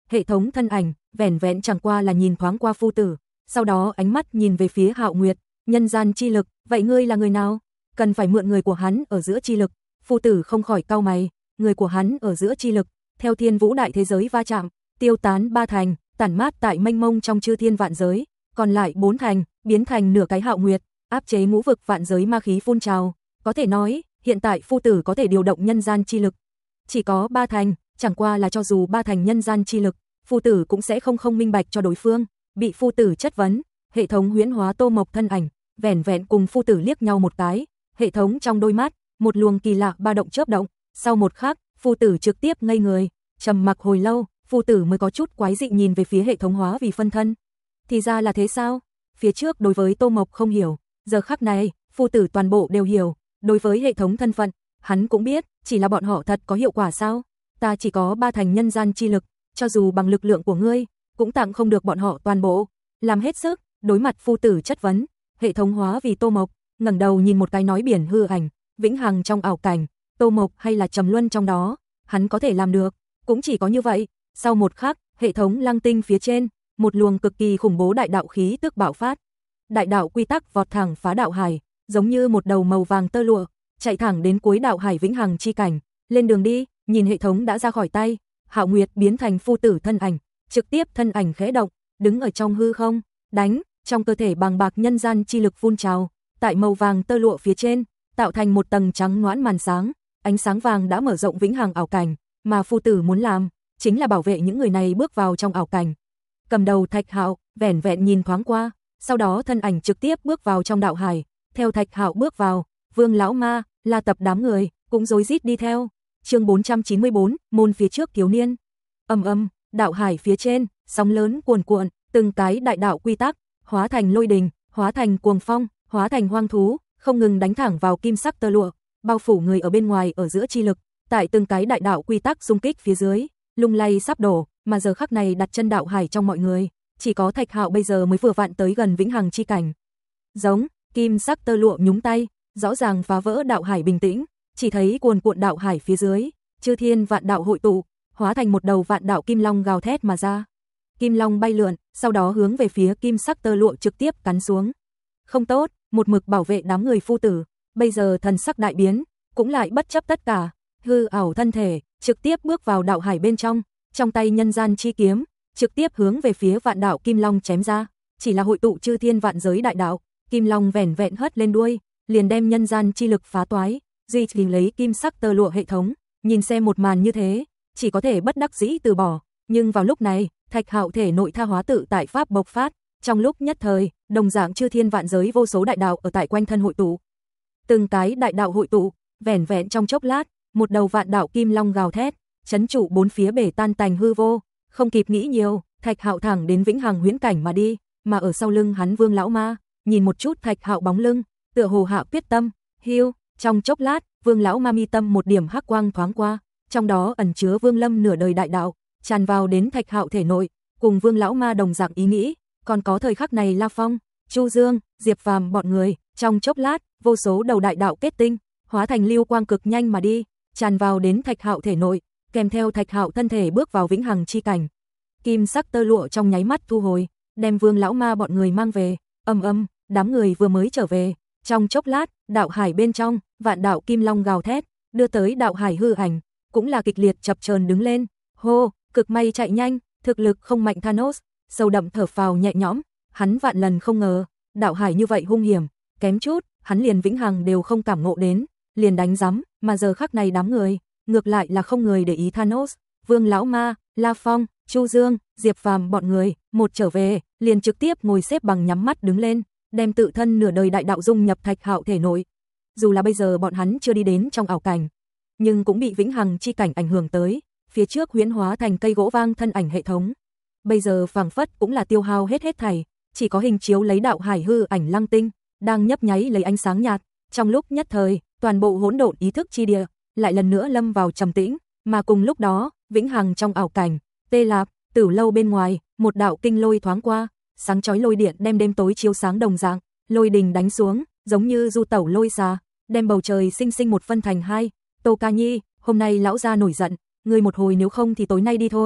hệ thống thân ảnh, vẻn vẹn chẳng qua là nhìn thoáng qua phu tử, sau đó ánh mắt nhìn về phía Hạo Nguyệt, nhân gian chi lực, vậy ngươi là người nào? Cần phải mượn người của hắn ở giữa chi lực, phu tử không khỏi cau mày, người của hắn ở giữa chi lực, theo thiên vũ đại thế giới va chạm, tiêu tán ba thành, tản mát tại mênh mông trong chư thiên vạn giới, còn lại bốn thành, biến thành nửa cái Hạo Nguyệt, áp chế ngũ vực vạn giới ma khí phun trào, có thể nói, hiện tại phu tử có thể điều động nhân gian chi lực. Chỉ có ba thành, chẳng qua là cho dù ba thành nhân gian chi lực, phu tử cũng sẽ không không minh bạch cho đối phương, bị phu tử chất vấn, hệ thống huyễn hóa Tô Mộc thân ảnh, vẻn vẹn cùng phu tử liếc nhau một cái, hệ thống trong đôi mắt, một luồng kỳ lạ ba động chớp động, sau một khắc, phu tử trực tiếp ngây người, trầm mặc hồi lâu, phu tử mới có chút quái dị nhìn về phía hệ thống hóa vì phân thân. Thì ra là thế sao? Phía trước đối với Tô Mộc không hiểu, giờ khắc này, phu tử toàn bộ đều hiểu, đối với hệ thống thân phận, hắn cũng biết, chỉ là bọn họ thật có hiệu quả sao? Ta chỉ có ba thành nhân gian chi lực, cho dù bằng lực lượng của ngươi, cũng tặng không được bọn họ toàn bộ. Làm hết sức, đối mặt phu tử chất vấn, hệ thống hóa vì Tô Mộc, ngẩng đầu nhìn một cái nói biển hư ảnh, vĩnh hằng trong ảo cảnh, Tô Mộc hay là trầm luân trong đó, hắn có thể làm được, cũng chỉ có như vậy. Sau một khắc, hệ thống lăng tinh phía trên, một luồng cực kỳ khủng bố đại đạo khí tức bạo phát. Đại đạo quy tắc vọt thẳng phá đạo hải, giống như một đầu màu vàng tơ lụa, chạy thẳng đến cuối đạo hải vĩnh hằng chi cảnh, lên đường đi. Nhìn hệ thống đã ra khỏi tay, Hạo Nguyệt biến thành phu tử thân ảnh, trực tiếp thân ảnh khẽ động, đứng ở trong hư không, đánh, trong cơ thể bàng bạc nhân gian chi lực phun trào, tại màu vàng tơ lụa phía trên, tạo thành một tầng trắng ngoãn màn sáng, ánh sáng vàng đã mở rộng vĩnh hằng ảo cảnh, mà phu tử muốn làm, chính là bảo vệ những người này bước vào trong ảo cảnh. Cầm đầu Thạch Hạo, vẻn vẹn nhìn thoáng qua, sau đó thân ảnh trực tiếp bước vào trong đạo hải, theo Thạch Hạo bước vào, Vương lão ma, La Tập đám người cũng rối rít đi theo. Chương bốn trăm chín mươi bốn, môn phía trước thiếu niên. Ầm ầm, đạo hải phía trên, sóng lớn cuồn cuộn, từng cái đại đạo quy tắc hóa thành lôi đình, hóa thành cuồng phong, hóa thành hoang thú, không ngừng đánh thẳng vào kim sắc tơ lụa, bao phủ người ở bên ngoài ở giữa chi lực, tại từng cái đại đạo quy tắc xung kích phía dưới, lung lay sắp đổ, mà giờ khắc này đặt chân đạo hải trong mọi người, chỉ có Thạch Hạo bây giờ mới vừa vặn tới gần vĩnh hằng chi cảnh. Giống, kim sắc tơ lụa nhúng tay, rõ ràng phá vỡ đạo hải bình tĩnh, chỉ thấy cuồn cuộn đạo hải phía dưới, chư thiên vạn đạo hội tụ, hóa thành một đầu vạn đạo kim long gào thét mà ra. Kim long bay lượn, sau đó hướng về phía kim sắc tơ lụa trực tiếp cắn xuống. Không tốt, một mực bảo vệ đám người phu tử, bây giờ thần sắc đại biến, cũng lại bất chấp tất cả, hư ảo thân thể, trực tiếp bước vào đạo hải bên trong, trong tay nhân gian chi kiếm, trực tiếp hướng về phía vạn đạo kim long chém ra, chỉ là hội tụ chư thiên vạn giới đại đạo, kim long vẻn vẹn hất lên đuôi, liền đem nhân gian chi lực phá toái, duy trì lấy kim sắc tơ lụa hệ thống, nhìn xem một màn như thế, chỉ có thể bất đắc dĩ từ bỏ, nhưng vào lúc này, Thạch Hạo thể nội tha hóa tự tại pháp bộc phát, trong lúc nhất thời, đồng dạng chư thiên vạn giới vô số đại đạo ở tại quanh thân hội tụ. Từng cái đại đạo hội tụ, vẻn vẹn trong chốc lát, một đầu vạn đạo kim long gào thét, chấn trụ bốn phía bể tan tành hư vô, không kịp nghĩ nhiều, Thạch Hạo thẳng đến vĩnh hằng huyễn cảnh mà đi, mà ở sau lưng hắn Vương lão ma, nhìn một chút Thạch Hạo bóng lưng, tựa hồ hạ quyết tâm, hiu, trong chốc lát, Vương lão ma mi tâm một điểm hắc quang thoáng qua, trong đó ẩn chứa Vương Lâm nửa đời đại đạo, tràn vào đến Thạch Hạo thể nội, cùng Vương lão ma đồng dạng ý nghĩ, còn có thời khắc này La Phong, Chu Dương, Diệp Phàm bọn người, trong chốc lát, vô số đầu đại đạo kết tinh, hóa thành lưu quang cực nhanh mà đi, tràn vào đến Thạch Hạo thể nội, kèm theo Thạch Hạo thân thể bước vào vĩnh hằng chi cảnh. Kim sắc tơ lụa trong nháy mắt thu hồi, đem Vương lão ma bọn người mang về, ầm ầm, đám người vừa mới trở về, trong chốc lát, đạo hải bên trong, vạn đạo kim long gào thét, đưa tới đạo hải hư ảnh, cũng là kịch liệt chập chờn đứng lên. Hô, cực may chạy nhanh, thực lực không mạnh Thanos, sâu đậm thở phào nhẹ nhõm, hắn vạn lần không ngờ, đạo hải như vậy hung hiểm, kém chút, hắn liền vĩnh hằng đều không cảm ngộ đến, liền đánh rắm, mà giờ khắc này đám người, ngược lại là không người để ý Thanos, Vương lão ma, La Phong, Chu Dương, Diệp Phàm bọn người, một trở về, liền trực tiếp ngồi xếp bằng nhắm mắt đứng lên, đem tự thân nửa đời đại đạo dung nhập Thạch Hạo thể nội. Dù là bây giờ bọn hắn chưa đi đến trong ảo cảnh, nhưng cũng bị vĩnh hằng chi cảnh ảnh hưởng tới, phía trước huyễn hóa thành cây gỗ vang thân ảnh hệ thống. Bây giờ phảng phất cũng là tiêu hao hết hết thảy, chỉ có hình chiếu lấy đạo hải hư ảnh lăng tinh, đang nhấp nháy lấy ánh sáng nhạt, trong lúc nhất thời, toàn bộ hỗn độn ý thức chi địa lại lần nữa lâm vào trầm tĩnh, mà cùng lúc đó, vĩnh hằng trong ảo cảnh, Tê Lạp, Tử lâu bên ngoài, một đạo kinh lôi thoáng qua, sáng chói lôi điện đem đêm tối chiếu sáng đồng dạng, lôi đình đánh xuống, giống như du tẩu lôi xà, đem bầu trời sinh sinh một phân thành hai. Tô Ca Nhi, hôm nay lão gia nổi giận, ngươi một hồi nếu không thì tối nay đi thôi.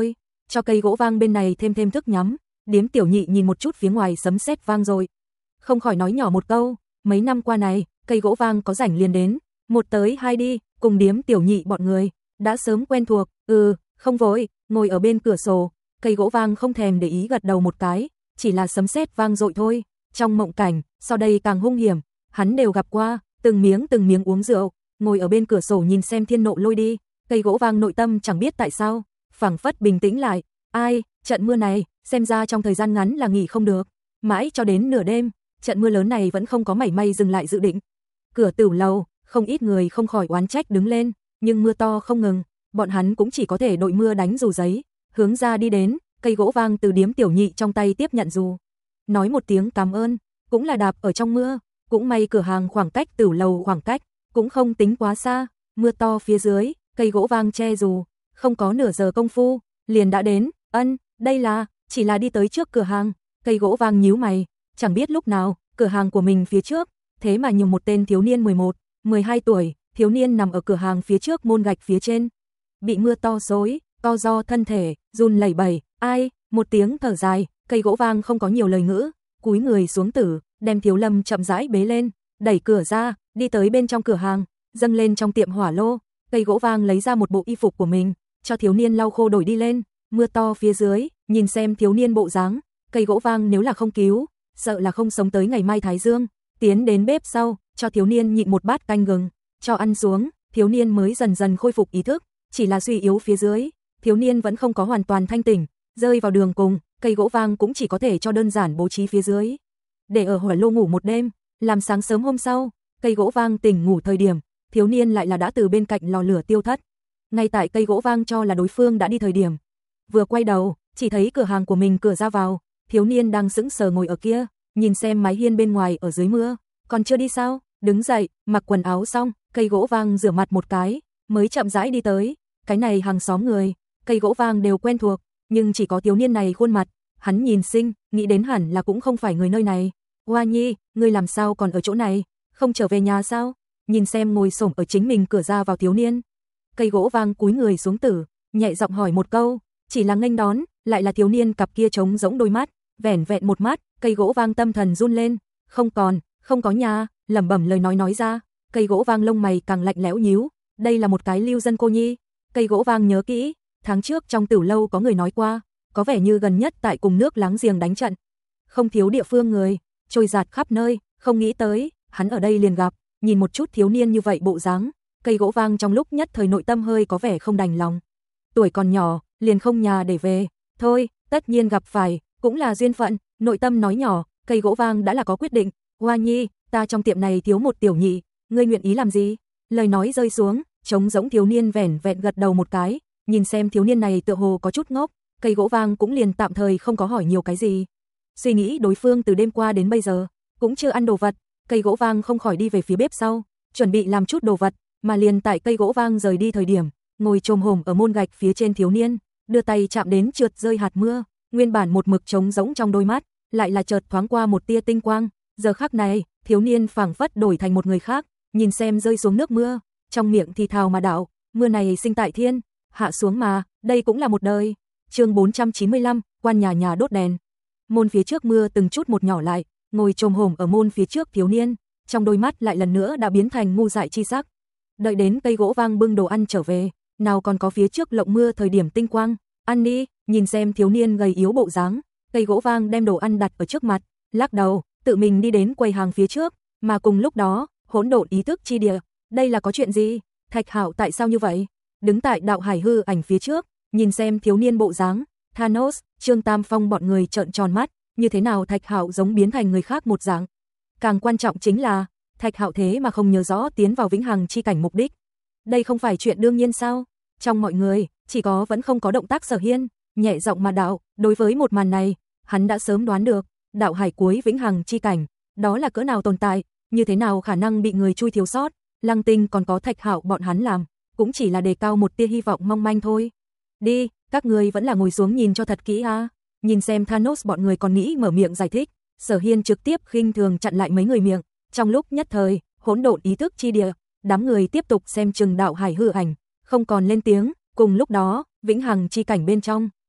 cho cây gỗ vang bên này thêm thêm thức nhắm. Điếm Tiểu Nhị nhìn một chút phía ngoài sấm sét vang rồi, không khỏi nói nhỏ một câu, mấy năm qua này, cây gỗ vang có rảnh liền đến, một tới hai đi, cùng Điếm Tiểu Nhị bọn người đã sớm quen thuộc. Ừ, không vội, ngồi ở bên cửa sổ, cây gỗ vang không thèm để ý gật đầu một cái, chỉ là sấm sét vang dội thôi. Trong mộng cảnh, sau đây càng hung hiểm, hắn đều gặp qua, từng miếng từng miếng uống rượu, ngồi ở bên cửa sổ nhìn xem thiên nộ lôi đi. Cây gỗ vang nội tâm chẳng biết tại sao, phảng phất bình tĩnh lại. Ai, trận mưa này, xem ra trong thời gian ngắn là nghỉ không được. Mãi cho đến nửa đêm, trận mưa lớn này vẫn không có mảy may dừng lại dự định. Cửa tửu lầu, không ít người không khỏi oán trách đứng lên, nhưng mưa to không ngừng, bọn hắn cũng chỉ có thể đội mưa đánh dù giấy, hướng ra đi đến. Cây gỗ vang từ Điếm Tiểu Nhị trong tay tiếp nhận dù, nói một tiếng cảm ơn, cũng là đạp ở trong mưa. Cũng may cửa hàng khoảng cách tửu lầu khoảng cách cũng không tính quá xa, mưa to phía dưới, cây gỗ vang che dù, không có nửa giờ công phu, liền đã đến. Ân, đây là, chỉ là đi tới trước cửa hàng. Cây gỗ vang nhíu mày, chẳng biết lúc nào, cửa hàng của mình phía trước, thế mà nhiều một tên thiếu niên mười một, mười hai tuổi, thiếu niên nằm ở cửa hàng phía trước môn gạch phía trên, bị mưa to xối, co ro thân thể, run lẩy bẩy. Ai, một tiếng thở dài, cây gỗ vang không có nhiều lời ngữ, cúi người xuống tử, đem Thiếu Lâm chậm rãi bế lên, đẩy cửa ra, đi tới bên trong cửa hàng, dâng lên trong tiệm hỏa lô. Cây gỗ vang lấy ra một bộ y phục của mình, cho thiếu niên lau khô đổi đi lên. Mưa to phía dưới, nhìn xem thiếu niên bộ dáng, cây gỗ vang nếu là không cứu, sợ là không sống tới ngày mai thái dương. Tiến đến bếp sau, cho thiếu niên nhịn một bát canh gừng, cho ăn xuống, thiếu niên mới dần dần khôi phục ý thức, chỉ là suy yếu phía dưới, thiếu niên vẫn không có hoàn toàn thanh tỉnh, rơi vào đường cùng, cây gỗ vang cũng chỉ có thể cho đơn giản bố trí phía dưới, để ở hỏa lô ngủ một đêm. Làm sáng sớm hôm sau, cây gỗ vang tỉnh ngủ thời điểm, thiếu niên lại là đã từ bên cạnh lò lửa tiêu thất. Ngay tại cây gỗ vang cho là đối phương đã đi thời điểm, vừa quay đầu, chỉ thấy cửa hàng của mình cửa ra vào, thiếu niên đang sững sờ ngồi ở kia, nhìn xem mái hiên bên ngoài ở dưới mưa, còn chưa đi sao? Đứng dậy, mặc quần áo xong, cây gỗ vang rửa mặt một cái, mới chậm rãi đi tới. Cái này hàng xóm người, cây gỗ vang đều quen thuộc, nhưng chỉ có thiếu niên này khuôn mặt, hắn nhìn sinh, nghĩ đến hẳn là cũng không phải người nơi này. Hoa Nhi, ngươi làm sao còn ở chỗ này, không trở về nhà sao? Nhìn xem ngồi xổm ở chính mình cửa ra vào thiếu niên, cây gỗ vang cúi người xuống tử, nhẹ giọng hỏi một câu, chỉ là nghênh đón, lại là thiếu niên cặp kia trống rỗng đôi mắt, vẻn vẹn một mắt. Cây gỗ vang tâm thần run lên, không còn, không có nhà, lẩm bẩm lời nói nói ra. Cây gỗ vang lông mày càng lạnh lẽo nhíu, đây là một cái lưu dân cô nhi. Cây gỗ vang nhớ kỹ, tháng trước trong tửu lâu có người nói qua, có vẻ như gần nhất tại cùng nước láng giềng đánh trận, không thiếu địa phương người, trôi dạt khắp nơi, không nghĩ tới, hắn ở đây liền gặp, nhìn một chút thiếu niên như vậy bộ dáng, cây gỗ vang trong lúc nhất thời nội tâm hơi có vẻ không đành lòng. Tuổi còn nhỏ, liền không nhà để về, thôi, tất nhiên gặp phải, cũng là duyên phận, nội tâm nói nhỏ, cây gỗ vang đã là có quyết định. Hoa Nhi, ta trong tiệm này thiếu một tiểu nhị, ngươi nguyện ý làm gì? Lời nói rơi xuống, trống rỗng thiếu niên vẻn vẹn gật đầu một cái, nhìn xem thiếu niên này tựa hồ có chút ngốc, cây gỗ vang cũng liền tạm thời không có hỏi nhiều cái gì. Suy nghĩ đối phương từ đêm qua đến bây giờ, cũng chưa ăn đồ vật, cây gỗ vang không khỏi đi về phía bếp sau, chuẩn bị làm chút đồ vật, mà liền tại cây gỗ vang rời đi thời điểm, ngồi chồm hổm ở môn gạch phía trên thiếu niên, đưa tay chạm đến trượt rơi hạt mưa, nguyên bản một mực trống rỗng trong đôi mắt, lại là chợt thoáng qua một tia tinh quang, giờ khắc này, thiếu niên phảng phất đổi thành một người khác, nhìn xem rơi xuống nước mưa, trong miệng thì thào mà đạo, mưa này sinh tại thiên, hạ xuống mà, đây cũng là một đời. Chương bốn trăm chín mươi lăm, quan nhà nhà đốt đèn. Môn phía trước mưa từng chút một nhỏ lại, ngồi chồm hổm ở môn phía trước thiếu niên, trong đôi mắt lại lần nữa đã biến thành ngu dại chi sắc. Đợi đến cây gỗ vang bưng đồ ăn trở về, nào còn có phía trước lộng mưa thời điểm tinh quang, ăn đi. Nhìn xem thiếu niên gầy yếu bộ dáng, cây gỗ vang đem đồ ăn đặt ở trước mặt, lắc đầu, tự mình đi đến quầy hàng phía trước, mà cùng lúc đó, hỗn độn ý thức chi địa, đây là có chuyện gì? Thạch Hạo tại sao như vậy? Đứng tại đạo hải hư ảnh phía trước, nhìn xem thiếu niên bộ dáng, Thanos, Trương Tam Phong bọn người trợn tròn mắt, như thế nào Thạch Hạo giống biến thành người khác một dạng? Càng quan trọng chính là, Thạch Hạo thế mà không nhớ rõ tiến vào vĩnh hằng chi cảnh mục đích. Đây không phải chuyện đương nhiên sao? Trong mọi người, chỉ có vẫn không có động tác Sở Hiên, nhẹ giọng mà đạo, đối với một màn này, hắn đã sớm đoán được, đạo hải cuối vĩnh hằng chi cảnh, đó là cỡ nào tồn tại, như thế nào khả năng bị người chui thiếu sót, Lăng Tinh còn có Thạch Hạo bọn hắn làm, cũng chỉ là đề cao một tia hy vọng mong manh thôi. Đi, các người vẫn là ngồi xuống nhìn cho thật kỹ a. Nhìn xem Thanos bọn người còn nghĩ mở miệng giải thích, Sở Hiên trực tiếp khinh thường chặn lại mấy người miệng, trong lúc nhất thời, hỗn độn ý thức chi địa, đám người tiếp tục xem chừng đạo hải hư ảnh, không còn lên tiếng, cùng lúc đó, vĩnh hằng chi cảnh bên trong,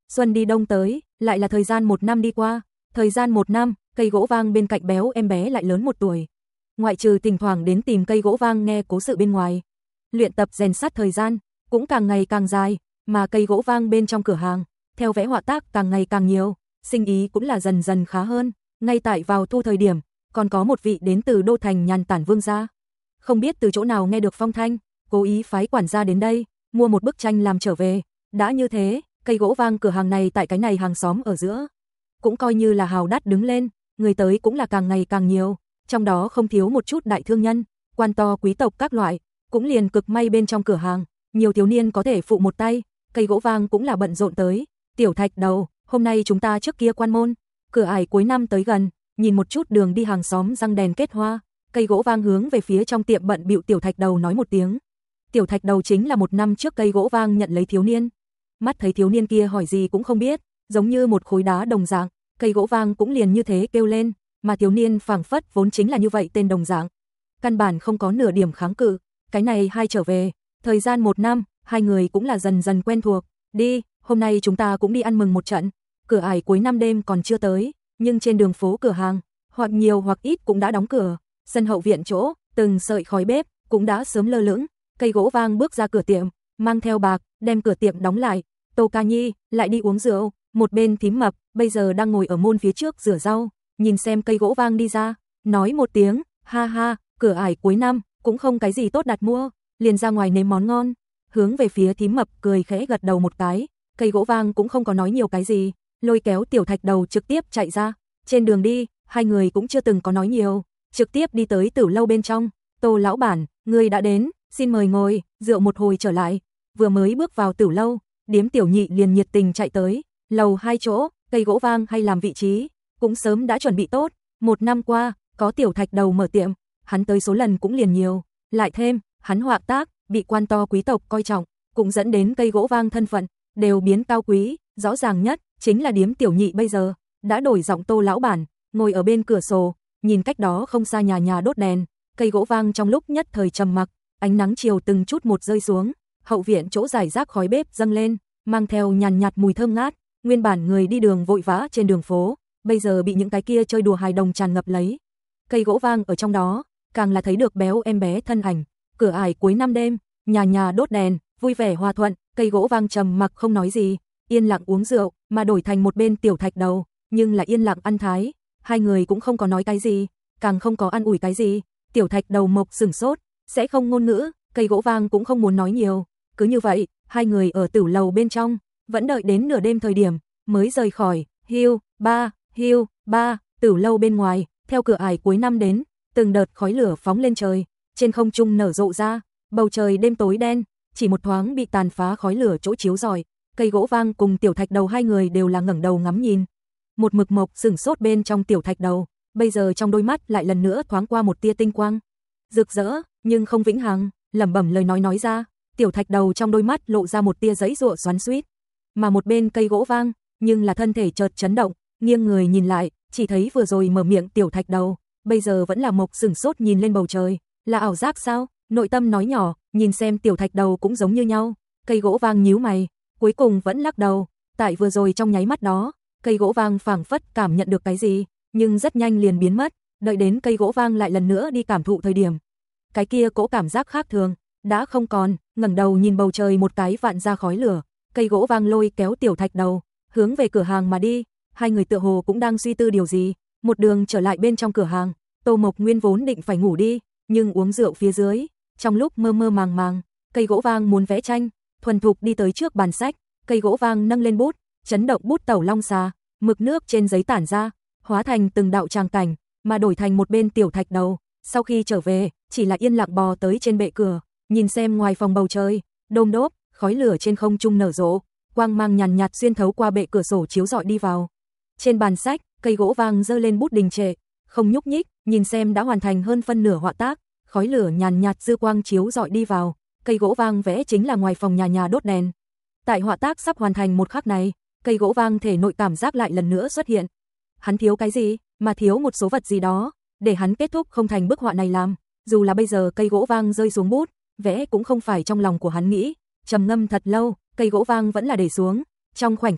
Xuân đi đông tới, lại là thời gian một năm đi qua, thời gian một năm, cây gỗ vang bên cạnh béo em bé lại lớn một tuổi. Ngoại trừ thỉnh thoảng đến tìm cây gỗ vang nghe cố sự bên ngoài, luyện tập rèn sắt thời gian cũng càng ngày càng dài, mà cây gỗ vang bên trong cửa hàng, theo vẽ họa tác càng ngày càng nhiều, sinh ý cũng là dần dần khá hơn. Ngay tại vào thu thời điểm, còn có một vị đến từ đô thành nhàn tản vương gia, không biết từ chỗ nào nghe được phong thanh, cố ý phái quản gia đến đây, mua một bức tranh làm trở về. Đã như thế, cây gỗ vang cửa hàng này tại cái này hàng xóm ở giữa, cũng coi như là hào đắt đứng lên, người tới cũng là càng ngày càng nhiều, trong đó không thiếu một chút đại thương nhân, quan to quý tộc các loại, cũng liền cực may bên trong cửa hàng, nhiều thiếu niên có thể phụ một tay, cây gỗ vang cũng là bận rộn tới. Tiểu Thạch Đầu, hôm nay chúng ta trước kia quan môn, cửa ải cuối năm tới gần, nhìn một chút đường đi hàng xóm răng đèn kết hoa, cây gỗ vang hướng về phía trong tiệm bận bịu Tiểu Thạch Đầu nói một tiếng. Tiểu Thạch Đầu chính là một năm trước cây gỗ vang nhận lấy thiếu niên. Mắt thấy thiếu niên kia hỏi gì cũng không biết, giống như một khối đá đồng dạng, cây gỗ vang cũng liền như thế kêu lên, mà thiếu niên phảng phất vốn chính là như vậy tên đồng dạng. Căn bản không có nửa điểm kháng cự, cái này hai trở về, thời gian một năm, hai người cũng là dần dần quen thuộc. Đi, hôm nay chúng ta cũng đi ăn mừng một trận. Cửa ải cuối năm đêm còn chưa tới, nhưng trên đường phố cửa hàng, hoặc nhiều hoặc ít cũng đã đóng cửa. Sân hậu viện chỗ, từng sợi khói bếp cũng đã sớm lơ lửng. Cây gỗ vang bước ra cửa tiệm, mang theo bạc, đem cửa tiệm đóng lại. Tô Ca Nhi lại đi uống rượu, một bên thím mập bây giờ đang ngồi ở môn phía trước rửa rau, nhìn xem cây gỗ vang đi ra, nói một tiếng, ha ha, cửa ải cuối năm cũng không cái gì tốt đặt mua, liền ra ngoài nếm món ngon. Hướng về phía thím mập cười khẽ gật đầu một cái, cây gỗ vang cũng không có nói nhiều cái gì, lôi kéo Tiểu Thạch Đầu trực tiếp chạy ra. Trên đường đi, hai người cũng chưa từng có nói nhiều, trực tiếp đi tới tử lâu bên trong. Tô lão bản, ngươi đã đến, xin mời ngồi. Rượu một hồi trở lại, vừa mới bước vào tử lâu, điếm tiểu nhị liền nhiệt tình chạy tới. Lầu hai chỗ, cây gỗ vang hay làm vị trí, cũng sớm đã chuẩn bị tốt. Một năm qua, có Tiểu Thạch Đầu mở tiệm, hắn tới số lần cũng liền nhiều, lại thêm hắn họa tác bị quan to quý tộc coi trọng, cũng dẫn đến cây gỗ vang thân phận đều biến cao quý. Rõ ràng nhất chính là điếm tiểu nhị bây giờ đã đổi giọng Tô lão bản, ngồi ở bên cửa sổ, nhìn cách đó không xa nhà nhà đốt đèn. Cây gỗ vang trong lúc nhất thời trầm mặc, ánh nắng chiều từng chút một rơi xuống, hậu viện chỗ rải rác khói bếp dâng lên, mang theo nhàn nhạt mùi thơm ngát. Nguyên bản người đi đường vội vã trên đường phố, bây giờ bị những cái kia chơi đùa hài đồng tràn ngập lấy. Cây gỗ vang ở trong đó, càng là thấy được béo em bé thân ảnh. Cửa ải cuối năm đêm, nhà nhà đốt đèn, vui vẻ hòa thuận. Cây gỗ vang trầm mặc không nói gì, yên lặng uống rượu, mà đổi thành một bên Tiểu Thạch Đầu, nhưng là yên lặng ăn thái. Hai người cũng không có nói cái gì, càng không có ăn ủi cái gì. Tiểu Thạch Đầu mộc sửng sốt, sẽ không ngôn ngữ, cây gỗ vang cũng không muốn nói nhiều. Cứ như vậy, hai người ở tử lầu bên trong, vẫn đợi đến nửa đêm thời điểm, mới rời khỏi. Hiu, ba, hiu, ba, tử lâu bên ngoài, theo cửa ải cuối năm đến, từng đợt khói lửa phóng lên trời, trên không trung nở rộ ra, bầu trời đêm tối đen, chỉ một thoáng bị tàn phá khói lửa chỗ chiếu rọi. Cây gỗ vang cùng Tiểu Thạch Đầu hai người đều là ngẩng đầu ngắm nhìn. Một mực mộc sửng sốt bên trong Tiểu Thạch Đầu, bây giờ trong đôi mắt lại lần nữa thoáng qua một tia tinh quang, rực rỡ nhưng không vĩnh hằng, lẩm bẩm lời nói nói ra. Tiểu Thạch Đầu trong đôi mắt lộ ra một tia giãy giụa xoắn xuýt, mà một bên cây gỗ vang, nhưng là thân thể chợt chấn động, nghiêng người nhìn lại, chỉ thấy vừa rồi mở miệng Tiểu Thạch Đầu, bây giờ vẫn là mộc sửng sốt nhìn lên bầu trời, là ảo giác sao? Nội tâm nói nhỏ, nhìn xem Tiểu Thạch Đầu cũng giống như nhau. Cây gỗ vang nhíu mày, cuối cùng vẫn lắc đầu. Tại vừa rồi trong nháy mắt đó, cây gỗ vang phảng phất cảm nhận được cái gì, nhưng rất nhanh liền biến mất. Đợi đến cây gỗ vang lại lần nữa đi cảm thụ thời điểm, cái kia cỗ cảm giác khác thường đã không còn. Ngẩng đầu nhìn bầu trời một cái vạn ra khói lửa, cây gỗ vang lôi kéo Tiểu Thạch Đầu hướng về cửa hàng mà đi. Hai người tựa hồ cũng đang suy tư điều gì. Một đường trở lại bên trong cửa hàng, Tô Mộc Nguyên vốn định phải ngủ đi, nhưng uống rượu phía dưới, trong lúc mơ mơ màng màng, cây gỗ vang muốn vẽ tranh, thuần thục đi tới trước bàn sách, cây gỗ vang nâng lên bút, chấn động bút tẩu long xà, mực nước trên giấy tản ra, hóa thành từng đạo tràng cảnh, mà đổi thành một bên Tiểu Thạch Đầu. Sau khi trở về, chỉ là yên lặng bò tới trên bệ cửa, nhìn xem ngoài phòng bầu trời, đôm đốp, khói lửa trên không trung nở rộ, quang mang nhàn nhạt xuyên thấu qua bệ cửa sổ chiếu rọi đi vào. Trên bàn sách, cây gỗ vang giơ lên bút đình trệ, không nhúc nhích, nhìn xem đã hoàn thành hơn phân nửa họa tác, khói lửa nhàn nhạt dư quang chiếu rọi đi vào, cây gỗ vang vẽ chính là ngoài phòng nhà nhà đốt đèn. Tại họa tác sắp hoàn thành một khắc này, cây gỗ vang thể nội cảm giác lại lần nữa xuất hiện. Hắn thiếu cái gì, mà thiếu một số vật gì đó, để hắn kết thúc không thành bức họa này làm. Dù là bây giờ cây gỗ vang rơi xuống bút, vẽ cũng không phải trong lòng của hắn nghĩ, trầm ngâm thật lâu, cây gỗ vang vẫn là để xuống. Trong khoảnh khắc,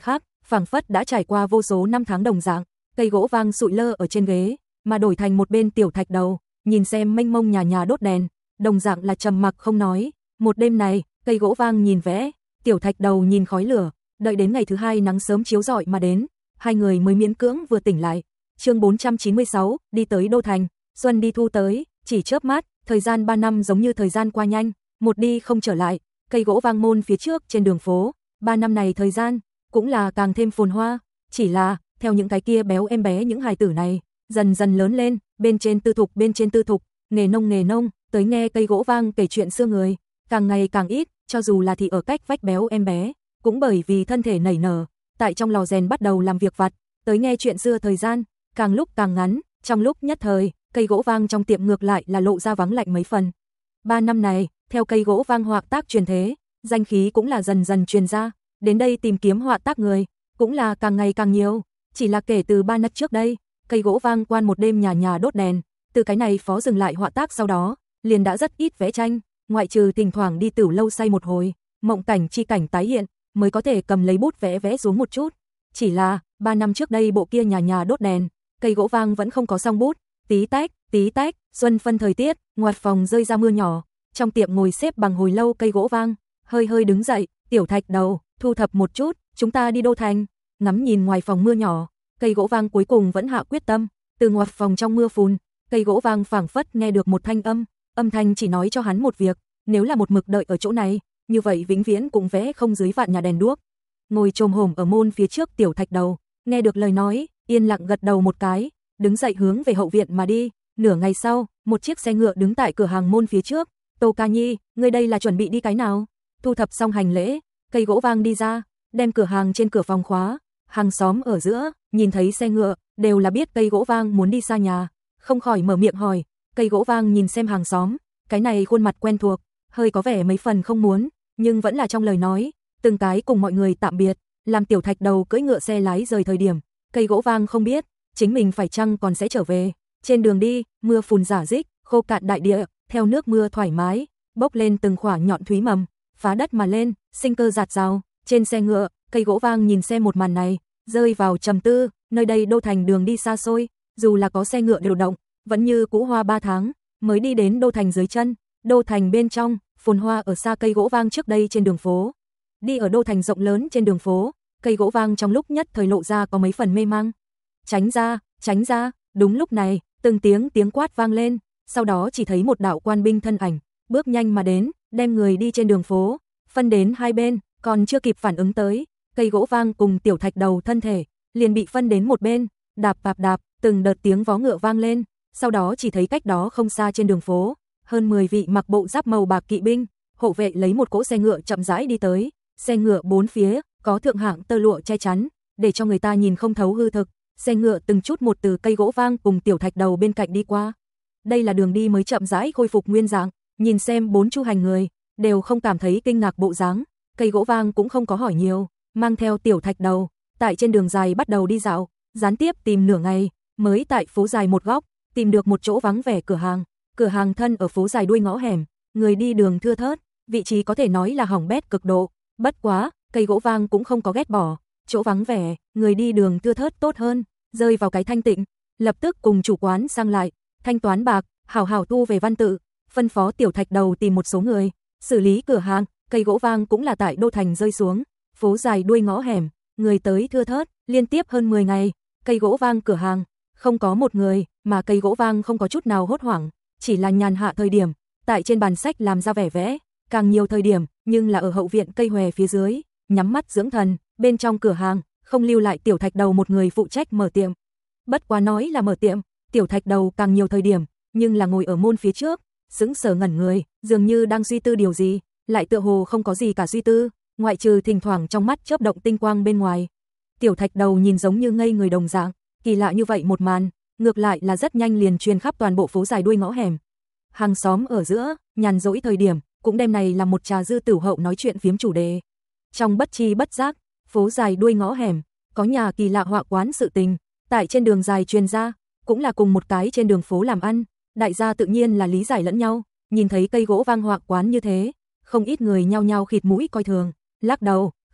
phảng phất đã trải qua vô số năm tháng đồng dạng, cây gỗ vang sụi lơ ở trên ghế, mà đổi thành một bên tiểu thạch đầu, nhìn xem mênh mông nhà nhà đốt đèn, đồng dạng là trầm mặc không nói. Một đêm này, cây gỗ vang nhìn vẽ, tiểu thạch đầu nhìn khói lửa, đợi đến ngày thứ hai nắng sớm chiếu rọi mà đến, hai người mới miễn cưỡng vừa tỉnh lại. Chương bốn trăm chín mươi sáu, đi tới Đô Thành, xuân đi thu tới, chỉ chớp mắt, thời gian ba năm giống như thời gian qua nhanh, một đi không trở lại. Cây gỗ vang môn phía trước trên đường phố, ba năm này thời gian cũng là càng thêm phồn hoa, chỉ là theo những cái kia béo em bé những hài tử này dần dần lớn lên, bên trên tư thục bên trên tư thục, nghề nông nghề nông, tới nghe cây gỗ vang kể chuyện xưa người, càng ngày càng ít, cho dù là thì ở cách vách béo em bé, cũng bởi vì thân thể nảy nở, tại trong lò rèn bắt đầu làm việc vặt, tới nghe chuyện xưa thời gian càng lúc càng ngắn, trong lúc nhất thời, cây gỗ vang trong tiệm ngược lại là lộ ra vắng lạnh mấy phần. Ba năm này, theo cây gỗ vang họa tác truyền thế, danh khí cũng là dần dần truyền ra, đến đây tìm kiếm họa tác người, cũng là càng ngày càng nhiều, chỉ là kể từ ba năm trước đây, cây gỗ vang quan một đêm nhà nhà đốt đèn, từ cái này phó dừng lại họa tác sau đó, liền đã rất ít vẽ tranh, ngoại trừ thỉnh thoảng đi tửu lâu say một hồi, mộng cảnh chi cảnh tái hiện, mới có thể cầm lấy bút vẽ vẽ xuống một chút. Chỉ là, ba năm trước đây bộ kia nhà nhà đốt đèn, cây gỗ vang vẫn không có xong bút, tí tách, tí tách, xuân phân thời tiết, ngoặt phòng rơi ra mưa nhỏ, trong tiệm ngồi xếp bằng hồi lâu cây gỗ vang, hơi hơi đứng dậy, tiểu thạch đầu, thu thập một chút, chúng ta đi Đô Thành. Ngắm nhìn ngoài phòng mưa nhỏ, cây gỗ vang cuối cùng vẫn hạ quyết tâm, từ ngoặt phòng trong mưa phùn, cây gỗ vang phảng phất nghe được một thanh âm, âm thanh chỉ nói cho hắn một việc, nếu là một mực đợi ở chỗ này, như vậy vĩnh viễn cũng vẽ không dưới vạn nhà đèn đuốc. Ngồi chồm hổm ở môn phía trước tiểu thạch đầu, nghe được lời nói, yên lặng gật đầu một cái, đứng dậy hướng về hậu viện mà đi. Nửa ngày sau, một chiếc xe ngựa đứng tại cửa hàng môn phía trước. Tô Ca Nhi, ngươi đây là chuẩn bị đi cái nào? Thu thập xong hành lễ, cây gỗ vang đi ra, đem cửa hàng trên cửa phòng khóa. Hàng xóm ở giữa, nhìn thấy xe ngựa, đều là biết cây gỗ vang muốn đi xa nhà, không khỏi mở miệng hỏi. Cây gỗ vang nhìn xem hàng xóm, cái này khuôn mặt quen thuộc, hơi có vẻ mấy phần không muốn, nhưng vẫn là trong lời nói, từng cái cùng mọi người tạm biệt, làm tiểu thạch đầu cưỡi ngựa xe lái rời thời điểm, cây gỗ vang không biết, chính mình phải chăng còn sẽ trở về. Trên đường đi, mưa phùn rả rích, khô cạn đại địa, theo nước mưa thoải mái, bốc lên từng khỏa nhọn thúy mầm, phá đất mà lên, sinh cơ rạt rào. Trên xe ngựa, cây gỗ vang nhìn xem một màn này, rơi vào trầm tư, nơi đây Đô Thành đường đi xa xôi, dù là có xe ngựa điều động, vẫn như cũ hoa ba tháng, mới đi đến Đô Thành dưới chân. Đô Thành bên trong, phồn hoa ở xa cây gỗ vang trước đây trên đường phố. Đi ở Đô Thành rộng lớn trên đường phố, cây gỗ vang trong lúc nhất thời lộ ra có mấy phần mê mang. Tránh ra, tránh ra, đúng lúc này, từng tiếng tiếng quát vang lên, sau đó chỉ thấy một đạo quan binh thân ảnh, bước nhanh mà đến, đem người đi trên đường phố, phân đến hai bên, còn chưa kịp phản ứng tới, cây gỗ vang cùng tiểu thạch đầu thân thể, liền bị phân đến một bên, đạp đạp đạp, từng đợt tiếng vó ngựa vang lên, sau đó chỉ thấy cách đó không xa trên đường phố, hơn mười vị mặc bộ giáp màu bạc kỵ binh, hộ vệ lấy một cỗ xe ngựa chậm rãi đi tới, xe ngựa bốn phía, có thượng hạng tơ lụa che chắn, để cho người ta nhìn không thấu hư thực, xe ngựa từng chút một từ cây gỗ vang cùng tiểu thạch đầu bên cạnh đi qua. Đây là đường đi mới chậm rãi khôi phục nguyên dạng, nhìn xem bốn chu hành người, đều không cảm thấy kinh ngạc bộ dáng, cây gỗ vang cũng không có hỏi nhiều, mang theo tiểu thạch đầu, tại trên đường dài bắt đầu đi dạo, gián tiếp tìm nửa ngày, mới tại phố dài một góc, tìm được một chỗ vắng vẻ cửa hàng, cửa hàng thân ở phố dài đuôi ngõ hẻm, người đi đường thưa thớt, vị trí có thể nói là hỏng bét cực độ, bất quá, cây gỗ vang cũng không có ghét bỏ, chỗ vắng vẻ, người đi đường thưa thớt tốt hơn, rơi vào cái thanh tịnh, lập tức cùng chủ quán sang lại, thanh toán bạc, hảo hảo tu về văn tự, phân phó tiểu thạch đầu tìm một số người, xử lý cửa hàng. Cây gỗ vang cũng là tại Đô Thành rơi xuống, phố dài đuôi ngõ hẻm, người tới thưa thớt, liên tiếp hơn mười ngày, cây gỗ vang cửa hàng, không có một người, mà cây gỗ vang không có chút nào hốt hoảng, chỉ là nhàn hạ thời điểm, tại trên bàn sách làm ra vẻ vẽ, càng nhiều thời điểm, nhưng là ở hậu viện cây hòe phía dưới, nhắm mắt dưỡng thần, bên trong cửa hàng, không lưu lại tiểu thạch đầu một người phụ trách mở tiệm. Bất quá nói là mở tiệm, tiểu thạch đầu càng nhiều thời điểm, nhưng là ngồi ở môn phía trước, sững sờ ngẩn người, dường như đang suy tư điều gì, lại tựa hồ không có gì cả suy tư, ngoại trừ thỉnh thoảng trong mắt chớp động tinh quang bên ngoài. Tiểu thạch đầu nhìn giống như ngây người đồng dạng, kỳ lạ như vậy một màn, ngược lại là rất nhanh liền truyền khắp toàn bộ phố dài đuôi ngõ hẻm. Hàng xóm ở giữa, nhàn rỗi thời điểm, cũng đem này là một trà dư tửu hậu nói chuyện phiếm chủ đề. Trong bất chi bất giác, phố dài đuôi ngõ hẻm, có nhà kỳ lạ họa quán sự tình, tại trên đường dài truyền ra, cũng là cùng một cái trên đường phố làm ăn, đại gia tự nhiên là lý giải lẫn nhau, nhìn thấy cây gỗ vang họa quán như thế, không ít người nhao nhao khịt mũi coi thường, lắc đầu,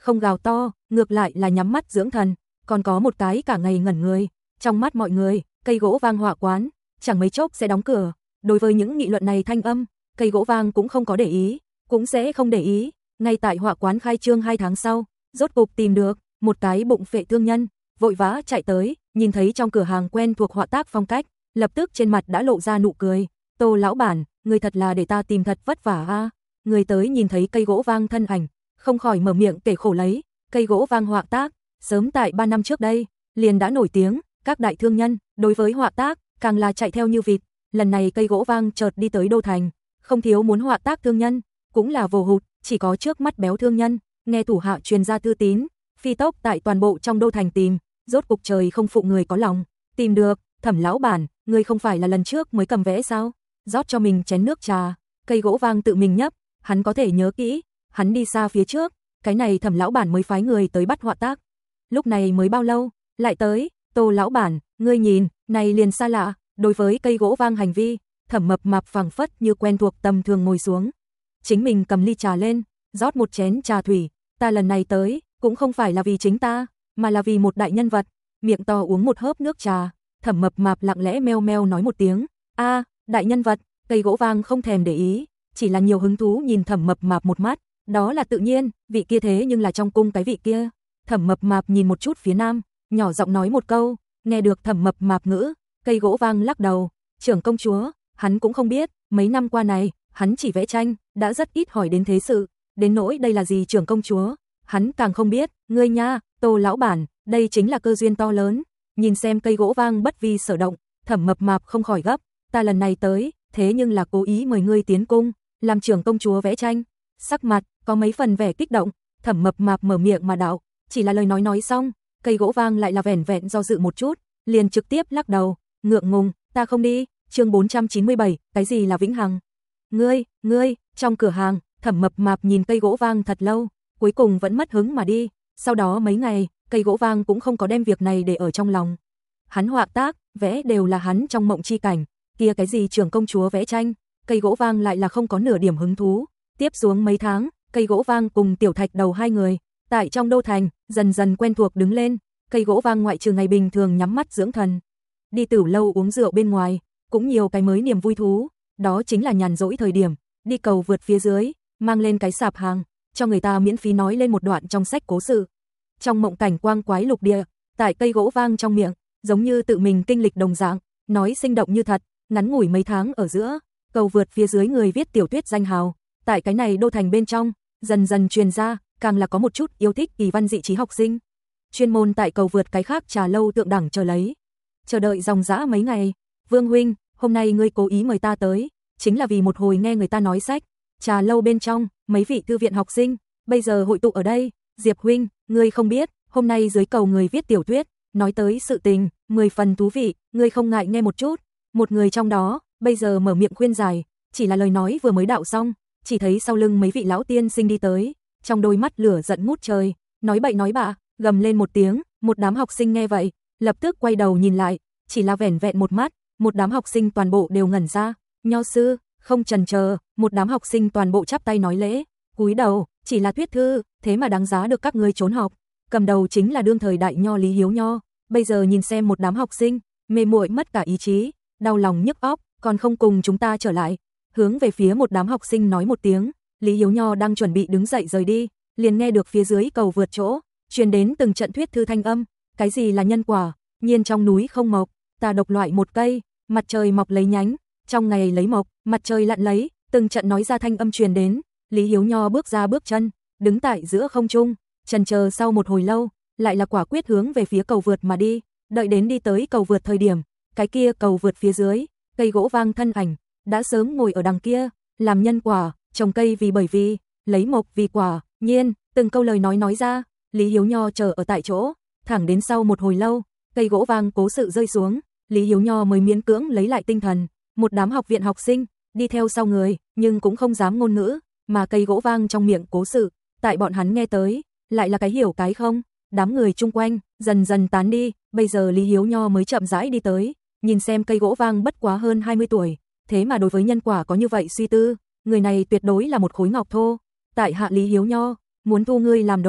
không gào to, ngược lại là nhắm mắt dưỡng thần, còn có một cái cả ngày ngẩn người. Trong mắt mọi người, cây gỗ vang họa quán, chẳng mấy chốc sẽ đóng cửa. Đối với những nghị luận này thanh âm, cây gỗ vang cũng không có để ý, cũng sẽ không để ý. Ngay tại họa quán khai trương hai tháng sau, rốt cục tìm được một cái bụng phệ thương nhân, vội vã chạy tới, nhìn thấy trong cửa hàng quen thuộc họa tác phong cách, lập tức trên mặt đã lộ ra nụ cười. Tô lão bản, người thật là để ta tìm thật vất vả a. Người tới nhìn thấy cây gỗ vang thân ảnh, không khỏi mở miệng kể khổ lấy. Cây gỗ vang họa tác, sớm tại ba năm trước đây, liền đã nổi tiếng, các đại thương nhân đối với họa tác càng là chạy theo như vịt. Lần này cây gỗ vang chợt đi tới đô thành, không thiếu muốn họa tác thương nhân, cũng là vồ hụt, chỉ có trước mắt béo thương nhân, nghe thủ hạ truyền ra thư tín, phi tốc tại toàn bộ trong đô thành tìm, rốt cục trời không phụ người có lòng, tìm được. Thẩm lão bản, ngươi không phải là lần trước mới cầm vẽ sao? Rót cho mình chén nước trà. Cây gỗ vang tự mình nhấp, hắn có thể nhớ kỹ, hắn đi xa phía trước, cái này Thẩm lão bản mới phái người tới bắt họa tác. Lúc này mới bao lâu, lại tới, Tô lão bản, ngươi nhìn, này liền xa lạ. Đối với cây gỗ vang hành vi, Thẩm mập mạp phảng phất như quen thuộc tầm thường ngồi xuống. Chính mình cầm ly trà lên, rót một chén trà thủy, ta lần này tới, cũng không phải là vì chính ta, mà là vì một đại nhân vật. Miệng to uống một hớp nước trà, Thẩm mập mạp lặng lẽ meo meo nói một tiếng, a, đại nhân vật. Cây gỗ vang không thèm để ý, chỉ là nhiều hứng thú nhìn Thẩm mập mạp một mắt, đó là tự nhiên, vị kia thế nhưng là trong cung cái vị kia. Thẩm mập mạp nhìn một chút phía nam, nhỏ giọng nói một câu, nghe được Thẩm mập mạp ngữ, cây gỗ vang lắc đầu, trưởng công chúa, hắn cũng không biết, mấy năm qua này, hắn chỉ vẽ tranh, đã rất ít hỏi đến thế sự, đến nỗi đây là gì trưởng công chúa, hắn càng không biết. Ngươi nha, Tô lão bản, đây chính là cơ duyên to lớn. Nhìn xem cây gỗ vang bất vi sở động, Thẩm mập mạp không khỏi gấp, ta lần này tới, thế nhưng là cố ý mời ngươi tiến cung, làm trưởng công chúa vẽ tranh. Sắc mặt có mấy phần vẻ kích động, Thẩm mập mạp mở miệng mà đạo, chỉ là lời nói nói xong, cây gỗ vang lại là vẻn vẹn do dự một chút, liền trực tiếp lắc đầu, ngượng ngùng, ta không đi. Chương bốn trăm chín mươi bảy, cái gì là vĩnh hằng? Ngươi, ngươi, trong cửa hàng, Thẩm mập mạp nhìn cây gỗ vang thật lâu, cuối cùng vẫn mất hứng mà đi. Sau đó mấy ngày, cây gỗ vang cũng không có đem việc này để ở trong lòng. Hắn họa tác, vẽ đều là hắn trong mộng chi cảnh, kia cái gì trưởng công chúa vẽ tranh, cây gỗ vang lại là không có nửa điểm hứng thú. Tiếp xuống mấy tháng, cây gỗ vang cùng Tiểu Thạch Đầu hai người, tại trong đô thành, dần dần quen thuộc đứng lên. Cây gỗ vang ngoại trừ ngày bình thường nhắm mắt dưỡng thần, đi tửu lâu uống rượu bên ngoài, cũng nhiều cái mới niềm vui thú, đó chính là nhàn rỗi thời điểm, đi cầu vượt phía dưới, mang lên cái sạp hàng, cho người ta miễn phí nói lên một đoạn trong sách cố sự. Trong mộng cảnh quang quái lục địa, tại cây gỗ vang trong miệng, giống như tự mình kinh lịch đồng dạng, nói sinh động như thật. Ngắn ngủi mấy tháng ở giữa, cầu vượt phía dưới người viết tiểu thuyết danh hào, tại cái này đô thành bên trong, dần dần truyền ra, càng là có một chút yêu thích kỳ văn dị trí học sinh, chuyên môn tại cầu vượt cái khác trà lâu tượng đẳng chờ lấy. Chờ đợi dòng dã mấy ngày, Vương huynh, hôm nay ngươi cố ý mời ta tới, chính là vì một hồi nghe người ta nói sách. Trà lâu bên trong, mấy vị thư viện học sinh, bây giờ hội tụ ở đây. Diệp huynh, ngươi không biết, hôm nay dưới cầu người viết tiểu thuyết, nói tới sự tình, mười phần thú vị, ngươi không ngại nghe một chút. Một người trong đó, bây giờ mở miệng khuyên giải, chỉ là lời nói vừa mới đạo xong, chỉ thấy sau lưng mấy vị lão tiên sinh đi tới, trong đôi mắt lửa giận ngút trời, nói bậy nói bạ, gầm lên một tiếng. Một đám học sinh nghe vậy, lập tức quay đầu nhìn lại, chỉ là vẻn vẹn một mắt, một đám học sinh toàn bộ đều ngẩn ra. Nho sư, không chần chờ, một đám học sinh toàn bộ chắp tay nói lễ, cúi đầu, chỉ là thuyết thư, thế mà đáng giá được các ngươi trốn học. Cầm đầu chính là đương thời đại nho Lý Hiếu Nho, bây giờ nhìn xem một đám học sinh, mê muội mất cả ý chí, đau lòng nhức óc, còn không cùng chúng ta trở lại. Hướng về phía một đám học sinh nói một tiếng, Lý Hiếu Nho đang chuẩn bị đứng dậy rời đi, liền nghe được phía dưới cầu vượt chỗ, truyền đến từng trận thuyết thư thanh âm, cái gì là nhân quả, nhiên trong núi không mộc, ta độc loại một cây, mặt trời mọc lấy nhánh, trong ngày lấy mộc, mặt trời lặn lấy, từng trận nói ra thanh âm truyền đến. Lý Hiếu Nho bước ra bước chân, đứng tại giữa không trung, chần chờ sau một hồi lâu, lại là quả quyết hướng về phía cầu vượt mà đi. Đợi đến đi tới cầu vượt thời điểm, cái kia cầu vượt phía dưới, cây gỗ vang thân ảnh đã sớm ngồi ở đằng kia, làm nhân quả, trồng cây vì bởi vì, lấy mộc vì quả, nhiên, từng câu lời nói nói ra. Lý Hiếu Nho chờ ở tại chỗ, thẳng đến sau một hồi lâu, cây gỗ vang cố sự rơi xuống, Lý Hiếu Nho mới miễn cưỡng lấy lại tinh thần. Một đám học viện học sinh đi theo sau người, nhưng cũng không dám ngôn ngữ, mà cây gỗ vang trong miệng cố sự, tại bọn hắn nghe tới, lại là cái hiểu cái không. Đám người chung quanh dần dần tán đi, bây giờ Lý Hiếu Nho mới chậm rãi đi tới, nhìn xem cây gỗ vang bất quá hơn hai mươi tuổi, thế mà đối với nhân quả có như vậy suy tư, người này tuyệt đối là một khối ngọc thô. Tại hạ Lý Hiếu Nho, muốn thu ngươi làm đồ,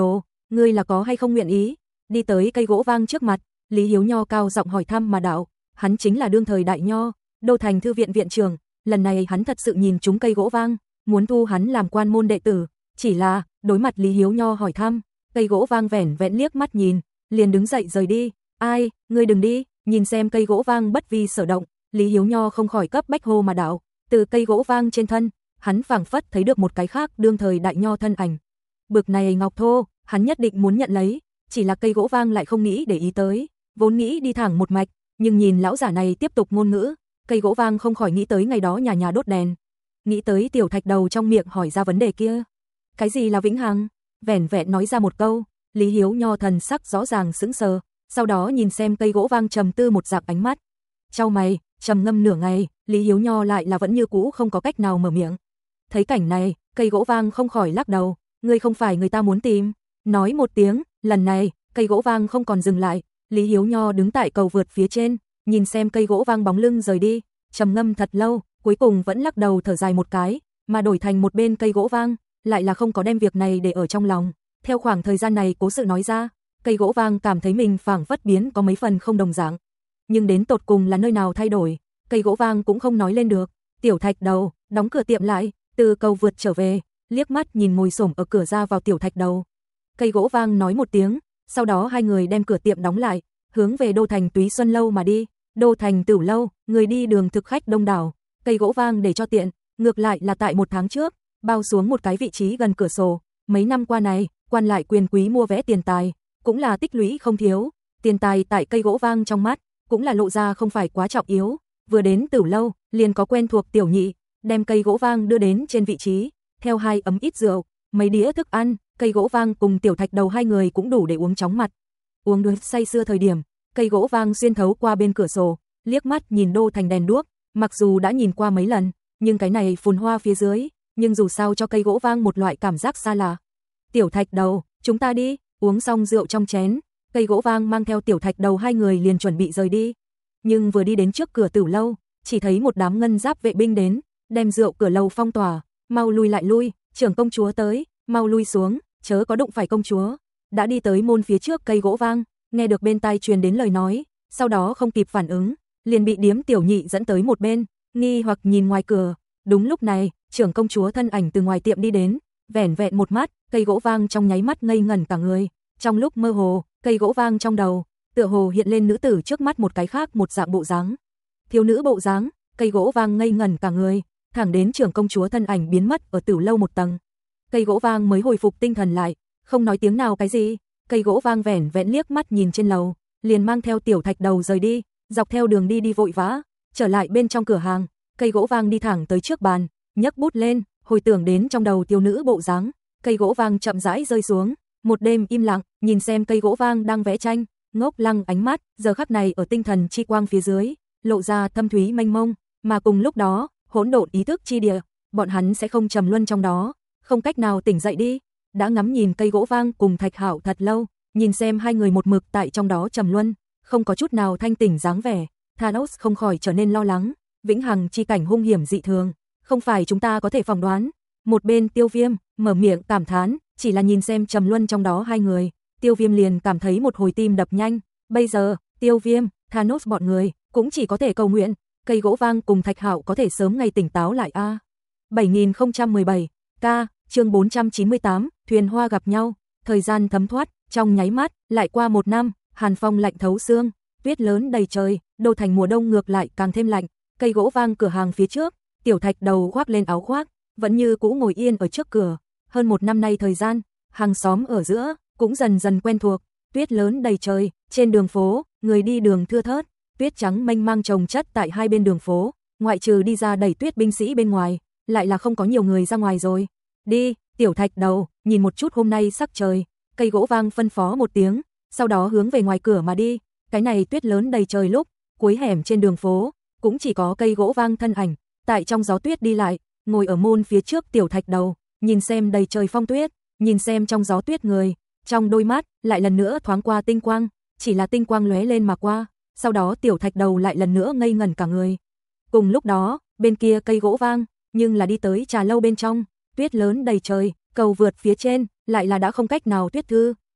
ngươi là có hay không nguyện ý? Đi tới cây gỗ vang trước mặt, Lý Hiếu Nho cao giọng hỏi thăm mà đạo, hắn chính là đương thời đại nho, Đô Thành thư viện viện trưởng, lần này hắn thật sự nhìn trúng cây gỗ vang, muốn thu hắn làm quan môn đệ tử, chỉ là, đối mặt Lý Hiếu Nho hỏi thăm, cây gỗ vang vẻn vẹn liếc mắt nhìn, liền đứng dậy rời đi. Ai, ngươi đừng đi, nhìn xem cây gỗ vang bất vi sở động, Lý Hiếu Nho không khỏi cấp bách hô mà đạo, từ cây gỗ vang trên thân, hắn phảng phất thấy được một cái khác đương thời đại nho thân ảnh. Bực này ngọc thô, hắn nhất định muốn nhận lấy, chỉ là cây gỗ vang lại không nghĩ để ý tới, vốn nghĩ đi thẳng một mạch, nhưng nhìn lão giả này tiếp tục ngôn ngữ, cây gỗ vang không khỏi nghĩ tới ngày đó nhà nhà đốt đèn, nghĩ tới tiểu thạch đầu trong miệng hỏi ra vấn đề kia. Cái gì là vĩnh hằng? Vẻn vẹn nói ra một câu, Lý Hiếu Nho thần sắc rõ ràng sững sờ, sau đó nhìn xem cây gỗ vang trầm tư một dạng ánh mắt. Chau mày, trầm ngâm nửa ngày, Lý Hiếu Nho lại là vẫn như cũ không có cách nào mở miệng. Thấy cảnh này, cây gỗ vang không khỏi lắc đầu, ngươi không phải người ta muốn tìm. Nói một tiếng, lần này, cây gỗ vang không còn dừng lại, Lý Hiếu Nho đứng tại cầu vượt phía trên, nhìn xem cây gỗ vang bóng lưng rời đi, trầm ngâm thật lâu, cuối cùng vẫn lắc đầu thở dài một cái, mà đổi thành một bên cây gỗ vang, lại là không có đem việc này để ở trong lòng. Theo khoảng thời gian này cố sự nói ra, cây gỗ vang cảm thấy mình phảng phất biến có mấy phần không đồng dạng. Nhưng đến tột cùng là nơi nào thay đổi, cây gỗ vang cũng không nói lên được. Tiểu thạch đầu, đóng cửa tiệm lại, từ cầu vượt trở về, liếc mắt nhìn ngồi xổm ở cửa ra vào tiểu thạch đầu. Cây gỗ vang nói một tiếng, sau đó hai người đem cửa tiệm đóng lại, hướng về Đô Thành Túy Xuân Lâu mà đi. Đô Thành Tửu Lâu, người đi đường thực khách đông đảo, cây gỗ vang để cho tiện, ngược lại là tại một tháng trước, bao xuống một cái vị trí gần cửa sổ. Mấy năm qua này, quan lại quyền quý mua vé tiền tài, cũng là tích lũy không thiếu, tiền tài tại cây gỗ vang trong mắt, cũng là lộ ra không phải quá trọng yếu. Vừa đến Tửu Lâu, liền có quen thuộc tiểu nhị, đem cây gỗ vang đưa đến trên vị trí, theo hai ấm ít rượu, mấy đĩa thức ăn, cây gỗ vang cùng tiểu thạch đầu hai người cũng đủ để uống chóng mặt. Uống đến say sưa thời điểm, cây gỗ vang xuyên thấu qua bên cửa sổ, liếc mắt nhìn Đô Thành đèn đuốc, mặc dù đã nhìn qua mấy lần, nhưng cái này phồn hoa phía dưới, nhưng dù sao cho cây gỗ vang một loại cảm giác xa lạ. Tiểu thạch đầu, chúng ta đi, uống xong rượu trong chén, cây gỗ vang mang theo tiểu thạch đầu hai người liền chuẩn bị rời đi. Nhưng vừa đi đến trước cửa Tửu Lâu, chỉ thấy một đám ngân giáp vệ binh đến, đem rượu cửa lầu phong tỏa, mau lui lại lui, trưởng công chúa tới, mau lui xuống, chớ có đụng phải công chúa. Đã đi tới môn phía trước cây gỗ vang, nghe được bên tai truyền đến lời nói, sau đó không kịp phản ứng, liền bị điếm tiểu nhị dẫn tới một bên, nghi hoặc nhìn ngoài cửa. Đúng lúc này, trưởng công chúa thân ảnh từ ngoài tiệm đi đến, vẻn vẹn một mắt, cây gỗ vang trong nháy mắt ngây ngẩn cả người. Trong lúc mơ hồ, cây gỗ vang trong đầu, tựa hồ hiện lên nữ tử trước mắt một cái khác một dạng bộ dáng. Thiếu nữ bộ dáng, cây gỗ vang ngây ngẩn cả người, thẳng đến trưởng công chúa thân ảnh biến mất ở Tửu Lâu một tầng. Cây gỗ vang mới hồi phục tinh thần lại, không nói tiếng nào cái gì, cây gỗ vang vẻn vẹn liếc mắt nhìn trên lầu, liền mang theo tiểu thạch đầu rời đi, dọc theo đường đi đi vội vã, trở lại bên trong cửa hàng, cây gỗ vang đi thẳng tới trước bàn, nhấc bút lên, hồi tưởng đến trong đầu thiếu nữ bộ dáng, cây gỗ vang chậm rãi rơi xuống, một đêm im lặng, nhìn xem cây gỗ vang đang vẽ tranh, ngốc lăng ánh mắt, giờ khắc này ở tinh thần chi quang phía dưới, lộ ra thâm thúy mênh mông, mà cùng lúc đó, hỗn độn ý thức chi địa, bọn hắn sẽ không trầm luân trong đó, không cách nào tỉnh dậy đi. Đã ngắm nhìn cây gỗ vang cùng Thạch Hạo thật lâu, nhìn xem hai người một mực tại trong đó trầm luân, không có chút nào thanh tỉnh dáng vẻ, Thanos không khỏi trở nên lo lắng, vĩnh hằng chi cảnh hung hiểm dị thường, không phải chúng ta có thể phỏng đoán. Một bên Tiêu Viêm mở miệng cảm thán, chỉ là nhìn xem trầm luân trong đó hai người, Tiêu Viêm liền cảm thấy một hồi tim đập nhanh. Bây giờ, Tiêu Viêm, Thanos bọn người cũng chỉ có thể cầu nguyện, cây gỗ vang cùng Thạch Hạo có thể sớm ngày tỉnh táo lại a. bảy nghìn không trăm mười bảy K, chương bốn trăm chín mươi tám, thuyền hoa gặp nhau, thời gian thấm thoát, trong nháy mắt, lại qua một năm, hàn phong lạnh thấu xương, tuyết lớn đầy trời, Đô Thành mùa đông ngược lại càng thêm lạnh, cây gỗ vang cửa hàng phía trước, tiểu thạch đầu khoác lên áo khoác, vẫn như cũ ngồi yên ở trước cửa, hơn một năm nay thời gian, hàng xóm ở giữa, cũng dần dần quen thuộc, tuyết lớn đầy trời, trên đường phố, người đi đường thưa thớt, tuyết trắng mênh mang chồng chất tại hai bên đường phố, ngoại trừ đi ra đẩy tuyết binh sĩ bên ngoài, lại là không có nhiều người ra ngoài rồi. Đi, tiểu thạch đầu, nhìn một chút hôm nay sắc trời, cây gỗ vang phân phó một tiếng, sau đó hướng về ngoài cửa mà đi, cái này tuyết lớn đầy trời lúc, cuối hẻm trên đường phố, cũng chỉ có cây gỗ vang thân ảnh, tại trong gió tuyết đi lại, ngồi ở môn phía trước tiểu thạch đầu, nhìn xem đầy trời phong tuyết, nhìn xem trong gió tuyết người, trong đôi mắt, lại lần nữa thoáng qua tinh quang, chỉ là tinh quang lóe lên mà qua, sau đó tiểu thạch đầu lại lần nữa ngây ngẩn cả người. Cùng lúc đó, bên kia cây gỗ vang, nhưng là đi tới trà lâu bên trong, tuyết lớn đầy trời, cầu vượt phía trên, lại là đã không cách nào tuyết thư,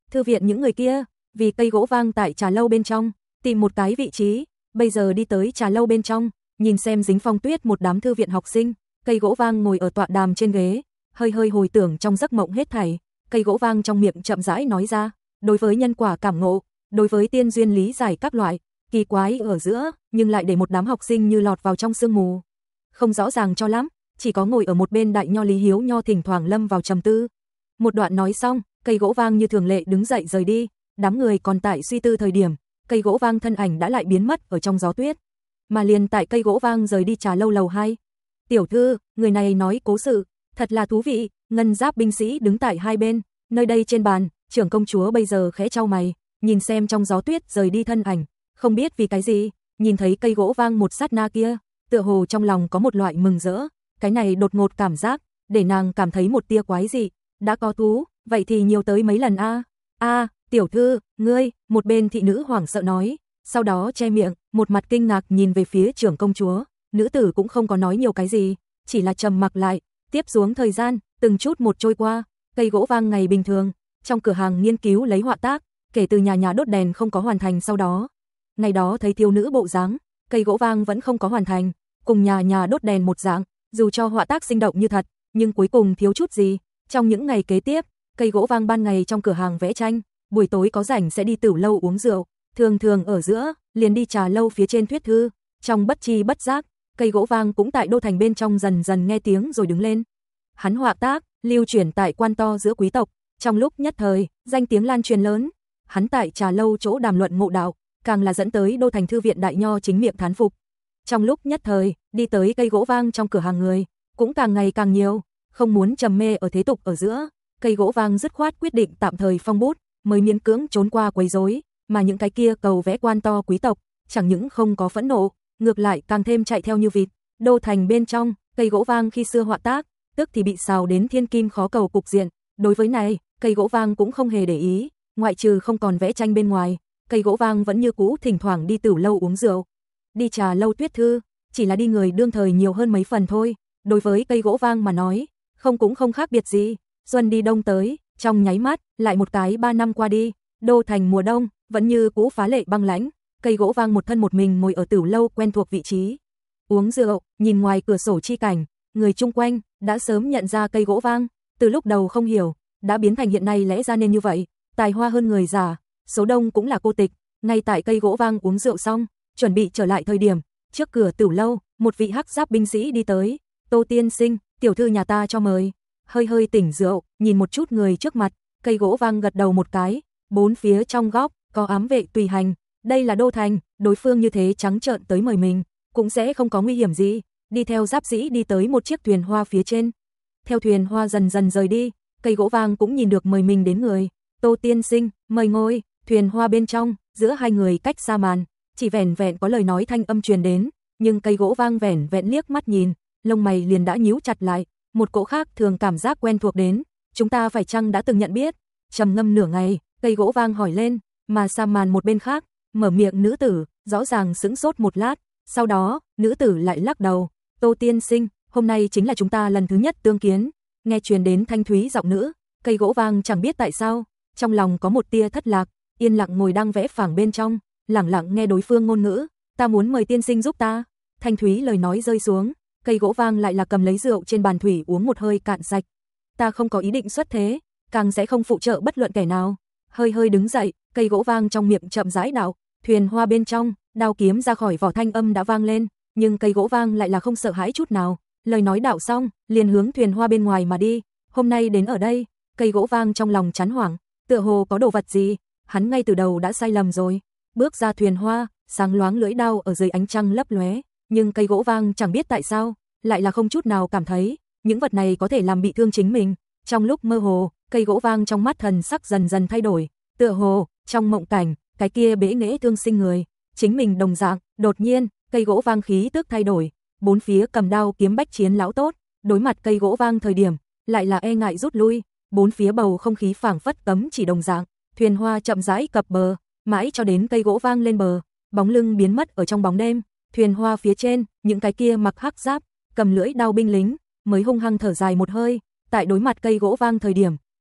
thư viện những người kia, vì cây gỗ vang tại trà lâu bên trong, tìm một cái vị trí, bây giờ đi tới trà lâu bên trong, nhìn xem dính phong tuyết một đám thư viện học sinh, cây gỗ vang ngồi ở tọa đàm trên ghế, hơi hơi hồi tưởng trong giấc mộng hết thảy, cây gỗ vang trong miệng chậm rãi nói ra, đối với nhân quả cảm ngộ, đối với tiên duyên lý giải các loại, kỳ quái ở giữa, nhưng lại để một đám học sinh như lọt vào trong sương mù. Không rõ ràng cho lắm, chỉ có ngồi ở một bên đại nho Lý Hiếu Nho thỉnh thoảng lâm vào trầm tư. Một đoạn nói xong, cây gỗ vang như thường lệ đứng dậy rời đi, đám người còn tại suy tư thời điểm, cây gỗ vang thân ảnh đã lại biến mất ở trong gió tuyết. Mà liền tại cây gỗ vang rời đi trà lâu lầu hai. Tiểu thư, người này nói cố sự, thật là thú vị, ngân giáp binh sĩ đứng tại hai bên, nơi đây trên bàn, trưởng công chúa bây giờ khẽ chau mày, nhìn xem trong gió tuyết rời đi thân ảnh, không biết vì cái gì, nhìn thấy cây gỗ vang một sát na kia, tựa hồ trong lòng có một loại mừng rỡ, cái này đột ngột cảm giác, để nàng cảm thấy một tia quái dị, đã có thú, vậy thì nhiều tới mấy lần a? A, tiểu thư, ngươi, một bên thị nữ hoảng sợ nói, sau đó che miệng, một mặt kinh ngạc nhìn về phía trưởng công chúa, nữ tử cũng không có nói nhiều cái gì, chỉ là trầm mặc lại, tiếp xuống thời gian, từng chút một trôi qua, cây gỗ vang ngày bình thường, trong cửa hàng nghiên cứu lấy họa tác, kể từ nhà nhà đốt đèn không có hoàn thành sau đó. Ngày đó thấy thiếu nữ bộ dáng, cây gỗ vang vẫn không có hoàn thành, cùng nhà nhà đốt đèn một dạng, dù cho họa tác sinh động như thật, nhưng cuối cùng thiếu chút gì. Trong những ngày kế tiếp, cây gỗ vang ban ngày trong cửa hàng vẽ tranh, buổi tối có rảnh sẽ đi tửu lâu uống rượu, thường thường ở giữa, liền đi trà lâu phía trên thuyết thư, trong bất chi bất giác, cây gỗ vang cũng tại đô thành bên trong dần dần nghe tiếng rồi đứng lên. Hắn họa tác, lưu truyền tại quan to giữa quý tộc, trong lúc nhất thời, danh tiếng lan truyền lớn, hắn tại trà lâu chỗ đàm luận ngộ đạo, càng là dẫn tới đô thành thư viện đại nho chính miệng thán phục. Trong lúc nhất thời, đi tới cây gỗ vang trong cửa hàng người, cũng càng ngày càng nhiều, không muốn trầm mê ở thế tục ở giữa, cây gỗ vang dứt khoát quyết định tạm thời phong bút, mới miễn cưỡng trốn qua quấy rối, mà những cái kia cầu vẽ quan to quý tộc, chẳng những không có phẫn nộ, ngược lại càng thêm chạy theo như vịt. Đô thành bên trong, cây gỗ vang khi xưa họa tác, tức thì bị xào đến thiên kim khó cầu cục diện, đối với này, cây gỗ vang cũng không hề để ý, ngoại trừ không còn vẽ tranh bên ngoài, cây gỗ vang vẫn như cũ thỉnh thoảng đi tửu lâu uống rượu, đi trà lâu tuyết thư, chỉ là đi người đương thời nhiều hơn mấy phần thôi, đối với cây gỗ vang mà nói, không cũng không khác biệt gì. Xuân đi đông tới, trong nháy mắt, lại một cái ba năm qua đi, đô thành mùa đông, vẫn như cũ phá lệ băng lãnh, cây gỗ vang một thân một mình ngồi ở tửu lâu quen thuộc vị trí, uống rượu, nhìn ngoài cửa sổ chi cảnh, người chung quanh đã sớm nhận ra cây gỗ vang, từ lúc đầu không hiểu, đã biến thành hiện nay lẽ ra nên như vậy, tài hoa hơn người già, số đông cũng là cô tịch, ngay tại cây gỗ vang uống rượu xong, chuẩn bị trở lại thời điểm, trước cửa tửu lâu, một vị hắc giáp binh sĩ đi tới, Tô tiên sinh, tiểu thư nhà ta cho mời. Hơi hơi tỉnh rượu, nhìn một chút người trước mặt, cây gỗ vang gật đầu một cái, bốn phía trong góc, có ám vệ tùy hành, đây là đô thành, đối phương như thế trắng trợn tới mời mình, cũng sẽ không có nguy hiểm gì, đi theo giáp sĩ đi tới một chiếc thuyền hoa phía trên. Theo thuyền hoa dần dần rời đi, cây gỗ vang cũng nhìn được mời mình đến người, Tô tiên sinh, mời ngồi, thuyền hoa bên trong, giữa hai người cách xa màn, chỉ vẻn vẹn có lời nói thanh âm truyền đến, nhưng cây gỗ vang vẻn vẹn liếc mắt nhìn, lông mày liền đã nhíu chặt lại. Một cỗ khác thường cảm giác quen thuộc đến, chúng ta phải chăng đã từng nhận biết? Trầm ngâm nửa ngày, cây gỗ vang hỏi lên, mà xa màn một bên khác, mở miệng nữ tử, rõ ràng sững sốt một lát, sau đó, nữ tử lại lắc đầu, Tô tiên sinh, hôm nay chính là chúng ta lần thứ nhất tương kiến, nghe truyền đến thanh thúy giọng nữ, cây gỗ vang chẳng biết tại sao, trong lòng có một tia thất lạc, yên lặng ngồi đang vẽ phẳng bên trong, lẳng lặng nghe đối phương ngôn ngữ, ta muốn mời tiên sinh giúp ta, thanh thúy lời nói rơi xuống. Cây gỗ vang lại là cầm lấy rượu trên bàn thủy uống một hơi cạn sạch. Ta không có ý định xuất thế, càng sẽ không phụ trợ bất luận kẻ nào. Hơi hơi đứng dậy, cây gỗ vang trong miệng chậm rãi đạo, thuyền hoa bên trong, đao kiếm ra khỏi vỏ thanh âm đã vang lên, nhưng cây gỗ vang lại là không sợ hãi chút nào. Lời nói đạo xong, liền hướng thuyền hoa bên ngoài mà đi. Hôm nay đến ở đây, cây gỗ vang trong lòng chán hoảng, tựa hồ có đồ vật gì, hắn ngay từ đầu đã sai lầm rồi. Bước ra thuyền hoa, sáng loáng lưỡi đao ở dưới ánh trăng lấp lóe. Nhưng cây gỗ vang chẳng biết tại sao, lại là không chút nào cảm thấy, những vật này có thể làm bị thương chính mình. Trong lúc mơ hồ, cây gỗ vang trong mắt thần sắc dần dần thay đổi, tựa hồ, trong mộng cảnh, cái kia bế nghễ thương sinh người, chính mình đồng dạng, đột nhiên, cây gỗ vang khí tức thay đổi, bốn phía cầm đao kiếm bách chiến lão tốt, đối mặt cây gỗ vang thời điểm, lại là e ngại rút lui, bốn phía bầu không khí phảng phất cấm chỉ đồng dạng, thuyền hoa chậm rãi cập bờ, mãi cho đến cây gỗ vang lên bờ, bóng lưng biến mất ở trong bóng đêm. Thuyền hoa phía trên, những cái kia mặc hắc giáp, cầm lưỡi đao binh lính, mới hung hăng thở dài một hơi, tại đối mặt cây gỗ vang thời điểm,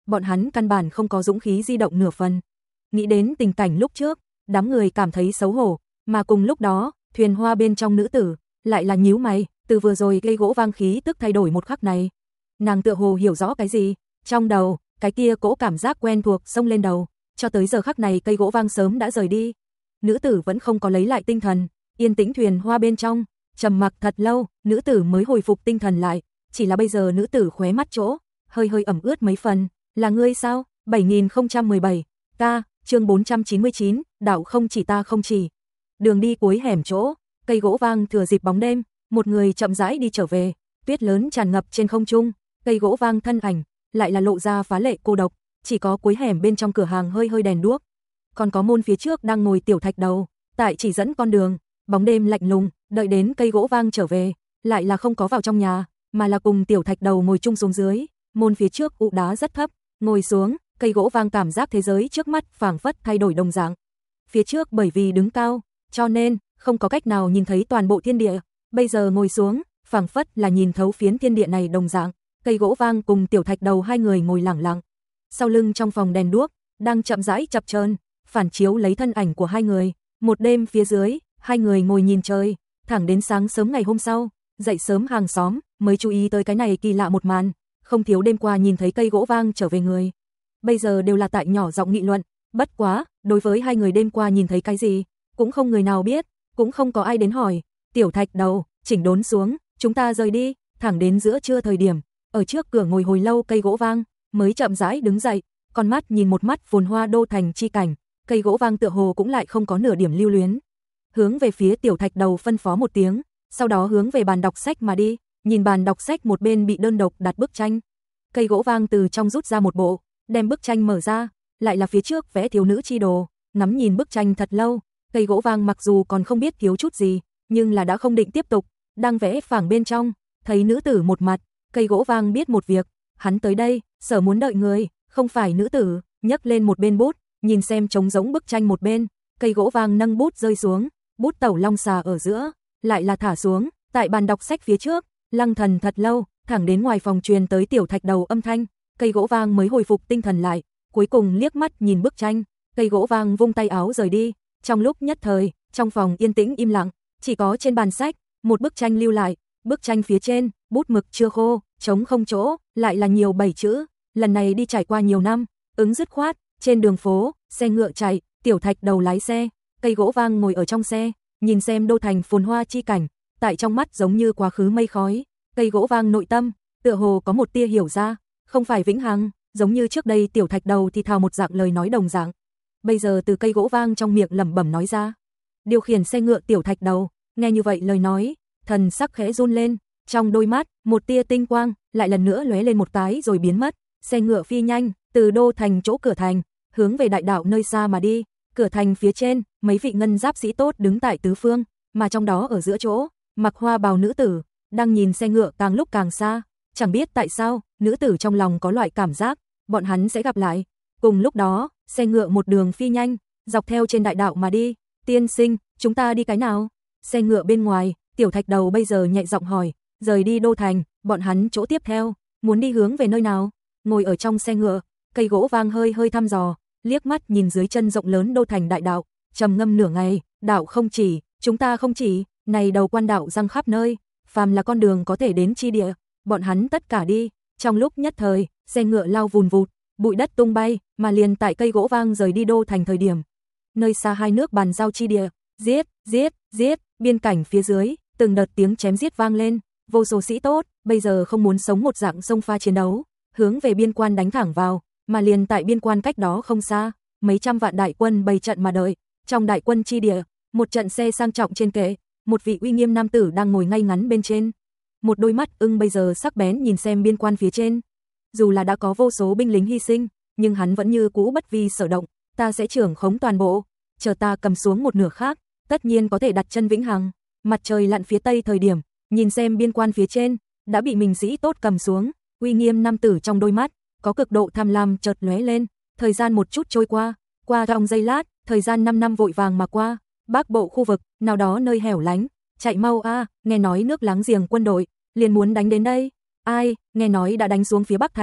bọn hắn căn bản không có dũng khí di động nửa phần. Nghĩ đến tình cảnh lúc trước, đám người cảm thấy xấu hổ, mà cùng lúc đó, thuyền hoa bên trong nữ tử lại là nhíu mày, từ vừa rồi gây gỗ vang khí tức thay đổi một khắc này. Nàng tựa hồ hiểu rõ cái gì, trong đầu, cái kia cỗ cảm giác quen thuộc xông lên đầu, cho tới giờ khắc này cây gỗ vang sớm đã rời đi. Nữ tử vẫn không có lấy lại tinh thần, yên tĩnh thuyền hoa bên trong, trầm mặc thật lâu, nữ tử mới hồi phục tinh thần lại, chỉ là bây giờ nữ tử khóe mắt chỗ, hơi hơi ẩm ướt mấy phần, là ngươi sao? bảy nghìn không trăm mười bảy, ca, chương bốn trăm chín mươi chín, đạo không chỉ ta không chỉ. Đường đi cuối hẻm chỗ, cây gỗ vang thừa dịp bóng đêm, một người chậm rãi đi trở về, tuyết lớn tràn ngập trên không trung, cây gỗ vang thân ảnh lại là lộ ra phá lệ cô độc, chỉ có cuối hẻm bên trong cửa hàng hơi hơi đèn đuốc, còn có môn phía trước đang ngồi tiểu thạch đầu, tại chỉ dẫn con đường, bóng đêm lạnh lùng, đợi đến cây gỗ vang trở về, lại là không có vào trong nhà, mà là cùng tiểu thạch đầu ngồi chung xuống dưới, môn phía trước ụ đá rất thấp, ngồi xuống, cây gỗ vang cảm giác thế giới trước mắt phảng phất thay đổi đồng dạng. Phía trước bởi vì đứng cao, cho nên không có cách nào nhìn thấy toàn bộ thiên địa, bây giờ ngồi xuống, phảng phất là nhìn thấu phiến thiên địa này đồng dạng. Cây gỗ vang cùng tiểu thạch đầu hai người ngồi lặng lặng. Sau lưng trong phòng đèn đuốc đang chậm rãi chập chờn, phản chiếu lấy thân ảnh của hai người. Một đêm phía dưới, hai người ngồi nhìn trời, thẳng đến sáng sớm ngày hôm sau, dậy sớm hàng xóm mới chú ý tới cái này kỳ lạ một màn, không thiếu đêm qua nhìn thấy cây gỗ vang trở về người. Bây giờ đều là tại nhỏ giọng nghị luận, bất quá, đối với hai người đêm qua nhìn thấy cái gì, cũng không người nào biết, cũng không có ai đến hỏi. Tiểu thạch đầu, chỉnh đốn xuống, chúng ta rời đi, thẳng đến giữa trưa thời điểm, ở trước cửa ngồi hồi lâu cây gỗ vang, mới chậm rãi đứng dậy, con mắt nhìn một mắt phồn hoa đô thành chi cảnh, cây gỗ vang tựa hồ cũng lại không có nửa điểm lưu luyến. Hướng về phía tiểu thạch đầu phân phó một tiếng, sau đó hướng về bàn đọc sách mà đi, nhìn bàn đọc sách một bên bị đơn độc đặt bức tranh. Cây gỗ vang từ trong rút ra một bộ, đem bức tranh mở ra, lại là phía trước vẽ thiếu nữ chi đồ, ngắm nhìn bức tranh thật lâu, cây gỗ vang mặc dù còn không biết thiếu chút gì, nhưng là đã không định tiếp tục, đang vẽ phẳng bên trong, thấy nữ tử một mặt, cây gỗ vang biết một việc, hắn tới đây, sở muốn đợi người, không phải nữ tử, nhấc lên một bên bút, nhìn xem trống rỗng bức tranh một bên, cây gỗ vang nâng bút rơi xuống, bút tẩu long xà ở giữa, lại là thả xuống, tại bàn đọc sách phía trước, lăng thần thật lâu, thẳng đến ngoài phòng truyền tới tiểu thạch đầu âm thanh, cây gỗ vang mới hồi phục tinh thần lại, cuối cùng liếc mắt nhìn bức tranh, cây gỗ vang vung tay áo rời đi, trong lúc nhất thời, trong phòng yên tĩnh im lặng, chỉ có trên bàn sách, một bức tranh lưu lại, bức tranh phía trên, bút mực chưa khô, trống không chỗ, lại là nhiều bảy chữ, lần này đi trải qua nhiều năm, ứng dứt khoát, trên đường phố, xe ngựa chạy, tiểu thạch đầu lái xe, cây gỗ vang ngồi ở trong xe, nhìn xem đô thành phồn hoa chi cảnh, tại trong mắt giống như quá khứ mây khói, cây gỗ vang nội tâm, tựa hồ có một tia hiểu ra, không phải vĩnh hằng, giống như trước đây tiểu thạch đầu thì thào một dạng lời nói đồng dạng. Bây giờ từ cây gỗ vang trong miệng lẩm bẩm nói ra. Điều khiển xe ngựa tiểu thạch đầu, nghe như vậy lời nói, thần sắc khẽ run lên, trong đôi mắt, một tia tinh quang, lại lần nữa lóe lên một cái rồi biến mất, xe ngựa phi nhanh, từ đô thành chỗ cửa thành, hướng về đại đạo nơi xa mà đi, cửa thành phía trên, mấy vị ngân giáp sĩ tốt đứng tại tứ phương, mà trong đó ở giữa chỗ, mặc hoa bào nữ tử, đang nhìn xe ngựa càng lúc càng xa, chẳng biết tại sao, nữ tử trong lòng có loại cảm giác, bọn hắn sẽ gặp lại. Cùng lúc đó, xe ngựa một đường phi nhanh, dọc theo trên đại đạo mà đi, tiên sinh, chúng ta đi cái nào? Xe ngựa bên ngoài, tiểu thạch đầu bây giờ nhẹ giọng hỏi, rời đi đô thành, bọn hắn chỗ tiếp theo, muốn đi hướng về nơi nào? Ngồi ở trong xe ngựa, cây gỗ vang hơi hơi thăm dò, liếc mắt nhìn dưới chân rộng lớn đô thành đại đạo, trầm ngâm nửa ngày, đạo không chỉ, chúng ta không chỉ, này đầu quan đạo răng khắp nơi, phàm là con đường có thể đến chi địa, bọn hắn tất cả đi, trong lúc nhất thời, xe ngựa lao vùn vụt, bụi đất tung bay, mà liền tại cây gỗ vang rời đi đô thành thời điểm. Nơi xa hai nước bàn giao chi địa, giết, giết, giết, biên cảnh phía dưới, từng đợt tiếng chém giết vang lên, vô số sĩ tốt, bây giờ không muốn sống một dạng sông pha chiến đấu, hướng về biên quan đánh thẳng vào, mà liền tại biên quan cách đó không xa, mấy trăm vạn đại quân bày trận mà đợi, trong đại quân chi địa, một trận xe sang trọng trên kệ, một vị uy nghiêm nam tử đang ngồi ngay ngắn bên trên. Một đôi mắt ưng bây giờ sắc bén nhìn xem biên quan phía trên. Dù là đã có vô số binh lính hy sinh, nhưng hắn vẫn như cũ bất vi sở động, ta sẽ trưởng khống toàn bộ, chờ ta cầm xuống một nửa khác, tất nhiên có thể đặt chân vĩnh hằng. Mặt trời lặn phía tây thời điểm, nhìn xem biên quan phía trên, đã bị mình sĩ tốt cầm xuống, uy nghiêm nam tử trong đôi mắt, có cực độ tham lam chợt lóe lên, thời gian một chút trôi qua, qua trong giây lát, thời gian năm năm vội vàng mà qua, bắc bộ khu vực, nào đó nơi hẻo lánh, chạy mau a, nghe nói nước láng giềng quân đội, liền muốn đánh đến đây, ai, nghe nói đã đánh xuống phía Bắc Thành,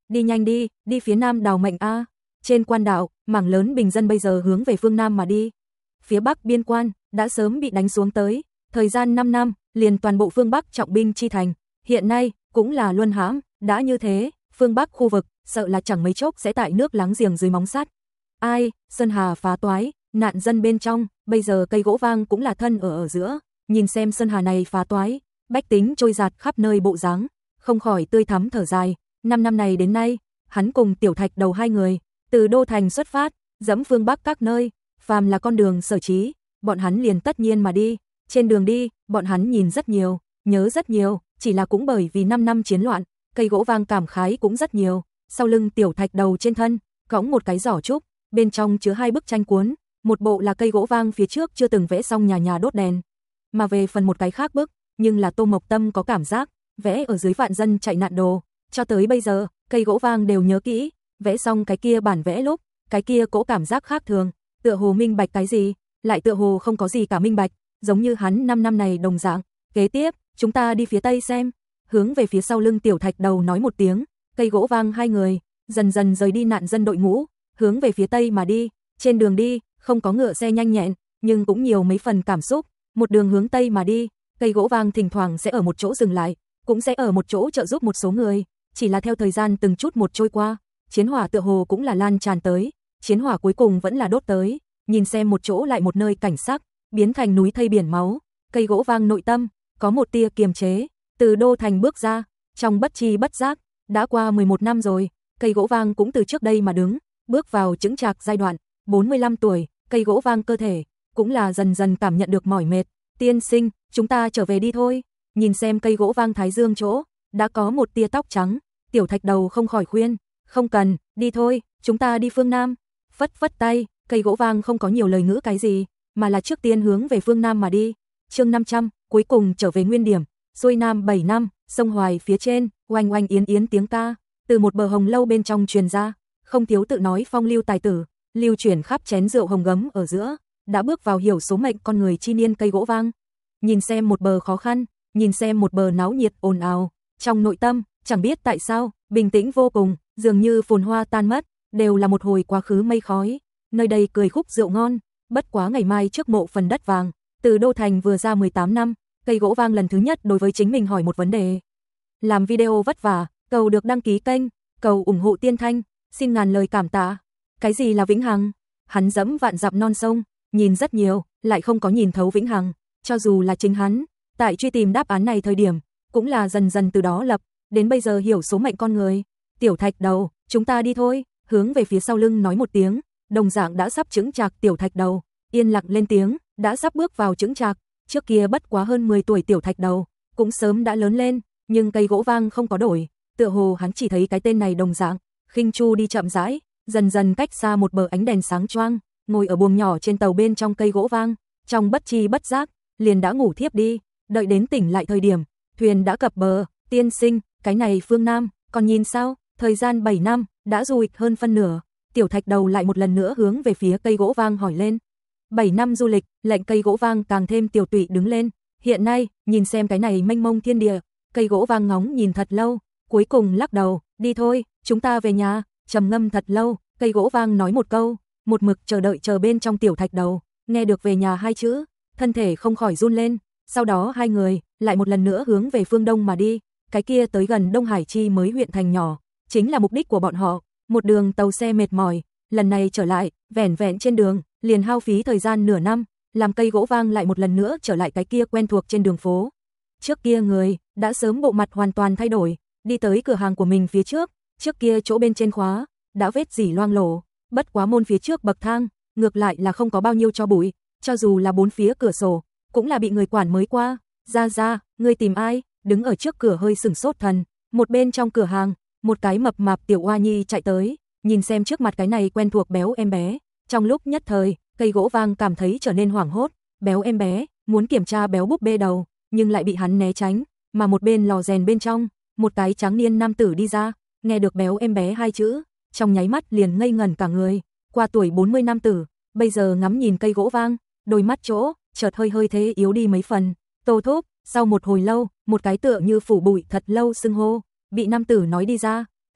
đi nhanh đi, đi phía nam đào mệnh a. Trên quan đạo, mảng lớn bình dân bây giờ hướng về phương nam mà đi. Phía bắc biên quan đã sớm bị đánh xuống tới, thời gian năm năm, liền toàn bộ phương bắc trọng binh chi thành, hiện nay cũng là luân hãm, đã như thế, phương bắc khu vực sợ là chẳng mấy chốc sẽ tại nước láng giềng dưới móng sắt. Ai, Sơn Hà phá toái, nạn dân bên trong, bây giờ cây gỗ vang cũng là thân ở ở giữa, nhìn xem Sơn Hà này phá toái, bách tính trôi giạt khắp nơi bộ dáng, không khỏi tươi thắm thở dài. Năm năm này đến nay, hắn cùng Tiểu Thạch Đầu hai người, từ đô thành xuất phát, dẫm phương bắc các nơi, phàm là con đường sở trí, bọn hắn liền tất nhiên mà đi. Trên đường đi, bọn hắn nhìn rất nhiều, nhớ rất nhiều, chỉ là cũng bởi vì năm năm chiến loạn, cây gỗ vang cảm khái cũng rất nhiều. Sau lưng Tiểu Thạch Đầu trên thân, cõng một cái giỏ trúc, bên trong chứa hai bức tranh cuốn, một bộ là cây gỗ vang phía trước chưa từng vẽ xong nhà nhà đốt đèn, mà về phần một cái khác bức, nhưng là Tô Mộc Tâm có cảm giác, vẽ ở dưới vạn dân chạy nạn đồ, cho tới bây giờ, cây gỗ vang đều nhớ kỹ, vẽ xong cái kia bản vẽ lúc, cái kia cỗ cảm giác khác thường, tựa hồ minh bạch cái gì, lại tựa hồ không có gì cả minh bạch, giống như hắn năm năm này đồng dạng. Kế tiếp, chúng ta đi phía tây xem, hướng về phía sau lưng Tiểu Thạch Đầu nói một tiếng, cây gỗ vang hai người, dần dần rời đi nạn dân đội ngũ, hướng về phía tây mà đi, trên đường đi, không có ngựa xe nhanh nhẹn, nhưng cũng nhiều mấy phần cảm xúc, một đường hướng tây mà đi, cây gỗ vang thỉnh thoảng sẽ ở một chỗ dừng lại, cũng sẽ ở một chỗ trợ giúp một số người, chỉ là theo thời gian từng chút một trôi qua, chiến hỏa tựa hồ cũng là lan tràn tới, chiến hỏa cuối cùng vẫn là đốt tới, nhìn xem một chỗ lại một nơi cảnh sắc, biến thành núi thây biển máu, cây gỗ vang nội tâm, có một tia kiềm chế, từ đô thành bước ra, trong bất chi bất giác, đã qua mười một năm rồi, cây gỗ vang cũng từ trước đây mà đứng, bước vào chững chạc giai đoạn, bốn mươi lăm tuổi, cây gỗ vang cơ thể, cũng là dần dần cảm nhận được mỏi mệt, tiên sinh, chúng ta trở về đi thôi, nhìn xem cây gỗ vang thái dương chỗ, đã có một tia tóc trắng, Tiểu Thạch Đầu không khỏi khuyên, không cần, đi thôi, chúng ta đi phương Nam, phất phất tay, cây gỗ vang không có nhiều lời ngữ cái gì, mà là trước tiên hướng về phương Nam mà đi. Chương năm trăm, cuối cùng trở về nguyên điểm, xuôi Nam bảy năm, sông Hoài phía trên, oanh oanh yến yến tiếng ca, từ một bờ hồng lâu bên trong truyền ra, không thiếu tự nói phong lưu tài tử, lưu chuyển khắp chén rượu hồng gấm ở giữa, đã bước vào hiểu số mệnh con người chi niên cây gỗ vang. Nhìn xem một bờ khó khăn, nhìn xem một bờ náo nhiệt ồn ào, trong nội tâm, chẳng biết tại sao, bình tĩnh vô cùng, dường như phồn hoa tan mất, đều là một hồi quá khứ mây khói. Nơi đây cười khúc rượu ngon, bất quá ngày mai trước mộ phần đất vàng, từ đô thành vừa ra mười tám năm, cây gỗ vang lần thứ nhất đối với chính mình hỏi một vấn đề. Làm video vất vả, cầu được đăng ký kênh, cầu ủng hộ Tiên Thanh, xin ngàn lời cảm tạ. Cái gì là vĩnh hằng? Hắn dẫm vạn dặm non sông, nhìn rất nhiều, lại không có nhìn thấu vĩnh hằng, cho dù là chính hắn, tại truy tìm đáp án này thời điểm, cũng là dần dần từ đó lập, đến bây giờ hiểu số mệnh con người. Tiểu Thạch Đầu, chúng ta đi thôi, hướng về phía sau lưng nói một tiếng, đồng dạng đã sắp chững chạc Tiểu Thạch Đầu, yên lặng lên tiếng, đã sắp bước vào chững chạc, trước kia bất quá hơn mười tuổi Tiểu Thạch Đầu, cũng sớm đã lớn lên, nhưng cây gỗ vang không có đổi, tựa hồ hắn chỉ thấy cái tên này đồng dạng, khinh chu đi chậm rãi, dần dần cách xa một bờ ánh đèn sáng choang, ngồi ở buồng nhỏ trên tàu bên trong cây gỗ vang, trong bất chi bất giác, liền đã ngủ thiếp đi, đợi đến tỉnh lại thời điểm, thuyền đã cập bờ, tiên sinh, cái này phương Nam, còn nhìn sao, thời gian bảy năm, đã du lịch hơn phân nửa, Tiểu Thạch Đầu lại một lần nữa hướng về phía cây gỗ vang hỏi lên. bảy năm du lịch, lệnh cây gỗ vang càng thêm tiểu tụy đứng lên, hiện nay, nhìn xem cái này mênh mông thiên địa, cây gỗ vang ngóng nhìn thật lâu, cuối cùng lắc đầu, đi thôi, chúng ta về nhà, trầm ngâm thật lâu, cây gỗ vang nói một câu, một mực chờ đợi chờ bên trong Tiểu Thạch Đầu, nghe được về nhà hai chữ, thân thể không khỏi run lên, sau đó hai người, lại một lần nữa hướng về phương Đông mà đi, cái kia tới gần Đông Hải Chi mới huyện thành nhỏ, chính là mục đích của bọn họ, một đường tàu xe mệt mỏi, lần này trở lại, vẻn vẹn trên đường, liền hao phí thời gian nửa năm, làm cây gỗ vang lại một lần nữa trở lại cái kia quen thuộc trên đường phố. Trước kia người, đã sớm bộ mặt hoàn toàn thay đổi, đi tới cửa hàng của mình phía trước, trước kia chỗ bên trên khóa, đã vết dỉ loang lổ, bất quá môn phía trước bậc thang, ngược lại là không có bao nhiêu cho bụi, cho dù là bốn phía cửa sổ, cũng là bị người quản mới qua. Ra ra, ngươi tìm ai? Đứng ở trước cửa hơi sừng sốt thần, một bên trong cửa hàng, một cái mập mạp tiểu oa nhi chạy tới, nhìn xem trước mặt cái này quen thuộc béo em bé, trong lúc nhất thời, cây gỗ vang cảm thấy trở nên hoảng hốt, béo em bé, muốn kiểm tra béo búp bê đầu, nhưng lại bị hắn né tránh, mà một bên lò rèn bên trong, một cái trắng niên nam tử đi ra, nghe được béo em bé hai chữ, trong nháy mắt liền ngây ngẩn cả người, qua tuổi bốn mươi nam tử, bây giờ ngắm nhìn cây gỗ vang, đôi mắt chỗ, chợt hơi hơi thế yếu đi mấy phần, Tô Thúc, sau một hồi lâu, một cái tựa như phủ bụi thật lâu xưng hô, bị nam tử nói đi ra,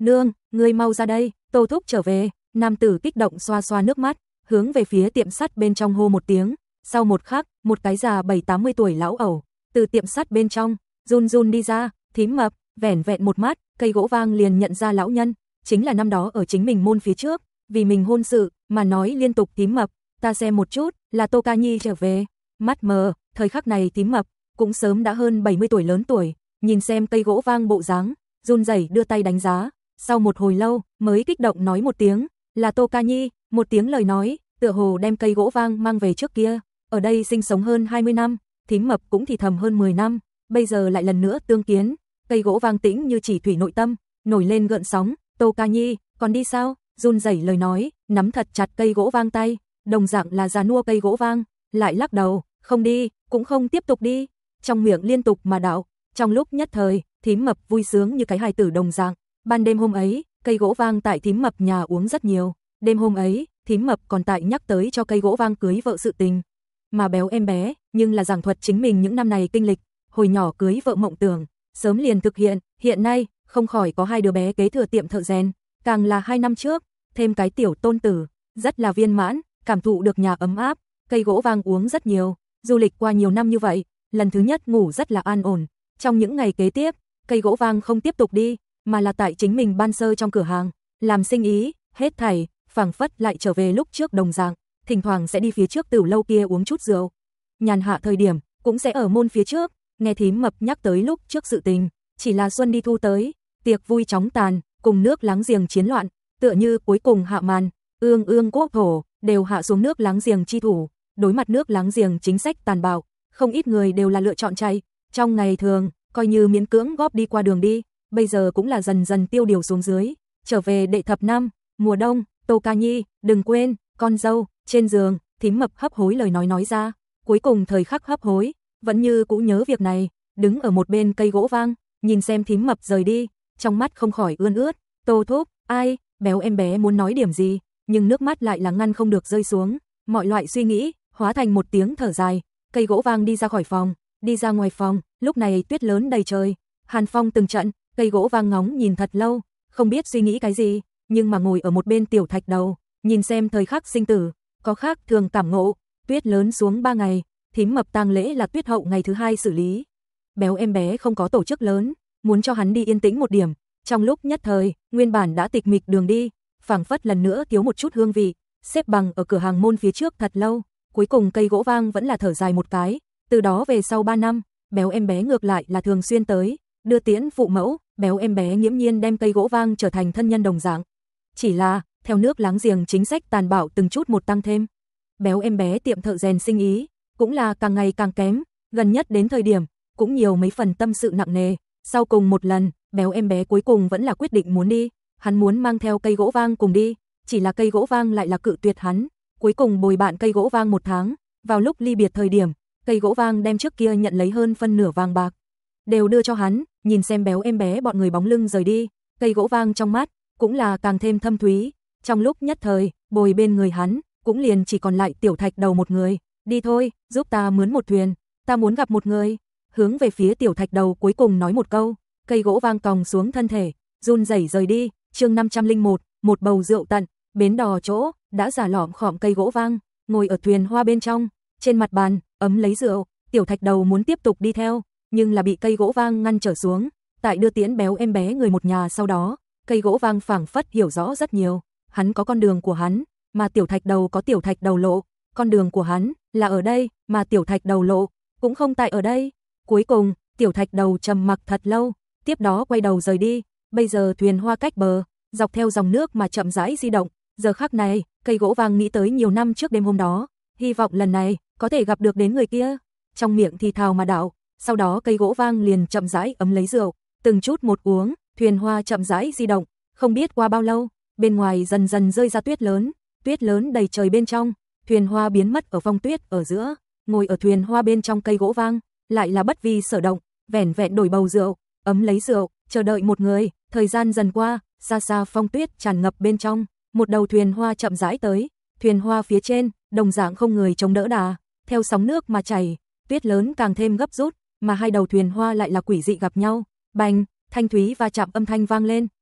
Nương, ngươi mau ra đây, Tô thúc trở về. Nam tử kích động xoa xoa nước mắt, hướng về phía tiệm sắt bên trong hô một tiếng. Sau một khắc, một cái già bảy tám mươi tuổi lão ẩu từ tiệm sắt bên trong run run đi ra. Thím Mập, vẻn vẹn một mắt, cây gỗ vang liền nhận ra lão nhân, chính là năm đó ở chính mình môn phía trước, vì mình hôn sự mà nói liên tục Thím Mập, ta xem một chút, là Tô Ca Nhi trở về. Mắt mờ, thời khắc này Thím Mập cũng sớm đã hơn bảy mươi tuổi lớn tuổi, nhìn xem cây gỗ vang bộ dáng, run rẩy đưa tay đánh giá, sau một hồi lâu mới kích động nói một tiếng, là Tô Ca Nhi. Một tiếng lời nói, tựa hồ đem cây gỗ vang mang về trước kia, ở đây sinh sống hơn hai mươi năm, Thím Mập cũng thì thầm hơn mười năm, bây giờ lại lần nữa tương kiến, cây gỗ vang tĩnh như chỉ thủy nội tâm, nổi lên gợn sóng. Tô Ca Nhi, còn đi sao? Run rẩy lời nói, nắm thật chặt cây gỗ vang tay, đồng dạng là già nua cây gỗ vang, lại lắc đầu, không đi, cũng không tiếp tục đi, trong miệng liên tục mà đạo. Trong lúc nhất thời, Thím Mập vui sướng như cái hài tử đồng dạng. Ban đêm hôm ấy, cây gỗ vang tại Thím Mập nhà uống rất nhiều, đêm hôm ấy, Thím Mập còn tại nhắc tới cho cây gỗ vang cưới vợ sự tình, mà béo em bé, nhưng là giảng thuật chính mình những năm này kinh lịch, hồi nhỏ cưới vợ mộng tưởng, sớm liền thực hiện, hiện nay, không khỏi có hai đứa bé kế thừa tiệm thợ rèn, càng là hai năm trước, thêm cái tiểu tôn tử, rất là viên mãn, cảm thụ được nhà ấm áp, cây gỗ vang uống rất nhiều, du lịch qua nhiều năm như vậy, lần thứ nhất ngủ rất là an ổn, trong những ngày kế tiếp, cây gỗ vang không tiếp tục đi, mà là tại chính mình ban sơ trong cửa hàng, làm sinh ý, hết thảy, phảng phất lại trở về lúc trước đồng dạng, thỉnh thoảng sẽ đi phía trước tửu lâu kia uống chút rượu. Nhàn hạ thời điểm, cũng sẽ ở môn phía trước, nghe Thím Mập nhắc tới lúc trước sự tình, chỉ là xuân đi thu tới, tiệc vui chóng tàn, cùng nước láng giềng chiến loạn, tựa như cuối cùng hạ màn, ương ương quốc thổ, đều hạ xuống nước láng giềng chi thủ, đối mặt nước láng giềng chính sách tàn bạo, không ít người đều là lựa chọn chạy, trong ngày thường, coi như miễn cưỡng góp đi qua đường đi, bây giờ cũng là dần dần tiêu điều xuống dưới, trở về đệ thập năm, mùa đông, Tô Ca Nhi, đừng quên, con dâu, trên giường, Thím Mập hấp hối lời nói nói ra, cuối cùng thời khắc hấp hối, vẫn như cũ nhớ việc này, đứng ở một bên cây gỗ vang, nhìn xem Thím Mập rời đi, trong mắt không khỏi ươn ướt. Tô thúc, ai? Béo em bé muốn nói điểm gì, nhưng nước mắt lại là ngăn không được rơi xuống, mọi loại suy nghĩ hóa thành một tiếng thở dài, cây gỗ vang đi ra khỏi phòng, đi ra ngoài phòng, lúc này tuyết lớn đầy trời, hàn phong từng trận, cây gỗ vang ngóng nhìn thật lâu, không biết suy nghĩ cái gì, nhưng mà ngồi ở một bên tiểu thạch đầu, nhìn xem thời khắc sinh tử, có khác thường cảm ngộ. Tuyết lớn xuống ba ngày, Thím Mập tang lễ là tuyết hậu ngày thứ hai xử lý. Béo em bé không có tổ chức lớn, muốn cho hắn đi yên tĩnh một điểm, trong lúc nhất thời, nguyên bản đã tịch mịch đường đi, phảng phất lần nữa thiếu một chút hương vị, xếp bằng ở cửa hàng môn phía trước thật lâu, cuối cùng cây gỗ vang vẫn là thở dài một cái, từ đó về sau ba năm, béo em bé ngược lại là thường xuyên tới, đưa tiễn phụ mẫu, béo em bé nghiễm nhiên đem cây gỗ vang trở thành thân nhân đồng dạng. Chỉ là, theo nước láng giềng chính sách tàn bạo từng chút một tăng thêm, béo em bé tiệm thợ rèn sinh ý, cũng là càng ngày càng kém, gần nhất đến thời điểm, cũng nhiều mấy phần tâm sự nặng nề, sau cùng một lần, béo em bé cuối cùng vẫn là quyết định muốn đi, hắn muốn mang theo cây gỗ vang cùng đi, chỉ là cây gỗ vang lại là cự tuyệt hắn, cuối cùng bồi bạn cây gỗ vang một tháng, vào lúc ly biệt thời điểm, cây gỗ vang đem trước kia nhận lấy hơn phân nửa vàng bạc, đều đưa cho hắn, nhìn xem béo em bé bọn người bóng lưng rời đi, cây gỗ vang trong mắt, cũng là càng thêm thâm thúy, trong lúc nhất thời, bồi bên người hắn, cũng liền chỉ còn lại tiểu thạch đầu một người, đi thôi, giúp ta mướn một thuyền, ta muốn gặp một người, hướng về phía tiểu thạch đầu cuối cùng nói một câu, cây gỗ vang còng xuống thân thể, run rẩy rời đi. Chương năm trăm lẻ một, một bầu rượu tận, bến đò chỗ, đã giả lỏm khọm cây gỗ vang, ngồi ở thuyền hoa bên trong, trên mặt bàn, ấm lấy rượu, tiểu thạch đầu muốn tiếp tục đi theo, nhưng là bị cây gỗ vang ngăn trở xuống, tại đưa tiễn béo em bé người một nhà sau đó, cây gỗ vang phảng phất hiểu rõ rất nhiều, hắn có con đường của hắn, mà tiểu thạch đầu có tiểu thạch đầu lộ, con đường của hắn là ở đây, mà tiểu thạch đầu lộ cũng không tại ở đây. Cuối cùng, tiểu thạch đầu trầm mặc thật lâu, tiếp đó quay đầu rời đi. Bây giờ thuyền hoa cách bờ, dọc theo dòng nước mà chậm rãi di động. Giờ khắc này, cây gỗ vang nghĩ tới nhiều năm trước đêm hôm đó, hy vọng lần này có thể gặp được đến người kia. Trong miệng thì thào mà đạo, sau đó cây gỗ vang liền chậm rãi ấm lấy rượu, từng chút một uống, thuyền hoa chậm rãi di động, không biết qua bao lâu, bên ngoài dần dần rơi ra tuyết lớn, tuyết lớn đầy trời bên trong, thuyền hoa biến mất ở phong tuyết ở giữa, ngồi ở thuyền hoa bên trong cây gỗ vang, lại là bất vi sở động, vẻn vẹn đổi bầu rượu, ấm lấy rượu, chờ đợi một người. Thời gian dần qua, xa xa phong tuyết tràn ngập bên trong, một đầu thuyền hoa chậm rãi tới, thuyền hoa phía trên, đồng dạng không người chống đỡ đà, theo sóng nước mà chảy, tuyết lớn càng thêm gấp rút, mà hai đầu thuyền hoa lại là quỷ dị gặp nhau, bành, thanh thúy va chạm âm thanh vang lên,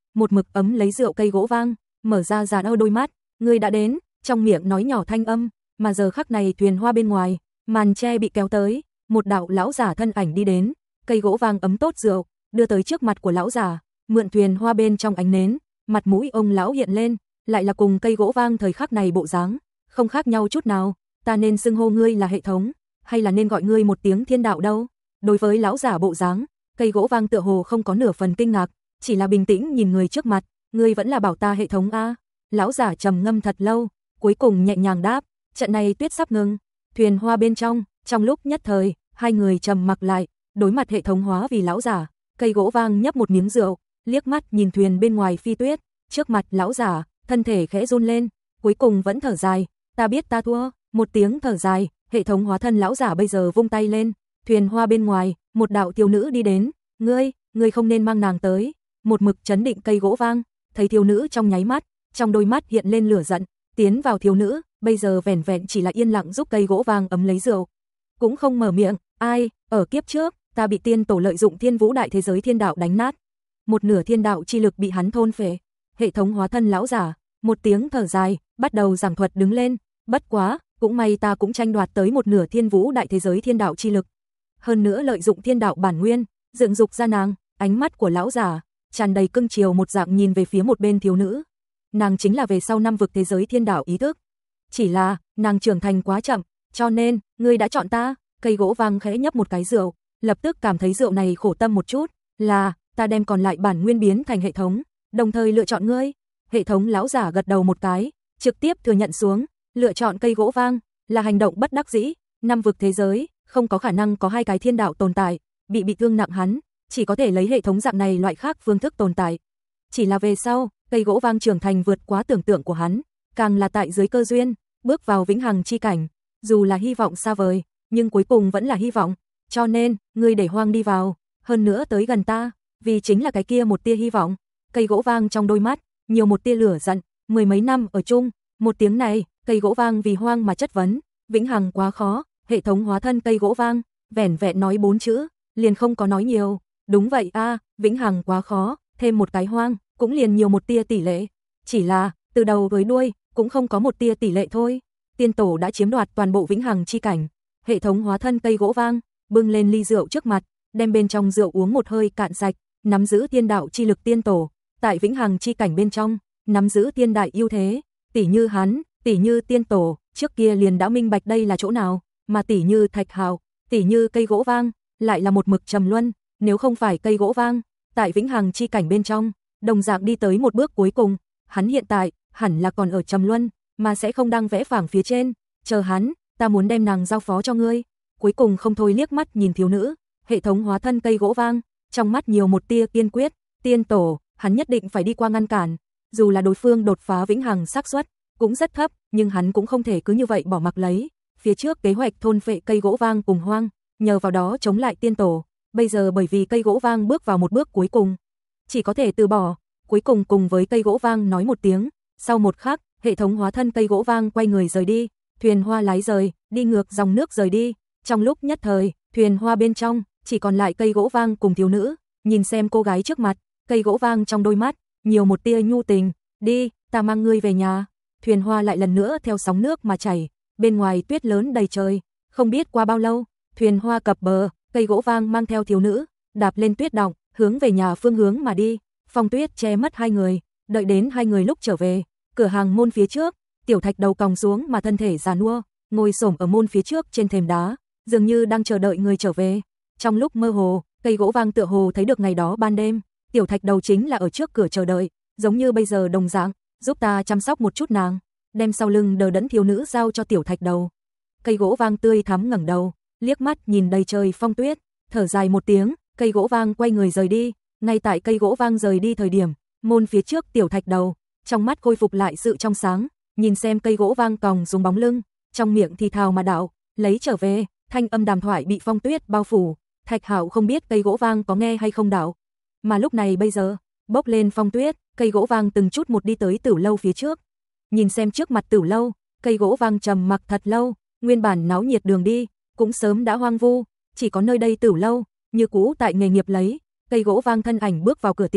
một mực ấm lấy rượu cây gỗ vang, mở ra già nâu đôi mắt, người đã đến, trong miệng nói nhỏ thanh âm, mà giờ khắc này thuyền hoa bên ngoài, màn che bị kéo tới, một đạo lão giả thân ảnh đi đến, cây gỗ vang ấm tốt rượu, đưa tới trước mặt của lão giả, mượn thuyền hoa bên trong ánh nến, mặt mũi ông lão hiện lên, lại là cùng cây gỗ vang thời khắc này bộ dáng, không khác nhau chút nào, ta nên xưng hô ngươi là hệ thống, hay là nên gọi ngươi một tiếng thiên đạo đâu? Đối với lão giả bộ dáng, cây gỗ vang tựa hồ không có nửa phần kinh ngạc, chỉ là bình tĩnh nhìn người trước mặt, ngươi vẫn là bảo ta hệ thống a? Lão giả trầm ngâm thật lâu, cuối cùng nhẹ nhàng đáp, trận này tuyết sắp ngừng. Thuyền hoa bên trong, trong lúc nhất thời, hai người trầm mặc lại, đối mặt hệ thống hóa vì lão giả, cây gỗ vang nhấp một miếng rượu, liếc mắt nhìn thuyền bên ngoài phi tuyết, trước mặt lão giả, thân thể khẽ run lên, cuối cùng vẫn thở dài, ta biết ta thua, một tiếng thở dài, hệ thống hóa thân lão giả bây giờ vung tay lên, thuyền hoa bên ngoài, một đạo thiếu nữ đi đến, ngươi, ngươi không nên mang nàng tới, một mực chấn định cây gỗ vang, thấy thiếu nữ trong nháy mắt, trong đôi mắt hiện lên lửa giận, tiến vào thiếu nữ, bây giờ vẻn vẹn chỉ là yên lặng giúp cây gỗ vang ấm lấy rượu, cũng không mở miệng, ai, ở kiếp trước, ta bị tiên tổ lợi dụng thiên vũ đại thế giới thiên đạo đánh nát, một nửa thiên đạo chi lực bị hắn thôn phệ, hệ thống hóa thân lão giả, một tiếng thở dài, bắt đầu giảng thuật đứng lên, bất quá, cũng may ta cũng tranh đoạt tới một nửa thiên vũ đại thế giới thiên đạo chi lực, hơn nữa lợi dụng thiên đạo bản nguyên, dựng dục ra nàng, ánh mắt của lão giả tràn đầy cưng chiều một dạng nhìn về phía một bên thiếu nữ, nàng chính là về sau năm vực thế giới thiên đạo ý thức, chỉ là nàng trưởng thành quá chậm, cho nên ngươi đã chọn ta. Cây gỗ vang khẽ nhấp một cái rượu, lập tức cảm thấy rượu này khổ tâm một chút, là ta đem còn lại bản nguyên biến thành hệ thống, đồng thời lựa chọn ngươi. Hệ thống lão giả gật đầu một cái, trực tiếp thừa nhận xuống, lựa chọn cây gỗ vang là hành động bất đắc dĩ, năm vực thế giới không có khả năng có hai cái thiên đạo tồn tại, bị bị thương nặng hắn, chỉ có thể lấy hệ thống dạng này loại khác phương thức tồn tại. Chỉ là về sau, cây gỗ vang trưởng thành vượt quá tưởng tượng của hắn, càng là tại dưới cơ duyên, bước vào vĩnh hằng chi cảnh, dù là hy vọng xa vời, nhưng cuối cùng vẫn là hy vọng, cho nên, ngươi để hoang đi vào, hơn nữa tới gần ta, vì chính là cái kia một tia hy vọng. Cây gỗ vang trong đôi mắt, nhiều một tia lửa giận, mười mấy năm ở chung, một tiếng này, cây gỗ vang vì hoang mà chất vấn, vĩnh hằng quá khó, hệ thống hóa thân cây gỗ vang, vẻn vẹn nói bốn chữ, liền không có nói nhiều, đúng vậy a, vĩnh hằng quá khó, thêm một cái hoang, cũng liền nhiều một tia tỷ lệ, chỉ là, từ đầu tới đuôi, cũng không có một tia tỷ lệ thôi, tiên tổ đã chiếm đoạt toàn bộ vĩnh hằng chi cảnh. Hệ thống hóa thân cây gỗ vang, bưng lên ly rượu trước mặt, đem bên trong rượu uống một hơi cạn sạch, nắm giữ thiên đạo chi lực tiên tổ, tại vĩnh hằng chi cảnh bên trong, nắm giữ thiên đại ưu thế, tỷ như hắn, tỷ như tiên tổ, trước kia liền đã minh bạch đây là chỗ nào, mà tỷ như Thạch Hào, tỷ như cây gỗ vang, lại là một mực trầm luân, nếu không phải cây gỗ vang, tại vĩnh hằng chi cảnh bên trong, đồng dạng đi tới một bước cuối cùng, hắn hiện tại hẳn là còn ở trầm luân, mà sẽ không đang vẽ phẳng phía trên, chờ hắn, ta muốn đem nàng giao phó cho ngươi. Cuối cùng không thôi liếc mắt nhìn thiếu nữ, hệ thống hóa thân cây gỗ vang, trong mắt nhiều một tia kiên quyết, tiên tổ, hắn nhất định phải đi qua ngăn cản, dù là đối phương đột phá vĩnh hằng xác suất cũng rất thấp, nhưng hắn cũng không thể cứ như vậy bỏ mặc lấy. Phía trước kế hoạch thôn phệ cây gỗ vang cùng hoang, nhờ vào đó chống lại tiên tổ, bây giờ bởi vì cây gỗ vang bước vào một bước cuối cùng, chỉ có thể từ bỏ. Cuối cùng cùng với cây gỗ vang nói một tiếng, sau một khắc, hệ thống hóa thân cây gỗ vang quay người rời đi, thuyền hoa lái rời, đi ngược dòng nước rời đi. Trong lúc nhất thời, thuyền hoa bên trong chỉ còn lại cây gỗ vang cùng thiếu nữ, nhìn xem cô gái trước mặt, cây gỗ vang trong đôi mắt nhiều một tia nhu tình, đi, ta mang ngươi về nhà. Thuyền hoa lại lần nữa theo sóng nước mà chảy, bên ngoài tuyết lớn đầy trời, không biết qua bao lâu, thuyền hoa cập bờ, cây gỗ vang mang theo thiếu nữ, đạp lên tuyết đọng, hướng về nhà phương hướng mà đi. Phong tuyết che mất hai người, đợi đến hai người lúc trở về, cửa hàng môn phía trước, Tiểu Thạch đầu còng xuống mà thân thể già nua, ngồi xổm ở môn phía trước trên thềm đá, dường như đang chờ đợi người trở về. Trong lúc mơ hồ, cây gỗ vang tựa hồ thấy được ngày đó ban đêm, Tiểu Thạch đầu chính là ở trước cửa chờ đợi, giống như bây giờ đồng dạng, giúp ta chăm sóc một chút nàng, đem sau lưng đờ đẫn thiếu nữ giao cho Tiểu Thạch đầu. Cây gỗ vang tươi thắm ngẩng đầu, liếc mắt nhìn đầy trời phong tuyết, thở dài một tiếng, cây gỗ vang quay người rời đi. Ngay tại cây gỗ vang rời đi thời điểm, môn phía trước Tiểu Thạch đầu, trong mắt khôi phục lại sự trong sáng, nhìn xem cây gỗ vang còng xuống bóng lưng, trong miệng thì thào mà đạo, lấy trở về, thanh âm đàm thoại bị phong tuyết bao phủ, Thạch Hạo không biết cây gỗ vang có nghe hay không đạo. Mà lúc này bây giờ, bốc lên phong tuyết, cây gỗ vang từng chút một đi tới Tử lâu phía trước. Nhìn xem trước mặt Tử lâu, cây gỗ vang trầm mặc thật lâu, nguyên bản náo nhiệt đường đi, cũng sớm đã hoang vu, chỉ có nơi đây Tử lâu, như cũ tại nghề nghiệp lấy. Cây gỗ vang thân ảnh bước vào cửa tiệm,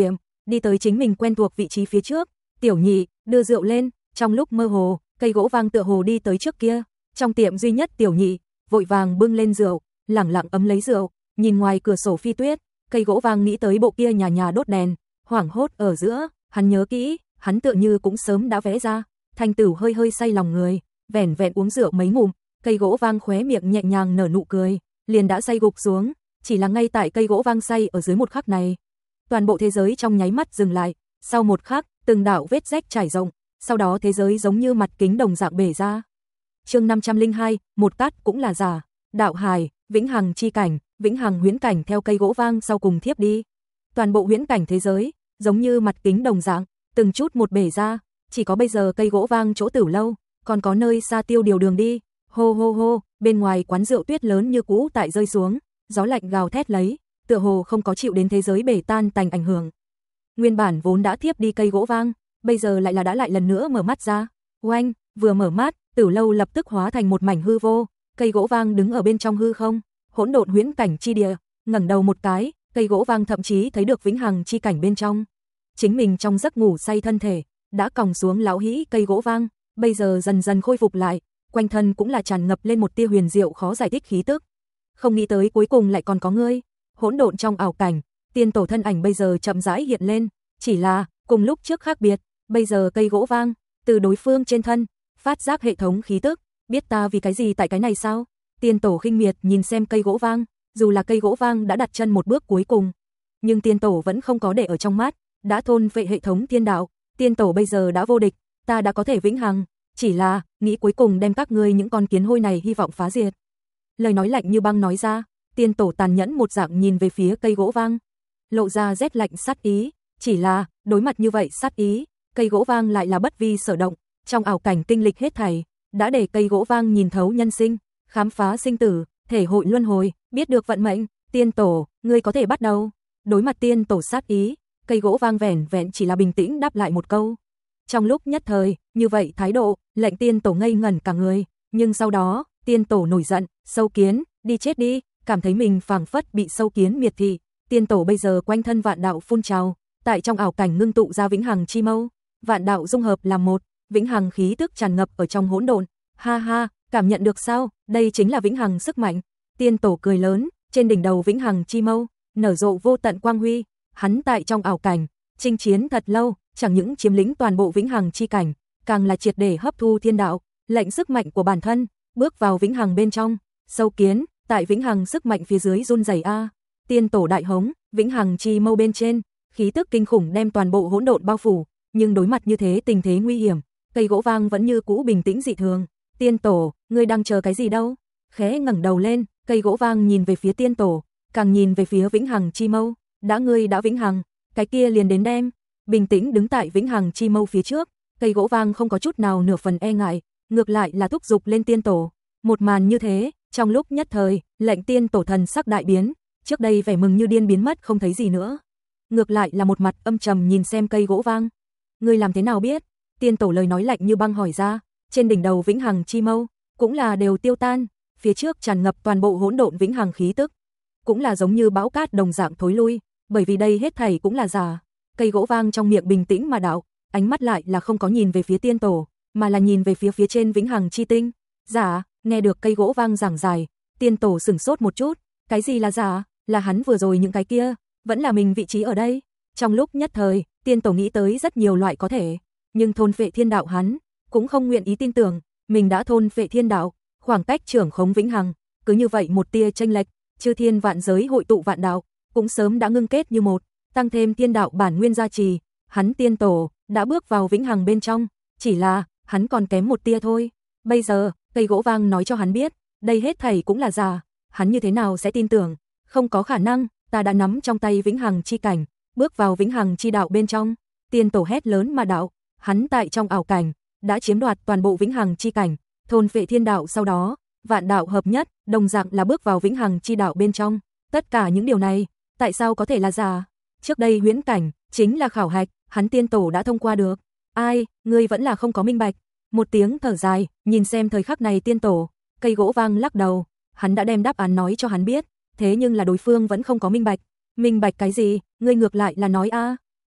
đi tới chính mình quen thuộc vị trí phía trước. Tiểu nhị, đưa rượu lên. Trong lúc mơ hồ, cây gỗ vang tựa hồ đi tới trước kia. Trong tiệm duy nhất tiểu nhị, vội vàng bưng lên rượu, lẳng lặng ấm lấy rượu, nhìn ngoài cửa sổ phi tuyết. Cây gỗ vang nghĩ tới bộ kia nhà nhà đốt đèn, hoảng hốt ở giữa, hắn nhớ kỹ, hắn tựa như cũng sớm đã vẽ ra. Thanh Tử hơi hơi say lòng người, vẻn vẹn uống rượu mấy ngụm, cây gỗ vang khóe miệng nhẹ nhàng nở nụ cười, liền đã say gục xuống. Chỉ là ngay tại cây gỗ vang say ở dưới một khắc này, toàn bộ thế giới trong nháy mắt dừng lại. Sau một khắc, từng đạo vết rách trải rộng, sau đó thế giới giống như mặt kính đồng dạng bể ra. Chương năm trăm lẻ hai, một cát cũng là giả. Đạo hài, vĩnh hằng chi cảnh, vĩnh hằng huyễn cảnh theo cây gỗ vang sau cùng thiếp đi. Toàn bộ huyễn cảnh thế giới, giống như mặt kính đồng dạng, từng chút một bể ra, chỉ có bây giờ cây gỗ vang chỗ Tử lâu, còn có nơi xa Tiêu Điều đường đi. Hô hô hô, bên ngoài quán rượu tuyết lớn như cũ tại rơi xuống, gió lạnh gào thét lấy, tựa hồ không có chịu đến thế giới bể tan tành ảnh hưởng. Nguyên bản vốn đã thiếp đi cây gỗ vang, bây giờ lại là đã lại lần nữa mở mắt ra. Oanh, vừa mở mắt, Tử lâu lập tức hóa thành một mảnh hư vô, cây gỗ vang đứng ở bên trong hư không, hỗn độn huyễn cảnh chi địa, ngẩng đầu một cái, cây gỗ vang thậm chí thấy được vĩnh hằng chi cảnh bên trong. Chính mình trong giấc ngủ say thân thể, đã còng xuống lão hĩ cây gỗ vang, bây giờ dần dần khôi phục lại, quanh thân cũng là tràn ngập lên một tia huyền diệu khó giải thích khí tức. Không nghĩ tới cuối cùng lại còn có ngươi. Hỗn độn trong ảo cảnh, tiên tổ thân ảnh bây giờ chậm rãi hiện lên, chỉ là cùng lúc trước khác biệt, bây giờ cây gỗ vang, từ đối phương trên thân phát giác hệ thống khí tức, biết ta vì cái gì tại cái này sao? Tiên tổ khinh miệt nhìn xem cây gỗ vang, dù là cây gỗ vang đã đặt chân một bước cuối cùng, nhưng tiên tổ vẫn không có để ở trong mắt, đã thôn phệ hệ thống thiên đạo, tiên tổ bây giờ đã vô địch, ta đã có thể vĩnh hằng, chỉ là nghĩ cuối cùng đem các ngươi những con kiến hôi này hy vọng phá diệt. Lời nói lạnh như băng nói ra, tiên tổ tàn nhẫn một dạng nhìn về phía cây gỗ vang, lộ ra rét lạnh sát ý, chỉ là đối mặt như vậy sát ý, cây gỗ vang lại là bất vi sở động, trong ảo cảnh kinh lịch hết thảy, đã để cây gỗ vang nhìn thấu nhân sinh, khám phá sinh tử, thể hội luân hồi, biết được vận mệnh. Tiên tổ, ngươi có thể bắt đầu. Đối mặt tiên tổ sát ý, cây gỗ vang vẻn vẹn chỉ là bình tĩnh đáp lại một câu. Trong lúc nhất thời, như vậy thái độ, lệnh tiên tổ ngây ngẩn cả người, nhưng sau đó, tiên tổ nổi giận, sâu kiến, đi chết đi, cảm thấy mình phảng phất bị sâu kiến miệt thị. Tiên tổ bây giờ quanh thân vạn đạo phun trào, tại trong ảo cảnh ngưng tụ ra vĩnh hằng chi mâu, vạn đạo dung hợp làm một, vĩnh hằng khí tức tràn ngập ở trong hỗn độn. Ha ha, cảm nhận được sao? Đây chính là vĩnh hằng sức mạnh. Tiên tổ cười lớn, trên đỉnh đầu vĩnh hằng chi mâu nở rộ vô tận quang huy, hắn tại trong ảo cảnh chinh chiến thật lâu, chẳng những chiếm lĩnh toàn bộ vĩnh hằng chi cảnh, càng là triệt để hấp thu thiên đạo, lệnh sức mạnh của bản thân bước vào vĩnh hằng bên trong. Sâu kiến, tại vĩnh hằng sức mạnh phía dưới run rẩy a. Tiên tổ đại hống, vĩnh hằng chi mâu bên trên, khí tức kinh khủng đem toàn bộ hỗn độn bao phủ, nhưng đối mặt như thế tình thế nguy hiểm, cây gỗ vang vẫn như cũ bình tĩnh dị thường. Tiên tổ, ngươi đang chờ cái gì đâu? Khẽ ngẩng đầu lên, cây gỗ vang nhìn về phía tiên tổ, càng nhìn về phía vĩnh hằng chi mâu, đã ngươi đã vĩnh hằng, cái kia liền đến đem. Bình tĩnh đứng tại vĩnh hằng chi mâu phía trước, cây gỗ vang không có chút nào nửa phần e ngại, ngược lại là thúc giục lên tiên tổ. Một màn như thế, trong lúc nhất thời, lệnh tiên tổ thần sắc đại biến, trước đây vẻ mừng như điên biến mất không thấy gì nữa. Ngược lại là một mặt âm trầm nhìn xem cây gỗ vang. Ngươi làm thế nào biết? Tiên tổ lời nói lạnh như băng hỏi ra, trên đỉnh đầu vĩnh hằng chi mâu cũng là đều tiêu tan, phía trước tràn ngập toàn bộ hỗn độn vĩnh hằng khí tức, cũng là giống như bão cát đồng dạng thối lui, bởi vì đây hết thảy cũng là giả. Cây gỗ vang trong miệng bình tĩnh mà đạo, ánh mắt lại là không có nhìn về phía tiên tổ, mà là nhìn về phía phía trên vĩnh hằng chi tinh. Giả? Nghe được cây gỗ vang giảng giải, tiên tổ sửng sốt một chút, cái gì là giả? Là hắn vừa rồi những cái kia, vẫn là mình vị trí ở đây? Trong lúc nhất thời, tiên tổ nghĩ tới rất nhiều loại có thể, nhưng thôn phệ thiên đạo hắn cũng không nguyện ý tin tưởng, mình đã thôn phệ thiên đạo, khoảng cách trưởng khống vĩnh hằng, cứ như vậy một tia chênh lệch, chư thiên vạn giới hội tụ vạn đạo, cũng sớm đã ngưng kết như một, tăng thêm thiên đạo bản nguyên gia trì, hắn tiên tổ đã bước vào vĩnh hằng bên trong, chỉ là hắn còn kém một tia thôi. Bây giờ, cây gỗ vang nói cho hắn biết, đây hết thảy cũng là giả, hắn như thế nào sẽ tin tưởng? Không có khả năng, ta đã nắm trong tay vĩnh hằng chi cảnh, bước vào vĩnh hằng chi đạo bên trong. Tiên tổ hét lớn mà đạo, hắn tại trong ảo cảnh đã chiếm đoạt toàn bộ vĩnh hằng chi cảnh, thôn phệ thiên đạo, sau đó vạn đạo hợp nhất, đồng dạng là bước vào vĩnh hằng chi đạo bên trong. Tất cả những điều này, tại sao có thể là giả? Trước đây huyễn cảnh chính là khảo hạch, hắn tiên tổ đã thông qua được. Ai, ngươi vẫn là không có minh bạch. Một tiếng thở dài, nhìn xem thời khắc này tiên tổ, cây gỗ vang lắc đầu, hắn đã đem đáp án nói cho hắn biết, thế nhưng là đối phương vẫn không có minh bạch. Minh bạch cái gì? Ngươi ngược lại là nói a.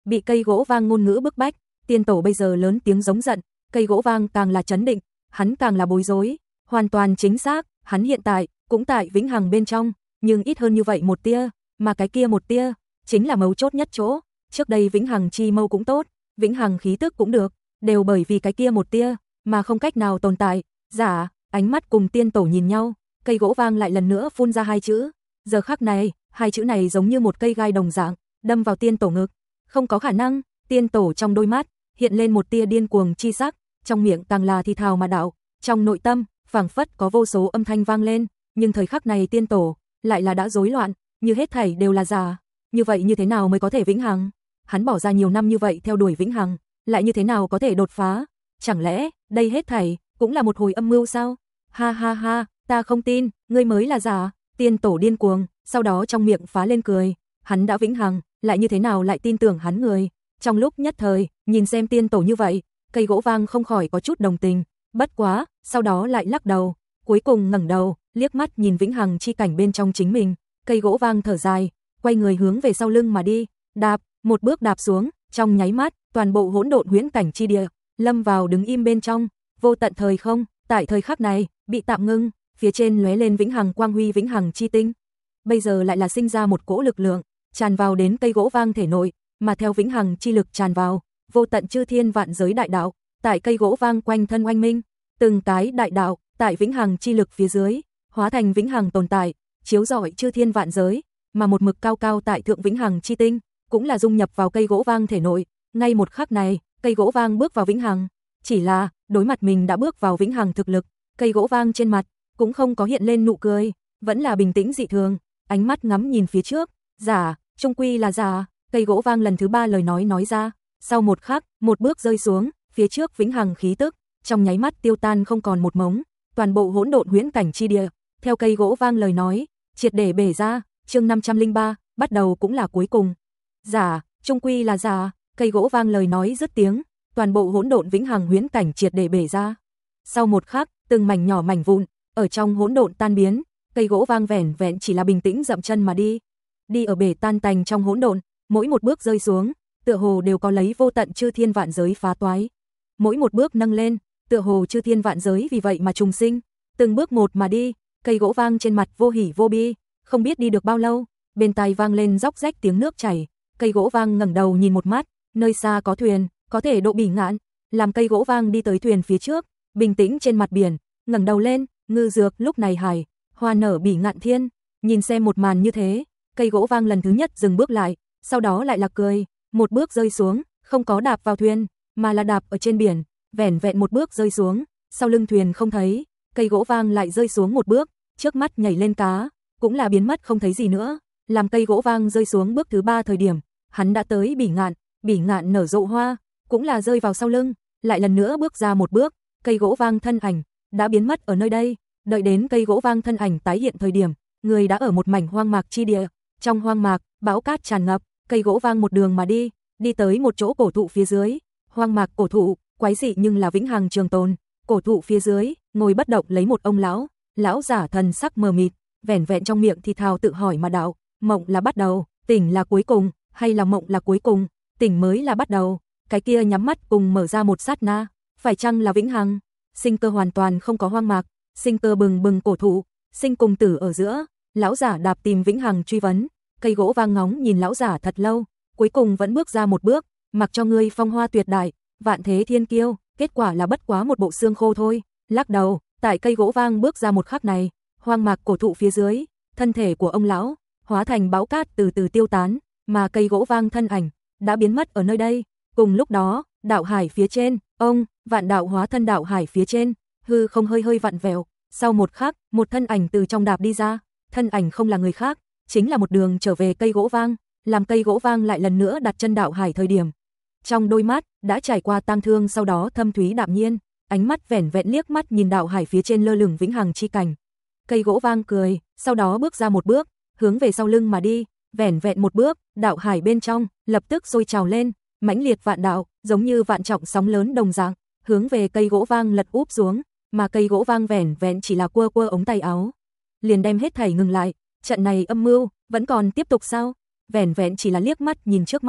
Bị cây gỗ vang ngôn ngữ bức bách, tiên tổ bây giờ lớn tiếng giống giận, cây gỗ vang càng là chấn định, hắn càng là bối rối, hoàn toàn chính xác, hắn hiện tại cũng tại vĩnh hằng bên trong, nhưng ít hơn như vậy một tia, mà cái kia một tia chính là mấu chốt nhất chỗ, trước đây vĩnh hằng chi mâu cũng tốt, vĩnh hằng khí tức cũng được, đều bởi vì cái kia một tia mà không cách nào tồn tại. Giả, ánh mắt cùng tiên tổ nhìn nhau, cây gỗ vang lại lần nữa phun ra hai chữ. Giờ khắc này, hai chữ này giống như một cây gai đồng dạng, đâm vào tiên tổ ngực. Không có khả năng, tiên tổ trong đôi mắt hiện lên một tia điên cuồng chi sắc, trong miệng càng là thì thào mà đạo, trong nội tâm phảng phất có vô số âm thanh vang lên, nhưng thời khắc này tiên tổ lại là đã rối loạn, như hết thảy đều là giả. Như vậy như thế nào mới có thể vĩnh hằng? Hắn bỏ ra nhiều năm như vậy theo đuổi vĩnh hằng, lại như thế nào có thể đột phá? Chẳng lẽ đây hết thảy cũng là một hồi âm mưu sao? Ha ha ha, ta không tin, ngươi mới là giả. Tiên tổ điên cuồng, sau đó trong miệng phá lên cười, hắn đã vĩnh hằng, lại như thế nào lại tin tưởng hắn người? Trong lúc nhất thời, nhìn xem tiên tổ như vậy, cây gỗ vang không khỏi có chút đồng tình, bất quá, sau đó lại lắc đầu, cuối cùng ngẩng đầu, liếc mắt nhìn vĩnh hằng chi cảnh bên trong chính mình, cây gỗ vang thở dài, quay người hướng về sau lưng mà đi, đạp, một bước đạp xuống, trong nháy mắt, toàn bộ hỗn độn huyễn cảnh chi địa lâm vào đứng im bên trong, vô tận thời không, tại thời khắc này bị tạm ngưng, phía trên lóe lên vĩnh hằng quang huy vĩnh hằng chi tinh. Bây giờ lại là sinh ra một cỗ lực lượng, tràn vào đến cây gỗ vang thể nội, mà theo vĩnh hằng chi lực tràn vào, vô tận chư thiên vạn giới đại đạo, tại cây gỗ vang quanh thân oanh minh, từng cái đại đạo, tại vĩnh hằng chi lực phía dưới, hóa thành vĩnh hằng tồn tại, chiếu rọi chư thiên vạn giới, mà một mực cao cao tại thượng vĩnh hằng chi tinh, cũng là dung nhập vào cây gỗ vang thể nội, ngay một khắc này, cây gỗ vang bước vào vĩnh hằng, chỉ là, đối mặt mình đã bước vào vĩnh hằng thực lực, cây gỗ vang trên mặt cũng không có hiện lên nụ cười, vẫn là bình tĩnh dị thường, ánh mắt ngắm nhìn phía trước, giả, trung quy là giả, cây gỗ vang lần thứ ba lời nói nói ra, sau một khắc, một bước rơi xuống, phía trước vĩnh hằng khí tức, trong nháy mắt tiêu tan không còn một mống, toàn bộ hỗn độn huyễn cảnh chi địa, theo cây gỗ vang lời nói, triệt để bể ra, chương năm trăm linh ba, bắt đầu cũng là cuối cùng. Giả, trung quy là giả, cây gỗ vang lời nói dứt tiếng, toàn bộ hỗn độn vĩnh hằng huyễn cảnh triệt để bể ra. Sau một khắc, từng mảnh nhỏ mảnh vụn ở trong hỗn độn tan biến, cây gỗ vang vẻn vẹn chỉ là bình tĩnh dậm chân mà đi. Đi ở bể tan tành trong hỗn độn, mỗi một bước rơi xuống, tựa hồ đều có lấy vô tận chư thiên vạn giới phá toái. Mỗi một bước nâng lên, tựa hồ chư thiên vạn giới vì vậy mà trùng sinh, từng bước một mà đi, cây gỗ vang trên mặt vô hỉ vô bi, không biết đi được bao lâu, bên tai vang lên róc rách tiếng nước chảy, cây gỗ vang ngẩng đầu nhìn một mắt, nơi xa có thuyền, có thể độ Bỉ Ngạn, làm cây gỗ vang đi tới thuyền phía trước, bình tĩnh trên mặt biển, ngẩng đầu lên, ngư dược lúc này hải, hoa nở Bỉ Ngạn thiên, nhìn xem một màn như thế, cây gỗ vang lần thứ nhất dừng bước lại, sau đó lại là cười, một bước rơi xuống, không có đạp vào thuyền, mà là đạp ở trên biển, vẻn vẹn một bước rơi xuống, sau lưng thuyền không thấy, cây gỗ vang lại rơi xuống một bước, trước mắt nhảy lên cá, cũng là biến mất không thấy gì nữa, làm cây gỗ vang rơi xuống bước thứ ba thời điểm, hắn đã tới Bỉ Ngạn, Bỉ Ngạn nở rộ hoa, cũng là rơi vào sau lưng, lại lần nữa bước ra một bước, cây gỗ vang thân ảnh đã biến mất ở nơi đây, đợi đến cây gỗ vang thân ảnh tái hiện thời điểm, người đã ở một mảnh hoang mạc chi địa, trong hoang mạc, bão cát tràn ngập, cây gỗ vang một đường mà đi, đi tới một chỗ cổ thụ phía dưới, hoang mạc cổ thụ, quái dị nhưng là vĩnh hằng trường tồn, cổ thụ phía dưới, ngồi bất động lấy một ông lão, lão giả thần sắc mờ mịt, vẻn vẹn trong miệng thì thào tự hỏi mà đạo, mộng là bắt đầu, tỉnh là cuối cùng, hay là mộng là cuối cùng, tỉnh mới là bắt đầu, cái kia nhắm mắt cùng mở ra một sát na, phải chăng là vĩnh hằng, sinh cơ hoàn toàn không có hoang mạc, sinh cơ bừng bừng cổ thụ, sinh cùng tử ở giữa, lão giả đạp tìm vĩnh hằng truy vấn, cây gỗ vang ngóng nhìn lão giả thật lâu, cuối cùng vẫn bước ra một bước, mặc cho ngươi phong hoa tuyệt đại, vạn thế thiên kiêu, kết quả là bất quá một bộ xương khô thôi, lắc đầu, tại cây gỗ vang bước ra một khắc này, hoang mạc cổ thụ phía dưới, thân thể của ông lão hóa thành bão cát từ từ tiêu tán, mà cây gỗ vang thân ảnh đã biến mất ở nơi đây. Cùng lúc đó, đạo hải phía trên, ông, vạn đạo hóa thân đạo hải phía trên, hư không hơi hơi vặn vẹo, sau một khắc, một thân ảnh từ trong đạp đi ra, thân ảnh không là người khác, chính là một đường trở về cây gỗ vang, làm cây gỗ vang lại lần nữa đặt chân đạo hải thời điểm. Trong đôi mắt đã trải qua tang thương, sau đó thâm thúy đạm nhiên, ánh mắt vẻn vẹn liếc mắt nhìn đạo hải phía trên lơ lửng vĩnh hằng chi cảnh. Cây gỗ vang cười, sau đó bước ra một bước, hướng về sau lưng mà đi, vẻn vẹn một bước, đạo hải bên trong lập tức sôi trào lên, mãnh liệt vạn đạo, giống như vạn trọng sóng lớn đồng dạng, hướng về cây gỗ vang lật úp xuống, mà cây gỗ vang vẻn vẹn chỉ là quơ quơ ống tay áo, liền đem hết thảy ngừng lại. Trận này âm mưu vẫn còn tiếp tục sao? Vẻn vẹn chỉ là liếc mắt nhìn trước mắt,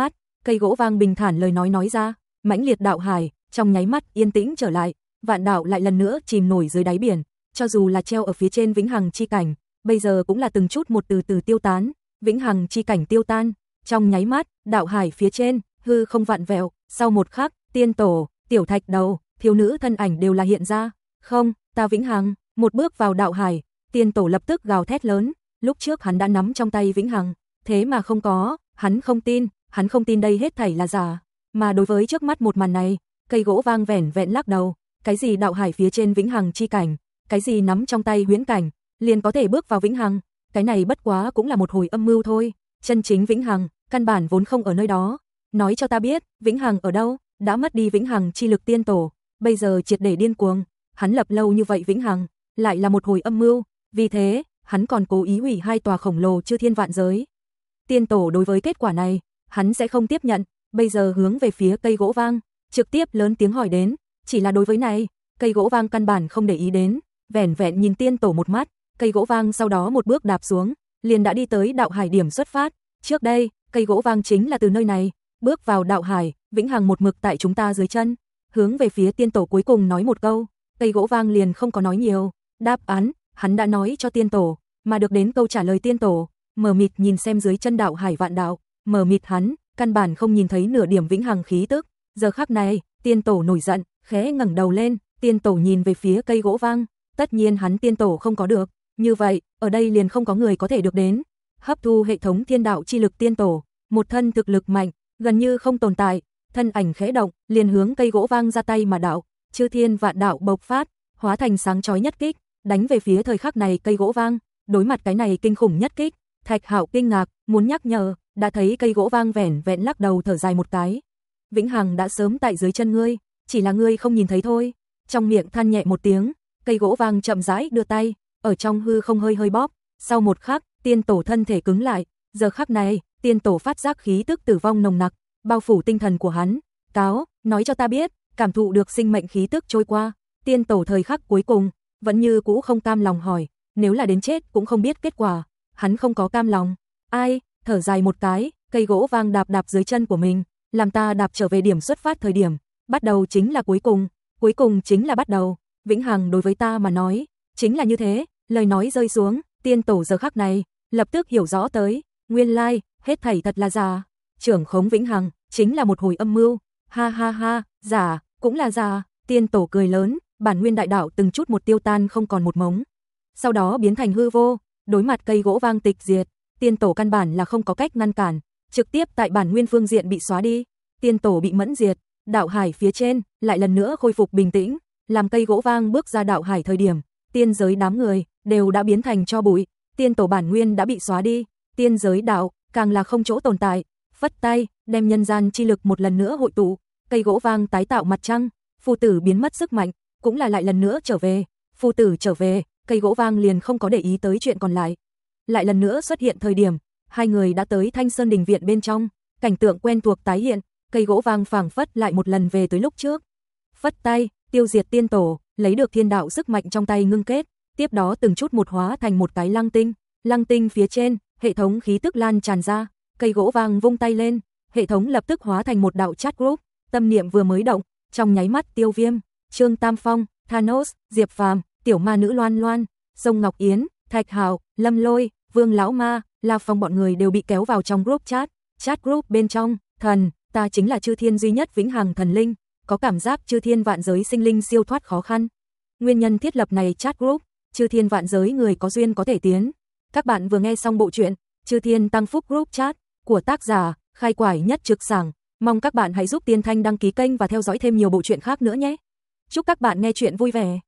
Cây gỗ vang bình thản lời nói nói ra, mãnh liệt đạo hải, trong nháy mắt yên tĩnh trở lại, vạn đạo lại lần nữa chìm nổi dưới đáy biển, cho dù là treo ở phía trên vĩnh hằng chi cảnh, bây giờ cũng là từng chút một từ từ tiêu tán, vĩnh hằng chi cảnh tiêu tan, trong nháy mắt, đạo hải phía trên, hư không vạn vẹo, sau một khắc, tiên tổ, tiểu thạch đầu, thiếu nữ thân ảnh đều là hiện ra, không, ta vĩnh hằng, một bước vào đạo hải, tiên tổ lập tức gào thét lớn, lúc trước hắn đã nắm trong tay vĩnh hằng, thế mà không có, hắn không tin, hắn không tin đây hết thảy là giả, mà đối với trước mắt một màn này, cây gỗ vang vẻn vẹn lắc đầu, cái gì đạo hải phía trên vĩnh hằng chi cảnh, cái gì nắm trong tay huyễn cảnh, liền có thể bước vào vĩnh hằng, cái này bất quá cũng là một hồi âm mưu thôi, chân chính vĩnh hằng, căn bản vốn không ở nơi đó, nói cho ta biết, vĩnh hằng ở đâu, đã mất đi vĩnh hằng chi lực tiên tổ, bây giờ triệt để điên cuồng, hắn lập lâu như vậy vĩnh hằng, lại là một hồi âm mưu, vì thế, hắn còn cố ý hủy hai tòa khổng lồ chư thiên vạn giới. Tiên tổ đối với kết quả này, hắn sẽ không tiếp nhận, bây giờ hướng về phía cây gỗ vang, trực tiếp lớn tiếng hỏi đến, chỉ là đối với này, cây gỗ vang căn bản không để ý đến, vẻn vẹn nhìn tiên tổ một mắt, cây gỗ vang sau đó một bước đạp xuống, liền đã đi tới đạo hải điểm xuất phát, trước đây, cây gỗ vang chính là từ nơi này, bước vào đạo hải, vĩnh hằng một mực tại chúng ta dưới chân, hướng về phía tiên tổ cuối cùng nói một câu, cây gỗ vang liền không có nói nhiều, đáp án, hắn đã nói cho tiên tổ, mà được đến câu trả lời tiên tổ, mờ mịt nhìn xem dưới chân đạo hải vạn đạo, mờ mịt hắn, căn bản không nhìn thấy nửa điểm vĩnh hằng khí tức, giờ khắc này, tiên tổ nổi giận, khẽ ngẩng đầu lên, tiên tổ nhìn về phía cây gỗ vang, tất nhiên hắn tiên tổ không có được, như vậy, ở đây liền không có người có thể được đến, hấp thu hệ thống thiên đạo chi lực tiên tổ, một thân thực lực mạnh, gần như không tồn tại, thân ảnh khẽ động, liền hướng cây gỗ vang ra tay mà đạo, chư thiên vạn đạo bộc phát, hóa thành sáng chói nhất kích, đánh về phía thời khắc này cây gỗ vang, đối mặt cái này kinh khủng nhất kích, Thạch Hạo kinh ngạc, muốn nhắc nhở, đã thấy cây gỗ vang vẻn vẹn lắc đầu thở dài một cái. Vĩnh hằng đã sớm tại dưới chân ngươi, chỉ là ngươi không nhìn thấy thôi. Trong miệng than nhẹ một tiếng, cây gỗ vang chậm rãi đưa tay, ở trong hư không hơi hơi bóp, sau một khắc, tiên tổ thân thể cứng lại, giờ khắc này, tiên tổ phát giác khí tức tử vong nồng nặc, bao phủ tinh thần của hắn. Cáo, nói cho ta biết, cảm thụ được sinh mệnh khí tức trôi qua, tiên tổ thời khắc cuối cùng, vẫn như cũ không cam lòng hỏi, nếu là đến chết cũng không biết kết quả, hắn không có cam lòng. Ai, thở dài một cái, cây gỗ vang đạp đạp dưới chân của mình, làm ta đạp trở về điểm xuất phát thời điểm, bắt đầu chính là cuối cùng, cuối cùng chính là bắt đầu, vĩnh hằng đối với ta mà nói, chính là như thế, lời nói rơi xuống, tiên tổ giờ khắc này, lập tức hiểu rõ tới, nguyên lai, like, hết thảy thật là giả, trưởng khống vĩnh hằng, chính là một hồi âm mưu, ha ha ha, giả, cũng là giả, tiên tổ cười lớn, bản nguyên đại đạo từng chút một tiêu tan không còn một mống, sau đó biến thành hư vô, đối mặt cây gỗ vang tịch diệt, tiên tổ căn bản là không có cách ngăn cản, trực tiếp tại bản nguyên phương diện bị xóa đi, tiên tổ bị mẫn diệt, đạo hải phía trên lại lần nữa khôi phục bình tĩnh, làm cây gỗ vang bước ra đạo hải thời điểm, tiên giới đám người đều đã biến thành tro bụi, tiên tổ bản nguyên đã bị xóa đi, tiên giới đạo càng là không chỗ tồn tại, phất tay, đem nhân gian chi lực một lần nữa hội tụ, cây gỗ vang tái tạo mặt trăng, phù tử biến mất sức mạnh, cũng là lại lần nữa trở về, phù tử trở về, cây gỗ vang liền không có để ý tới chuyện còn lại. Lại lần nữa xuất hiện thời điểm, hai người đã tới Thanh Sơn đình viện bên trong, cảnh tượng quen thuộc tái hiện, cây gỗ vang phảng phất lại một lần về tới lúc trước. Phất tay, tiêu diệt tiên tổ, lấy được thiên đạo sức mạnh trong tay ngưng kết, tiếp đó từng chút một hóa thành một cái lăng tinh, lăng tinh phía trên, hệ thống khí tức lan tràn ra, cây gỗ vang vung tay lên, hệ thống lập tức hóa thành một đạo chat group, tâm niệm vừa mới động, trong nháy mắt Tiêu Viêm, Trương Tam Phong, Thanos, Diệp Phàm, tiểu ma nữ Loan Loan, Sông Ngọc Yến, Thạch Hạo, Lâm Lôi, Vương Lão Ma, La Phong bọn người đều bị kéo vào trong group chat, chat group bên trong, thần, ta chính là chư thiên duy nhất vĩnh hằng thần linh, có cảm giác chư thiên vạn giới sinh linh siêu thoát khó khăn. Nguyên nhân thiết lập này chat group, chư thiên vạn giới người có duyên có thể tiến. Các bạn vừa nghe xong bộ truyện Chư Thiên Tăng Phúc Group Chat của tác giả Khai Quải Nhất Trực Sảng, mong các bạn hãy giúp Tiên Thanh đăng ký kênh và theo dõi thêm nhiều bộ truyện khác nữa nhé. Chúc các bạn nghe truyện vui vẻ.